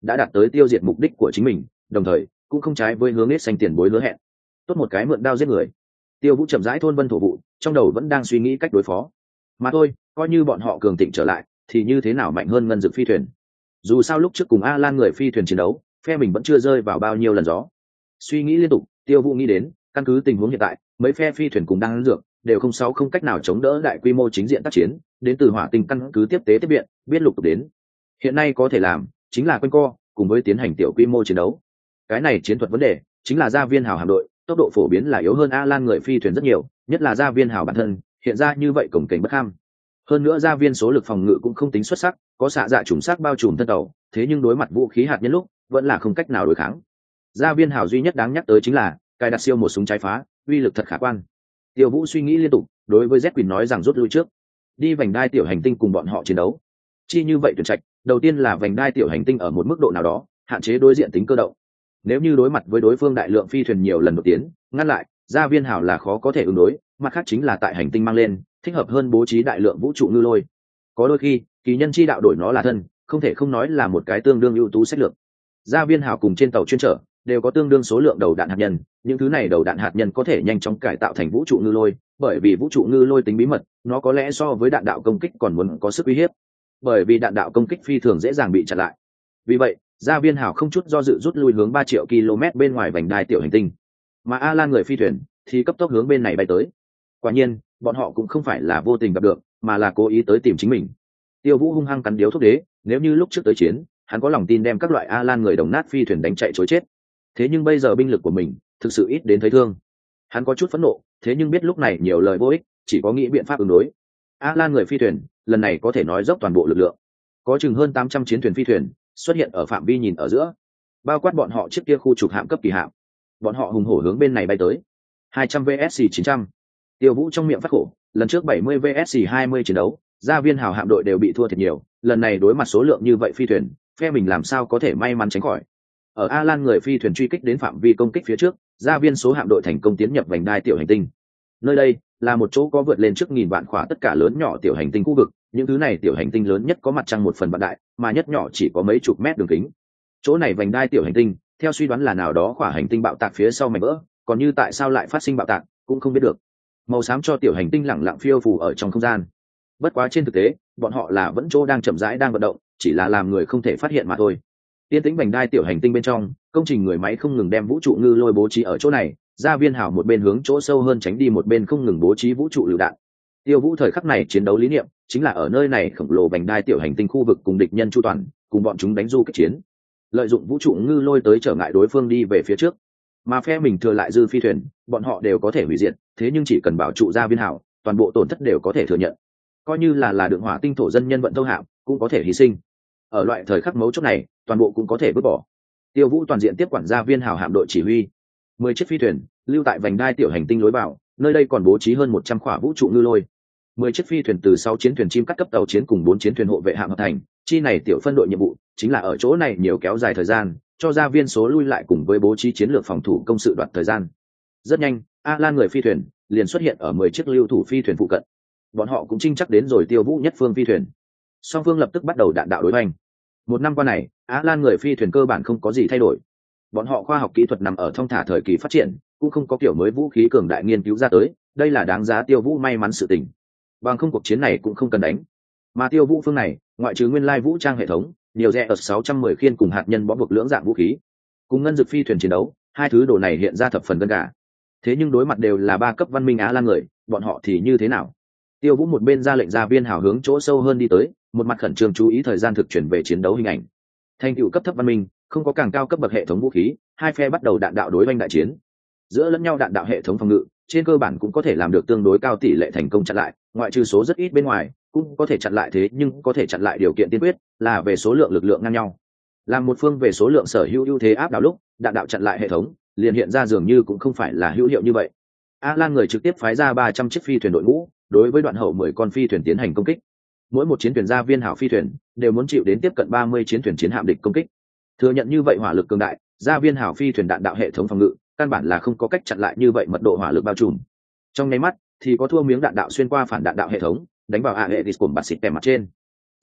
đã đạt tới tiêu diệt mục đích của chính mình, đồng thời cũng không trái với hướng nết xanh tiền bối hứa hẹn. Tốt một cái mượn đao giết người. Tiêu Vũ chậm rãi thôn vân thổ vụ, trong đầu vẫn đang suy nghĩ cách đối phó. Mà thôi, coi như bọn họ cường thịnh trở lại, thì như thế nào mạnh hơn ngân dực phi thuyền. Dù sao lúc trước cùng A Lan người phi thuyền chiến đấu, phe mình vẫn chưa rơi vào bao nhiêu lần gió. Suy nghĩ liên tục, Tiêu Vũ nghĩ đến, căn cứ tình huống hiện tại, mấy phe phi thuyền cùng đang dược đều không sáu không cách nào chống đỡ đại quy mô chính diện tác chiến, đến từ hỏa tinh căn cứ tiếp tế tiếp viện, biết lục tục đến. Hiện nay có thể làm, chính là quanh co, cùng với tiến hành tiểu quy mô chiến đấu. Cái này chiến thuật vấn đề, chính là gia viên hào hạm đội, tốc độ phổ biến là yếu hơn A Lan người phi thuyền rất nhiều, nhất là gia viên hào bản thân, hiện ra như vậy cổng kềnh bất ham. Hơn nữa gia viên số lực phòng ngự cũng không tính xuất sắc, có xạ dạ trùng sắc bao trùm thân tàu, thế nhưng đối mặt vũ khí hạt nhân lúc, vẫn là không cách nào đối kháng. Gia viên hào duy nhất đáng nhắc tới chính là cài đặt siêu một súng trái phá, uy lực thật khả quan. Tiêu Vũ suy nghĩ liên tục, đối với Z Quỳnh nói rằng rút lui trước, đi vành đai tiểu hành tinh cùng bọn họ chiến đấu. Chi như vậy tuyển trạch, đầu tiên là vành đai tiểu hành tinh ở một mức độ nào đó, hạn chế đối diện tính cơ động. Nếu như đối mặt với đối phương đại lượng phi thuyền nhiều lần đột tiến, ngăn lại, gia viên hào là khó có thể ứng đối, mặt khác chính là tại hành tinh mang lên, thích hợp hơn bố trí đại lượng vũ trụ ngư lôi. Có đôi khi, kỳ nhân chi đạo đổi nó là thân, không thể không nói là một cái tương đương ưu tú sách lược. Gia viên hào cùng trên tàu chuyên trở đều có tương đương số lượng đầu đạn hạt nhân, những thứ này đầu đạn hạt nhân có thể nhanh chóng cải tạo thành vũ trụ ngư lôi, bởi vì vũ trụ ngư lôi tính bí mật, nó có lẽ so với đạn đạo công kích còn muốn có sức uy hiếp, bởi vì đạn đạo công kích phi thường dễ dàng bị chặn lại. Vì vậy, gia viên hào không chút do dự rút lui hướng ba triệu ki lô mét bên ngoài vành đai tiểu hành tinh, mà A Lan người phi thuyền thì cấp tốc hướng bên này bay tới. Quả nhiên, bọn họ cũng không phải là vô tình gặp được, mà là cố ý tới tìm chính mình. Tiêu Vũ hung hăng cắn điếu thuốc đế, nếu như lúc trước tới chiến, hắn có lòng tin đem các loại A Lan người đồng nát phi thuyền đánh chạy trối chết. Thế nhưng bây giờ binh lực của mình thực sự ít đến thấy thương. Hắn có chút phẫn nộ, thế nhưng biết lúc này nhiều lời vô ích, chỉ có nghĩ biện pháp ứng đối. A Lan người phi thuyền lần này có thể nói dốc toàn bộ lực lượng, có chừng hơn tám trăm chiến thuyền phi thuyền xuất hiện ở phạm vi nhìn ở giữa, bao quát bọn họ chiếc kia khu trục hạm cấp kỳ hạm. Bọn họ hùng hổ hướng bên này bay tới. hai trăm vs chín trăm. Tiêu Vũ trong miệng phát khổ, lần trước bảy mươi vs hai mươi chiến đấu, gia viên hào hạm đội đều bị thua thiệt nhiều, lần này đối mặt số lượng như vậy phi thuyền, phe mình làm sao có thể may mắn tránh khỏi. Ở A Lan người phi thuyền truy kích đến phạm vi công kích phía trước, gia viên số hạm đội thành công tiến nhập vành đai tiểu hành tinh. Nơi đây là một chỗ có vượt lên trước nghìn vạn khỏa tất cả lớn nhỏ tiểu hành tinh khu vực, những thứ này tiểu hành tinh lớn nhất có mặt trăng một phần vạn đại, mà nhất nhỏ chỉ có mấy chục mét đường kính. Chỗ này vành đai tiểu hành tinh, theo suy đoán là nào đó khỏa hành tinh bạo tạc phía sau mảnh vỡ, còn như tại sao lại phát sinh bạo tạc, cũng không biết được. Màu xám cho tiểu hành tinh lẳng lặng phiêu phù ở trong không gian. Bất quá trên thực tế, bọn họ là vẫn chỗ đang chậm rãi đang vận động, chỉ là làm người không thể phát hiện mà thôi. Tiên tĩnh vành đai tiểu hành tinh bên trong, công trình người máy không ngừng đem vũ trụ ngư lôi bố trí ở chỗ này, gia viên hảo một bên hướng chỗ sâu hơn tránh đi, một bên không ngừng bố trí vũ trụ lựu đạn. Tiêu Vũ thời khắc này chiến đấu lý niệm chính là ở nơi này khổng lồ vành đai tiểu hành tinh khu vực cùng địch nhân chu toàn, cùng bọn chúng đánh du kích chiến, lợi dụng vũ trụ ngư lôi tới trở ngại đối phương đi về phía trước. Mà phe mình thừa lại dư phi thuyền, bọn họ đều có thể hủy diệt, thế nhưng chỉ cần bảo trụ gia viên hảo, toàn bộ tổn thất đều có thể thừa nhận. Coi như là là đường hỏa tinh thổ dân nhân vận tâu hạm, cũng có thể hy sinh. Ở loại thời khắc mấu chốt này, toàn bộ cũng có thể vứt bỏ. Tiêu Vũ toàn diện tiếp quản gia viên hảo hạm đội chỉ huy, mười chiếc phi thuyền lưu tại vành đai tiểu hành tinh lối vào, nơi đây còn bố trí hơn một trăm khỏa vũ trụ ngư lôi. mười chiếc phi thuyền từ sáu chiến thuyền chim cắt cấp tàu chiến cùng bốn chiến thuyền hộ vệ hạm hợp thành, chi này tiểu phân đội nhiệm vụ chính là ở chỗ này nhiều kéo dài thời gian, cho gia viên số lui lại cùng với bố trí chiến lược phòng thủ công sự đoạt thời gian. Rất nhanh, A Lan người phi thuyền liền xuất hiện ở mười chiếc lưu thủ phi thuyền phụ cận. Bọn họ cũng chinh chắc đến rồi Tiêu Vũ nhất phương phi thuyền. Song phương lập tức bắt đầu đạn đạo đối hoành. Một năm qua này, Á Lan người phi thuyền cơ bản không có gì thay đổi. Bọn họ khoa học kỹ thuật nằm ở thong thả thời kỳ phát triển, cũng không có kiểu mới vũ khí cường đại nghiên cứu ra tới, đây là đáng giá Tiêu Vũ may mắn sự tình. Bằng không cuộc chiến này cũng không cần đánh. Mà Tiêu Vũ phương này, ngoại trừ nguyên lai vũ trang hệ thống, nhiều rẽ ở sáu trăm mười khiên cùng hạt nhân bó buộc lưỡng dạng vũ khí, cùng ngân dực phi thuyền chiến đấu, hai thứ đồ này hiện ra thập phần gần cả. Thế nhưng đối mặt đều là ba cấp văn minh Á Lan người, bọn họ thì như thế nào? Tiêu Vũ một bên ra lệnh gia viên hào hướng chỗ sâu hơn đi tới, một mặt khẩn trương chú ý thời gian thực chuyển về chiến đấu hình ảnh. Thành tựu cấp thấp văn minh, không có càng cao cấp bậc hệ thống vũ khí, hai phe bắt đầu đạn đạo đối oanh đại chiến. Giữa lẫn nhau đạn đạo hệ thống phòng ngự, trên cơ bản cũng có thể làm được tương đối cao tỷ lệ thành công chặn lại, ngoại trừ số rất ít bên ngoài, cũng có thể chặn lại, thế nhưng có thể chặn lại điều kiện tiên quyết là về số lượng lực lượng ngang nhau. Làm một phương về số lượng sở hữu ưu thế áp đảo lúc, đạn đạo chặn lại hệ thống liền hiện ra dường như cũng không phải là hữu hiệu như vậy. A Lan người trực tiếp phái ra ba trăm chiếc phi thuyền đội ngũ, đối với đoạn hậu mười con phi thuyền tiến hành công kích. Mỗi một chiến thuyền gia viên hảo phi thuyền đều muốn chịu đến tiếp cận ba mươi chiến thuyền chiến hạm địch công kích. Thừa nhận như vậy hỏa lực cường đại, gia viên hảo phi thuyền đạn đạo hệ thống phòng ngự căn bản là không có cách chặn lại như vậy mật độ hỏa lực bao trùm. Trong nháy mắt thì có thua miếng đạn đạo xuyên qua phản đạn đạo hệ thống, đánh vào a hệ discom bạt xịt kèm mặt trên.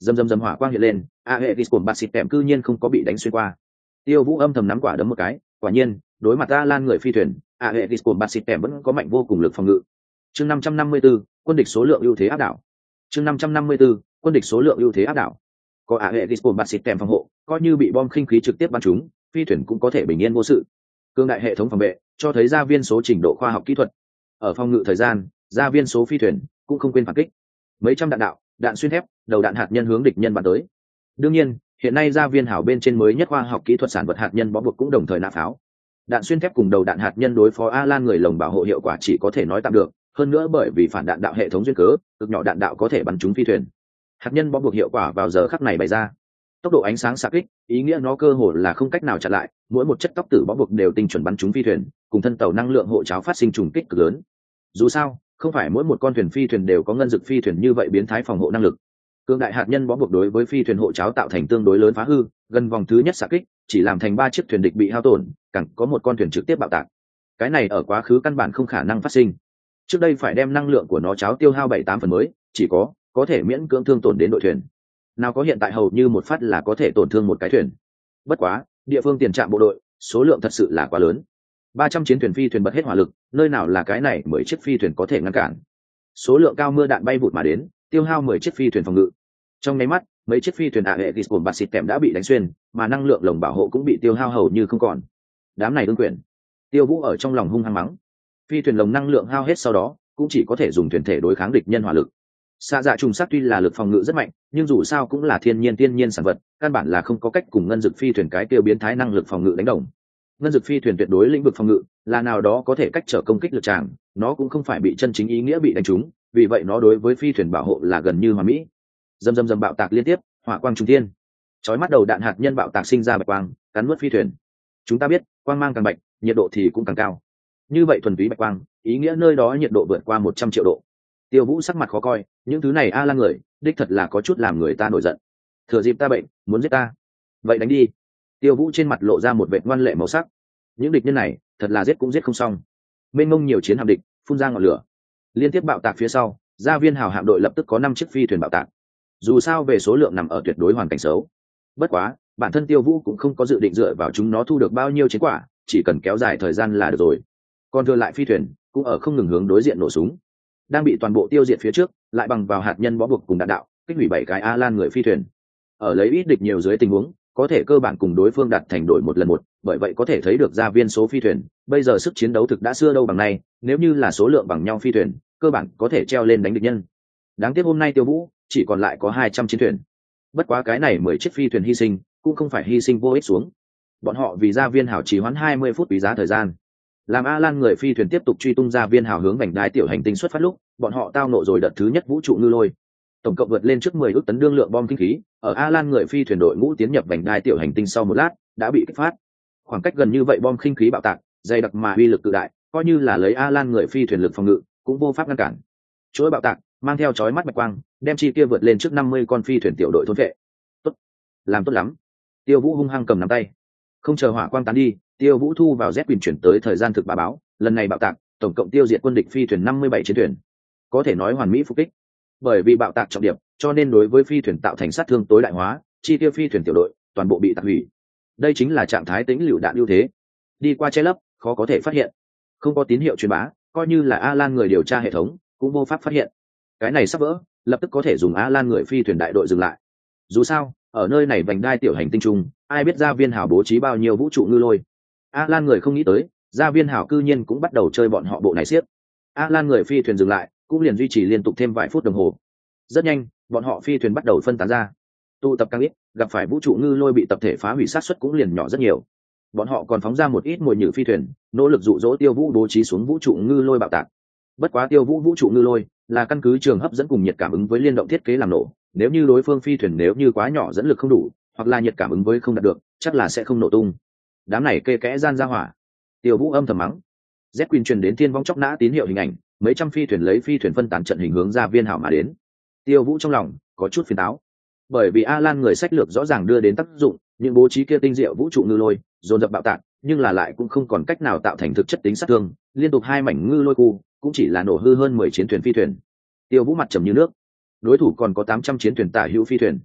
Dầm dầm dầm hỏa quang hiện lên, Aegis của bạt xịt tèm cư nhiên không có bị đánh xuyên qua. Tiêu Vũ âm thầm nắm quả đấm một cái, quả nhiên, đối mặt Alan người phi thuyền, Aegis của bạt xịt tèm vẫn có mạnh vô cùng lực phòng ngự. Chương năm trăm năm mươi tư, quân địch số lượng ưu thế áp đảo. Chương năm trăm năm mươi tư, quân địch số lượng ưu thế áp đảo. Có Aegis của bạt xịt tèm phòng hộ, coi như bị bom khinh khí trực tiếp bắn trúng, phi thuyền cũng có thể bình yên vô sự. Cương đại hệ thống phòng vệ, cho thấy gia viên số trình độ khoa học kỹ thuật. Ở phòng ngự thời gian, gia viên số phi thuyền cũng không quên phản kích. Mấy trăm đạn đạo, đạn xuyên thép, đầu đạn hạt nhân hướng địch nhân bắn tới. Đương nhiên, hiện nay gia viên hảo bên trên mới nhất khoa học kỹ thuật sản vật hạt nhân bó buộc cũng đồng thời nã pháo. Đạn xuyên thép cùng đầu đạn hạt nhân đối phó Alan người lồng bảo hộ hiệu quả chỉ có thể nói tạm được, hơn nữa bởi vì phản đạn đạo hệ thống duyên cớ, cực nhỏ đạn đạo có thể bắn trúng phi thuyền. Hạt nhân bó buộc hiệu quả vào giờ khắc này bày ra. Tốc độ ánh sáng xạ kích, ý nghĩa nó cơ hồ là không cách nào chặn lại, mỗi một chất tóc tử bó buộc đều tinh chuẩn bắn trúng phi thuyền, cùng thân tàu năng lượng hộ cháo phát sinh trùng kích cực lớn. Dù sao, không phải mỗi một con thuyền phi thuyền đều có ngân dực phi thuyền như vậy biến thái phòng hộ năng lực. Cương đại hạt nhân bó buộc đối với phi thuyền hộ cháo tạo thành tương đối lớn phá hư, gần vòng thứ nhất xạ kích, chỉ làm thành ba chiếc thuyền địch bị hao tổn, càng có một con thuyền trực tiếp bạo tạc. Cái này ở quá khứ căn bản không khả năng phát sinh. Trước đây phải đem năng lượng của nó cháo tiêu hao bảy tám phần mới, chỉ có có thể miễn cưỡng thương tổn đến đội thuyền. Nào có hiện tại hầu như một phát là có thể tổn thương một cái thuyền. Bất quá, địa phương tiền trạm bộ đội, số lượng thật sự là quá lớn. ba trăm chiến thuyền phi thuyền bật hết hỏa lực, nơi nào là cái này mười chiếc phi thuyền có thể ngăn cản. Số lượng cao mưa đạn bay vụt mà đến, tiêu hao mười chiếc phi thuyền phòng ngự. Trong nháy mắt, mấy chiếc phi thuyền Aegis của bạt xịt tèm đã bị đánh xuyên, mà năng lượng lồng bảo hộ cũng bị tiêu hao hầu như không còn. Đám này ương quyền. Tiêu Vũ ở trong lòng hung hăng mắng. Phi thuyền lồng năng lượng hao hết sau đó, cũng chỉ có thể dùng thuyền thể đối kháng địch nhân hỏa lực. Xạ dạ trùng sát tuy là lực phòng ngự rất mạnh, nhưng dù sao cũng là thiên nhiên tiên nhiên sản vật, căn bản là không có cách cùng ngân dực phi thuyền cái tiêu biến thái năng lực phòng ngự đánh đồng. Ngân dực phi thuyền tuyệt đối lĩnh vực phòng ngự, là nào đó có thể cách trở công kích lực tràng, nó cũng không phải bị chân chính ý nghĩa bị đánh trúng, vì vậy nó đối với phi thuyền bảo hộ là gần như hoàn mỹ. Dầm dầm dầm bạo tạc liên tiếp, hỏa quang trung thiên. Chói mắt đầu đạn hạt nhân bạo tạc sinh ra bạch quang, cắn nuốt phi thuyền. Chúng ta biết, quang mang càng bạch, nhiệt độ thì cũng càng cao. Như vậy thuần túy bạch quang, ý nghĩa nơi đó nhiệt độ vượt qua một trăm triệu độ. Tiêu Vũ sắc mặt khó coi, những thứ này a la người, đích thật là có chút làm người ta nổi giận. Thừa dịp ta bệnh, muốn giết ta, vậy đánh đi. Tiêu Vũ trên mặt lộ ra một vẻ ngoan lệ màu sắc. Những địch nhân này, thật là giết cũng giết không xong. Mênh mông nhiều chiến hạm địch, phun ra ngọn lửa. Liên tiếp bạo tạc phía sau, gia viên hào hạm đội lập tức có năm chiếc phi thuyền bạo tạc. Dù sao về số lượng nằm ở tuyệt đối hoàn cảnh xấu. Bất quá, bản thân Tiêu Vũ cũng không có dự định dựa vào chúng nó thu được bao nhiêu chiến quả, chỉ cần kéo dài thời gian là được rồi. Còn thừa lại phi thuyền, cũng ở không ngừng hướng đối diện nổ súng. Đang bị toàn bộ tiêu diệt phía trước, lại bằng vào hạt nhân bó buộc cùng đạn đạo, kích hủy bảy cái Alan người phi thuyền. Ở lấy ít địch nhiều dưới tình huống, có thể cơ bản cùng đối phương đạt thành đổi một lần một, bởi vậy có thể thấy được gia viên số phi thuyền, bây giờ sức chiến đấu thực đã xưa đâu bằng nay, nếu như là số lượng bằng nhau phi thuyền, cơ bản có thể treo lên đánh địch nhân. Đáng tiếc hôm nay Tiêu Vũ chỉ còn lại có hai trăm chiến thuyền. Bất quá cái này mười chiếc phi thuyền hy sinh, cũng không phải hy sinh vô ích xuống. Bọn họ vì gia viên hảo trì hoãn hai mươi phút quý giá thời gian. Làm Alan người phi thuyền tiếp tục truy tung gia viên hào hướng vành đai tiểu hành tinh xuất phát lúc, bọn họ tao nộ rồi đợt thứ nhất vũ trụ ngư lôi. Tổng cộng vượt lên trước mười ước tấn đương lượng bom kinh khí, ở Alan người phi thuyền đội ngũ tiến nhập vành đai tiểu hành tinh sau một lát, đã bị kích phát. Khoảng cách gần như vậy bom kinh khí bạo tạc, dày đặc mà uy lực cự đại, coi như là lấy Alan người phi thuyền lực phòng ngự, cũng vô pháp ngăn cản. Chuỗi bạo tạc, mang theo chói mắt bạch quang, đem chi kia vượt lên trước năm mươi con phi thuyền tiểu đội thôn vệ. Tốt, làm tốt lắm. Tiêu Vũ hung hăng cầm nắm tay. Không chờ hỏa quang tán đi, Tiêu Vũ thu vào Z quyền chuyển tới thời gian thực bà báo, lần này bạo tạc, tổng cộng tiêu diệt quân địch phi thuyền năm mươi bảy chiến thuyền. Có thể nói hoàn mỹ phục kích. Bởi vì bạo tạc trọng điểm, cho nên đối với phi thuyền tạo thành sát thương tối đại hóa, chi tiêu phi thuyền tiểu đội, toàn bộ bị tạc hủy. Đây chính là trạng thái tĩnh lựu đạn ưu thế. Đi qua che lấp, khó có thể phát hiện. Không có tín hiệu truyền bá, coi như là Alan người điều tra hệ thống, cũng vô pháp phát hiện. Cái này sắp vỡ, lập tức có thể dùng Alan người phi thuyền đại đội dừng lại. Dù sao, ở nơi này vành đai tiểu hành tinh trung, ai biết gia viên hảo bố trí bao nhiêu vũ trụ ngư lôi. Alan người không nghĩ tới, gia viên hảo cư nhiên cũng bắt đầu chơi bọn họ bộ này xiếc. Alan người phi thuyền dừng lại, cũng liền duy trì liên tục thêm vài phút đồng hồ. Rất nhanh, bọn họ phi thuyền bắt đầu phân tán ra. Tụ tập càng ít, gặp phải vũ trụ ngư lôi bị tập thể phá hủy sát suất cũng liền nhỏ rất nhiều. Bọn họ còn phóng ra một ít mồi nhử phi thuyền, nỗ lực dụ dỗ Tiêu Vũ bố trí xuống vũ trụ ngư lôi bạo tạc. Bất quá Tiêu Vũ vũ trụ ngư lôi là căn cứ trường hấp dẫn cùng nhiệt cảm ứng với liên động thiết kế làm nổ, nếu như đối phương phi thuyền nếu như quá nhỏ dẫn lực không đủ, hoặc là nhiệt cảm ứng với không đạt được, chắc là sẽ không nổ tung. Đám này kê kẽ gian ra hỏa. Tiêu Vũ âm thầm mắng. Z Queen truyền đến thiên vong chóc nã tín hiệu hình ảnh, mấy trăm phi thuyền lấy phi thuyền phân tán trận hình hướng ra viên hảo mà đến. Tiêu Vũ trong lòng có chút phiền táo, bởi vì Alan người sách lược rõ ràng đưa đến tác dụng, những bố trí kia tinh diệu vũ trụ ngư lôi dồn dập bạo tạc, nhưng là lại cũng không còn cách nào tạo thành thực chất tính sát thương, liên tục hai mảnh ngư lôi khu cũng chỉ là nổ hư hơn mười chiến thuyền phi thuyền. Tiêu Vũ mặt trầm như nước. Đối thủ còn có tám trăm chiến thuyền tả hữu phi thuyền,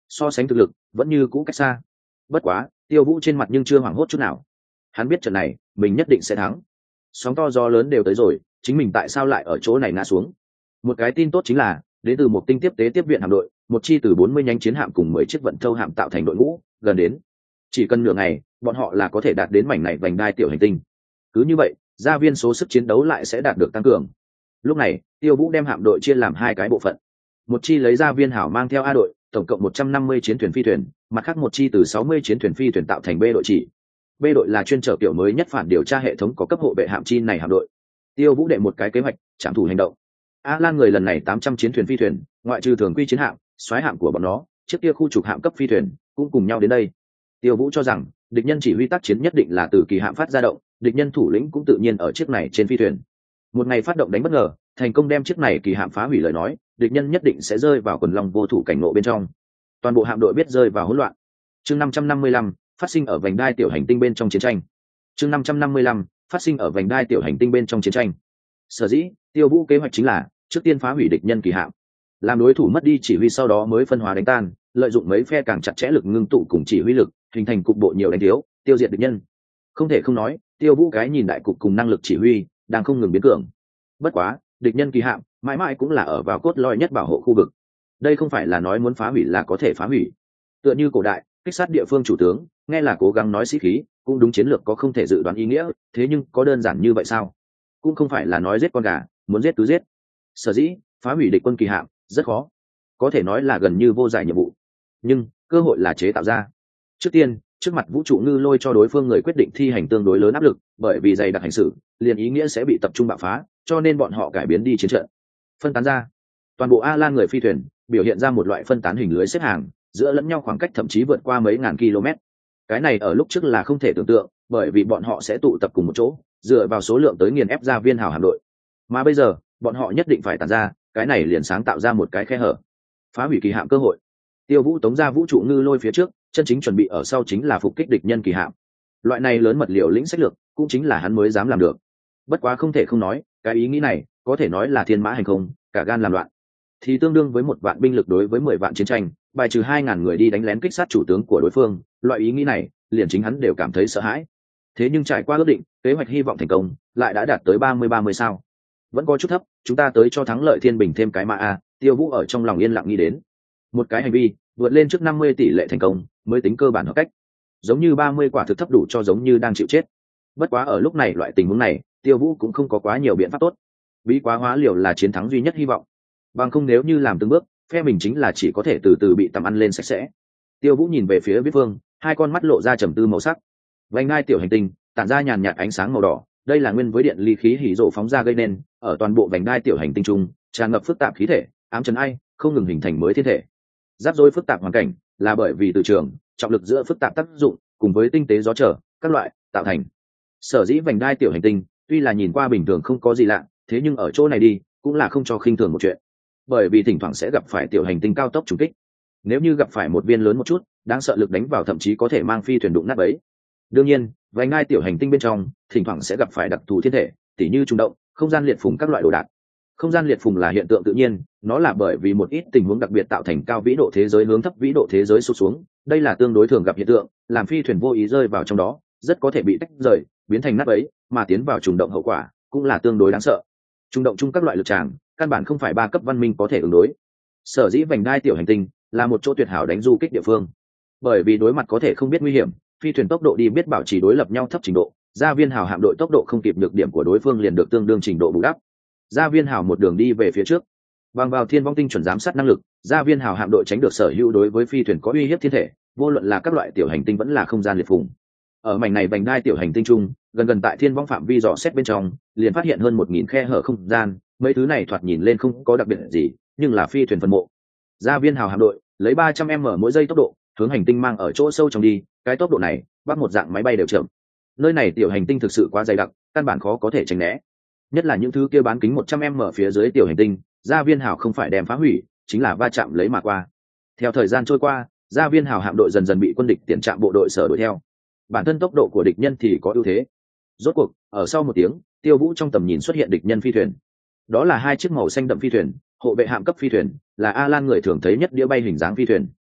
so sánh thực lực vẫn như cũ cách xa. Bất quá Tiêu Vũ trên mặt nhưng chưa hoảng hốt chút nào. Hắn biết trận này mình nhất định sẽ thắng. Sóng to gió lớn đều tới rồi, chính mình tại sao lại ở chỗ này ngã xuống? Một cái tin tốt chính là đến từ một tinh tiếp tế tiếp viện hạm đội, một chi từ bốn mươi nhánh chiến hạm cùng mười chiếc vận thâu hạm tạo thành đội ngũ, gần đến. Chỉ cần nửa ngày, bọn họ là có thể đạt đến mảnh này vành đai tiểu hành tinh. Cứ như vậy, gia viên số sức chiến đấu lại sẽ đạt được tăng cường. Lúc này, Tiêu Vũ đem hạm đội chia làm hai cái bộ phận. Một chi lấy gia viên hảo mang theo A đội, tổng cộng một trăm năm mươi chiến thuyền phi thuyền, mặt khác một chi từ sáu mươi chiến thuyền phi thuyền tạo thành B đội chỉ. B đội là chuyên chở kiểu mới nhất phản điều tra hệ thống có cấp hộ vệ hạm chi này hạm đội. Tiêu Vũ đệ một cái kế hoạch, trảm thủ hành động. A Lan người lần này tám trăm chiến thuyền phi thuyền, ngoại trừ thường quy chiến hạm, soái hạm của bọn nó, trước kia khu trục hạm cấp phi thuyền cũng cùng nhau đến đây. Tiêu Vũ cho rằng, địch nhân chỉ huy tác chiến nhất định là từ kỳ hạm phát ra động, địch nhân thủ lĩnh cũng tự nhiên ở chiếc này trên phi thuyền. Một ngày phát động đánh bất ngờ, thành công đem chiếc này kỳ hạm phá hủy lời nói, địch nhân nhất định sẽ rơi vào quần long vô thủ cảnh ngộ bên trong. Toàn bộ hạm đội biết rơi vào hỗn loạn. Chương năm trăm năm mươi lăm, phát sinh ở vành đai tiểu hành tinh bên trong chiến tranh. Chương năm trăm năm mươi lăm, phát sinh ở vành đai tiểu hành tinh bên trong chiến tranh. Sở dĩ, Tiêu Vũ kế hoạch chính là trước tiên phá hủy địch nhân kỳ hạm, làm đối thủ mất đi chỉ huy, sau đó mới phân hóa đánh tan, lợi dụng mấy phe càng chặt chẽ lực ngưng tụ cùng chỉ huy lực, hình thành cục bộ nhiều đánh thiếu, tiêu diệt địch nhân. Không thể không nói, Tiêu Vũ cái nhìn đại cục cùng năng lực chỉ huy đang không ngừng biến cường. Bất quá, địch nhân kỳ hạm mãi mãi cũng là ở vào cốt lõi nhất bảo hộ khu vực. Đây không phải là nói muốn phá hủy là có thể phá hủy. Tựa như cổ đại kích sát địa phương chủ tướng, nghe là cố gắng nói sĩ khí, cũng đúng, chiến lược có không thể dự đoán ý nghĩa, thế nhưng có đơn giản như vậy sao? Cũng không phải là nói giết con gà muốn giết cứ giết. Sở dĩ phá hủy địch quân kỳ hạm rất khó, có thể nói là gần như vô giải nhiệm vụ, nhưng cơ hội là chế tạo ra. Trước tiên, trước mặt vũ trụ ngư lôi cho đối phương người quyết định thi hành tương đối lớn áp lực, bởi vì dày đặc hành xử liền ý nghĩa sẽ bị tập trung bạo phá, cho nên bọn họ cải biến đi chiến trận, phân tán ra. Toàn bộ A Lan người phi thuyền biểu hiện ra một loại phân tán hình lưới xếp hàng, giữa lẫn nhau khoảng cách thậm chí vượt qua mấy ngàn km. Cái này ở lúc trước là không thể tưởng tượng, bởi vì bọn họ sẽ tụ tập cùng một chỗ, dựa vào số lượng tới nghiền ép ra viên hào hạm đội. Mà bây giờ, bọn họ nhất định phải tản ra, cái này liền sáng tạo ra một cái khe hở, phá hủy kỳ hạm cơ hội. Tiêu Vũ tống ra vũ trụ ngư lôi phía trước, chân chính chuẩn bị ở sau chính là phục kích địch nhân kỳ hạm. Loại này lớn mật liều lĩnh sách lược, cũng chính là hắn mới dám làm được. Bất quá không thể không nói, cái ý nghĩ này có thể nói là thiên mã hành không, cả gan làm loạn. Thì tương đương với một vạn binh lực đối với mười vạn chiến tranh, bài trừ hai ngàn người đi đánh lén kích sát chủ tướng của đối phương, loại ý nghĩ này, liền chính hắn đều cảm thấy sợ hãi. Thế nhưng trải qua ước định, kế hoạch hy vọng thành công, lại đã đạt tới ba mươi ba mươi sao. Vẫn có chút thấp, chúng ta tới cho thắng lợi thiên bình thêm cái mã a, Tiêu Vũ ở trong lòng yên lặng nghĩ đến. Một cái hành vi vượt lên trước năm mươi tỷ lệ thành công, mới tính cơ bản hợp cách. Giống như ba mươi quả thực thấp đủ cho giống như đang chịu chết. Bất quá ở lúc này loại tình huống này, Tiêu Vũ cũng không có quá nhiều biện pháp tốt. Bí quá hóa liều là chiến thắng duy nhất hy vọng. Bằng không nếu như làm từng bước, phe mình chính là chỉ có thể từ từ bị tầm ăn lên sạch sẽ. Tiêu Vũ nhìn về phía Biết Vương, hai con mắt lộ ra trầm tư màu sắc. Vành đai tiểu hành tinh tản ra nhàn nhạt ánh sáng màu đỏ, đây là nguyên với điện ly khí hỉ rộ phóng ra gây nên, ở toàn bộ vành đai tiểu hành tinh trung tràn ngập phức tạp khí thể, ám trấn ai, không ngừng hình thành mới thiên thể. Giáp rối phức tạp hoàn cảnh là bởi vì từ trường, trọng lực giữa phức tạp tác dụng, cùng với tinh tế gió trở, các loại tạo thành. Sở dĩ vành đai tiểu hành tinh tuy là nhìn qua bình thường không có gì lạ, thế nhưng ở chỗ này đi cũng là không cho khinh thường một chuyện, bởi vì thỉnh thoảng sẽ gặp phải tiểu hành tinh cao tốc trùng kích. Nếu như gặp phải một viên lớn một chút, đáng sợ lực đánh vào thậm chí có thể mang phi thuyền đụng nát bấy. Đương nhiên, vành đai tiểu hành tinh bên trong thỉnh thoảng sẽ gặp phải đặc thù thiên thể, tỉ như trùng động, không gian liệt phùng các loại đồ đạc. Không gian liệt phùng là hiện tượng tự nhiên, nó là bởi vì một ít tình huống đặc biệt tạo thành cao vĩ độ thế giới hướng thấp vĩ độ thế giới sụt xuống, đây là tương đối thường gặp hiện tượng, làm phi thuyền vô ý rơi vào trong đó, rất có thể bị tách rời, biến thành nát bấy, mà tiến vào trùng động hậu quả cũng là tương đối đáng sợ. Trùng động chung các loại lực tràng, căn bản không phải ba cấp văn minh có thể ứng đối. Sở dĩ vành đai tiểu hành tinh là một chỗ tuyệt hảo đánh du kích địa phương, bởi vì đối mặt có thể không biết nguy hiểm, phi thuyền tốc độ đi biết bảo trì đối lập nhau thấp trình độ, gia viên hào hạm đội tốc độ không kịp được điểm của đối phương liền được tương đương trình độ bù đắp. Gia viên hào một đường đi về phía trước, bằng vào thiên vong tinh chuẩn giám sát năng lực, gia viên hào hạm đội tránh được sở hữu đối với phi thuyền có uy hiếp thiên thể, vô luận là các loại tiểu hành tinh vẫn là không gian liệt phùng. Ở mảnh này vành đai tiểu hành tinh chung, gần gần tại thiên vong phạm vi dò xét bên trong, liền phát hiện hơn một nghìn khe hở không gian, mấy thứ này thoạt nhìn lên không có đặc biệt gì, nhưng là phi thuyền phân mộ. Gia viên hào hạm đội lấy ba trăm m mỗi giây tốc độ hướng hành tinh mang ở chỗ sâu trong đi, cái tốc độ này bắt một dạng máy bay đều chậm. Nơi này tiểu hành tinh thực sự quá dày đặc, căn bản khó có thể tránh né, nhất là những thứ kia bán kính một trăm m phía dưới tiểu hành tinh, gia viên hào không phải đem phá hủy, chính là va chạm lấy mà qua. Theo thời gian trôi qua, gia viên hào hạm đội dần dần bị quân địch tiền trạm bộ đội sở đuổi theo, bản thân tốc độ của địch nhân thì có ưu thế. Rốt cuộc ở sau một tiếng, Tiêu Vũ trong tầm nhìn xuất hiện địch nhân phi thuyền, đó là hai chiếc màu xanh đậm phi thuyền, hộ vệ hạm cấp phi thuyền, là A Lan người thường thấy nhất đĩa bay hình dáng phi thuyền.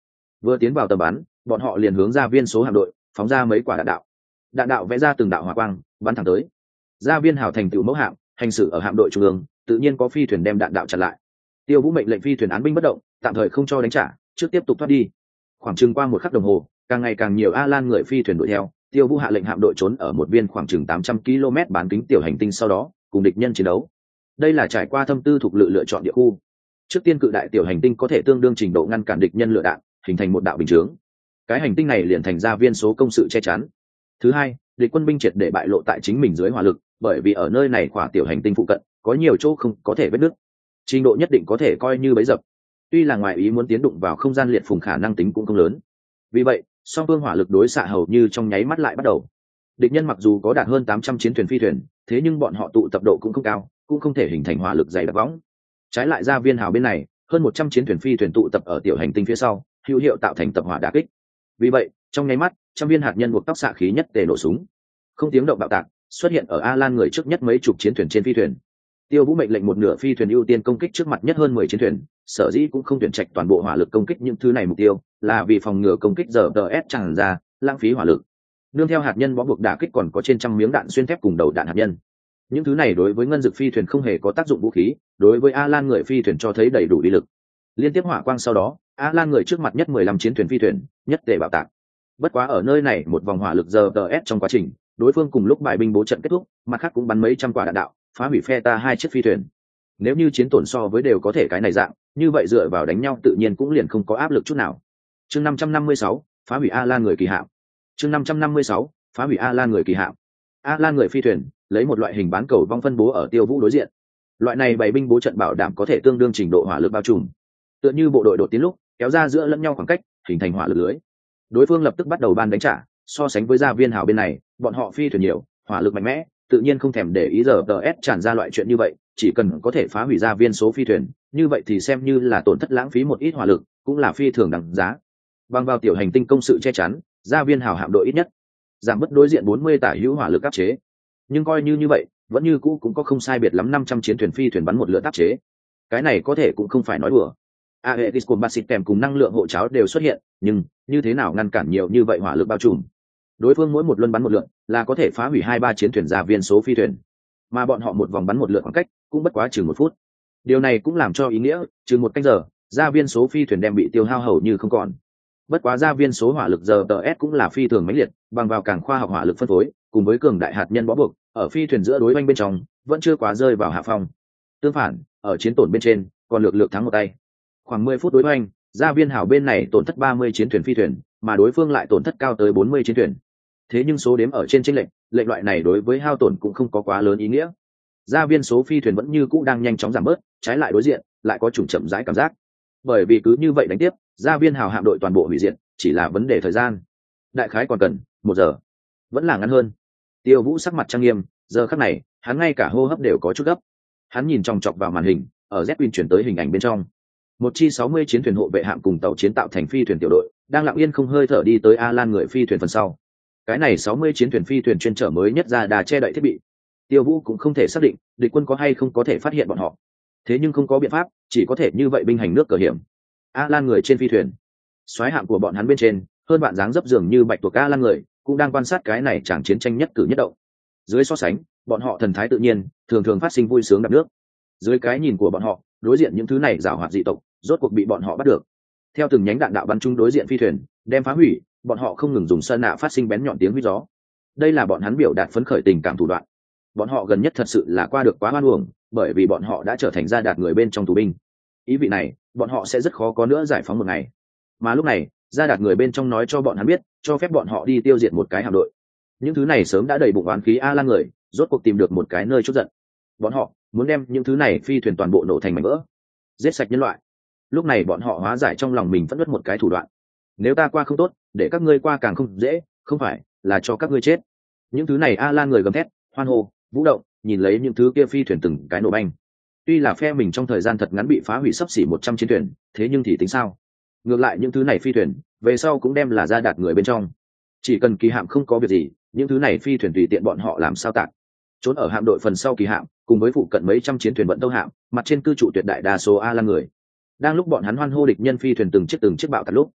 Vừa tiến vào tầm bắn, bọn họ liền hướng ra viên số hạm đội phóng ra mấy quả đạn đạo. Đạn đạo vẽ ra từng đạo hỏa quang bắn thẳng tới gia viên hào thành tựu mẫu hạm, hành xử ở hạm đội trung ương, tự nhiên có phi thuyền đem đạn đạo chặn lại. Tiêu Vũ mệnh lệnh phi thuyền án binh bất động, tạm thời không cho đánh trả, trước tiếp tục thoát đi. Khoảng chừng qua một khắc đồng hồ, càng ngày càng nhiều Alan người phi thuyền đuổi theo. Tiêu Vũ hạ lệnh hạm đội trốn ở một viên khoảng chừng tám trăm ki lô mét bán kính tiểu hành tinh, sau đó cùng địch nhân chiến đấu. Đây là trải qua thâm tư thuộc lự lựa chọn địa khu. Trước tiên cự đại tiểu hành tinh có thể tương đương trình độ ngăn cản địch nhân lựa đạn, hình thành một đạo bình chướng. Cái hành tinh này liền thành ra viên số công sự che chắn. Thứ hai, địch quân binh triệt để bại lộ tại chính mình dưới hỏa lực, bởi vì ở nơi này khỏa tiểu hành tinh phụ cận có nhiều chỗ không có thể vết nứt, trình độ nhất định có thể coi như bấy dập. Tuy là ngoài ý muốn tiến đụng vào không gian liệt phùng khả năng tính cũng không lớn. Vì vậy, song phương hỏa lực đối xạ hầu như trong nháy mắt lại bắt đầu. Địch nhân mặc dù có đạt hơn tám trăm chiến thuyền phi thuyền, thế nhưng bọn họ tụ tập độ cũng không cao, cũng không thể hình thành hỏa lực dày đặc võng. Trái lại ra viên hào bên này, hơn một trăm chiến thuyền phi thuyền tụ tập ở tiểu hành tinh phía sau, hữu hiệu tạo thành tập hỏa đả kích. Vì vậy, trong nháy mắt, trăm viên hạt nhân buộc tóc xạ khí nhất tề nổ súng, không tiếng động bạo tạc xuất hiện ở Alan người trước nhất mấy chục chiến thuyền trên phi thuyền. Tiêu Vũ mệnh lệnh một nửa phi thuyền ưu tiên công kích trước mặt nhất hơn mười chiến thuyền, sở dĩ cũng không tuyển trạch toàn bộ hỏa lực công kích những thứ này mục tiêu, là vì phòng ngừa công kích giờ tờ ép tràn ra, lãng phí hỏa lực. Nương theo hạt nhân bó buộc đả kích còn có trên trăm miếng đạn xuyên thép cùng đầu đạn hạt nhân. Những thứ này đối với ngân dực phi thuyền không hề có tác dụng vũ khí, đối với Alan người phi thuyền cho thấy đầy đủ uy lực. Liên tiếp hỏa quang sau đó, Alan người trước mặt nhất mười lăm chiến thuyền phi thuyền, nhất tề bạo tạc. Bất quá ở nơi này một vòng hỏa lực giờ tờ ép trong quá trình, đối phương cùng lúc bài binh bố trận kết thúc, mặt khác cũng bắn mấy trăm quả đạn đạo, phá hủy phe ta hai chiếc phi thuyền. Nếu như chiến tổn so với đều có thể cái này dạng, như vậy dựa vào đánh nhau tự nhiên cũng liền không có áp lực chút nào. Chương năm trăm năm mươi sáu, phá hủy Alan người kỳ hạm. Chương năm trăm năm mươi sáu, phá hủy Alan người kỳ hạm. Alan người phi thuyền lấy một loại hình bán cầu vong phân bố ở Tiêu Vũ đối diện. Loại này bày binh bố trận bảo đảm có thể tương đương trình độ hỏa lực bao trùm. Tựa như bộ đội đột tiến lúc, kéo ra giữa lẫn nhau khoảng cách, hình thành hỏa lực lưới. Đối phương lập tức bắt đầu ban đánh trả, so sánh với gia viên hào bên này, bọn họ phi thuyền nhiều, hỏa lực mạnh mẽ, tự nhiên không thèm để ý giờ tờ ép tràn ra loại chuyện như vậy, chỉ cần có thể phá hủy gia viên số phi thuyền, như vậy thì xem như là tổn thất lãng phí một ít hỏa lực, cũng là phi thường đằng giá. Bằng vào tiểu hành tinh công sự che chắn, gia viên hào hạm đội ít nhất giảm bớt đối diện bốn mươi tả hữu hỏa lực áp chế. Nhưng coi như như vậy, vẫn như cũ cũng có không sai biệt lắm năm trăm chiến thuyền phi thuyền bắn một lượt áp chế. Cái này có thể cũng không phải nói đùa. Aegis Combat System cùng năng lượng hộ cháo đều xuất hiện, nhưng như thế nào ngăn cản nhiều như vậy hỏa lực bao trùm? Đối phương mỗi một luân bắn một lượt là có thể phá hủy hai ba chiến thuyền gia viên số phi thuyền, mà bọn họ một vòng bắn một lượt khoảng cách cũng bất quá chừng một phút. Điều này cũng làm cho ý nghĩa chừng một canh giờ, gia viên số phi thuyền đem bị tiêu hao hầu như không còn. Bất quá gia viên số hỏa lực giờ tờ ét cũng là phi thường mãnh liệt, bằng vào càng khoa học hỏa lực phân phối, cùng với cường đại hạt nhân bó buộc, ở phi thuyền giữa đối oanh bên trong vẫn chưa quá rơi vào hạ phong. Tương phản, ở chiến tổn bên trên còn lược lược thắng một tay. Khoảng mười phút đối oanh, gia viên hảo bên này tổn thất ba mươi chiến thuyền phi thuyền, mà đối phương lại tổn thất cao tới bốn mươi chiến thuyền. Thế nhưng số đếm ở trên chênh lệnh, lệnh loại này đối với hao tổn cũng không có quá lớn ý nghĩa. Gia viên số phi thuyền vẫn như cũ đang nhanh chóng giảm bớt, trái lại đối diện lại có chủng chậm rãi cảm giác. Bởi vì cứ như vậy đánh tiếp, gia viên hào hạm đội toàn bộ hủy diệt, chỉ là vấn đề thời gian. Đại khái còn cần một giờ, vẫn là ngắn hơn. Tiêu Vũ sắc mặt trang nghiêm, giờ khắc này, hắn ngay cả hô hấp đều có chút gấp. Hắn nhìn chòng chọc vào màn hình, ở Z-Win chuyển tới hình ảnh bên trong. Một chi sáu mươi chiến thuyền hộ vệ hạm cùng tàu chiến tạo thành phi thuyền tiểu đội, đang lặng yên không hơi thở đi tới Alan người phi thuyền phần sau. Cái này sáu mươi chiến thuyền phi thuyền chuyên chở mới nhất ra đà che đậy thiết bị. Tiêu Vũ cũng không thể xác định địch quân có hay không có thể phát hiện bọn họ. Thế nhưng không có biện pháp, chỉ có thể như vậy binh hành nước cờ hiểm. Alan người trên phi thuyền, soái hạm của bọn hắn bên trên, hơn bạn dáng dấp dường như bạch tuộc Alan người, cũng đang quan sát cái này chẳng chiến tranh nhất cử nhất động. Dưới so sánh, bọn họ thần thái tự nhiên, thường thường phát sinh vui sướng đạp nước. Dưới cái nhìn của bọn họ, đối diện những thứ này giảo hoạt dị tộc, rốt cuộc bị bọn họ bắt được. Theo từng nhánh đạn đạo bắn trúng đối diện phi thuyền, đem phá hủy, bọn họ không ngừng dùng sơn nạ phát sinh bén nhọn tiếng huýt gió. Đây là bọn hắn biểu đạt phấn khởi tình cảm thủ đoạn. Bọn họ gần nhất thật sự là qua được quá hoan uổng, bởi vì bọn họ đã trở thành gia đạt người bên trong tù binh. Ý vị này, bọn họ sẽ rất khó có nữa giải phóng một ngày. Mà lúc này, gia đạt người bên trong nói cho bọn hắn biết, cho phép bọn họ đi tiêu diệt một cái hạm đội. Những thứ này sớm đã đầy bụng oán khí Alan người, rốt cuộc tìm được một cái nơi chốt giận. Bọn họ muốn đem những thứ này phi thuyền toàn bộ nổ thành mảnh vỡ, giết sạch nhân loại. Lúc này bọn họ hóa giải trong lòng mình phẫn nộ một cái thủ đoạn. Nếu ta qua không tốt, để các ngươi qua càng không dễ, không phải là cho các ngươi chết. Những thứ này Alan người gầm thét, hoan hô, vũ động, nhìn lấy những thứ kia phi thuyền từng cái nổ banh. Tuy là phe mình trong thời gian thật ngắn bị phá hủy sấp xỉ một trăm chiến thuyền, thế nhưng thì tính sao? Ngược lại những thứ này phi thuyền, về sau cũng đem là gia đạt người bên trong. Chỉ cần kỳ hạm không có việc gì, những thứ này phi thuyền tùy tiện bọn họ làm sao tạc. Trốn ở hạm đội phần sau kỳ hạm, cùng với phụ cận mấy trăm chiến thuyền vận tâu hạm, mặt trên cư trụ tuyệt đại đa số Alan người. Đang lúc bọn hắn hoan hô địch nhân phi thuyền từng chiếc từng chiếc bạo tạc lúc,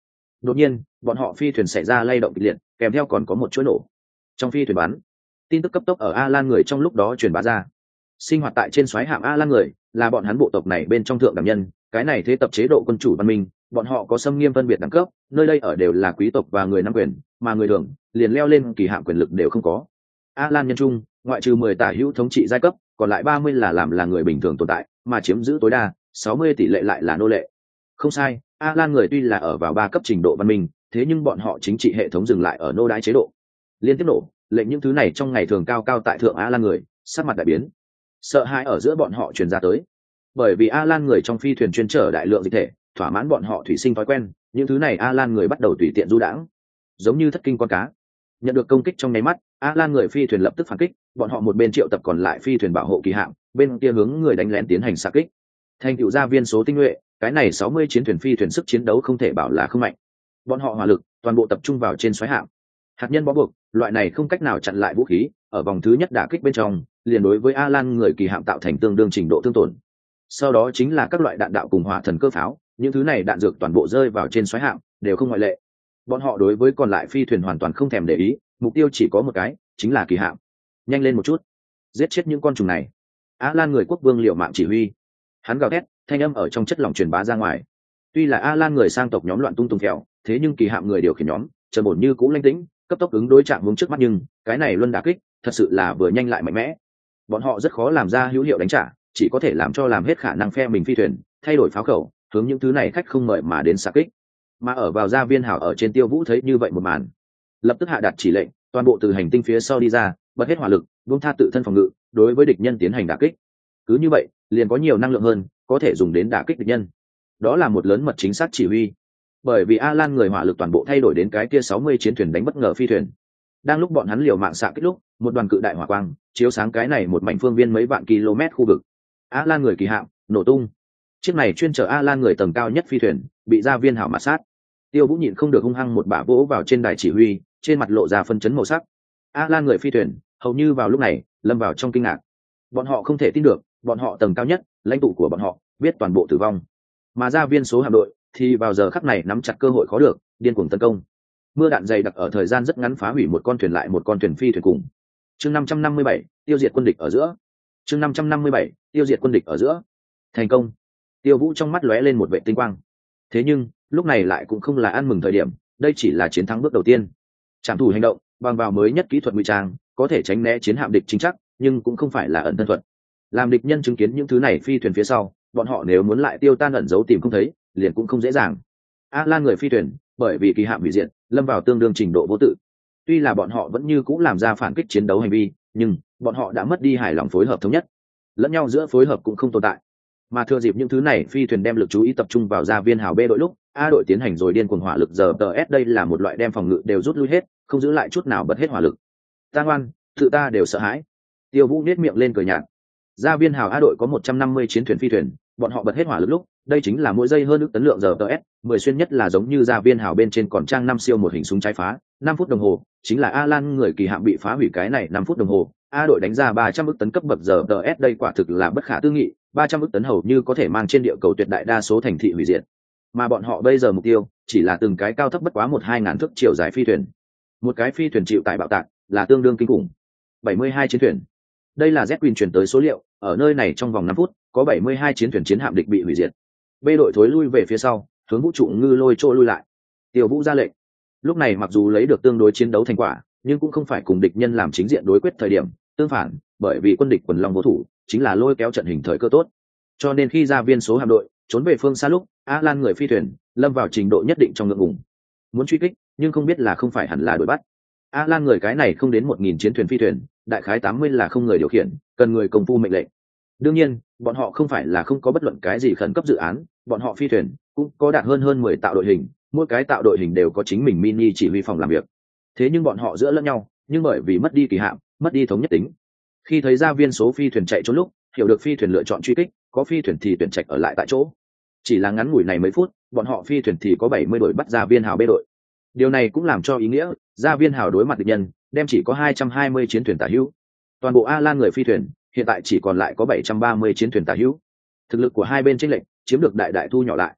Đột nhiên bọn họ phi thuyền xảy ra lay động kịch liệt, kèm theo còn có một chuỗi nổ trong phi thuyền bắn. Tin tức cấp tốc ở A Lan người trong lúc đó truyền bá ra. Sinh hoạt tại trên xoáy hạm A Lan người là bọn hắn bộ tộc này bên trong thượng đẳng nhân, cái này thế tập chế độ quân chủ văn minh, bọn họ có xâm nghiêm phân biệt đẳng cấp, nơi đây ở đều là quý tộc và người nắm quyền, mà người thường liền leo lên kỳ hạm quyền lực đều không có. A Lan nhân trung ngoại trừ mười tả hữu thống trị giai cấp, còn lại ba mươi là làm là người bình thường tồn tại, mà chiếm giữ tối đa sáu mươi tỷ lệ lại là nô lệ. Không sai, A Lan người tuy là ở vào ba cấp trình độ văn minh, thế nhưng bọn họ chính trị hệ thống dừng lại ở nô đái chế độ. Liên tiếp nổ lệnh những thứ này trong ngày thường cao cao tại thượng A Lan người sắc mặt đại biến, sợ hãi ở giữa bọn họ truyền ra tới. Bởi vì A Lan người trong phi thuyền chuyên chở đại lượng dịch thể, thỏa mãn bọn họ thủy sinh thói quen, những thứ này A Lan người bắt đầu tùy tiện du đãng, giống như thất kinh con cá. Nhận được công kích trong nháy mắt, A Lan người phi thuyền lập tức phản kích, bọn họ một bên triệu tập còn lại phi thuyền bảo hộ kỳ hạm, bên kia hướng người đánh lén tiến hành xạ kích. Thành tựu gia viên số tinh nhuệ, cái này sáu mươi chiến thuyền phi thuyền sức chiến đấu không thể bảo là không mạnh. Bọn họ hỏa lực toàn bộ tập trung vào trên xoáy hạm. Hạt nhân bó buộc, loại này không cách nào chặn lại vũ khí, ở vòng thứ nhất đả kích bên trong, liền đối với A Lan người kỳ hạm tạo thành tương đương trình độ thương tổn. Sau đó chính là các loại đạn đạo cùng hỏa thần cơ pháo, những thứ này đạn dược toàn bộ rơi vào trên xoáy hạm, đều không ngoại lệ. Bọn họ đối với còn lại phi thuyền hoàn toàn không thèm để ý, mục tiêu chỉ có một cái, chính là kỳ hạm. Nhanh lên một chút, giết chết những con trùng này. A Lan người quốc vương liều mạng chỉ huy. Hắn gào thét, thanh âm ở trong chất lỏng truyền bá ra ngoài. Tuy là A Lan người sang tộc nhóm loạn tung tung kẹo, thế nhưng kỳ hạm người điều khiển nhóm trầm ổn như cũ lãnh tĩnh, cấp tốc ứng đối trạng hướng trước mắt, nhưng cái này luân đả kích thật sự là vừa nhanh lại mạnh mẽ. Bọn họ rất khó làm ra hữu hiệu đánh trả, chỉ có thể làm cho làm hết khả năng phe mình phi thuyền thay đổi pháo khẩu, hướng những thứ này khách không mời mà đến xạ kích. Mà ở vào gia viên hảo ở trên Tiêu Vũ thấy như vậy một màn, lập tức hạ đạt chỉ lệnh, toàn bộ từ hành tinh phía sau đi ra, bật hết hỏa lực, buông tha tự thân phòng ngự, đối với địch nhân tiến hành đả kích. Cứ như vậy, liền có nhiều năng lượng hơn, có thể dùng đến đả kích địch nhân. Đó là một lớn mật chính xác chỉ huy. Bởi vì A Lan người hỏa lực toàn bộ thay đổi đến cái kia sáu mươi chiến thuyền đánh bất ngờ phi thuyền. Đang lúc bọn hắn liều mạng xạ kích lúc, một đoàn cự đại hỏa quang chiếu sáng cái này một mảnh phương viên mấy vạn km khu vực. A Lan người kỳ hạm nổ tung. Chiếc này chuyên chở A Lan người tầng cao nhất phi thuyền bị gia viên hảo mạt sát. Tiêu Vũ nhịn không được hung hăng một bả vỗ vào trên đài chỉ huy, trên mặt lộ ra phân chấn màu sắc. A Lan người phi thuyền hầu như vào lúc này lâm vào trong kinh ngạc. Bọn họ không thể tin được, bọn họ tầng cao nhất, lãnh tụ của bọn họ biết toàn bộ tử vong, mà gia viên số hạm đội thì vào giờ khắc này nắm chặt cơ hội khó được, điên cuồng tấn công. Mưa đạn dày đặc ở thời gian rất ngắn phá hủy một con thuyền lại một con thuyền phi thuyền cùng. Chương năm trăm năm mươi bảy, tiêu diệt quân địch ở giữa. Chương năm trăm năm mươi bảy, tiêu diệt quân địch ở giữa. Thành công. Tiêu Vũ trong mắt lóe lên một vệ tinh quang. Thế nhưng, lúc này lại cũng không là ăn mừng thời điểm, đây chỉ là chiến thắng bước đầu tiên. Trảm thủ hành động, bằng vào mới nhất kỹ thuật ngụy trang, có thể tránh né chiến hạm địch chính chắc, nhưng cũng không phải là ẩn thân thuật. Làm địch nhân chứng kiến những thứ này phi thuyền phía sau, bọn họ nếu muốn lại tiêu tan ẩn giấu tìm không thấy, liền cũng không dễ dàng. A Lan người phi thuyền, bởi vì kỳ hạm hủy diệt, lâm vào tương đương trình độ vô tự. Tuy là bọn họ vẫn như cũ làm ra phản kích chiến đấu hành vi, nhưng bọn họ đã mất đi hài lòng phối hợp thống nhất, lẫn nhau giữa phối hợp cũng không tồn tại. Mà thừa dịp những thứ này phi thuyền đem lực chú ý tập trung vào gia viên hào B đội lúc, A đội tiến hành rồi điên cuồng hỏa lực giờ tờ S, đây là một loại đem phòng ngự đều rút lui hết, không giữ lại chút nào bật hết hỏa lực. Ta ngoan, tự ta đều sợ hãi. Tiêu Vũ nét miệng lên cười nhạt. Gia viên hào A đội có một trăm năm mươi chiến thuyền phi thuyền, bọn họ bật hết hỏa lực lúc, đây chính là mỗi giây hơn ước tấn lượng giờ tờ S, mười xuyên nhất là giống như gia viên hào bên trên còn trang năm siêu một hình súng trái phá, năm phút đồng hồ, chính là A Lan người kỳ hạm bị phá hủy cái này năm phút đồng hồ, A đội đánh ra ba trăm ức tấn cấp bậc giờ tờ S, đây quả thực là bất khả tư nghị, ba trăm ức tấn hầu như có thể mang trên địa cầu tuyệt đại đa số thành thị hủy diệt. Mà bọn họ bây giờ mục tiêu chỉ là từng cái cao thấp bất quá một hai ngàn thước chiều dài phi thuyền. Một cái phi thuyền chịu tải bạo tạc là tương đương kinh khủng. bảy mươi hai chiến thuyền. Đây là Z-Win truyền tới số liệu, ở nơi này trong vòng năm phút, có bảy mươi hai chiến thuyền chiến hạm địch bị hủy diệt. B đội thối lui về phía sau, hướng vũ trụ ngư lôi trôi lui lại. Tiêu Vũ ra lệnh. Lúc này mặc dù lấy được tương đối chiến đấu thành quả, nhưng cũng không phải cùng địch nhân làm chính diện đối quyết thời điểm, tương phản, bởi vì quân địch quần long vô thủ, chính là lôi kéo trận hình thời cơ tốt. Cho nên khi ra viên số hạm đội trốn về phương xa lúc, A Lan người phi thuyền lâm vào trình độ nhất định trong ngượng ngùng, muốn truy kích, nhưng không biết là không phải hẳn là đuổi bắt. A Lan người cái này không đến một nghìn chiến thuyền phi thuyền, đại khái tám mươi là không người điều khiển, cần người công phu mệnh lệnh. Đương nhiên, bọn họ không phải là không có bất luận cái gì khẩn cấp dự án, bọn họ phi thuyền cũng có đạt hơn hơn mười tạo đội hình, mỗi cái tạo đội hình đều có chính mình mini chỉ huy phòng làm việc. Thế nhưng bọn họ giữa lẫn nhau, nhưng bởi vì mất đi kỳ hạm, mất đi thống nhất tính. Khi thấy ra viên số phi thuyền chạy trốn lúc, hiểu được phi thuyền lựa chọn truy kích, có phi thuyền thì tuyển trạch ở lại tại chỗ. Chỉ là ngắn ngủi này mấy phút, bọn họ phi thuyền thì có bảy mươi đội bắt ra viên hào B đội. Điều này cũng làm cho ý nghĩa, ra viên hào đối mặt địch nhân, đem chỉ có hai trăm hai mươi chiến thuyền tả hữu. Toàn bộ A Lan người phi thuyền, hiện tại chỉ còn lại có bảy trăm ba mươi chiến thuyền tả hữu. Thực lực của hai bên chênh lệch chiếm được đại đại thu nhỏ lại.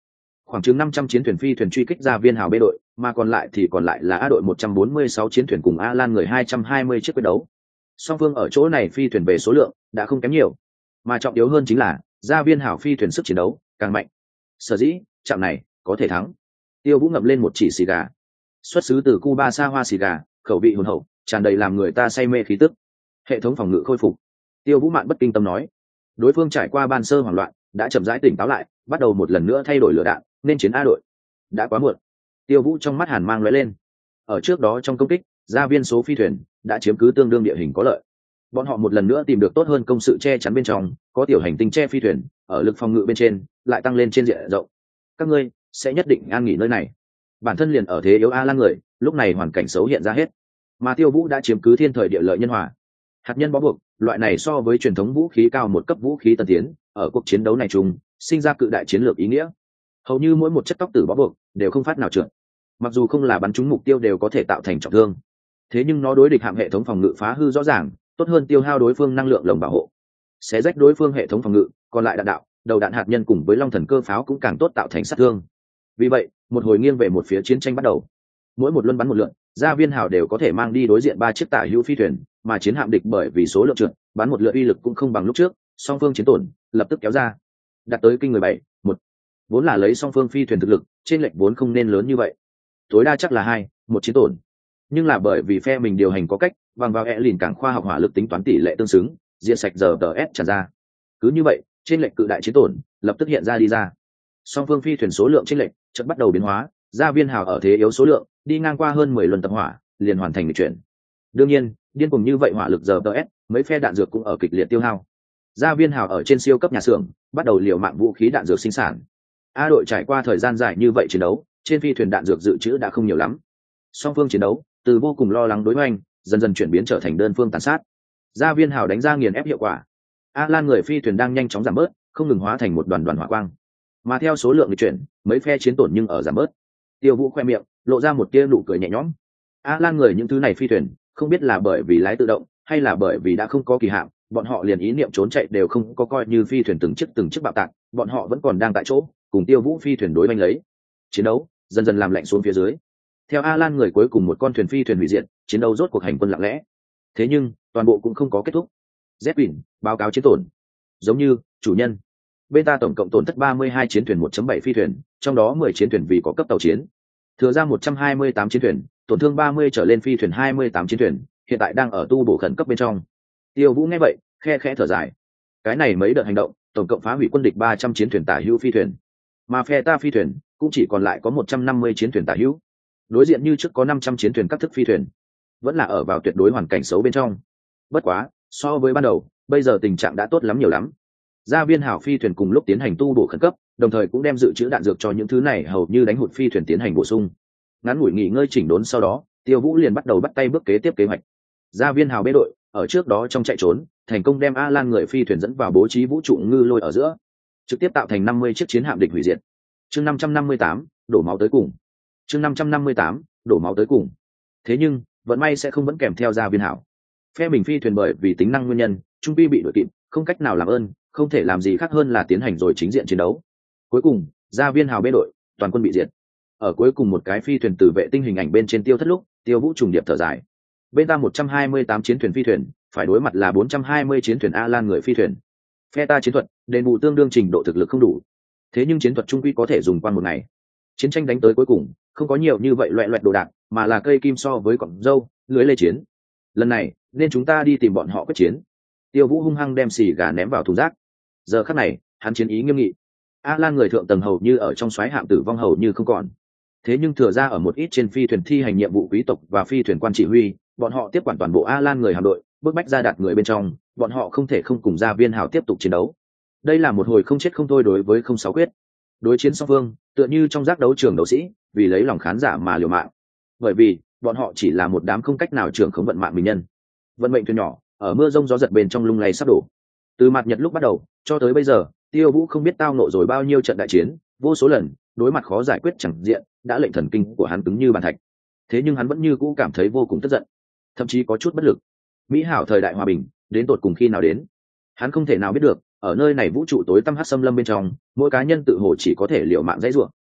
khoảng chừng năm trăm chiến thuyền phi thuyền truy kích ra viên hào B đội, mà còn lại thì còn lại là A đội một trăm bốn mươi sáu chiến thuyền cùng A Lan người hai trăm hai mươi chiếc quyết đấu. Song phương ở chỗ này phi thuyền về số lượng đã không kém nhiều, mà trọng yếu hơn chính là gia viên hào phi thuyền sức chiến đấu càng mạnh. Sở dĩ trận này có thể thắng. Tiêu Vũ ngậm lên một chỉ xì gà, xuất xứ từ Cuba xa hoa xì gà, khẩu vị hồn hậu, tràn đầy làm người ta say mê khí tức. Hệ thống phòng ngự khôi phục. Tiêu Vũ mạn bất kinh tâm nói. Đối phương trải qua ban sơ hoảng loạn, đã chậm rãi tỉnh táo lại, bắt đầu một lần nữa thay đổi lửa đạn, nên chiến A đội. Đã quá muộn. Tiêu Vũ trong mắt hàn mang lóe lên. Ở trước đó trong công kích, gia viên số phi thuyền đã chiếm cứ tương đương địa hình có lợi. Bọn họ một lần nữa tìm được tốt hơn công sự che chắn bên trong, có tiểu hành tinh che phi thuyền, ở lực phòng ngự bên trên lại tăng lên trên diện rộng. Các ngươi sẽ nhất định an nghỉ nơi này. Bản thân liền ở thế yếu A Lan người, lúc này hoàn cảnh xấu hiện ra hết. Mà Tiêu Vũ đã chiếm cứ thiên thời địa lợi nhân hòa. Hạt nhân bó buộc, loại này so với truyền thống vũ khí cao một cấp vũ khí tân tiến, ở cuộc chiến đấu này chung sinh ra cự đại chiến lược ý nghĩa. Hầu như mỗi một chất tóc tử bó buộc đều không phát nào trượt, mặc dù không là bắn trúng mục tiêu đều có thể tạo thành trọng thương. Thế nhưng nó đối địch hạm hệ thống phòng ngự phá hư rõ ràng, tốt hơn tiêu hao đối phương năng lượng lồng bảo hộ, xé rách đối phương hệ thống phòng ngự, còn lại đạn đạo, đầu đạn hạt nhân cùng với long thần cơ pháo cũng càng tốt tạo thành sát thương. Vì vậy, một hồi nghiêng về một phía chiến tranh bắt đầu. Mỗi một luân bắn một lượn, gia viên hào đều có thể mang đi đối diện ba chiếc tả hữu phi thuyền, mà chiến hạm địch bởi vì số lượng trượt, bắn một lượt uy lực cũng không bằng lúc trước, song phương chiến tổn lập tức kéo ra, đạt tới kinh người bảy một. Vốn là lấy song phương phi thuyền thực lực, trên lệch vốn không nên lớn như vậy, tối đa chắc là hai một chiến tổn. Nhưng là bởi vì phe mình điều hành có cách, bằng vào e lìn cảng khoa học hỏa lực tính toán tỷ lệ tương xứng, diện sạch giờ tờ s tràn ra. Cứ như vậy, trên lệch cự đại chiến tổn lập tức hiện ra đi ra. Song phương phi thuyền số lượng trên lệch chợt bắt đầu biến hóa, gia viên hào ở thế yếu số lượng, đi ngang qua hơn mười luân tập hỏa, liền hoàn thành lịch chuyển. Đương nhiên, điên cuồng như vậy hỏa lực giờ tờ s, mấy phe đạn dược cũng ở kịch liệt tiêu hao. Gia viên hào ở trên siêu cấp nhà xưởng, bắt đầu liều mạng vũ khí đạn dược sinh sản. A đội trải qua thời gian dài như vậy chiến đấu, trên phi thuyền đạn dược dự trữ đã không nhiều lắm. Song phương chiến đấu, từ vô cùng lo lắng đối hoành, dần dần chuyển biến trở thành đơn phương tàn sát. Gia viên hào đánh ra nghiền ép hiệu quả. A Lan người phi thuyền đang nhanh chóng giảm bớt, không ngừng hóa thành một đoàn đoàn hỏa quang. Mà theo số lượng di chuyển, mấy phe chiến tổn nhưng ở giảm bớt. Tiêu Vũ khoe miệng, lộ ra một tia nụ cười nhẹ nhõm. A Lan người những thứ này phi thuyền, không biết là bởi vì lái tự động, hay là bởi vì đã không có kỳ hạn, bọn họ liền ý niệm trốn chạy đều không có, coi như phi thuyền từng chiếc từng chiếc bạo tạc, bọn họ vẫn còn đang tại chỗ, cùng Tiêu Vũ phi thuyền đối banh lấy. Chiến đấu dần dần làm lạnh xuống phía dưới. Theo A Lan người cuối cùng một con thuyền phi thuyền hủy diệt, chiến đấu rốt cuộc hành quân lặng lẽ. Thế nhưng, toàn bộ cũng không có kết thúc. Zepin báo cáo chiến tổn. Giống như, chủ nhân. Bên ta tổng cộng tổn thất ba mươi hai chiến thuyền một chấm bảy phi thuyền, trong đó mười chiến thuyền vì có cấp tàu chiến. Thừa ra một trăm hai mươi tám chiến thuyền, tổn thương ba mươi trở lên phi thuyền hai mươi tám chiến thuyền, hiện tại đang ở tu bổ khẩn cấp bên trong. Tiêu Vũ nghe vậy, khe khẽ thở dài. Cái này mấy đợt hành động, tổng cộng phá hủy quân địch ba trăm chiến thuyền tả hữu phi thuyền. Mà phe ta phi thuyền cũng chỉ còn lại có một trăm năm mươi chiến thuyền tả hữu. Đối diện như trước có năm trăm chiến thuyền các thức phi thuyền, vẫn là ở vào tuyệt đối hoàn cảnh xấu bên trong. Bất quá, so với ban đầu, bây giờ tình trạng đã tốt lắm nhiều lắm. Gia viên hảo phi thuyền cùng lúc tiến hành tu bổ khẩn cấp, đồng thời cũng đem dự trữ đạn dược cho những thứ này hầu như đánh hụt phi thuyền tiến hành bổ sung. Ngắn ngủi nghỉ ngơi chỉnh đốn sau đó, Tiêu Vũ liền bắt đầu bắt tay bước kế tiếp kế hoạch. Gia viên hào bế đội ở trước đó trong chạy trốn, thành công đem A Lan người phi thuyền dẫn vào bố trí vũ trụ ngư lôi ở giữa, trực tiếp tạo thành năm mươi chiếc chiến hạm địch hủy diệt. Chương năm trăm năm mươi tám, đổ máu tới cùng. Chương năm trăm năm mươi tám, đổ máu tới cùng. Thế nhưng, vận may sẽ không vẫn kèm theo gia viên hảo. Phe mình phi thuyền bởi vì tính năng nguyên nhân, trung quy bị đội kịp, không cách nào làm ơn, không thể làm gì khác hơn là tiến hành rồi chính diện chiến đấu. Cuối cùng, gia viên hào bế đội, toàn quân bị diệt. Ở cuối cùng một cái phi thuyền từ vệ tinh hình ảnh bên trên tiêu thất lúc, Tiêu Vũ trùng điệp thở dài. Bên ta một trăm hai mươi tám chiến thuyền phi thuyền, phải đối mặt là bốn trăm hai mươi chiến thuyền A Lan người phi thuyền. Phe ta chiến thuật, đền bù tương đương trình độ thực lực không đủ. Thế nhưng chiến thuật trung quy có thể dùng qua một ngày. Chiến tranh đánh tới cuối cùng, không có nhiều như vậy loẹt loẹt đồ đạc, mà là cây kim so với cọng dâu, lưới lê chiến. Lần này, nên chúng ta đi tìm bọn họ quyết chiến. Tiêu Vũ hung hăng đem xì gà ném vào thùng rác. Giờ khắc này, hắn chiến ý nghiêm nghị. A Lan người thượng tầng hầu như ở trong xoáy hạm tử vong hầu như không còn. Thế nhưng thừa ra ở một ít trên phi thuyền thi hành nhiệm vụ quý tộc và phi thuyền quan chỉ huy, bọn họ tiếp quản toàn bộ A Lan người hạm đội, bước bách ra đạt người bên trong, bọn họ không thể không cùng gia viên hào tiếp tục chiến đấu. Đây là một hồi không chết không thôi đối với không sáu quyết. Đối chiến song phương, tựa như trong giác đấu trường đấu sĩ, vì lấy lòng khán giả mà liều mạng. Bởi vì, bọn họ chỉ là một đám không cách nào trưởng khống vận mạng mình nhân. Vận mệnh thuyền nhỏ, ở mưa rông gió giật bên trong lung lay sắp đổ. Từ mặt nhật lúc bắt đầu, cho tới bây giờ, Tiêu Vũ không biết tao nộ rồi bao nhiêu trận đại chiến, vô số lần, đối mặt khó giải quyết chẳng diện, đã lệnh thần kinh của hắn cứng như bàn thạch. Thế nhưng hắn vẫn như cũ cảm thấy vô cùng tức giận, thậm chí có chút bất lực. Mỹ hảo thời đại hòa bình, đến tột cùng khi nào đến? Hắn không thể nào biết được, ở nơi này vũ trụ tối tăm hắc xâm lâm bên trong, mỗi cá nhân tự hồ chỉ có thể liều mạng dãy rủa.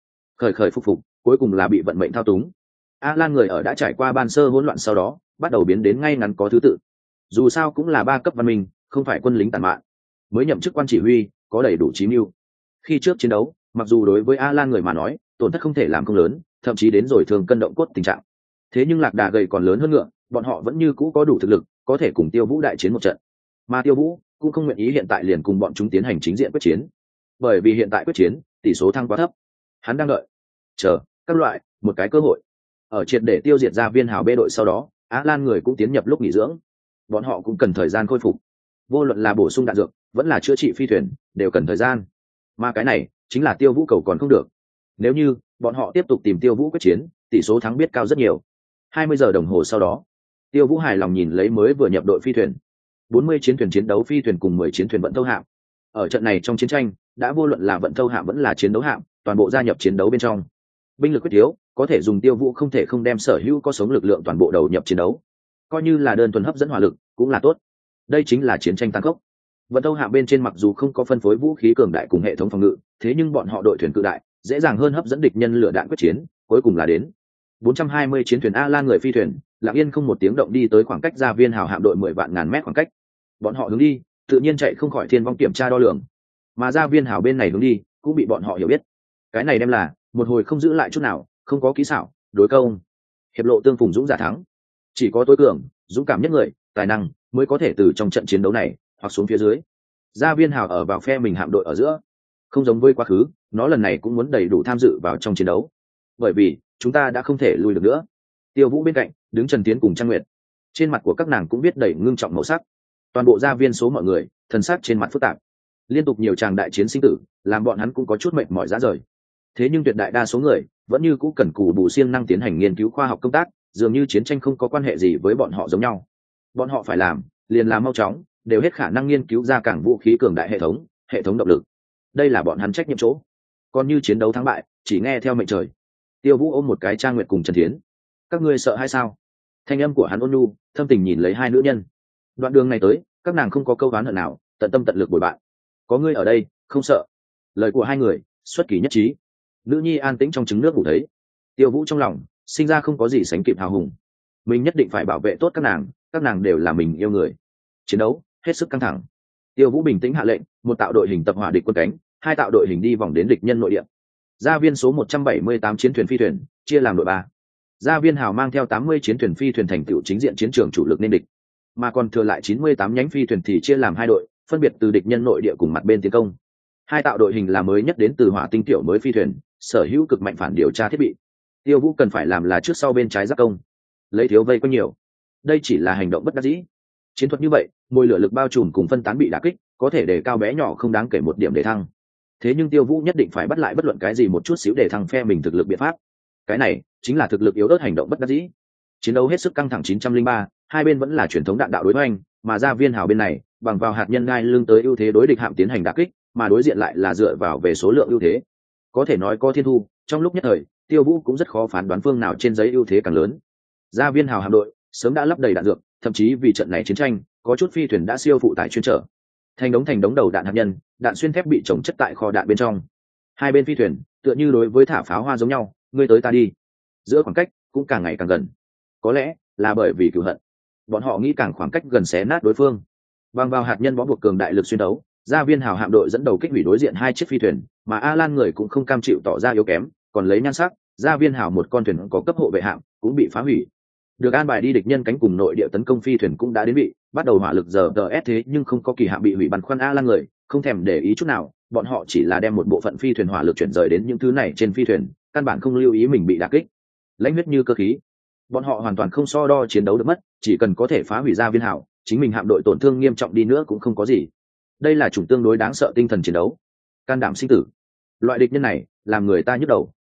khởi khởi phục phục, cuối cùng là bị vận mệnh thao túng. A Lan người ở đã trải qua ban sơ hỗn loạn sau đó, bắt đầu biến đến ngay ngắn có thứ tự. Dù sao cũng là ba cấp văn minh, không phải quân lính tàn mạn, mới nhậm chức quan chỉ huy, có đầy đủ chí mưu. Khi trước chiến đấu, mặc dù đối với A Lan người mà nói, tổn thất không thể làm không lớn, thậm chí đến rồi thường cân động cốt tình trạng. Thế nhưng lạc đà gầy còn lớn hơn ngựa, bọn họ vẫn như cũ có đủ thực lực, có thể cùng Tiêu Vũ đại chiến một trận. Mà Tiêu Vũ cũng không nguyện ý hiện tại liền cùng bọn chúng tiến hành chính diện quyết chiến, bởi vì hiện tại quyết chiến tỷ số thăng quá thấp. Hắn đang đợi, chờ các loại một cái cơ hội. Ở triệt để tiêu diệt ra viên hào bê đội sau đó, Á Lan người cũng tiến nhập lúc nghỉ dưỡng. Bọn họ cũng cần thời gian khôi phục, vô luận là bổ sung đạn dược vẫn là chữa trị phi thuyền đều cần thời gian, mà cái này chính là Tiêu Vũ cầu còn không được. Nếu như bọn họ tiếp tục tìm Tiêu Vũ quyết chiến, tỷ số thắng biết cao rất nhiều. Hai mươi giờ đồng hồ sau đó, Tiêu Vũ hài lòng nhìn lấy mới vừa nhập đội phi thuyền, bốn mươi chiến thuyền chiến đấu phi thuyền cùng mười chiến thuyền vận tâu hạm. Ở trận này trong chiến tranh, đã vô luận là vận tâu hạm vẫn là chiến đấu hạm, toàn bộ gia nhập chiến đấu bên trong. Binh lực quyết yếu, có thể dùng Tiêu Vũ không thể không đem sở hữu có sống lực lượng toàn bộ đầu nhập chiến đấu, coi như là đơn thuần hấp dẫn hỏa lực cũng là tốt. Đây chính là chiến tranh tăng khốc. Vận tâu hạm bên trên mặc dù không có phân phối vũ khí cường đại cùng hệ thống phòng ngự, thế nhưng bọn họ đội thuyền cự đại, dễ dàng hơn hấp dẫn địch nhân lửa đạn quyết chiến. Cuối cùng là đến bốn trăm hai mươi chiến thuyền A Lan người phi thuyền, lặng yên không một tiếng động đi tới khoảng cách gia viên hào hạm đội mười vạn ngàn mét khoảng cách. Bọn họ hướng đi, tự nhiên chạy không khỏi thiên vong kiểm tra đo lường, mà gia viên hào bên này hướng đi cũng bị bọn họ hiểu biết. Cái này đem là một hồi không giữ lại chút nào, không có kỹ xảo, đối công, hiệp lộ tương phùng dũng giả thắng. Chỉ có tối cường, dũng cảm nhất người, tài năng mới có thể từ trong trận chiến đấu này hoặc xuống phía dưới. Gia viên hào ở vào phe mình hạm đội ở giữa, không giống với quá khứ, nó lần này cũng muốn đầy đủ tham dự vào trong chiến đấu, bởi vì chúng ta đã không thể lùi được nữa. Tiêu Vũ bên cạnh đứng Trần Tiến cùng Trang Nguyệt, trên mặt của các nàng cũng biết đầy ngưng trọng màu sắc. Toàn bộ gia viên số mọi người thần sắc trên mặt phức tạp, liên tục nhiều tràng đại chiến sinh tử làm bọn hắn cũng có chút mệt mỏi rã rời. Thế nhưng tuyệt đại đa số người vẫn như cũ cần cù bù siêng năng tiến hành nghiên cứu khoa học công tác, dường như chiến tranh không có quan hệ gì với bọn họ giống nhau. Bọn họ phải làm liền làm mau chóng, đều hết khả năng nghiên cứu ra cảng vũ khí cường đại hệ thống, hệ thống động lực. Đây là bọn hắn trách nhiệm chỗ. Còn như chiến đấu thắng bại, chỉ nghe theo mệnh trời. Tiêu Vũ ôm một cái Trang Nguyệt cùng Trần Thiến. Các ngươi sợ hay sao? Thanh âm của hắn ôn nhu, thâm tình nhìn lấy hai nữ nhân. Đoạn đường này tới, các nàng không có câu oán hận nào, tận tâm tận lực bồi bạn. Có ngươi ở đây, không sợ. Lời của hai người xuất kỳ nhất trí. Nữ nhi an tĩnh trong trứng nước ngủ thấy. Tiêu Vũ trong lòng sinh ra không có gì sánh kịp hào hùng. Mình nhất định phải bảo vệ tốt các nàng, các nàng đều là mình yêu người. Chiến đấu hết sức căng thẳng. Tiêu Vũ bình tĩnh hạ lệnh, một tạo đội hình tập hỏa địch quân cánh, hai tạo đội hình đi vòng đến địch nhân nội địa. Gia viên số một trăm bảy mươi tám chiến thuyền phi thuyền chia làm đội ba. Gia viên hào mang theo tám mươi chiến thuyền phi thuyền thành tựu chính diện chiến trường chủ lực nên địch, mà còn thừa lại chín mươi tám nhánh phi thuyền thì chia làm hai đội, phân biệt từ địch nhân nội địa cùng mặt bên tiến công. Hai tạo đội hình là mới nhất đến từ hỏa tinh tiểu mới phi thuyền, sở hữu cực mạnh phản điều tra thiết bị. Tiêu Vũ cần phải làm là trước sau bên trái giáp công, lấy thiếu vây quanh nhiều. Đây chỉ là hành động bất đắc dĩ. Chiến thuật như vậy, mồi lửa lực bao trùm cùng phân tán bị đả kích, có thể để cao bé nhỏ không đáng kể một điểm để thăng. Thế nhưng Tiêu Vũ nhất định phải bắt lại bất luận cái gì một chút xíu để thăng phe mình thực lực biện pháp. Cái này chính là thực lực yếu ớt hành động bất đắc dĩ. Chiến đấu hết sức căng thẳng chín trăm linh ba, hai bên vẫn là truyền thống đạn đạo đối hoành, mà gia viên hào bên này bằng vào hạt nhân gai lưng tới ưu thế đối địch hạm tiến hành đả kích, mà đối diện lại là dựa vào về số lượng ưu thế. Có thể nói có thiên thu, trong lúc nhất thời, Tiêu Vũ cũng rất khó phán đoán phương nào trên giấy ưu thế càng lớn. Gia viên hào hạm đội sớm đã lấp đầy đạn dược, thậm chí vì trận này chiến tranh, có chút phi thuyền đã siêu phụ tải chuyên trở. Thành đống thành đống đầu đạn hạt nhân, đạn xuyên thép bị trồng chất tại kho đạn bên trong. Hai bên phi thuyền tựa như đối với thả pháo hoa giống nhau, ngươi tới ta đi. Giữa khoảng cách cũng càng ngày càng gần. Có lẽ là bởi vì cửu hận, bọn họ nghĩ càng khoảng cách gần xé nát đối phương. Bằng vào hạt nhân bó buộc cường đại lực xuyên đấu, gia viên hào hạm đội dẫn đầu kích hủy đối diện hai chiếc phi thuyền, mà A Lan người cũng không cam chịu tỏ ra yếu kém, còn lấy nhan sắc, gia viên hào một con thuyền có cấp hộ vệ hạm cũng bị phá hủy. Được an bài đi địch nhân cánh cùng nội địa tấn công phi thuyền cũng đã đến bị bắt đầu hỏa lực giờ tờ ép thế nhưng không có kỳ hạm bị hủy bắn khoăn A Lan người không thèm để ý chút nào, bọn họ chỉ là đem một bộ phận phi thuyền hỏa lực chuyển rời đến những thứ này trên phi thuyền, căn bản không lưu ý mình bị đả kích. Lãnh huyết như cơ khí, bọn họ hoàn toàn không so đo chiến đấu được mất, chỉ cần có thể phá hủy gia viên hảo, chính mình hạm đội tổn thương nghiêm trọng đi nữa cũng không có gì. Đây là chủng tương đối đáng sợ tinh thần chiến đấu, can đảm sinh tử. Loại địch nhân này làm người ta nhức đầu.